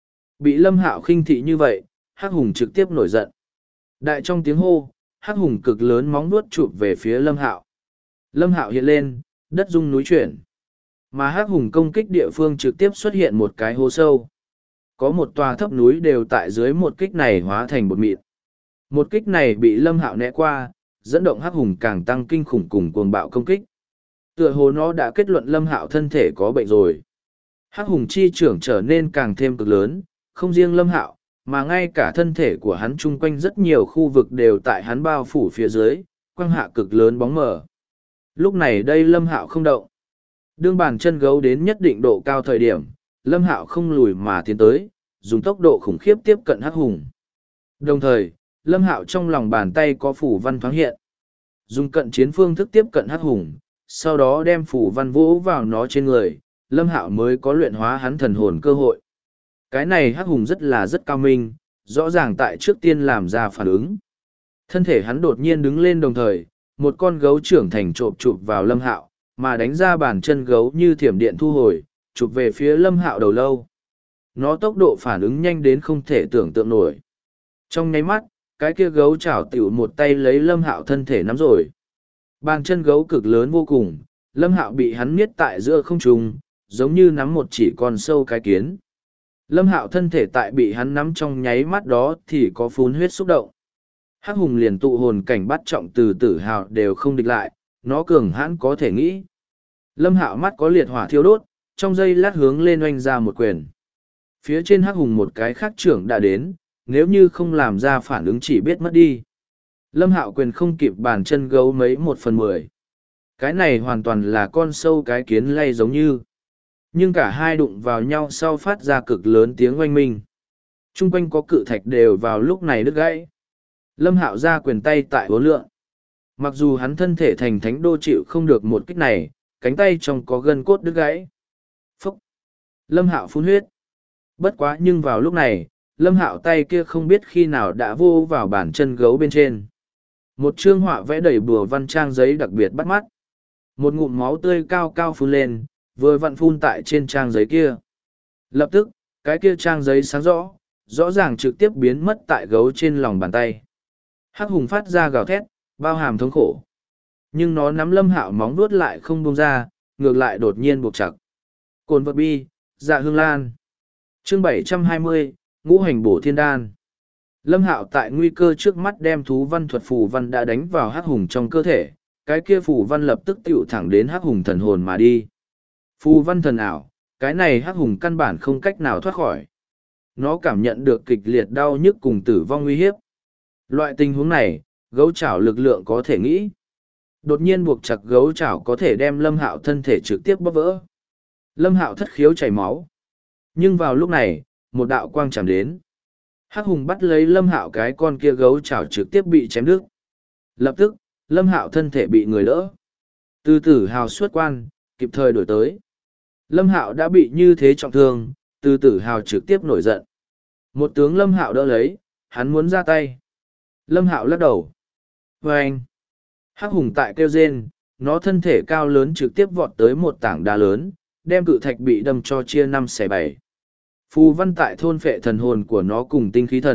Bị Lâm Hạo khinh thị như vậy, hắc hùng trực tiếp nổi giận. Đại trong tiếng hô, hắc hùng cực lớn móng vuốt chụp về phía Lâm Hạo. Lâm Hạo hiện lên, đất rung núi chuyển. Mà hắc hùng công kích địa phương trực tiếp xuất hiện một cái hố sâu. Có một tòa thấp núi đều tại dưới một kích này hóa thành bột mịn. Một kích này bị Lâm Hạo né qua, dẫn động hắc hùng càng tăng kinh khủng cùng cuồng bạo công kích. Tựa hồ nó đã kết luận Lâm Hạo thân thể có bệnh rồi. Hắc hùng chi trưởng trở nên càng thêm cực lớn, không riêng Lâm Hạo, mà ngay cả thân thể của hắn chung quanh rất nhiều khu vực đều tại hắn bao phủ phía dưới, quang hạ cực lớn bóng mờ. Lúc này đây Lâm Hạo không động. Đương bàn chân gấu đến nhất định độ cao thời điểm, Lâm Hạo không lùi mà tiến tới, dùng tốc độ khủng khiếp tiếp cận hắc hùng. Đồng thời, Lâm Hạo trong lòng bàn tay có phủ văn thoáng hiện. Dùng cận chiến phương thức tiếp cận hắc hùng, sau đó đem phủ văn vỗ vào nó trên người, Lâm Hạo mới có luyện hóa hắn thần hồn cơ hội. Cái này hắc hùng rất cao minh, rõ ràng tại trước tiên làm ra phản ứng. Thân thể hắn đột nhiên đứng lên đồng thời, một con gấu trưởng thành trộm chụp vào Lâm Hạo, mà đánh ra bàn chân gấu như thiểm điện thu hồi, chụp về phía Lâm Hạo đầu lâu. Nó tốc độ phản ứng nhanh đến không thể tưởng tượng nổi. Trong nháy mắt, cái kia gấu chảo tiểu một tay lấy Lâm Hạo thân thể nắm rồi. Bàn chân gấu cực lớn vô cùng, Lâm Hạo bị hắn miết tại giữa không trung, giống như nắm một chỉ con sâu cái kiến. Lâm Hạo thân thể tại bị hắn nắm trong nháy mắt đó thì có phun huyết xúc động. Hắc hùng liền tụ hồn cảnh bắt trọng từ tử hào đều không địch lại, nó cường hãn có thể nghĩ. Lâm Hạo mắt có liệt hỏa thiêu đốt, trong giây lát hướng lên oanh ra một quyền. Phía trên hắc hùng một cái khác trưởng đã đến, nếu như không làm ra phản ứng chỉ biết mất đi. Lâm Hạo quyền không kịp bàn chân gấu mấy 1/10. Cái này hoàn toàn là con sâu cái kiến lay giống như. Nhưng cả hai đụng vào nhau sau phát ra cực lớn tiếng oanh minh. Trung quanh có cự thạch đều vào lúc này đứt gãy. Lâm Hạo ra quyền tay tại hố lượng. Mặc dù hắn thân thể thành thánh đô chịu không được một kích này, cánh tay trong có gân cốt đứt gãy. Phúc! Lâm Hạo phun huyết. Bất quá nhưng vào lúc này, Lâm Hạo tay kia không biết khi nào đã vô vào bàn chân gấu bên trên. Một chương họa vẽ đầy bùa văn trang giấy đặc biệt bắt mắt. Một ngụm máu tươi cao cao phun lên, vừa vặn phun tại trên trang giấy kia. Lập tức, cái kia trang giấy sáng rõ, rõ ràng trực tiếp biến mất tại gấu trên lòng bàn tay. Hắc hùng phát ra gào thét, bao hàm thống khổ. Nhưng nó nắm Lâm Hạo móng vuốt lại không buông ra, ngược lại đột nhiên buộc chặt. Cồn vật bi, dạ hương lan. Chương 720, ngũ hành bổ thiên đan. Lâm Hạo tại nguy cơ trước mắt đem thú văn thuật phù văn đã đánh vào hắc hùng trong cơ thể, cái kia phù văn lập tức tựu thẳng đến hắc hùng thần hồn mà đi. Phù văn thần ảo, cái này hắc hùng căn bản không cách nào thoát khỏi. Nó cảm nhận được kịch liệt đau nhức cùng tử vong nguy hiếp. Loại tình huống này, gấu chảo lực lượng có thể nghĩ. Đột nhiên buộc chặt gấu chảo có thể đem Lâm Hạo thân thể trực tiếp bóp vỡ. Lâm Hạo thất khiếu chảy máu. Nhưng vào lúc này, một đạo quang chạm đến. Hắc hùng bắt lấy Lâm Hạo cái con kia gấu chảo trực tiếp bị chém đứt. Lập tức, Lâm Hạo thân thể bị người đỡ. Từ tử hào xuất quan, kịp thời đổi tới. Lâm Hạo đã bị như thế trọng thương, từ tử hào trực tiếp nổi giận. Một tướng Lâm Hạo đỡ lấy, hắn muốn ra tay. Lâm Hạo lắc đầu. Vâng! Hắc hùng tại kêu rên, nó thân thể cao lớn trực tiếp vọt tới một tảng đá lớn, đem cự thạch bị đâm cho chia 5/7. Phù văn tại thôn phệ thần hồn của nó cùng tinh khí thần,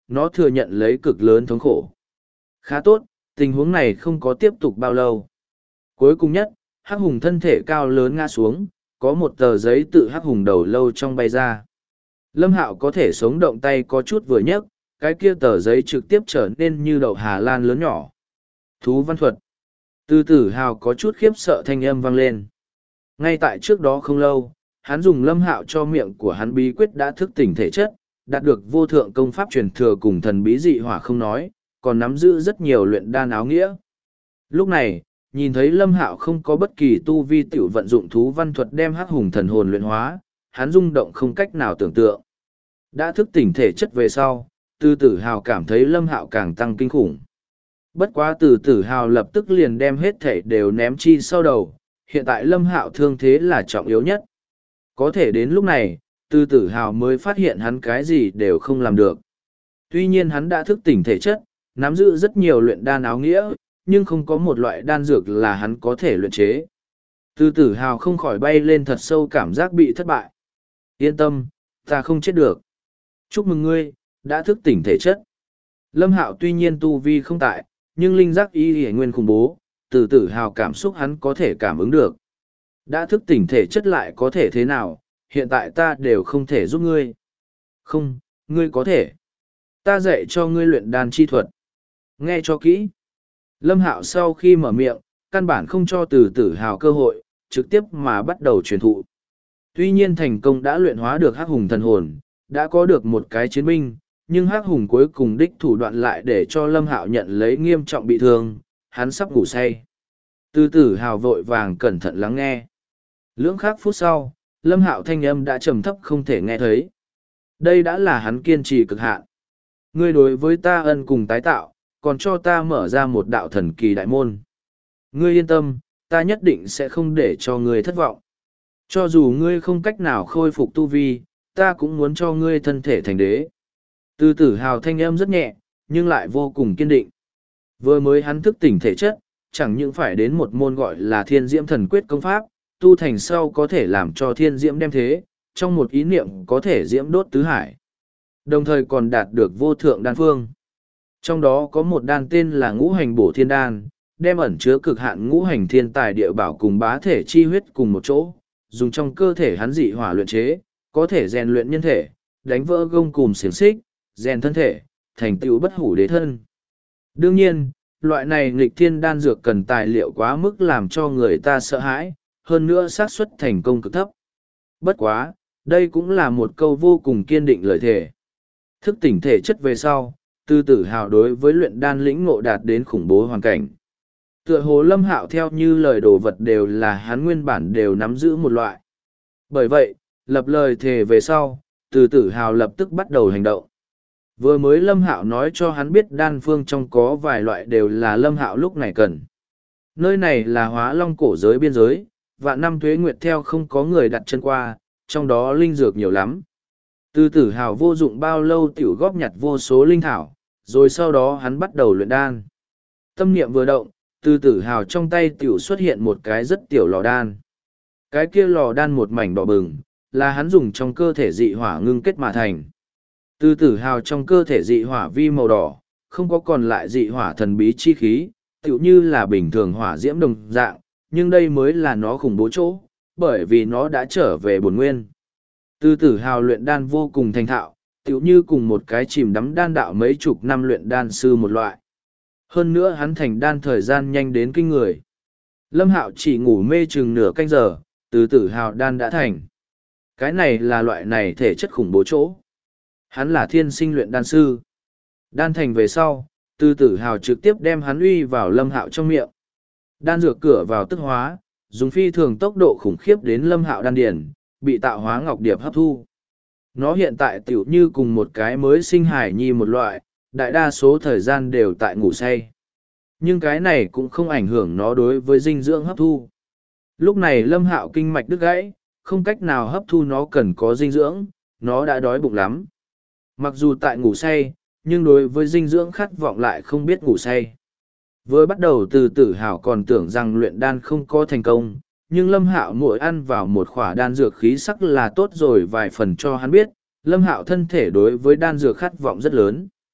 nó thừa nhận lấy cực lớn thống khổ. Khá tốt, tình huống này không có tiếp tục bao lâu. Cuối cùng nhất, Hắc Hùng thân thể cao lớn ngã xuống, có một tờ giấy tự Hắc Hùng đầu lâu trong bay ra. Lâm Hạo có thể sống động tay có chút vừa nhấc, cái kia tờ giấy trực tiếp trở nên như đậu Hà Lan lớn nhỏ. Thú văn thuật. Từ Tử Hào có chút khiếp sợ thanh âm vang lên. Ngay tại trước đó không lâu, hắn dùng Lâm Hạo cho miệng của hắn bí quyết đã thức tỉnh thể chất, đạt được vô thượng công pháp truyền thừa cùng thần bí dị hỏa không nói, còn nắm giữ rất nhiều luyện đan áo nghĩa. Lúc này, nhìn thấy Lâm Hạo không có bất kỳ tu vi tiểu vận dụng thú văn thuật đem Hắc Hùng thần hồn luyện hóa, hắn rung động không cách nào tưởng tượng. Đã thức tỉnh thể chất về sau, Từ Tử Hào cảm thấy Lâm Hạo càng tăng kinh khủng. Bất quá Từ Tử Hào lập tức liền đem hết thể đều ném chi sau đầu, hiện tại Lâm Hạo thương thế là trọng yếu nhất. Có thể đến lúc này, Từ Tử Hào mới phát hiện hắn cái gì đều không làm được. Tuy nhiên hắn đã thức tỉnh thể chất, nắm giữ rất nhiều luyện đan áo nghĩa, nhưng không có một loại đan dược là hắn có thể luyện chế. Từ Tử Hào không khỏi bay lên thật sâu cảm giác bị thất bại. Yên tâm, ta không chết được. Chúc mừng ngươi, đã thức tỉnh thể chất. Lâm Hạo tuy nhiên tu vi không tại, nhưng linh giác y hề nguyên khủng bố, Từ Tử Hào cảm xúc hắn có thể cảm ứng được. Đã thức tỉnh thể chất lại có thể thế nào, hiện tại ta đều không thể giúp ngươi. Không, ngươi có thể. Ta dạy cho ngươi luyện đan chi thuật. Nghe cho kỹ. Lâm Hạo sau khi mở miệng, căn bản không cho Từ Tử Hào cơ hội, trực tiếp mà bắt đầu truyền thụ. Tuy nhiên thành công đã luyện hóa được Hắc Hùng thần hồn, đã có được một cái chiến binh, nhưng Hắc Hùng cuối cùng đích thủ đoạn lại để cho Lâm Hạo nhận lấy nghiêm trọng bị thương, hắn sắp ngủ say. Từ Tử Hào vội vàng cẩn thận lắng nghe. Lưỡng khắc phút sau, Lâm Hạo thanh âm đã trầm thấp không thể nghe thấy. Đây đã là hắn kiên trì cực hạn. Ngươi đối với ta ân cùng tái tạo, còn cho ta mở ra một đạo thần kỳ đại môn. Ngươi yên tâm, ta nhất định sẽ không để cho ngươi thất vọng. Cho dù ngươi không cách nào khôi phục tu vi, ta cũng muốn cho ngươi thân thể thành đế. Từ Tử Hào thanh âm rất nhẹ, nhưng lại vô cùng kiên định. Vừa mới hắn thức tỉnh thể chất, chẳng những phải đến một môn gọi là Thiên Diễm Thần Quyết công pháp, tu thành sau có thể làm cho thiên diễm đem thế, trong một ý niệm có thể diễm đốt tứ hải. Đồng thời còn đạt được vô thượng đan phương. Trong đó có một đan tên là Ngũ Hành Bổ Thiên Đan, đem ẩn chứa cực hạn ngũ hành thiên tài địa bảo cùng bá thể chi huyết cùng một chỗ, dùng trong cơ thể hắn dị hỏa luyện chế, có thể rèn luyện nhân thể, đánh vỡ gông cùm xiềng xích, rèn thân thể, thành tựu bất hủ đế thân. Đương nhiên, loại này nghịch thiên đan dược cần tài liệu quá mức làm cho người ta sợ hãi, hơn nữa xác suất thành công cực thấp. Bất quá, đây cũng là một câu vô cùng kiên định lời thề. Thức tỉnh thể chất về sau, Từ Tử Hào đối với luyện đan lĩnh ngộ đạt đến khủng bố hoàn cảnh. Tựa hồ Lâm Hạo theo như lời đồ vật đều là hắn nguyên bản đều nắm giữ một loại. Bởi vậy, lập lời thề về sau, Từ Tử Hào lập tức bắt đầu hành động. Vừa mới Lâm Hạo nói cho hắn biết đan phương trong có vài loại đều là Lâm Hạo lúc này cần. Nơi này là Hóa Long cổ giới biên giới, vạn năm tuế nguyệt theo không có người đặt chân qua, trong đó linh dược nhiều lắm. Từ Tử Hào vô dụng bao lâu tiểu góp nhặt vô số linh thảo, rồi sau đó hắn bắt đầu luyện đan. Tâm niệm vừa động, Từ Tử Hào trong tay tiểu xuất hiện một cái rất tiểu lò đan. Cái kia lò đan một mảnh đỏ bừng, là hắn dùng trong cơ thể dị hỏa ngưng kết mà thành. Từ Tử Hào trong cơ thể dị hỏa vi màu đỏ, không có còn lại dị hỏa thần bí chi khí, tiểu như là bình thường hỏa diễm đồng dạng, nhưng đây mới là nó khủng bố chỗ, bởi vì nó đã trở về bổn nguyên. Từ Tử Hào luyện đan vô cùng thành thạo, tiểu như cùng một cái chìm đắm đan đạo mấy chục năm luyện đan sư một loại. Hơn nữa hắn thành đan thời gian nhanh đến kinh người. Lâm Hạo chỉ ngủ mê chừng nửa canh giờ, Từ Tử Hào đan đã thành. Cái này là loại này thể chất khủng bố chỗ. Hắn là thiên sinh luyện đan sư. Đan thành về sau, Từ Tử Hào trực tiếp đem hắn uy vào Lâm Hạo trong miệng. Đan dược cửa vào tức hóa, dùng phi thường tốc độ khủng khiếp đến Lâm Hạo đan điển, bị tạo hóa ngọc điệp hấp thu. Nó hiện tại tiểu như cùng một cái mới sinh hải nhi một loại, đại đa số thời gian đều tại ngủ say. Nhưng cái này cũng không ảnh hưởng nó đối với dinh dưỡng hấp thu. Lúc này Lâm Hạo kinh mạch đứt gãy, không cách nào hấp thu nó cần có dinh dưỡng, nó đã đói bụng lắm. Mặc dù tại ngủ say, nhưng đối với dinh dưỡng khát vọng lại không biết ngủ say. Vừa bắt đầu Từ Tử Hào còn tưởng rằng luyện đan không có thành công, nhưng Lâm Hạo mỗi ăn vào một khỏa đan dược khí sắc là tốt rồi vài phần cho hắn biết, Lâm Hạo thân thể đối với đan dược khát vọng rất lớn.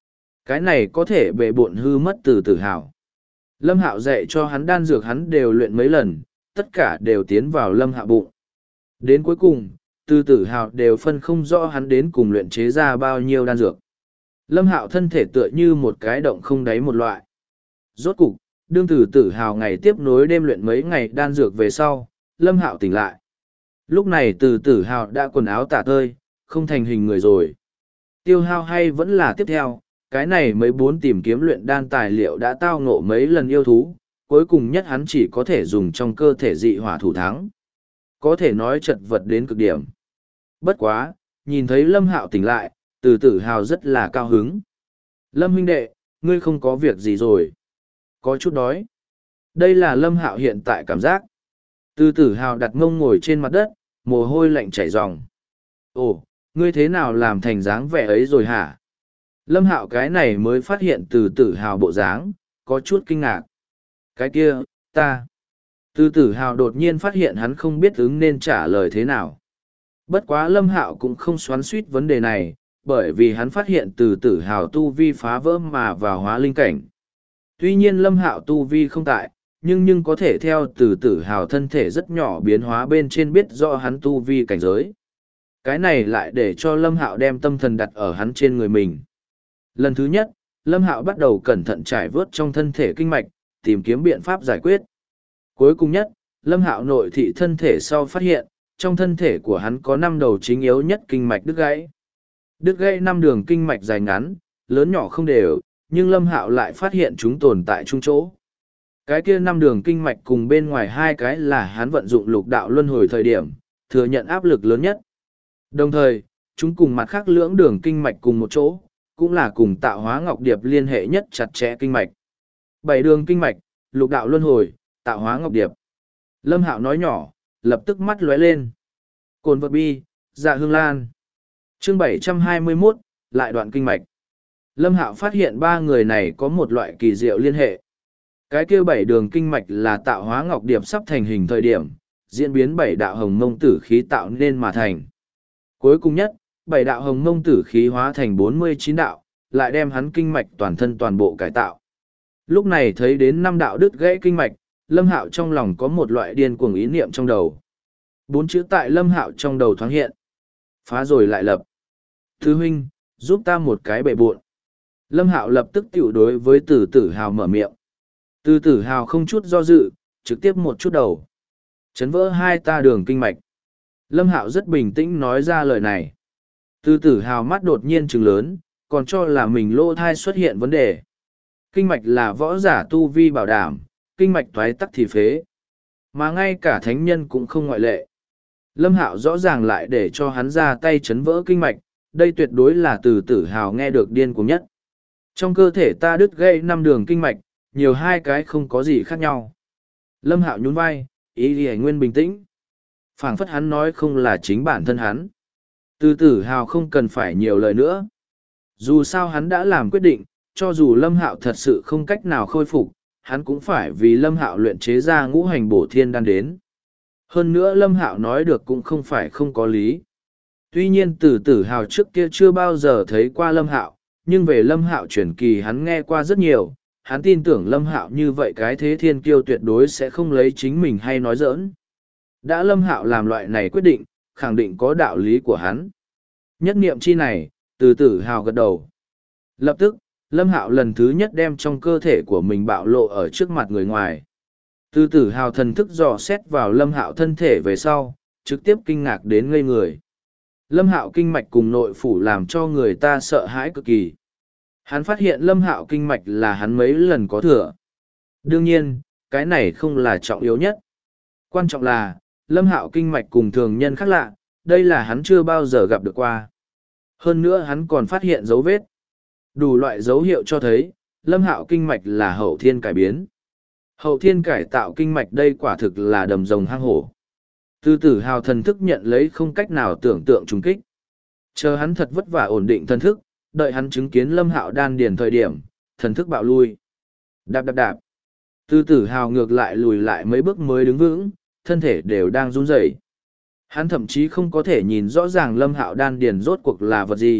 Cái này có thể bệ bộn hư mất từ tử hào. Lâm Hạo dạy cho hắn đan dược hắn đều luyện mấy lần, tất cả đều tiến vào Lâm Hạo bụng. Đến cuối cùng, từ tử hào đều phân không rõ hắn đến cùng luyện chế ra bao nhiêu đan dược. Lâm Hạo thân thể tựa như một cái động không đáy một loại. Rốt cục, đương từ tử hào ngày tiếp nối đêm luyện mấy ngày đan dược về sau, Lâm Hạo tỉnh lại. Lúc này từ tử hào đã quần áo tả tơi, không thành hình người rồi. Tiêu hao hay vẫn là tiếp theo, cái này mấy bốn tìm kiếm luyện đan tài liệu đã tao ngộ mấy lần yêu thú, cuối cùng nhất hắn chỉ có thể dùng trong cơ thể dị hỏa thủ thắng. Có thể nói chật vật đến cực điểm. Bất quá, nhìn thấy Lâm Hạo tỉnh lại, từ tử hào rất là cao hứng. Lâm huynh đệ, ngươi không có việc gì rồi. Có chút đói. Đây là Lâm Hạo hiện tại cảm giác. Từ tử hào đặt mông ngồi trên mặt đất, mồ hôi lạnh chảy ròng. Ồ, ngươi thế nào làm thành dáng vẻ ấy rồi hả? Lâm Hạo cái này mới phát hiện từ tử hào bộ dáng, có chút kinh ngạc. Cái kia, ta. Từ tử hào đột nhiên phát hiện hắn không biết ứng nên trả lời thế nào. Bất quá Lâm Hạo cũng không xoắn suýt vấn đề này, bởi vì hắn phát hiện từ tử hào tu vi phá vỡ mà vào hóa linh cảnh. Tuy nhiên Lâm Hạo tu vi không tại, nhưng có thể theo từ tử hào thân thể rất nhỏ biến hóa bên trên biết rõ hắn tu vi cảnh giới. Cái này lại để cho Lâm Hạo đem tâm thần đặt ở hắn trên người mình. Lần thứ nhất, Lâm Hạo bắt đầu cẩn thận trải vớt trong thân thể kinh mạch, tìm kiếm biện pháp giải quyết. Cuối cùng nhất, Lâm Hạo nội thị thân thể sau phát hiện, trong thân thể của hắn có 5 đầu chính yếu nhất kinh mạch đứt gãy. Đứt gãy 5 đường kinh mạch dài ngắn, lớn nhỏ không đều, nhưng Lâm Hạo lại phát hiện chúng tồn tại chung chỗ. Cái kia 5 đường kinh mạch cùng bên ngoài 2 cái là hắn vận dụng lục đạo luân hồi thời điểm, thừa nhận áp lực lớn nhất. Đồng thời, chúng cùng mặt khác lưỡng đường kinh mạch cùng một chỗ, cũng là cùng tạo hóa ngọc điệp liên hệ nhất chặt chẽ kinh mạch. 7 đường kinh mạch, lục đạo luân hồi, tạo hóa ngọc điệp. Lâm Hạo nói nhỏ, lập tức mắt lóe lên. Cồn vật bi, dạ hương lan. Chương 721, lại đoạn kinh mạch. Lâm Hạo phát hiện 3 người này có một loại kỳ diệu liên hệ. Cái kia 7 đường kinh mạch là tạo hóa ngọc điệp sắp thành hình thời điểm, diễn biến 7 đạo hồng mông tử khí tạo nên mà thành. Cuối cùng nhất, 7 đạo hồng mông tử khí hóa thành 49 đạo, lại đem hắn kinh mạch toàn thân toàn bộ cải tạo. Lúc này thấy đến 5 đạo đứt gãy kinh mạch, Lâm Hạo trong lòng có một loại điên cuồng ý niệm trong đầu. 4 chữ tại Lâm Hạo trong đầu thoáng hiện. Phá rồi lại lập. Thứ huynh, giúp ta một cái bệ bộn. Lâm Hạo lập tức tiểu đối với Từ Tử Hào mở miệng. Từ Tử Hào không chút do dự, trực tiếp một chút đầu. Chấn vỡ 2 ta đường kinh mạch. Lâm Hạo rất bình tĩnh nói ra lời này. Từ Tử Hào mắt đột nhiên trừng lớn, còn cho là mình lỗ thai xuất hiện vấn đề. Kinh mạch là võ giả tu vi bảo đảm, kinh mạch thoái tắc thì phế. Mà ngay cả thánh nhân cũng không ngoại lệ. Lâm Hạo rõ ràng lại để cho hắn ra tay chấn vỡ kinh mạch, đây tuyệt đối là Từ Tử Hào nghe được điên cuồng nhất. Trong cơ thể ta đứt gãy 5 đường kinh mạch, nhiều 2 cái không có gì khác nhau. Lâm Hạo nhún vai, ý Lý Nguyên bình tĩnh. Phảng phất hắn nói không là chính bản thân hắn. Từ Tử Hào không cần phải nhiều lời nữa. Dù sao hắn đã làm quyết định, cho dù Lâm Hạo thật sự không cách nào khôi phục, hắn cũng phải vì Lâm Hạo luyện chế ra ngũ hành bổ thiên đan đến. Hơn nữa Lâm Hạo nói được cũng không phải không có lý. Tuy nhiên Từ Tử Hào trước kia chưa bao giờ thấy qua Lâm Hạo, nhưng về Lâm Hạo truyền kỳ hắn nghe qua rất nhiều, hắn tin tưởng Lâm Hạo như vậy cái thế thiên kiêu tuyệt đối sẽ không lấy chính mình hay nói giỡn. Đã Lâm Hạo làm loại này quyết định, khẳng định có đạo lý của hắn. Nhất niệm chi này, Từ Tử Hào gật đầu. Lập tức, Lâm Hạo lần thứ nhất đem trong cơ thể của mình bạo lộ ở trước mặt người ngoài. Từ Tử Hào thần thức dò xét vào Lâm Hạo thân thể về sau, trực tiếp kinh ngạc đến ngây người. Lâm Hạo kinh mạch cùng nội phủ làm cho người ta sợ hãi cực kỳ. Hắn phát hiện Lâm Hạo kinh mạch là hắn mấy lần có thừa. Đương nhiên, cái này không là trọng yếu nhất. Quan trọng là, Lâm Hạo kinh mạch cùng thường nhân khác lạ, đây là hắn chưa bao giờ gặp được qua. Hơn nữa hắn còn phát hiện dấu vết. Đủ loại dấu hiệu cho thấy, Lâm Hạo kinh mạch là hậu thiên cải biến. Hậu thiên cải tạo kinh mạch đây quả thực là đầm rồng hang hổ. Từ Tử Hào thần thức nhận lấy không cách nào tưởng tượng trùng kích. Chờ hắn thật vất vả ổn định thần thức, đợi hắn chứng kiến Lâm Hạo đan điền thời điểm, thần thức bạo lui. Đạp đạp đạp. Từ Tử Hào ngược lại lùi lại mấy bước mới đứng vững, thân thể đều đang run rẩy. Hắn thậm chí không có thể nhìn rõ ràng Lâm Hạo đan điền rốt cuộc là vật gì,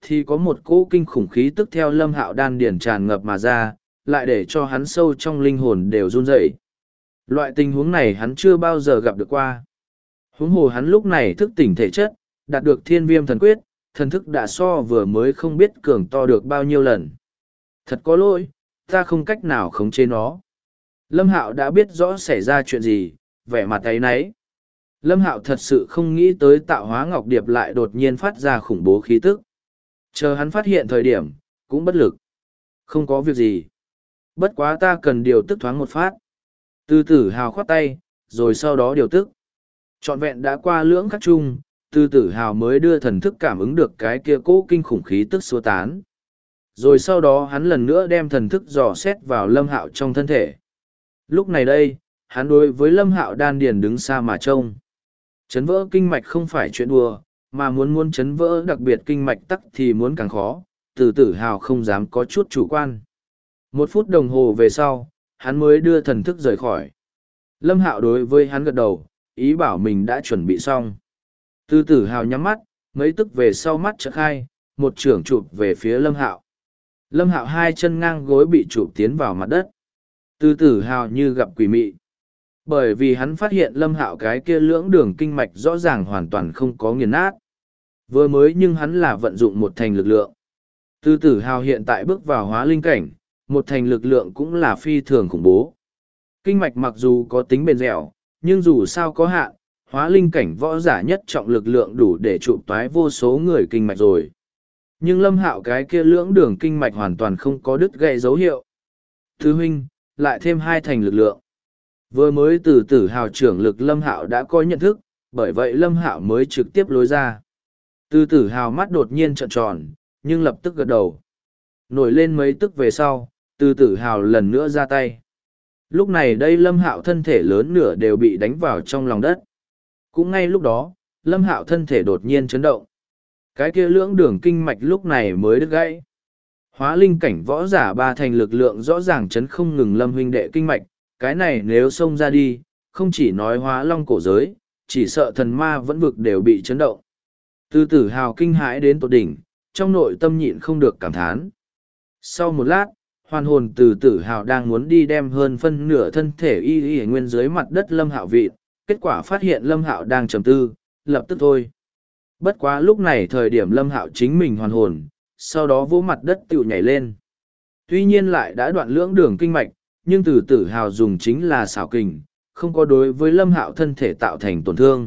thì có một cỗ kinh khủng khí tức theo Lâm Hạo đan điển tràn ngập mà ra, lại để cho hắn sâu trong linh hồn đều run rẩy. Loại tình huống này hắn chưa bao giờ gặp được qua. Huống hồ hắn lúc này thức tỉnh thể chất, đạt được Thiên Viêm thần quyết, thần thức đã so vừa mới không biết cường to được bao nhiêu lần. Thật có lỗi, ta không cách nào khống chế nó. Lâm Hạo đã biết rõ xảy ra chuyện gì, vẻ mặt áy náy. Lâm Hạo thật sự không nghĩ tới tạo hóa ngọc điệp lại đột nhiên phát ra khủng bố khí tức. Chờ hắn phát hiện thời điểm, cũng bất lực. Không có việc gì. Bất quá ta cần điều tức thoáng một phát. Từ tử hào khoát tay, rồi sau đó điều tức. Trọn vẹn đã qua lưỡng khắc chung, từ tử hào mới đưa thần thức cảm ứng được cái kia cố kinh khủng khí tức xua tán. Rồi sau đó hắn lần nữa đem thần thức dò xét vào Lâm Hạo trong thân thể. Lúc này đây, hắn đối với Lâm Hạo đan điền đứng xa mà trông. Chấn vỡ kinh mạch không phải chuyện đùa, mà muốn chấn vỡ đặc biệt kinh mạch tắc thì muốn càng khó, từ tử hào không dám có chút chủ quan. 1 phút đồng hồ về sau, hắn mới đưa thần thức rời khỏi. Lâm Hạo đối với hắn gật đầu, ý bảo mình đã chuẩn bị xong. Từ tử hào nhắm mắt, mấy tức về sau mắt chợt khai, một chưởng chụp về phía Lâm Hạo. Lâm Hạo hai chân ngang gối bị chụp tiến vào mặt đất. Từ tử hào như gặp quỷ mị. Bởi vì hắn phát hiện Lâm Hạo cái kia lưỡng đường kinh mạch rõ ràng hoàn toàn không có nghiền nát. Vừa mới nhưng hắn là vận dụng một thành lực lượng. Từ tử hào hiện tại bước vào hóa linh cảnh, một thành lực lượng cũng là phi thường khủng bố. Kinh mạch mặc dù có tính bền dẻo, nhưng dù sao có hạn, hóa linh cảnh võ giả nhất trọng lực lượng đủ để trụ toái vô số người kinh mạch rồi. Nhưng Lâm Hạo cái kia lưỡng đường kinh mạch hoàn toàn không có đứt gãy dấu hiệu. Thứ huynh, lại thêm 2 thành lực lượng. Vừa mới từ tử hào trưởng lực Lâm Hạo đã có nhận thức, bởi vậy Lâm Hạo mới trực tiếp lối ra. Từ tử hào mắt đột nhiên trợn tròn, nhưng lập tức gật đầu. Nổi lên mấy tức về sau, từ tử hào lần nữa ra tay. Lúc này đây Lâm Hạo thân thể lớn nửa đều bị đánh vào trong lòng đất. Cũng ngay lúc đó, Lâm Hạo thân thể đột nhiên chấn động. Cái kia lưỡng đường kinh mạch lúc này mới đứt gãy. Hóa linh cảnh võ giả 3 thành lực lượng rõ ràng chấn không ngừng Lâm huynh đệ kinh mạch, cái này nếu xông ra đi, không chỉ nói hóa long cổ giới, chỉ sợ thần ma vẫn vực đều bị chấn động. Từ tử hào kinh hãi đến tột đỉnh, trong nội tâm nhịn không được cảm thán. Sau một lát, hoàn hồn từ tử hào đang muốn đi đem hơn phân nửa thân thể y nguyên dưới mặt đất Lâm Hạo vị, kết quả phát hiện Lâm Hạo đang trầm tư, lập tức thôi. Bất quá lúc này thời điểm Lâm Hạo chính mình hoàn hồn, sau đó vỗ mặt đất tựu nhảy lên. Tuy nhiên lại đã đoạn lưỡng đường kinh mạch, nhưng từ tử hào dùng chính là xảo kình, không có đối với Lâm Hạo thân thể tạo thành tổn thương.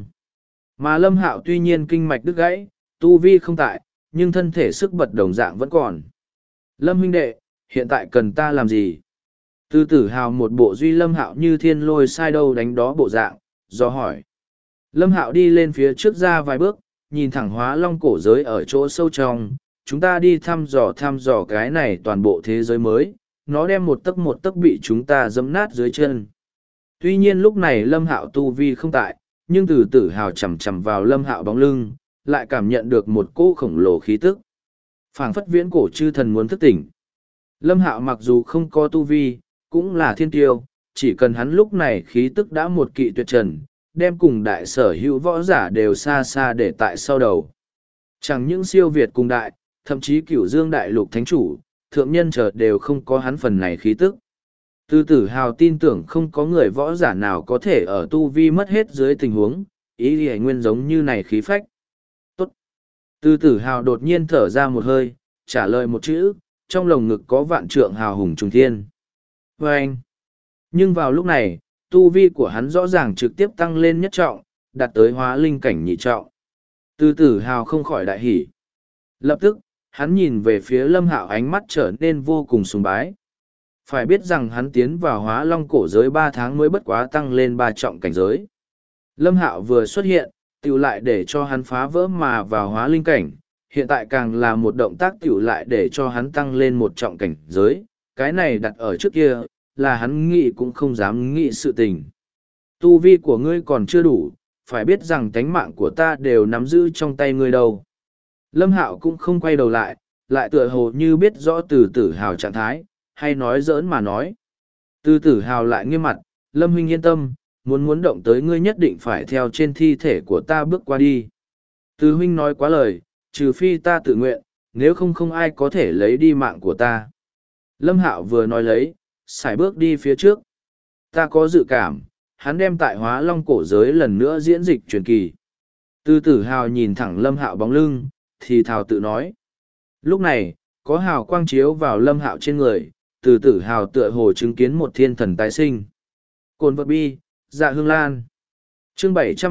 Mà Lâm Hạo tuy nhiên kinh mạch đứt gãy, tu vi không tại, nhưng thân thể sức bật đồng dạng vẫn còn. Lâm huynh đệ, hiện tại cần ta làm gì? Từ tử hào một bộ duy Lâm Hạo như thiên lôi sai đâu đánh đó bộ dạng, do hỏi. Lâm Hạo đi lên phía trước ra vài bước, nhìn thẳng hóa long cổ giới ở chỗ sâu trong, chúng ta đi thăm dò cái này toàn bộ thế giới mới, nó đem một tấc bị chúng ta dẫm nát dưới chân. Tuy nhiên lúc này Lâm Hạo tu vi không tại, nhưng từ tử hào chầm chầm vào Lâm Hạo bóng lưng, lại cảm nhận được một cỗ khổng lồ khí tức. Phảng phất viễn cổ chư thần muốn thức tỉnh. Lâm Hạo mặc dù không có tu vi, cũng là thiên tiêu, chỉ cần hắn lúc này khí tức đã một kỵ tuyệt trần, đem cùng đại sở hữu võ giả đều xa xa để tại sau đầu. Chẳng những siêu Việt cùng đại, thậm chí cửu dương đại lục thánh chủ, thượng nhân chợt đều không có hắn phần này khí tức. Từ tử hào tin tưởng không có người võ giả nào có thể ở tu vi mất hết dưới tình huống, ý hề nguyên giống như này khí phách. Tốt. Từ tử hào đột nhiên thở ra một hơi, trả lời một chữ, trong lồng ngực có vạn trượng hào hùng trùng thiên. Và anh. Nhưng vào lúc này, tu vi của hắn rõ ràng trực tiếp tăng lên nhất trọng, đạt tới hóa linh cảnh nhị trọng. Từ tử hào không khỏi đại hỉ. Lập tức, hắn nhìn về phía Lâm Hạo ánh mắt trở nên vô cùng sùng bái. Phải biết rằng hắn tiến vào hóa long cổ giới 3 tháng mới bất quá tăng lên 3 trọng cảnh giới. Lâm Hạo vừa xuất hiện, tiểu lại để cho hắn phá vỡ mà vào hóa linh cảnh, hiện tại càng là một động tác tiểu lại để cho hắn tăng lên 1 trọng cảnh giới, cái này đặt ở trước kia, là hắn nghĩ cũng không dám nghĩ sự tình. Tu vi của ngươi còn chưa đủ, phải biết rằng tánh mạng của ta đều nắm giữ trong tay ngươi đâu. Lâm Hạo cũng không quay đầu lại, lại tựa hồ như biết rõ từ tử hào trạng thái, hay nói giỡn mà nói. Từ tử hào lại nghiêm mặt, Lâm huynh yên tâm, muốn động tới ngươi nhất định phải theo trên thi thể của ta bước qua đi. Từ huynh nói quá lời, trừ phi ta tự nguyện, nếu không không ai có thể lấy đi mạng của ta. Lâm Hạo vừa nói lấy, sải bước đi phía trước. Ta có dự cảm, hắn đem tại Hóa Long cổ giới lần nữa diễn dịch truyền kỳ. Từ Tử Hào nhìn thẳng Lâm Hạo bóng lưng, thì thào tự nói. Lúc này, có hào quang chiếu vào Lâm Hạo trên người, Từ Tử Hào tựa hồ chứng kiến một thiên thần tái sinh. Cồn vật bi, dạ hương lan. Chương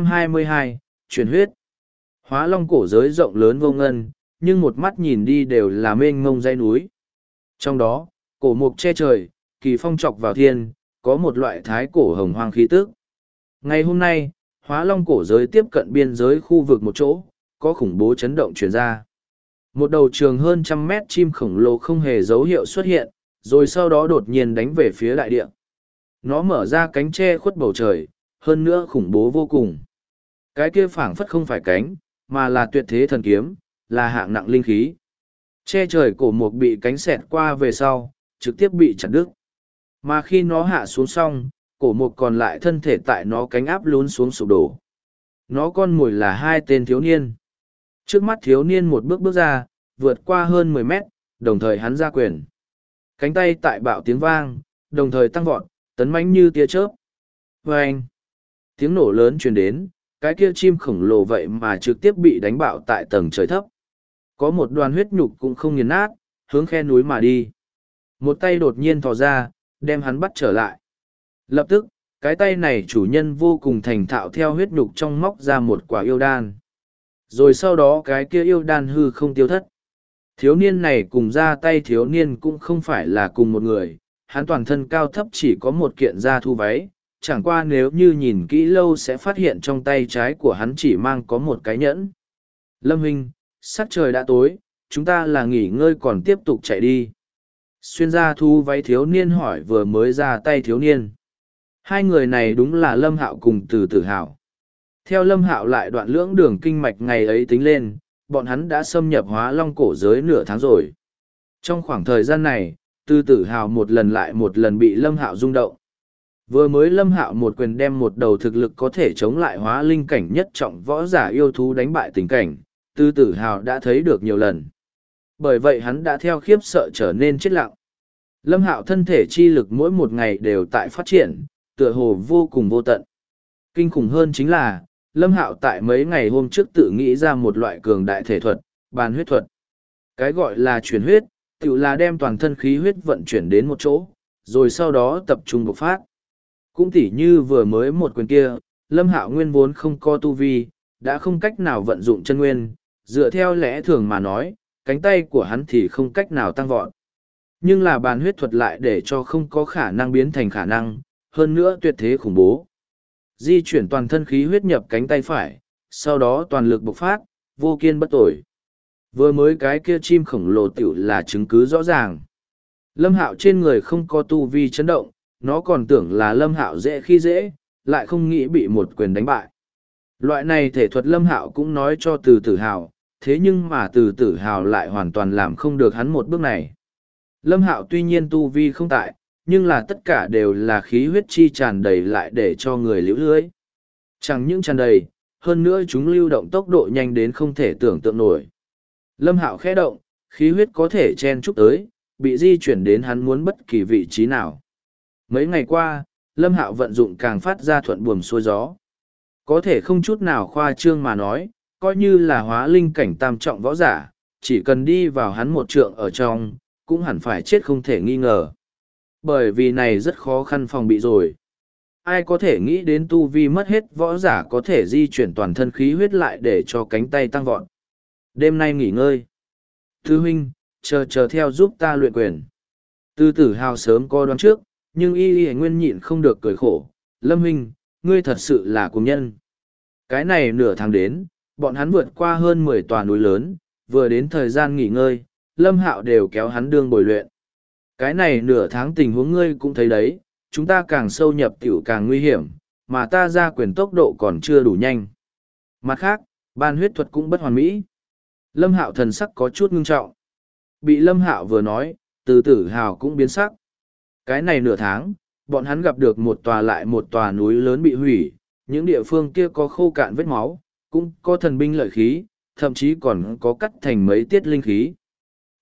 722, truyền huyết. Hóa Long cổ giới rộng lớn vô ngân, nhưng một mắt nhìn đi đều là mênh mông dãy núi. Trong đó, cổ mục che trời, kỳ phong chọc vào thiên, có một loại thái cổ hồng hoang khí tức. Ngày hôm nay, Hóa Long cổ giới tiếp cận biên giới khu vực một chỗ, có khủng bố chấn động truyền ra. Một đầu trường hơn 100 mét chim khổng lồ không hề dấu hiệu xuất hiện, rồi sau đó đột nhiên đánh về phía đại địa. Nó mở ra cánh che khuất bầu trời, hơn nữa khủng bố vô cùng. Cái kia phảng phất không phải cánh, mà là tuyệt thế thần kiếm, là hạng nặng linh khí. Che trời cổ mục bị cánh xẹt qua về sau, trực tiếp bị chặt đứt. Mà khi nó hạ xuống xong, cổ mục còn lại thân thể tại nó cánh áp lún xuống sụp đổ. Nó con mồi là hai tên thiếu niên. Trước mắt thiếu niên một bước bước ra, vượt qua hơn 10 mét, đồng thời hắn ra quyền. Cánh tay tại bạo tiếng vang, đồng thời tăng vọt, tấn mãnh như tia chớp. Vâng! Tiếng nổ lớn truyền đến, cái kia chim khổng lồ vậy mà trực tiếp bị đánh bạo tại tầng trời thấp. Có một đoàn huyết nhục cũng không nghiền nát, hướng khe núi mà đi. Một tay đột nhiên thò ra, đem hắn bắt trở lại. Lập tức, cái tay này chủ nhân vô cùng thành thạo theo huyết nhục trong móc ra một quả yêu đan. Rồi sau đó cái kia yêu đan hư không tiêu thất. Thiếu niên này cùng ra tay thiếu niên cũng không phải là cùng một người, hắn toàn thân cao thấp chỉ có một kiện da thu váy, chẳng qua nếu như nhìn kỹ lâu sẽ phát hiện trong tay trái của hắn chỉ mang có một cái nhẫn. Lâm huynh, sắc trời đã tối, chúng ta là nghỉ ngơi còn tiếp tục chạy đi. Xuyên ra thu váy thiếu niên hỏi vừa mới ra tay thiếu niên. Hai người này đúng là Lâm Hạo cùng Từ Tử Hào. Theo Lâm Hạo lại đoạn lưỡng đường kinh mạch ngày ấy tính lên, bọn hắn đã xâm nhập Hóa Long cổ giới nửa tháng rồi. Trong khoảng thời gian này, Từ Tử Hào một lần lại một lần bị Lâm Hạo rung động. Vừa mới Lâm Hạo một quyền đem một đầu thực lực có thể chống lại hóa linh cảnh nhất trọng võ giả yêu thú đánh bại tình cảnh, Từ Tử Hào đã thấy được nhiều lần. Bởi vậy hắn đã theo khiếp sợ trở nên chết lặng. Lâm Hạo thân thể chi lực mỗi một ngày đều tại phát triển, tựa hồ vô cùng vô tận. Kinh khủng hơn chính là, Lâm Hạo tại mấy ngày hôm trước tự nghĩ ra một loại cường đại thể thuật, bàn huyết thuật. Cái gọi là chuyển huyết, tự là đem toàn thân khí huyết vận chuyển đến một chỗ, rồi sau đó tập trung bộc phát. Cũng tỉ như vừa mới một quyền kia, Lâm Hạo nguyên vốn không có tu vi, đã không cách nào vận dụng chân nguyên, dựa theo lẽ thường mà nói, cánh tay của hắn thì không cách nào tăng vọt. Nhưng là bàn huyết thuật lại để cho không có khả năng biến thành khả năng, hơn nữa tuyệt thế khủng bố. Di chuyển toàn thân khí huyết nhập cánh tay phải, sau đó toàn lực bộc phát, vô kiên bất tồi. Vừa mới cái kia chim khổng lồ tiểu là chứng cứ rõ ràng. Lâm Hạo trên người không có tu vi chấn động, nó còn tưởng là Lâm Hạo dễ khi dễ, lại không nghĩ bị một quyền đánh bại. Loại này thể thuật Lâm Hạo cũng nói cho Từ Tử Hào, thế nhưng mà Từ Tử Hào lại hoàn toàn làm không được hắn một bước này. Lâm Hạo tuy nhiên tu vi không tại, nhưng là tất cả đều là khí huyết chi tràn đầy lại để cho người liễu lưới. Chẳng những tràn đầy, hơn nữa chúng lưu động tốc độ nhanh đến không thể tưởng tượng nổi. Lâm Hạo khẽ động, khí huyết có thể chen chúc tới, bị di chuyển đến hắn muốn bất kỳ vị trí nào. Mấy ngày qua, Lâm Hạo vận dụng càng phát ra thuận buồm xuôi gió. Có thể không chút nào khoa trương mà nói, coi như là hóa linh cảnh tam trọng võ giả, chỉ cần đi vào hắn một trượng ở trong, cũng hẳn phải chết không thể nghi ngờ. Bởi vì này rất khó khăn phòng bị rồi. Ai có thể nghĩ đến tu vi mất hết võ giả có thể di chuyển toàn thân khí huyết lại để cho cánh tay tăng vọt. Đêm nay nghỉ ngơi. Thư huynh, chờ theo giúp ta luyện quyền. Từ Tử Hào sớm có đoán trước, nhưng y nguyên nhịn không được cười khổ. Lâm huynh, ngươi thật sự là cùng nhân. Cái này nửa tháng đến, bọn hắn vượt qua hơn 10 tòa núi lớn, vừa đến thời gian nghỉ ngơi, Lâm Hạo đều kéo hắn đương bồi luyện. Cái này nửa tháng tình huống ngươi cũng thấy đấy, chúng ta càng sâu nhập tiểu càng nguy hiểm, mà ta ra quyền tốc độ còn chưa đủ nhanh. Mặt khác, ban huyết thuật cũng bất hoàn mỹ. Lâm Hạo thần sắc có chút ngưng trọng. Bị Lâm Hạo vừa nói, Từ Tử Hào cũng biến sắc. Cái này nửa tháng, bọn hắn gặp được một tòa lại một tòa núi lớn bị hủy, những địa phương kia có khô cạn vết máu, cũng có thần binh lợi khí, thậm chí còn có cắt thành mấy tiết linh khí.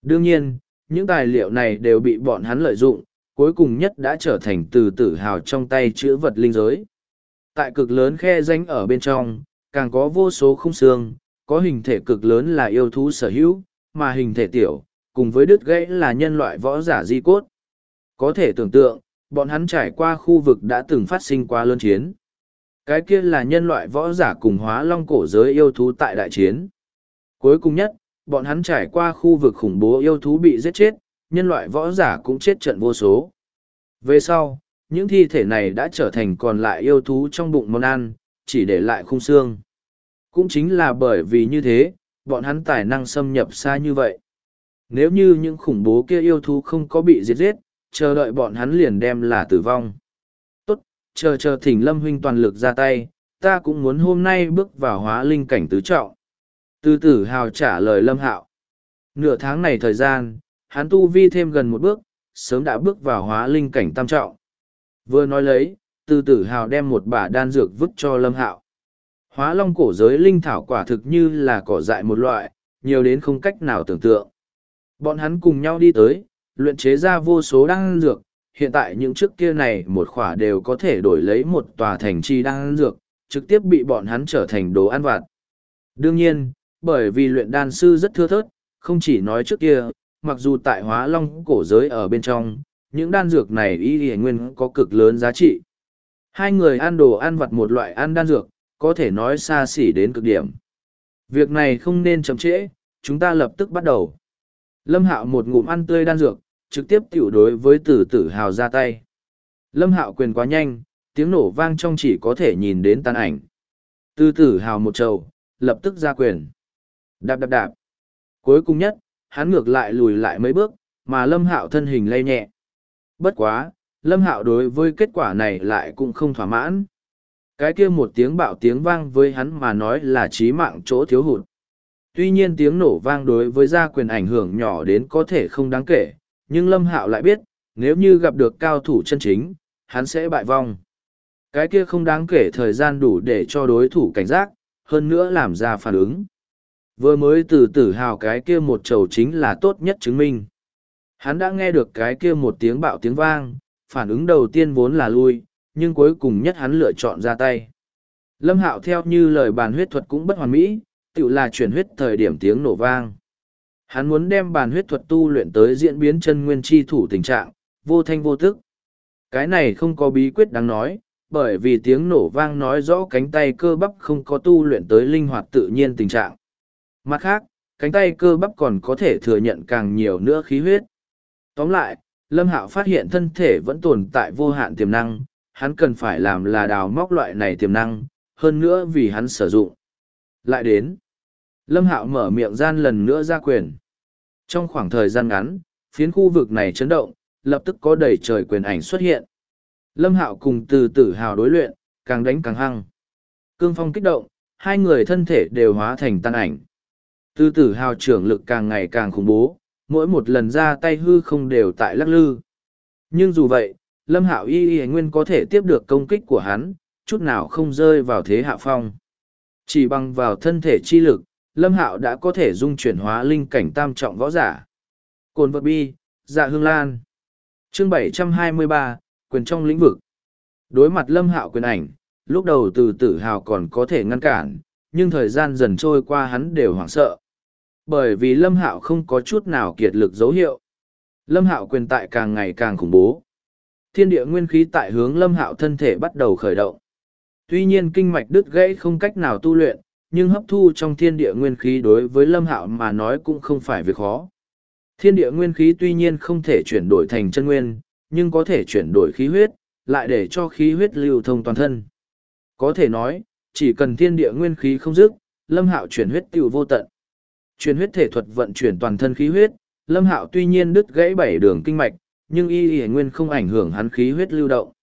Đương nhiên, những tài liệu này đều bị bọn hắn lợi dụng, cuối cùng nhất đã trở thành từ tử hào trong tay chữ vật linh giới. Tại cực lớn khe rãnh ở bên trong, càng có vô số khung xương, có hình thể cực lớn là yêu thú sở hữu, mà hình thể tiểu, cùng với đứt gãy là nhân loại võ giả di cốt. Có thể tưởng tượng, bọn hắn trải qua khu vực đã từng phát sinh qua lớn chiến. Cái kia là nhân loại võ giả cùng hóa long cổ giới yêu thú tại đại chiến. Cuối cùng nhất, bọn hắn trải qua khu vực khủng bố yêu thú bị giết chết, nhân loại võ giả cũng chết trận vô số. Về sau, những thi thể này đã trở thành còn lại yêu thú trong bụng món ăn, chỉ để lại khung xương. Cũng chính là bởi vì như thế, bọn hắn tài năng xâm nhập xa như vậy. Nếu như những khủng bố kia yêu thú không có bị giết giết, chờ đợi bọn hắn liền đem là tử vong. Tốt, chờ thỉnh Lâm huynh toàn lực ra tay, ta cũng muốn hôm nay bước vào hóa linh cảnh tứ trọng. Từ tử hào trả lời Lâm Hạo. Nửa tháng này thời gian, hắn tu vi thêm gần một bước, sớm đã bước vào hóa linh cảnh tam trọng. Vừa nói lấy, từ tử hào đem một bả đan dược vứt cho Lâm Hạo. Hóa long cổ giới linh thảo quả thực như là cỏ dại một loại, nhiều đến không cách nào tưởng tượng. Bọn hắn cùng nhau đi tới, luyện chế ra vô số đan dược, hiện tại những trước kia này một khỏa đều có thể đổi lấy một tòa thành trì đan dược, trực tiếp bị bọn hắn trở thành đồ ăn vặt. Đương nhiên, bởi vì luyện đan sư rất thưa thớt, không chỉ nói trước kia, mặc dù tại hóa long cổ giới ở bên trong, những đan dược này y nguyên có cực lớn giá trị. Hai người ăn đồ ăn vặt một loại ăn đan dược, có thể nói xa xỉ đến cực điểm. Việc này không nên chậm trễ, chúng ta lập tức bắt đầu. Lâm Hạo một ngụm ăn tươi đan dược, trực tiếp tiểu đối với Từ Tử Hào ra tay. Lâm Hạo quyền quá nhanh, tiếng nổ vang trong chỉ có thể nhìn đến tàn ảnh. Từ Tử Hào một trầu, lập tức ra quyền. Đạp đạp đạp. Cuối cùng nhất, hắn ngược lại lùi lại mấy bước, mà Lâm Hạo thân hình lay nhẹ. Bất quá, Lâm Hạo đối với kết quả này lại cũng không thỏa mãn. Cái kia một tiếng bạo tiếng vang với hắn mà nói là chí mạng chỗ thiếu hụt. Tuy nhiên tiếng nổ vang đối với gia quyền ảnh hưởng nhỏ đến có thể không đáng kể, nhưng Lâm Hạo lại biết, nếu như gặp được cao thủ chân chính, hắn sẽ bại vong. Cái kia không đáng kể thời gian đủ để cho đối thủ cảnh giác, hơn nữa làm ra phản ứng. Vừa mới từ tử hào cái kia một trầu chính là tốt nhất chứng minh. Hắn đã nghe được cái kia một tiếng bạo tiếng vang, phản ứng đầu tiên vốn là lui, nhưng cuối cùng nhất hắn lựa chọn ra tay. Lâm Hạo theo như lời bàn huyết thuật cũng bất hoàn mỹ, tự là chuyển huyết thời điểm tiếng nổ vang. Hắn muốn đem bàn huyết thuật tu luyện tới diễn biến chân nguyên chi thủ tình trạng, vô thanh vô tức. Cái này không có bí quyết đáng nói, bởi vì tiếng nổ vang nói rõ cánh tay cơ bắp không có tu luyện tới linh hoạt tự nhiên tình trạng. Mặt khác, cánh tay cơ bắp còn có thể thừa nhận càng nhiều nữa khí huyết. Tóm lại, Lâm Hạo phát hiện thân thể vẫn tồn tại vô hạn tiềm năng, hắn cần phải làm là đào móc loại này tiềm năng, hơn nữa vì hắn sử dụng. Lại đến, Lâm Hạo mở miệng gian lần nữa ra quyền. Trong khoảng thời gian ngắn, phiến khu vực này chấn động, lập tức có đầy trời quyền ảnh xuất hiện. Lâm Hạo cùng Từ Tử Hào đối luyện, càng đánh càng hăng. Cương phong kích động, hai người thân thể đều hóa thành tan ảnh. Từ Tử Hào trưởng lực càng ngày càng khủng bố, mỗi một lần ra tay hư không đều tại lắc lư. Nhưng dù vậy, Lâm Hạo y nguyên có thể tiếp được công kích của hắn, chút nào không rơi vào thế hạ phong. Chỉ bằng vào thân thể chi lực, Lâm Hạo đã có thể dung chuyển hóa linh cảnh tam trọng võ giả. Cồn vật bi, dạ hương lan. Chương 723, quyền trong lĩnh vực. Đối mặt Lâm Hạo quyền ảnh, lúc đầu Từ Tử Hào còn có thể ngăn cản, nhưng thời gian dần trôi qua hắn đều hoảng sợ. Bởi vì Lâm Hạo không có chút nào kiệt lực dấu hiệu. Lâm Hạo quyền tại càng ngày càng khủng bố. Thiên địa nguyên khí tại hướng Lâm Hạo thân thể bắt đầu khởi động. Tuy nhiên kinh mạch đứt gãy không cách nào tu luyện, nhưng hấp thu trong thiên địa nguyên khí đối với Lâm Hạo mà nói cũng không phải việc khó. Thiên địa nguyên khí tuy nhiên không thể chuyển đổi thành chân nguyên, nhưng có thể chuyển đổi khí huyết, lại để cho khí huyết lưu thông toàn thân. Có thể nói, chỉ cần thiên địa nguyên khí không dứt, Lâm Hạo chuyển huyết tiêu vô tận. Chuyển huyết thể thuật vận chuyển toàn thân khí huyết, Lâm Hạo tuy nhiên đứt gãy 7 đường kinh mạch, nhưng y nguyên không ảnh hưởng hắn khí huyết lưu động.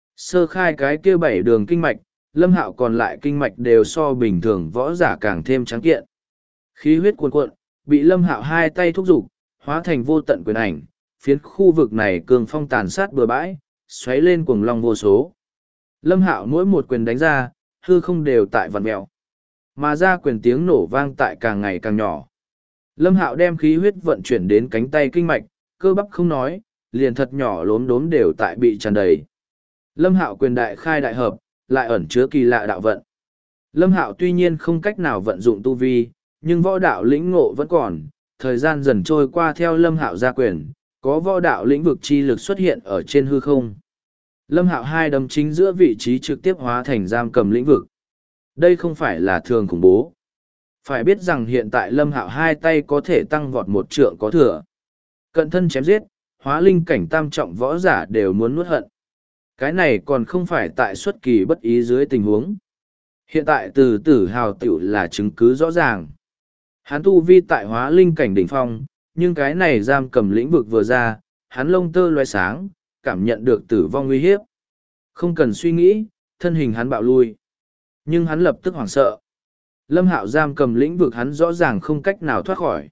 Sơ khai cái kia 7 đường kinh mạch, Lâm Hạo còn lại kinh mạch đều so bình thường võ giả càng thêm trắng kiện. Khí huyết cuồn cuộn, bị Lâm Hạo hai tay thúc giục, hóa thành vô tận quyền ảnh, phiến khu vực này cường phong tàn sát bừa bãi, xoáy lên cuồng long vô số. Lâm Hạo mỗi một quyền đánh ra, hư không đều tại vặn mèo, mà ra quyền tiếng nổ vang tại càng ngày càng nhỏ. Lâm Hạo đem khí huyết vận chuyển đến cánh tay kinh mạch, cơ bắp không nói, liền thật nhỏ lốm đốm đều tại bị tràn đầy. Lâm Hạo quyền đại khai đại hợp, lại ẩn chứa kỳ lạ đạo vận. Lâm Hạo tuy nhiên không cách nào vận dụng tu vi, nhưng võ đạo lĩnh ngộ vẫn còn, thời gian dần trôi qua theo Lâm Hạo ra quyền, có võ đạo lĩnh vực chi lực xuất hiện ở trên hư không. Lâm Hạo hai đấm chính giữa vị trí trực tiếp hóa thành giam cầm lĩnh vực. Đây không phải là thường khủng bố. Phải biết rằng hiện tại Lâm Hạo hai tay có thể tăng vọt một trượng có thừa. Cận thân chém giết, hóa linh cảnh tam trọng võ giả đều muốn nuốt hận. Cái này còn không phải tại xuất kỳ bất ý dưới tình huống. Hiện tại từ tử hào tiểu là chứng cứ rõ ràng. Hắn tu vi tại hóa linh cảnh đỉnh phong, nhưng cái này giam cầm lĩnh vực vừa ra, hắn lông tơ loé sáng, cảm nhận được tử vong nguy hiếp. Không cần suy nghĩ, thân hình hắn bạo lui. Nhưng hắn lập tức hoảng sợ. Lâm Hạo giam cầm lĩnh vực hắn rõ ràng không cách nào thoát khỏi.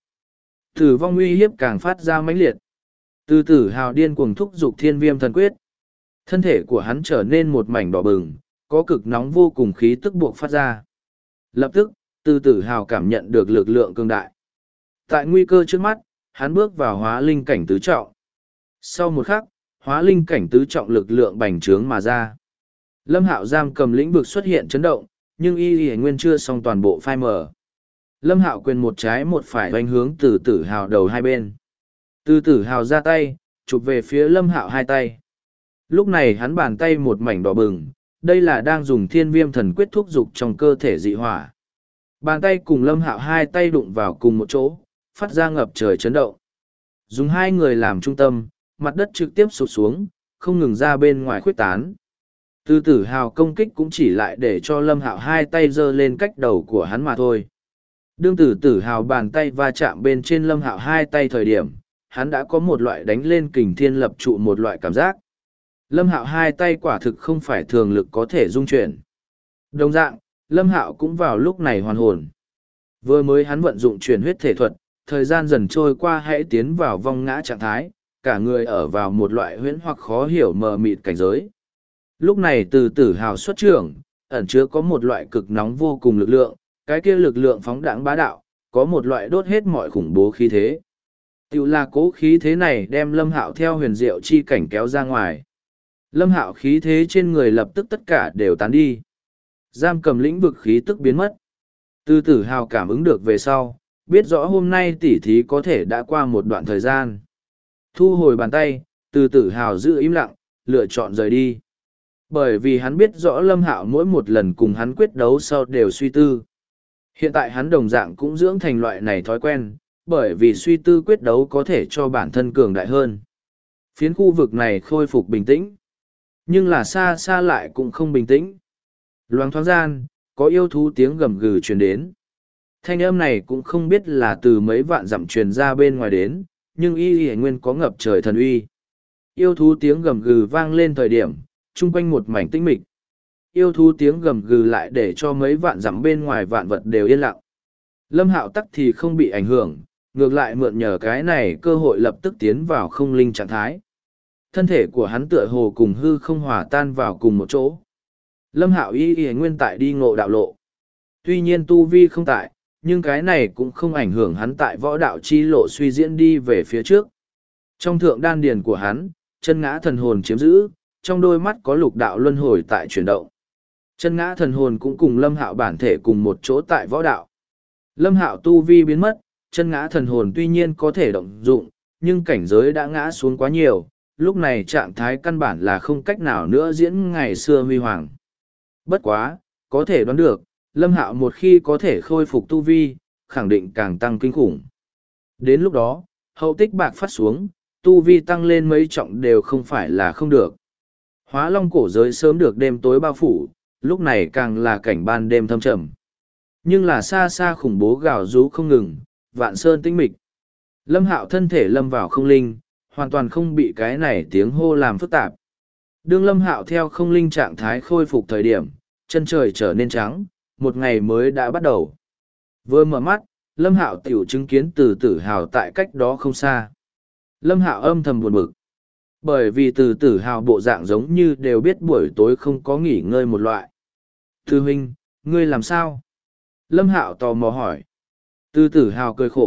Tử vong nguy hiếp càng phát ra mãnh liệt. Từ tử hào điên cuồng thúc giục thiên viêm thần quyết. Thân thể của hắn trở nên một mảnh đỏ bừng, có cực nóng vô cùng khí tức buộc phát ra. Lập tức, từ tử hào cảm nhận được lực lượng cường đại. Tại nguy cơ trước mắt, hắn bước vào hóa linh cảnh tứ trọng. Sau một khắc, hóa linh cảnh tứ trọng lực lượng bành trướng mà ra. Lâm Hạo giam cầm lĩnh vực xuất hiện chấn động, nhưng y nguyên chưa xong toàn bộ phai mở. Lâm Hạo quyền một trái một phải đánh hướng từ tử hào đầu hai bên. Từ tử hào ra tay, chụp về phía Lâm Hạo hai tay. Lúc này hắn bàn tay một mảnh đỏ bừng, đây là đang dùng thiên viêm thần quyết thúc dục trong cơ thể dị hỏa. Bàn tay cùng Lâm Hạo hai tay đụng vào cùng một chỗ, phát ra ngập trời chấn động. Dùng hai người làm trung tâm, mặt đất trực tiếp sụp xuống, không ngừng ra bên ngoài khuyết tán. Từ tử hào công kích cũng chỉ lại để cho Lâm Hạo hai tay giơ lên cách đầu của hắn mà thôi. Đương tử tử hào bàn tay va chạm bên trên Lâm Hạo hai tay thời điểm, hắn đã có một loại đánh lên kình thiên lập trụ một loại cảm giác. Lâm Hạo hai tay quả thực không phải thường lực có thể dung chuyển. Đồng dạng, Lâm Hạo cũng vào lúc này hoàn hồn. Vừa mới hắn vận dụng chuyển huyết thể thuật, thời gian dần trôi qua hãy tiến vào vong ngã trạng thái, cả người ở vào một loại huyễn hoặc khó hiểu mờ mịt cảnh giới. Lúc này từ tử hào xuất trưởng, ẩn chứa có một loại cực nóng vô cùng lực lượng, cái kia lực lượng phóng đãng bá đạo, có một loại đốt hết mọi khủng bố khí thế. Tiểu là cố khí thế này đem Lâm Hạo theo huyền diệu chi cảnh kéo ra ngoài. Lâm Hạo khí thế trên người lập tức tất cả đều tán đi. Giam cầm lĩnh vực khí tức biến mất. Từ tử hào cảm ứng được về sau, biết rõ hôm nay tỉ thí có thể đã qua một đoạn thời gian. Thu hồi bàn tay, từ tử hào giữ im lặng, lựa chọn rời đi. Bởi vì hắn biết rõ Lâm Hạo mỗi một lần cùng hắn quyết đấu sau đều suy tư. Hiện tại hắn đồng dạng cũng dưỡng thành loại này thói quen, bởi vì suy tư quyết đấu có thể cho bản thân cường đại hơn. Phiến khu vực này khôi phục bình tĩnh. Nhưng là xa xa lại cũng không bình tĩnh. Loáng thoáng gian, có yêu thú tiếng gầm gừ truyền đến. Thanh âm này cũng không biết là từ mấy vạn dặm truyền ra bên ngoài đến, nhưng y nguyên có ngập trời thần uy. Yêu thú tiếng gầm gừ vang lên thời điểm, chung quanh một mảnh tĩnh mịch. Yêu thú tiếng gầm gừ lại để cho mấy vạn dặm bên ngoài vạn vật đều yên lặng. Lâm Hạo tắc thì không bị ảnh hưởng, ngược lại mượn nhờ cái này cơ hội lập tức tiến vào không linh trạng thái. Thân thể của hắn tựa hồ cùng hư không hòa tan vào cùng một chỗ. Lâm Hạo y nguyên tại đi ngộ đạo lộ. Tuy nhiên tu vi không tại, nhưng cái này cũng không ảnh hưởng hắn tại võ đạo chi lộ suy diễn đi về phía trước. Trong thượng đan điền của hắn, chân ngã thần hồn chiếm giữ, trong đôi mắt có lục đạo luân hồi tại chuyển động. Chân ngã thần hồn cũng cùng Lâm Hạo bản thể cùng một chỗ tại võ đạo. Lâm Hạo tu vi biến mất, chân ngã thần hồn tuy nhiên có thể động dụng, nhưng cảnh giới đã ngã xuống quá nhiều, lúc này trạng thái căn bản là không cách nào nữa diễn ngày xưa huy hoàng. Bất quá, có thể đoán được, Lâm Hạo một khi có thể khôi phục tu vi, khẳng định càng tăng kinh khủng. Đến lúc đó, hậu tích bạc phát xuống, tu vi tăng lên mấy trọng đều không phải là không được. Hóa long cổ giới sớm được đêm tối bao phủ, lúc này càng là cảnh ban đêm thâm trầm. Nhưng là xa xa khủng bố gào rú không ngừng, vạn sơn tĩnh mịch. Lâm Hạo thân thể lâm vào không linh, hoàn toàn không bị cái này tiếng hô làm phức tạp. Đương Lâm Hạo theo không linh trạng thái khôi phục thời điểm, chân trời trở nên trắng, một ngày mới đã bắt đầu. Vừa mở mắt, Lâm Hạo tiểu chứng kiến từ tử hào tại cách đó không xa. Lâm Hạo âm thầm buồn bực. Bởi vì từ tử hào bộ dạng giống như đều biết buổi tối không có nghỉ ngơi một loại. Thư huynh, ngươi làm sao? Lâm Hạo tò mò hỏi. Từ tử hào cười khổ,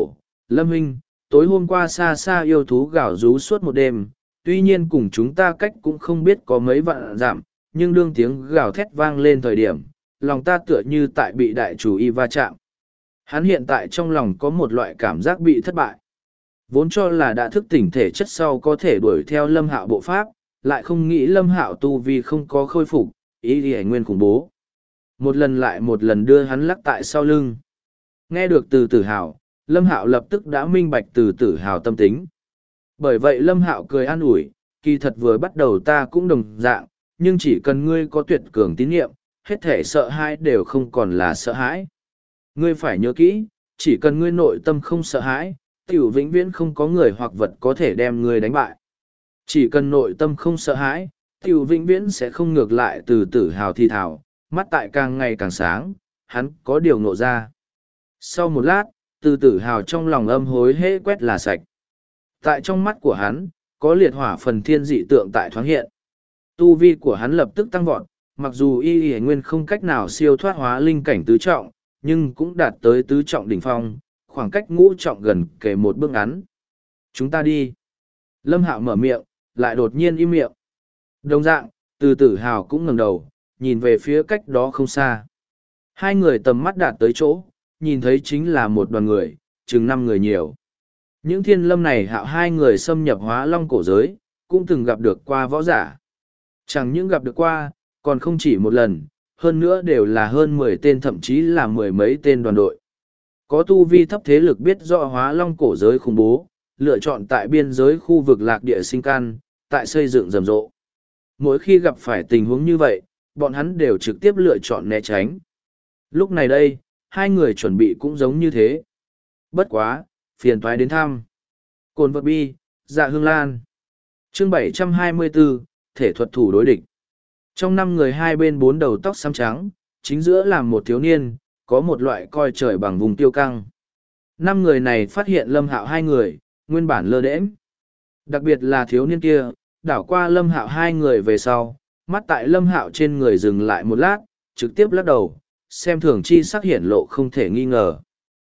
Lâm Huynh, tối hôm qua xa xa yêu thú gào rú suốt một đêm, tuy nhiên cùng chúng ta cách cũng không biết có mấy vạn dặm, nhưng đương tiếng gào thét vang lên thời điểm, lòng ta tựa như tại bị đại chủ y va chạm. Hắn hiện tại trong lòng có một loại cảm giác bị thất bại. Vốn cho là đã thức tỉnh thể chất sau có thể đuổi theo Lâm Hạo bộ pháp, lại không nghĩ Lâm Hạo tu vi không có khôi phục, ý thì nguyên khủng bố. Một lần lại một lần đưa hắn lắc tại sau lưng. Nghe được từ tử hào, Lâm Hạo lập tức đã minh bạch từ tử hào tâm tính. Bởi vậy Lâm Hạo cười an ủi, kỳ thật vừa bắt đầu ta cũng đồng dạng, nhưng chỉ cần ngươi có tuyệt cường tín nhiệm, hết thể sợ hãi đều không còn là sợ hãi. Ngươi phải nhớ kỹ, chỉ cần ngươi nội tâm không sợ hãi, tiểu vĩnh viễn không có người hoặc vật có thể đem ngươi đánh bại. Chỉ cần nội tâm không sợ hãi, tiểu vĩnh viễn sẽ không ngược lại từ tử hào thì thảo, mắt tại càng ngày càng sáng, hắn có điều ngộ ra. Sau một lát, từ tử hào trong lòng âm hối hễ quét là sạch. Tại trong mắt của hắn, có liệt hỏa phần thiên dị tượng tại thoáng hiện. Tu vi của hắn lập tức tăng vọt, mặc dù y nguyên không cách nào siêu thoát hóa linh cảnh tứ trọng, nhưng cũng đạt tới tứ trọng đỉnh phong, khoảng cách ngũ trọng gần kề một bước ngắn. Chúng ta đi. Lâm Hạo mở miệng, lại đột nhiên im miệng. Đồng dạng, từ tử hào cũng ngẩng đầu, nhìn về phía cách đó không xa. Hai người tầm mắt đạt tới chỗ, nhìn thấy chính là một đoàn người, chừng 5 người nhiều. Những thiên lâm này Hạo hai người xâm nhập hóa long cổ giới, cũng từng gặp được qua võ giả. Chẳng những gặp được qua, còn không chỉ một lần, hơn nữa đều là hơn 10 tên thậm chí là 10 mấy tên đoàn đội. Có tu vi thấp thế lực biết rõ hóa long cổ giới khủng bố, lựa chọn tại biên giới khu vực lạc địa sinh can, tại xây dựng rầm rộ. Mỗi khi gặp phải tình huống như vậy, bọn hắn đều trực tiếp lựa chọn né tránh. Lúc này đây, hai người chuẩn bị cũng giống như thế. Bất quá, phiền toái đến thăm. Cồn vật bi, dạ hương lan. Chương 724, thể thuật thủ đối địch. Trong 5 người hai bên 4 đầu tóc xám trắng, chính giữa là một thiếu niên, có một loại coi trời bằng vùng tiêu căng. 5 người này phát hiện Lâm Hạo hai người, nguyên bản lơ đễnh. Đặc biệt là thiếu niên kia, đảo qua Lâm Hạo hai người về sau, mắt tại Lâm Hạo trên người dừng lại một lát, trực tiếp lắc đầu, xem thường chi sắc hiển lộ không thể nghi ngờ.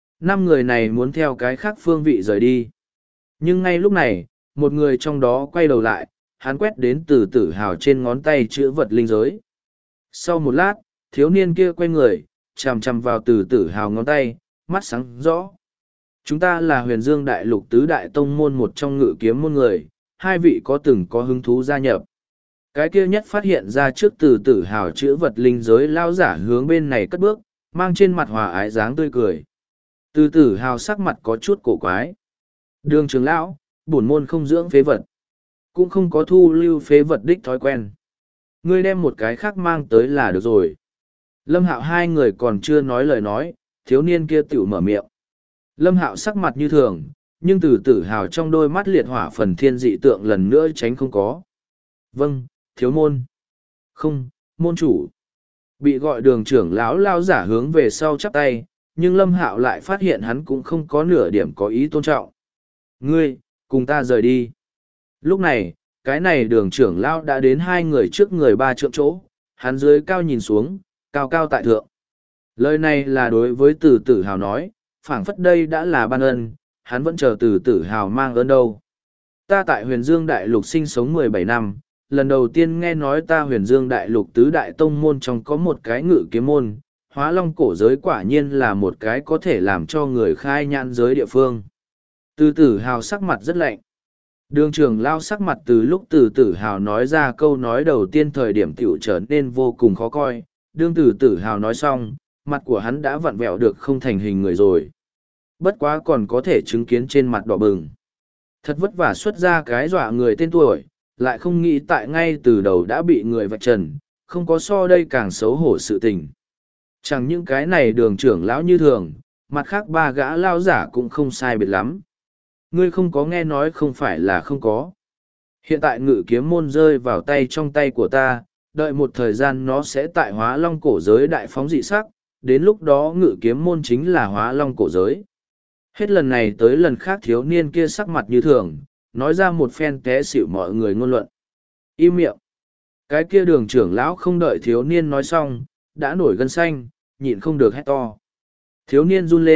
5 người này muốn theo cái khác phương vị rời đi. Nhưng ngay lúc này, một người trong đó quay đầu lại, hắn quét đến từ tử hào trên ngón tay chữ vật linh giới. Sau một lát, thiếu niên kia quay người, chằm chằm vào từ tử hào ngón tay, mắt sáng rõ. Chúng ta là huyền dương đại lục tứ đại tông môn một trong ngự kiếm môn người, hai vị có từng có hứng thú gia nhập. Cái kia nhất phát hiện ra trước từ tử hào chữ vật linh giới lao giả hướng bên này cất bước, mang trên mặt hòa ái dáng tươi cười. Từ tử hào sắc mặt có chút cổ quái. Đường trưởng lão, bổn môn không dưỡng phế vật, cũng không có thu lưu phế vật đích thói quen. Ngươi đem một cái khác mang tới là được rồi. Lâm Hạo hai người còn chưa nói lời nói, thiếu niên kia tiểu mở miệng. Lâm Hạo sắc mặt như thường, nhưng từ tử hào trong đôi mắt liệt hỏa phần thiên dị tượng lần nữa tránh không có. Vâng, thiếu môn. Không, môn chủ. Bị gọi đường trưởng lão lao giả hướng về sau chắp tay, nhưng Lâm Hạo lại phát hiện hắn cũng không có nửa điểm có ý tôn trọng. Ngươi, cùng ta rời đi. Lúc này, cái này đường trưởng lão đã đến hai người trước người 3 trượng chỗ, hắn dưới cao nhìn xuống, cao cao tại thượng. Lời này là đối với từ tử hào nói, phảng phất đây đã là ban ân, hắn vẫn chờ từ tử hào mang ơn đâu. Ta tại huyền dương đại lục sinh sống 17 năm, lần đầu tiên nghe nói ta huyền dương đại lục tứ đại tông môn trong có một cái ngự kiếm môn, hóa long cổ giới quả nhiên là một cái có thể làm cho người khai nhãn giới địa phương. Từ tử hào sắc mặt rất lạnh. Đường trưởng lao sắc mặt từ lúc từ tử hào nói ra câu nói đầu tiên thời điểm tiểu trở nên vô cùng khó coi. Đương từ tử hào nói xong, mặt của hắn đã vặn vẹo được không thành hình người rồi. Bất quá còn có thể chứng kiến trên mặt đỏ bừng. Thật vất vả xuất ra cái dọa người tên tuổi, lại không nghĩ tại ngay từ đầu đã bị người vạch trần, không có so đây càng xấu hổ sự tình. Chẳng những cái này đường trưởng lão như thường, mặt khác 3 gã lao giả cũng không sai biệt lắm. Ngươi không có nghe nói không phải là không có. Hiện tại ngự kiếm môn rơi vào tay trong tay của ta, đợi một thời gian nó sẽ tại hóa long cổ giới đại phóng dị sắc, đến lúc đó ngự kiếm môn chính là hóa long cổ giới. Hết lần này tới lần khác thiếu niên kia sắc mặt như thường, nói ra một phen té xỉu mọi người ngôn luận. Im miệng. Cái kia đường trưởng lão không đợi thiếu niên nói xong, đã nổi gân xanh, nhịn không được hét to. Thiếu niên run lên,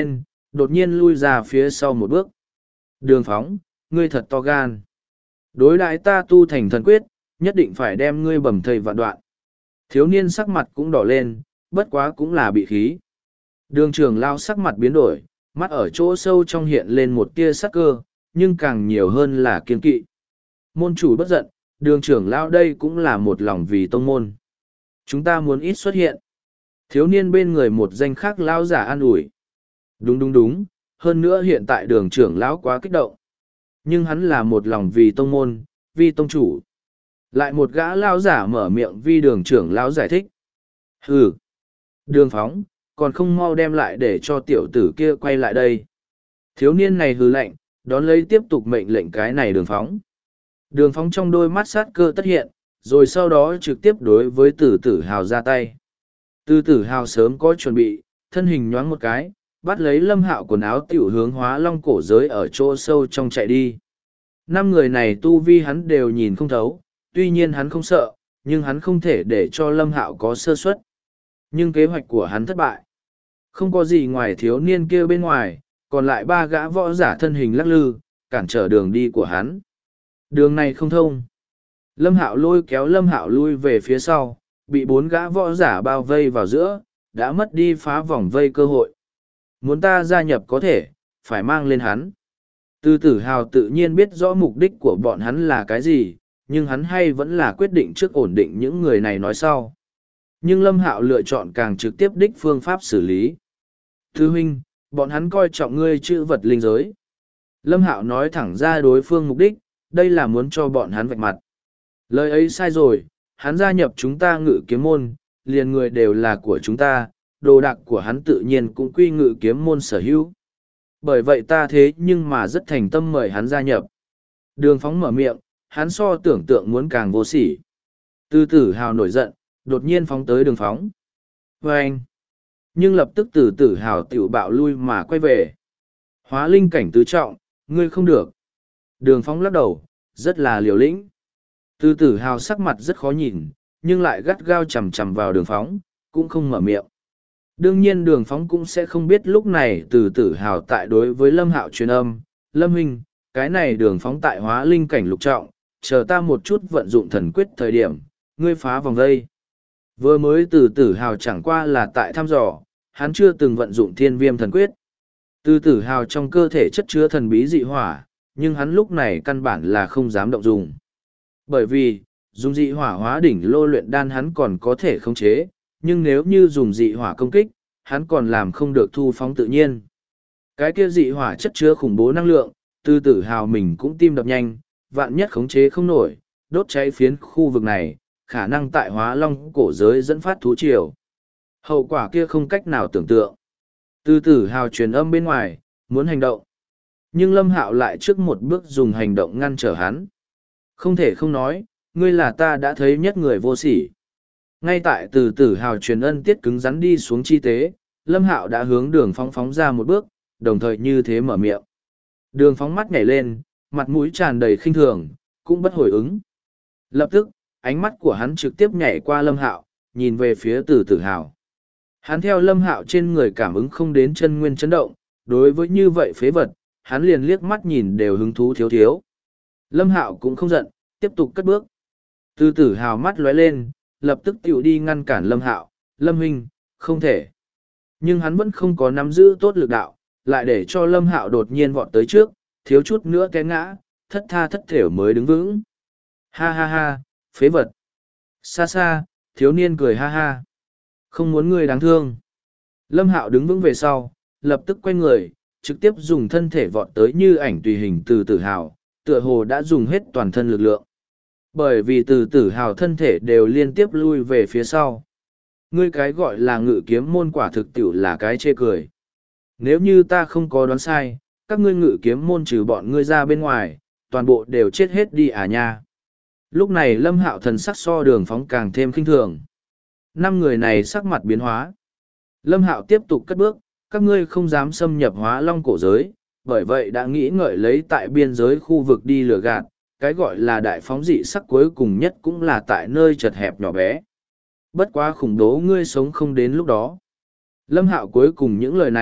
đột nhiên lui ra phía sau một bước. Đường Phóng, ngươi thật to gan. Đối đãi ta tu thành thần quyết, nhất định phải đem ngươi bầm thây vạn đoạn. Thiếu niên sắc mặt cũng đỏ lên, bất quá cũng là bị khí. Đường trưởng lao sắc mặt biến đổi, mắt ở chỗ sâu trong hiện lên một tia sắc cơ, nhưng càng nhiều hơn là kiên kỵ. Môn chủ bất giận, đường trưởng lao đây cũng là một lòng vì tông môn. Chúng ta muốn ít xuất hiện. Thiếu niên bên người một danh khác lao giả an ủi. Đúng đúng đúng, hơn nữa hiện tại đường trưởng lão quá kích động. Nhưng hắn là một lòng vì tông môn, vì tông chủ. Lại một gã lao giả mở miệng vì đường trưởng lão giải thích. Hừ, Đường Phóng, còn không mau đem lại để cho tiểu tử kia quay lại đây. Thiếu niên này hừ lạnh, đón lấy tiếp tục mệnh lệnh cái này Đường Phóng. Đường Phóng trong đôi mắt sát cơ tất hiện, rồi sau đó trực tiếp đối với Từ Tử Hào ra tay. Từ Tử Hào sớm có chuẩn bị, thân hình nhoáng một cái, bắt lấy Lâm Hạo quần áo tiểu hướng Hóa Long cổ giới ở chỗ sâu trong chạy đi. Năm người này tu vi hắn đều nhìn không thấu, tuy nhiên hắn không sợ, nhưng hắn không thể để cho Lâm Hạo có sơ suất. Nhưng kế hoạch của hắn thất bại. Không có gì ngoài thiếu niên kia bên ngoài, còn lại ba gã võ giả thân hình lắc lư, cản trở đường đi của hắn. Đường này không thông. Lâm Hạo lôi kéo Lâm Hạo lui về phía sau, bị bốn gã võ giả bao vây vào giữa, đã mất đi phá vòng vây cơ hội. Muốn ta gia nhập có thể, phải mang lên hắn. Từ Tử Hào tự nhiên biết rõ mục đích của bọn hắn là cái gì, nhưng hắn hay vẫn là quyết định trước ổn định những người này nói sau. Nhưng Lâm Hạo lựa chọn càng trực tiếp đích phương pháp xử lý. Thư huynh, bọn hắn coi trọng ngươi chữ vật linh giới. Lâm Hạo nói thẳng ra đối phương mục đích, đây là muốn cho bọn hắn vạch mặt. Lời ấy sai rồi, hắn gia nhập chúng ta Ngự Kiếm môn, liền người đều là của chúng ta, đồ đạc của hắn tự nhiên cũng quy Ngự Kiếm môn sở hữu. Bởi vậy ta thế nhưng mà rất thành tâm mời hắn gia nhập. Đường Phóng mở miệng, hắn so tưởng tượng muốn càng vô sỉ. Từ Tử Hào nổi giận, đột nhiên phóng tới Đường Phóng. Và anh. Nhưng lập tức Từ Tử Hào tiểu bạo lui mà quay về. Hóa linh cảnh tứ trọng, ngươi không được. Đường Phóng lắc đầu, rất là liều lĩnh. Từ Tử Hào sắc mặt rất khó nhìn, nhưng lại gắt gao chằm chằm vào Đường Phóng, cũng không mở miệng. Đương nhiên Đường Phóng cũng sẽ không biết lúc này Từ Tử Hào tại đối với Lâm Hạo truyền âm. Lâm huynh, cái này Đường Phóng tại hóa linh cảnh lục trọng, chờ ta một chút vận dụng thần quyết thời điểm, ngươi phá vòng vây. Vừa mới Từ Tử Hào chẳng qua là tại thăm dò, hắn chưa từng vận dụng thiên viêm thần quyết. Từ Tử Hào trong cơ thể chất chứa thần bí dị hỏa, nhưng hắn lúc này căn bản là không dám động dùng. Bởi vì, dùng dị hỏa hóa đỉnh lô luyện đan hắn còn có thể khống chế, nhưng nếu như dùng dị hỏa công kích, hắn còn làm không được thu phóng tự nhiên. Cái kia dị hỏa chất chứa khủng bố năng lượng, Từ Tử Hào mình cũng tim đập nhanh, vạn nhất khống chế không nổi, đốt cháy phiến khu vực này, khả năng tại Hóa Long cổ giới dẫn phát thú triều. Hậu quả kia không cách nào tưởng tượng. Từ Tử Hào truyền âm bên ngoài, muốn hành động. Nhưng Lâm Hạo lại trước một bước dùng hành động ngăn trở hắn. Không thể không nói, ngươi là ta đã thấy nhất người vô sỉ. Ngay tại Từ Tử Hào truyền ân tiết cứng rắn đi xuống chi tế, Lâm Hạo đã hướng Đường Phóng phóng ra một bước, đồng thời như thế mở miệng. Đường Phóng mắt nhảy lên, mặt mũi tràn đầy khinh thường, cũng bất hồi ứng. Lập tức, ánh mắt của hắn trực tiếp nhảy qua Lâm Hạo, nhìn về phía Từ Tử Hào. Hắn theo Lâm Hạo trên người cảm ứng không đến chân nguyên chấn động, đối với như vậy phế vật, hắn liền liếc mắt nhìn đều hứng thú thiếu thiếu. Lâm Hạo cũng không giận, tiếp tục cất bước. Từ Tử Hào mắt lóe lên, lập tức tiểu đi ngăn cản Lâm Hạo, Lâm huynh, không thể. Nhưng hắn vẫn không có nắm giữ tốt lực đạo, lại để cho Lâm Hạo đột nhiên vọt tới trước, thiếu chút nữa té ngã, thất tha thất thểu mới đứng vững. Ha ha ha, phế vật. Xa xa, thiếu niên cười ha ha. Không muốn người đáng thương. Lâm Hạo đứng vững về sau, lập tức quay người, trực tiếp dùng thân thể vọt tới như ảnh tùy hình Từ Tử Hào, tựa hồ đã dùng hết toàn thân lực lượng. Bởi vì Từ Tử Hào thân thể đều liên tiếp lui về phía sau. Ngươi cái gọi là Ngự Kiếm môn quả thực tiểu là cái chê cười. Nếu như ta không có đoán sai, các ngươi Ngự Kiếm môn trừ bọn ngươi ra bên ngoài, toàn bộ đều chết hết đi à nha. Lúc này Lâm Hạo thần sắc so Đường Phóng càng thêm khinh thường. Năm người này sắc mặt biến hóa. Lâm Hạo tiếp tục cất bước, các ngươi không dám xâm nhập Hóa Long cổ giới, bởi vậy đã nghĩ ngợi lấy tại biên giới khu vực đi lừa gạt, cái gọi là đại phóng dị sắc cuối cùng nhất cũng là tại nơi chật hẹp nhỏ bé. Bất quá khủng bố ngươi sống không đến lúc đó. Lâm Hạo cuối cùng những lời này,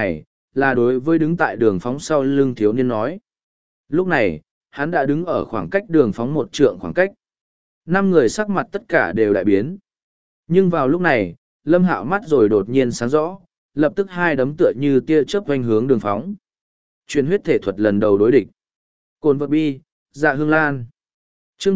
là đối với đứng tại đường phóng sau lưng thiếu niên nói. Lúc này, hắn đã đứng ở khoảng cách đường phóng 1 trượng khoảng cách. 5 người sắc mặt tất cả đều đại biến. Nhưng vào lúc này, Lâm Hạo mắt rồi đột nhiên sáng rõ, lập tức 2 đấm tựa như tia chớp vành hướng đường phóng. Truyền huyết thể thuật lần đầu đối địch. Cồn vật bi, Dạ Hương Lan. Chương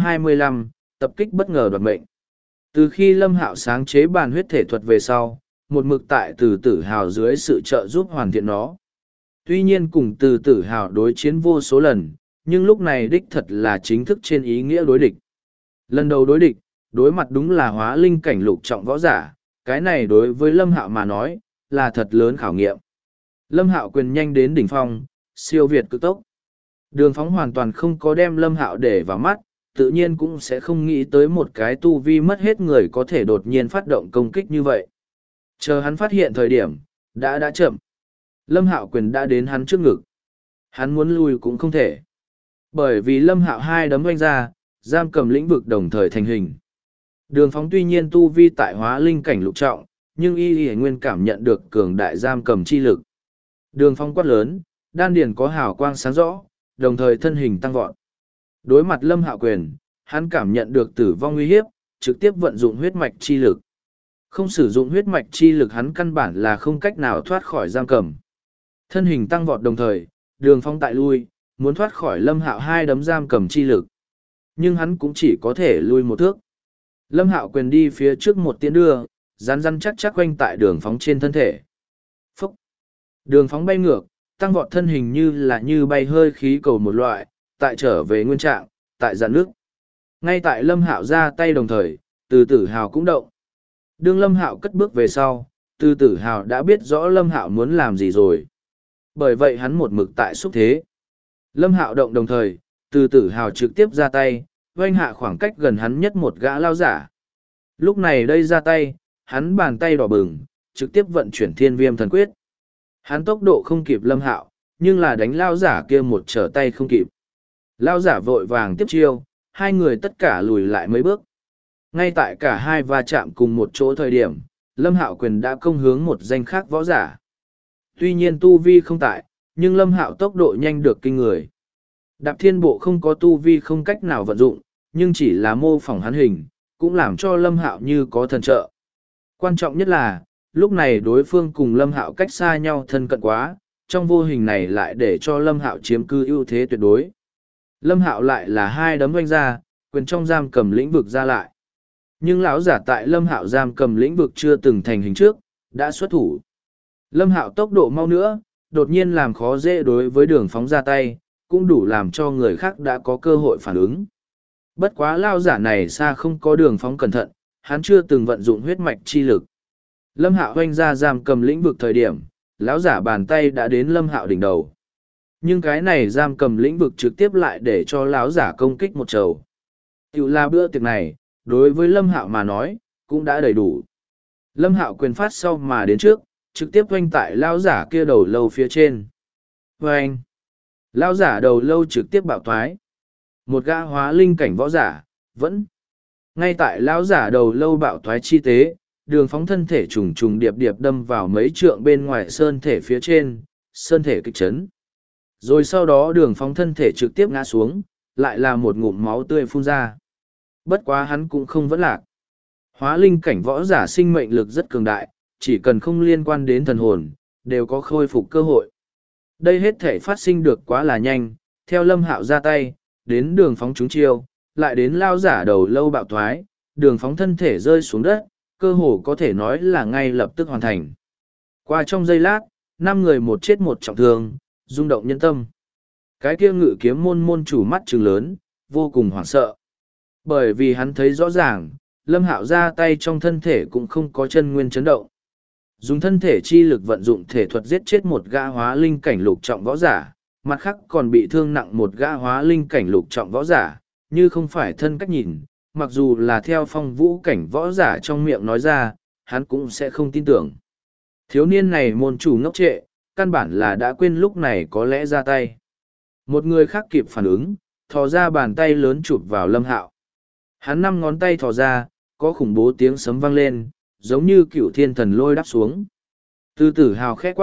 725, tập kích bất ngờ đoạt mệnh. Từ khi Lâm Hạo sáng chế bàn huyết thể thuật về sau, một mực tại Từ Tử Hào dưới sự trợ giúp hoàn thiện nó. Tuy nhiên cùng Từ Tử Hào đối chiến vô số lần, nhưng lúc này đích thật là chính thức trên ý nghĩa đối địch. Lần đầu đối địch, đối mặt đúng là hóa linh cảnh lục trọng võ giả, cái này đối với Lâm Hạo mà nói, là thật lớn khảo nghiệm. Lâm Hạo quyền nhanh đến đỉnh phong, siêu việt cực tốc. Đường phóng hoàn toàn không có đem Lâm Hạo để vào mắt, tự nhiên cũng sẽ không nghĩ tới một cái tu vi mất hết người có thể đột nhiên phát động công kích như vậy. Chờ hắn phát hiện thời điểm, đã chậm. Lâm Hạo quyền đã đến hắn trước ngực. Hắn muốn lui cũng không thể. Bởi vì Lâm Hạo 2 đấm vanh ra, giam cầm lĩnh vực đồng thời thành hình. Đường phóng tuy nhiên tu vi tại hóa linh cảnh lục trọng, nhưng y nguyên cảm nhận được cường đại giam cầm chi lực. Đường phóng quát lớn, đan điền có hào quang sáng rõ, đồng thời thân hình tăng vọt. Đối mặt Lâm Hạo quyền, hắn cảm nhận được tử vong uy hiếp, trực tiếp vận dụng huyết mạch chi lực. Không sử dụng huyết mạch chi lực hắn căn bản là không cách nào thoát khỏi giam cầm. Thân hình tăng vọt đồng thời, đường phong tại lui, muốn thoát khỏi Lâm Hạo 2 đấm giam cầm chi lực. Nhưng hắn cũng chỉ có thể lui 1 thước. Lâm Hạo quyền đi phía trước 1 tiến đưa, rắn chắc quanh tại đường phóng trên thân thể. Phúc! Đường phóng bay ngược, tăng vọt thân hình như bay hơi khí cầu một loại, tại trở về nguyên trạng, tại dạn nước. Ngay tại Lâm Hạo ra tay đồng thời, Từ Tử Hào cũng động. Đương Lâm Hạo cất bước về sau, Từ Tử Hào đã biết rõ Lâm Hạo muốn làm gì rồi. Bởi vậy hắn một mực tại xúc thế. Lâm Hạo động đồng thời, Từ Tử Hào trực tiếp ra tay, oanh hạ khoảng cách gần hắn nhất một gã lao giả. Lúc này đây ra tay, hắn bàn tay đỏ bừng, trực tiếp vận chuyển Thiên Viêm thần quyết. Hắn tốc độ không kịp Lâm Hạo, nhưng là đánh lao giả kia một trở tay không kịp. Lao giả vội vàng tiếp chiêu, 2 người tất cả lùi lại mấy bước. Ngay tại cả hai va chạm cùng một chỗ thời điểm, Lâm Hạo quyền đã công hướng một danh khác võ giả. Tuy nhiên tu vi không tại, nhưng Lâm Hạo tốc độ nhanh được kinh người. Đạp thiên bộ không có tu vi không cách nào vận dụng, nhưng chỉ là mô phỏng hắn hình, cũng làm cho Lâm Hạo như có thần trợ. Quan trọng nhất là, lúc này đối phương cùng Lâm Hạo cách xa nhau thân cận quá, trong vô hình này lại để cho Lâm Hạo chiếm cư ưu thế tuyệt đối. Lâm Hạo lại là 2 đấm vanh ra, quyền trong giam cầm lĩnh vực ra lại. Nhưng lão giả tại Lâm Hạo giam cầm lĩnh vực chưa từng thành hình trước, đã xuất thủ. Lâm Hạo tốc độ mau nữa, đột nhiên làm khó dễ đối với đường phóng ra tay, cũng đủ làm cho người khác đã có cơ hội phản ứng. Bất quá lão giả này xa không có đường phóng cẩn thận, hắn chưa từng vận dụng huyết mạch chi lực. Lâm Hạo hoanh ra giam cầm lĩnh vực thời điểm, lão giả bàn tay đã đến Lâm Hạo đỉnh đầu. Nhưng cái này giam cầm lĩnh vực trực tiếp lại để cho lão giả công kích một trầu. Tiểu là bữa tiệc này, đối với Lâm Hạo mà nói, cũng đã đầy đủ. Lâm Hạo quyền phát sau mà đến trước, trực tiếp oanh tại lão giả kia đầu lâu phía trên. Oanh! Lão giả đầu lâu trực tiếp bạo thoái. Một gã hóa linh cảnh võ giả, vẫn. Ngay tại lão giả đầu lâu bạo thoái chi tế, đường phóng thân thể trùng trùng điệp điệp đâm vào mấy trượng bên ngoài sơn thể phía trên, sơn thể kịch chấn. Rồi sau đó đường phóng thân thể trực tiếp ngã xuống, lại là một ngụm máu tươi phun ra. Bất quá hắn cũng không vẫn lạc. Hóa linh cảnh võ giả sinh mệnh lực rất cường đại, chỉ cần không liên quan đến thần hồn, đều có khôi phục cơ hội. Đây hết thể phát sinh được quá là nhanh, theo Lâm Hạo ra tay, đến đường phóng trúng chiêu, lại đến lao giả đầu lâu bạo thoái, đường phóng thân thể rơi xuống đất, cơ hồ có thể nói là ngay lập tức hoàn thành. Qua trong giây lát, 5 người một chết một trọng thương, rung động nhân tâm. Cái kia Ngự Kiếm môn môn chủ mắt trừng lớn, vô cùng hoảng sợ. Bởi vì hắn thấy rõ ràng, Lâm Hạo ra tay trong thân thể cũng không có chân nguyên chấn động. Dùng thân thể chi lực vận dụng thể thuật giết chết một gã hóa linh cảnh lục trọng võ giả, mặt khác còn bị thương nặng một gã hóa linh cảnh lục trọng võ giả, như không phải thân cách nhìn, mặc dù là theo phong vũ cảnh võ giả trong miệng nói ra, hắn cũng sẽ không tin tưởng. Thiếu niên này môn chủ ngốc trệ, căn bản là đã quên lúc này có lẽ ra tay. Một người khác kịp phản ứng, thò ra bàn tay lớn chụp vào Lâm Hạo. Hắn 5 ngón tay thò ra, có khủng bố tiếng sấm vang lên, giống như cựu thiên thần lôi đắp xuống. Từ Tử Hào khẽ quát,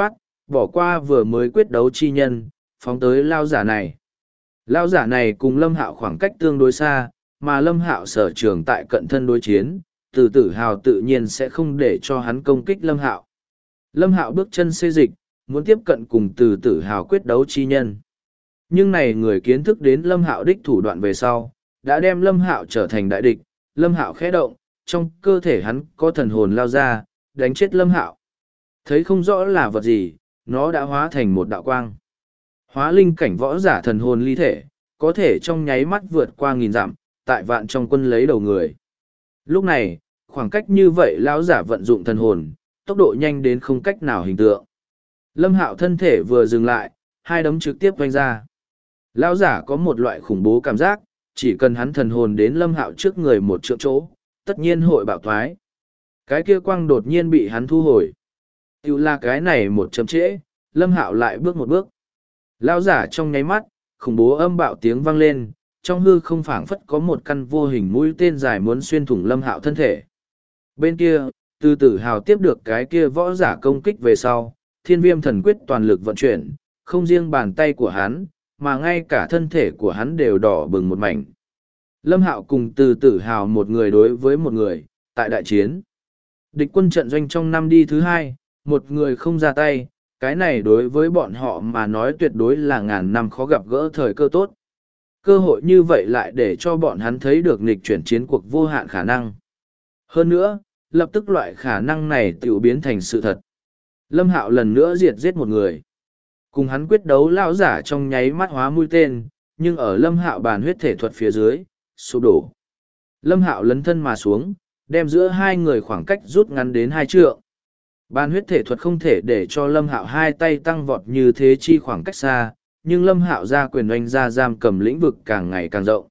bỏ qua vừa mới quyết đấu chi nhân, phóng tới lao giả này. Lao giả này cùng Lâm Hạo khoảng cách tương đối xa, mà Lâm Hạo sở trường tại cận thân đối chiến, từ tử hào tự nhiên sẽ không để cho hắn công kích Lâm Hạo. Lâm Hạo bước chân xê dịch, muốn tiếp cận cùng từ tử hào quyết đấu chi nhân. Nhưng này người kiến thức đến Lâm Hạo đích thủ đoạn về sau, đã đem Lâm Hạo trở thành đại địch. Lâm Hạo khẽ động, trong cơ thể hắn có thần hồn lao ra, đánh chết Lâm Hạo. Thấy không rõ là vật gì, nó đã hóa thành một đạo quang. Hóa linh cảnh võ giả thần hồn ly thể, có thể trong nháy mắt vượt qua 1000 dặm, tại vạn trong quân lấy đầu người. Lúc này, khoảng cách như vậy lão giả vận dụng thần hồn, tốc độ nhanh đến không cách nào hình tượng. Lâm Hạo thân thể vừa dừng lại, hai đấm trực tiếp vanh ra. Lão giả có một loại khủng bố cảm giác, chỉ cần hắn thần hồn đến Lâm Hạo trước người một trượng chỗ, tất nhiên hội bạo thoái. Cái kia quang đột nhiên bị hắn thu hồi. Tiểu là cái này một chấm trễ, Lâm Hạo lại bước một bước. Lão giả trong nháy mắt, khủng bố âm bạo tiếng vang lên, trong hư không phảng phất có một căn vô hình mũi tên dài muốn xuyên thủng Lâm Hạo thân thể. Bên kia, từ tử hào tiếp được cái kia võ giả công kích về sau, thiên viêm thần quyết toàn lực vận chuyển, không riêng bàn tay của hắn, mà ngay cả thân thể của hắn đều đỏ bừng một mảnh. Lâm Hạo cùng từ tử hào một người đối với một người, tại đại chiến. Địch quân trận doanh trong năm đi thứ hai, một người không ra tay, cái này đối với bọn họ mà nói tuyệt đối là ngàn năm khó gặp gỡ thời cơ tốt. Cơ hội như vậy lại để cho bọn hắn thấy được nghịch chuyển chiến cuộc vô hạn khả năng. Hơn nữa, lập tức loại khả năng này tự biến thành sự thật. Lâm Hạo lần nữa diệt giết một người. Cùng hắn quyết đấu lão giả trong nháy mắt hóa mũi tên, nhưng ở Lâm Hạo bàn huyết thể thuật phía dưới, sụp đổ. Lâm Hạo lấn thân mà xuống, đem giữa hai người khoảng cách rút ngắn đến 2 trượng. Bàn huyết thể thuật không thể để cho Lâm Hạo hai tay tăng vọt như thế chi khoảng cách xa, nhưng Lâm Hạo ra quyền oanh ra giam cầm lĩnh vực càng ngày càng rộng.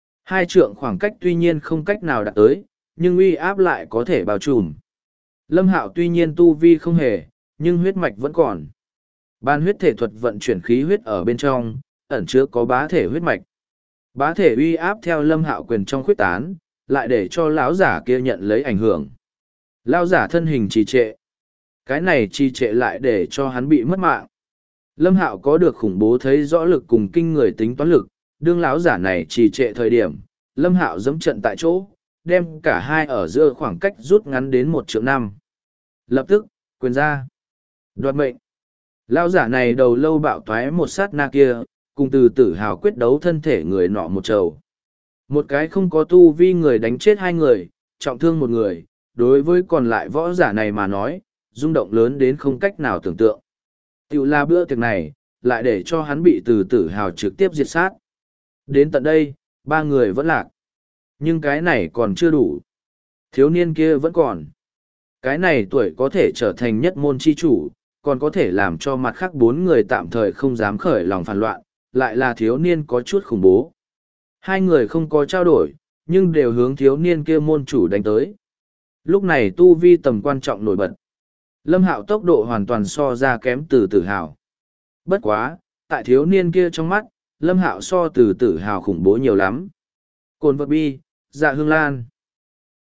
2 trượng khoảng cách tuy nhiên không cách nào đạt tới, nhưng uy áp lại có thể bao trùm. Lâm Hạo tuy nhiên tu vi không hề, nhưng huyết mạch vẫn còn. Bàn huyết thể thuật vận chuyển khí huyết ở bên trong, ẩn chứa có bá thể huyết mạch. Bá thể uy áp theo Lâm Hạo quyền trong khuyết tán, lại để cho lão giả kia nhận lấy ảnh hưởng. Lão giả thân hình trì trệ. Cái này trì trệ lại để cho hắn bị mất mạng. Lâm Hạo có được khủng bố thấy rõ lực cùng kinh người tính toán lực, đương lão giả này trì trệ thời điểm, Lâm Hạo giẫm trận tại chỗ, đem cả hai ở giữa khoảng cách rút ngắn đến 1 trượng 5. Lập tức, quyền ra. Đoạt mệnh. Lão giả này đầu lâu bạo toái một sát na kia, cùng từ tử hào quyết đấu thân thể người nọ một trầu. Một cái không có tu vi người đánh chết 2 người, trọng thương 1 người, đối với còn lại võ giả này mà nói, rung động lớn đến không cách nào tưởng tượng. Tiểu là bữa tiệc này, lại để cho hắn bị từ tử hào trực tiếp diệt sát. Đến tận đây, 3 người vẫn lạc. Nhưng cái này còn chưa đủ. Thiếu niên kia vẫn còn. Cái này tuổi có thể trở thành nhất môn chi chủ, còn có thể làm cho mặt khác 4 người tạm thời không dám khởi lòng phản loạn, lại là thiếu niên có chút khủng bố. 2 người không có trao đổi, nhưng đều hướng thiếu niên kia môn chủ đánh tới. Lúc này tu vi tầm quan trọng nổi bật. Lâm Hạo tốc độ hoàn toàn so ra kém từ tử hào. Bất quá, tại thiếu niên kia trong mắt, Lâm Hạo so từ tử hào khủng bố nhiều lắm. Cồn vật bi, dạ hương lan.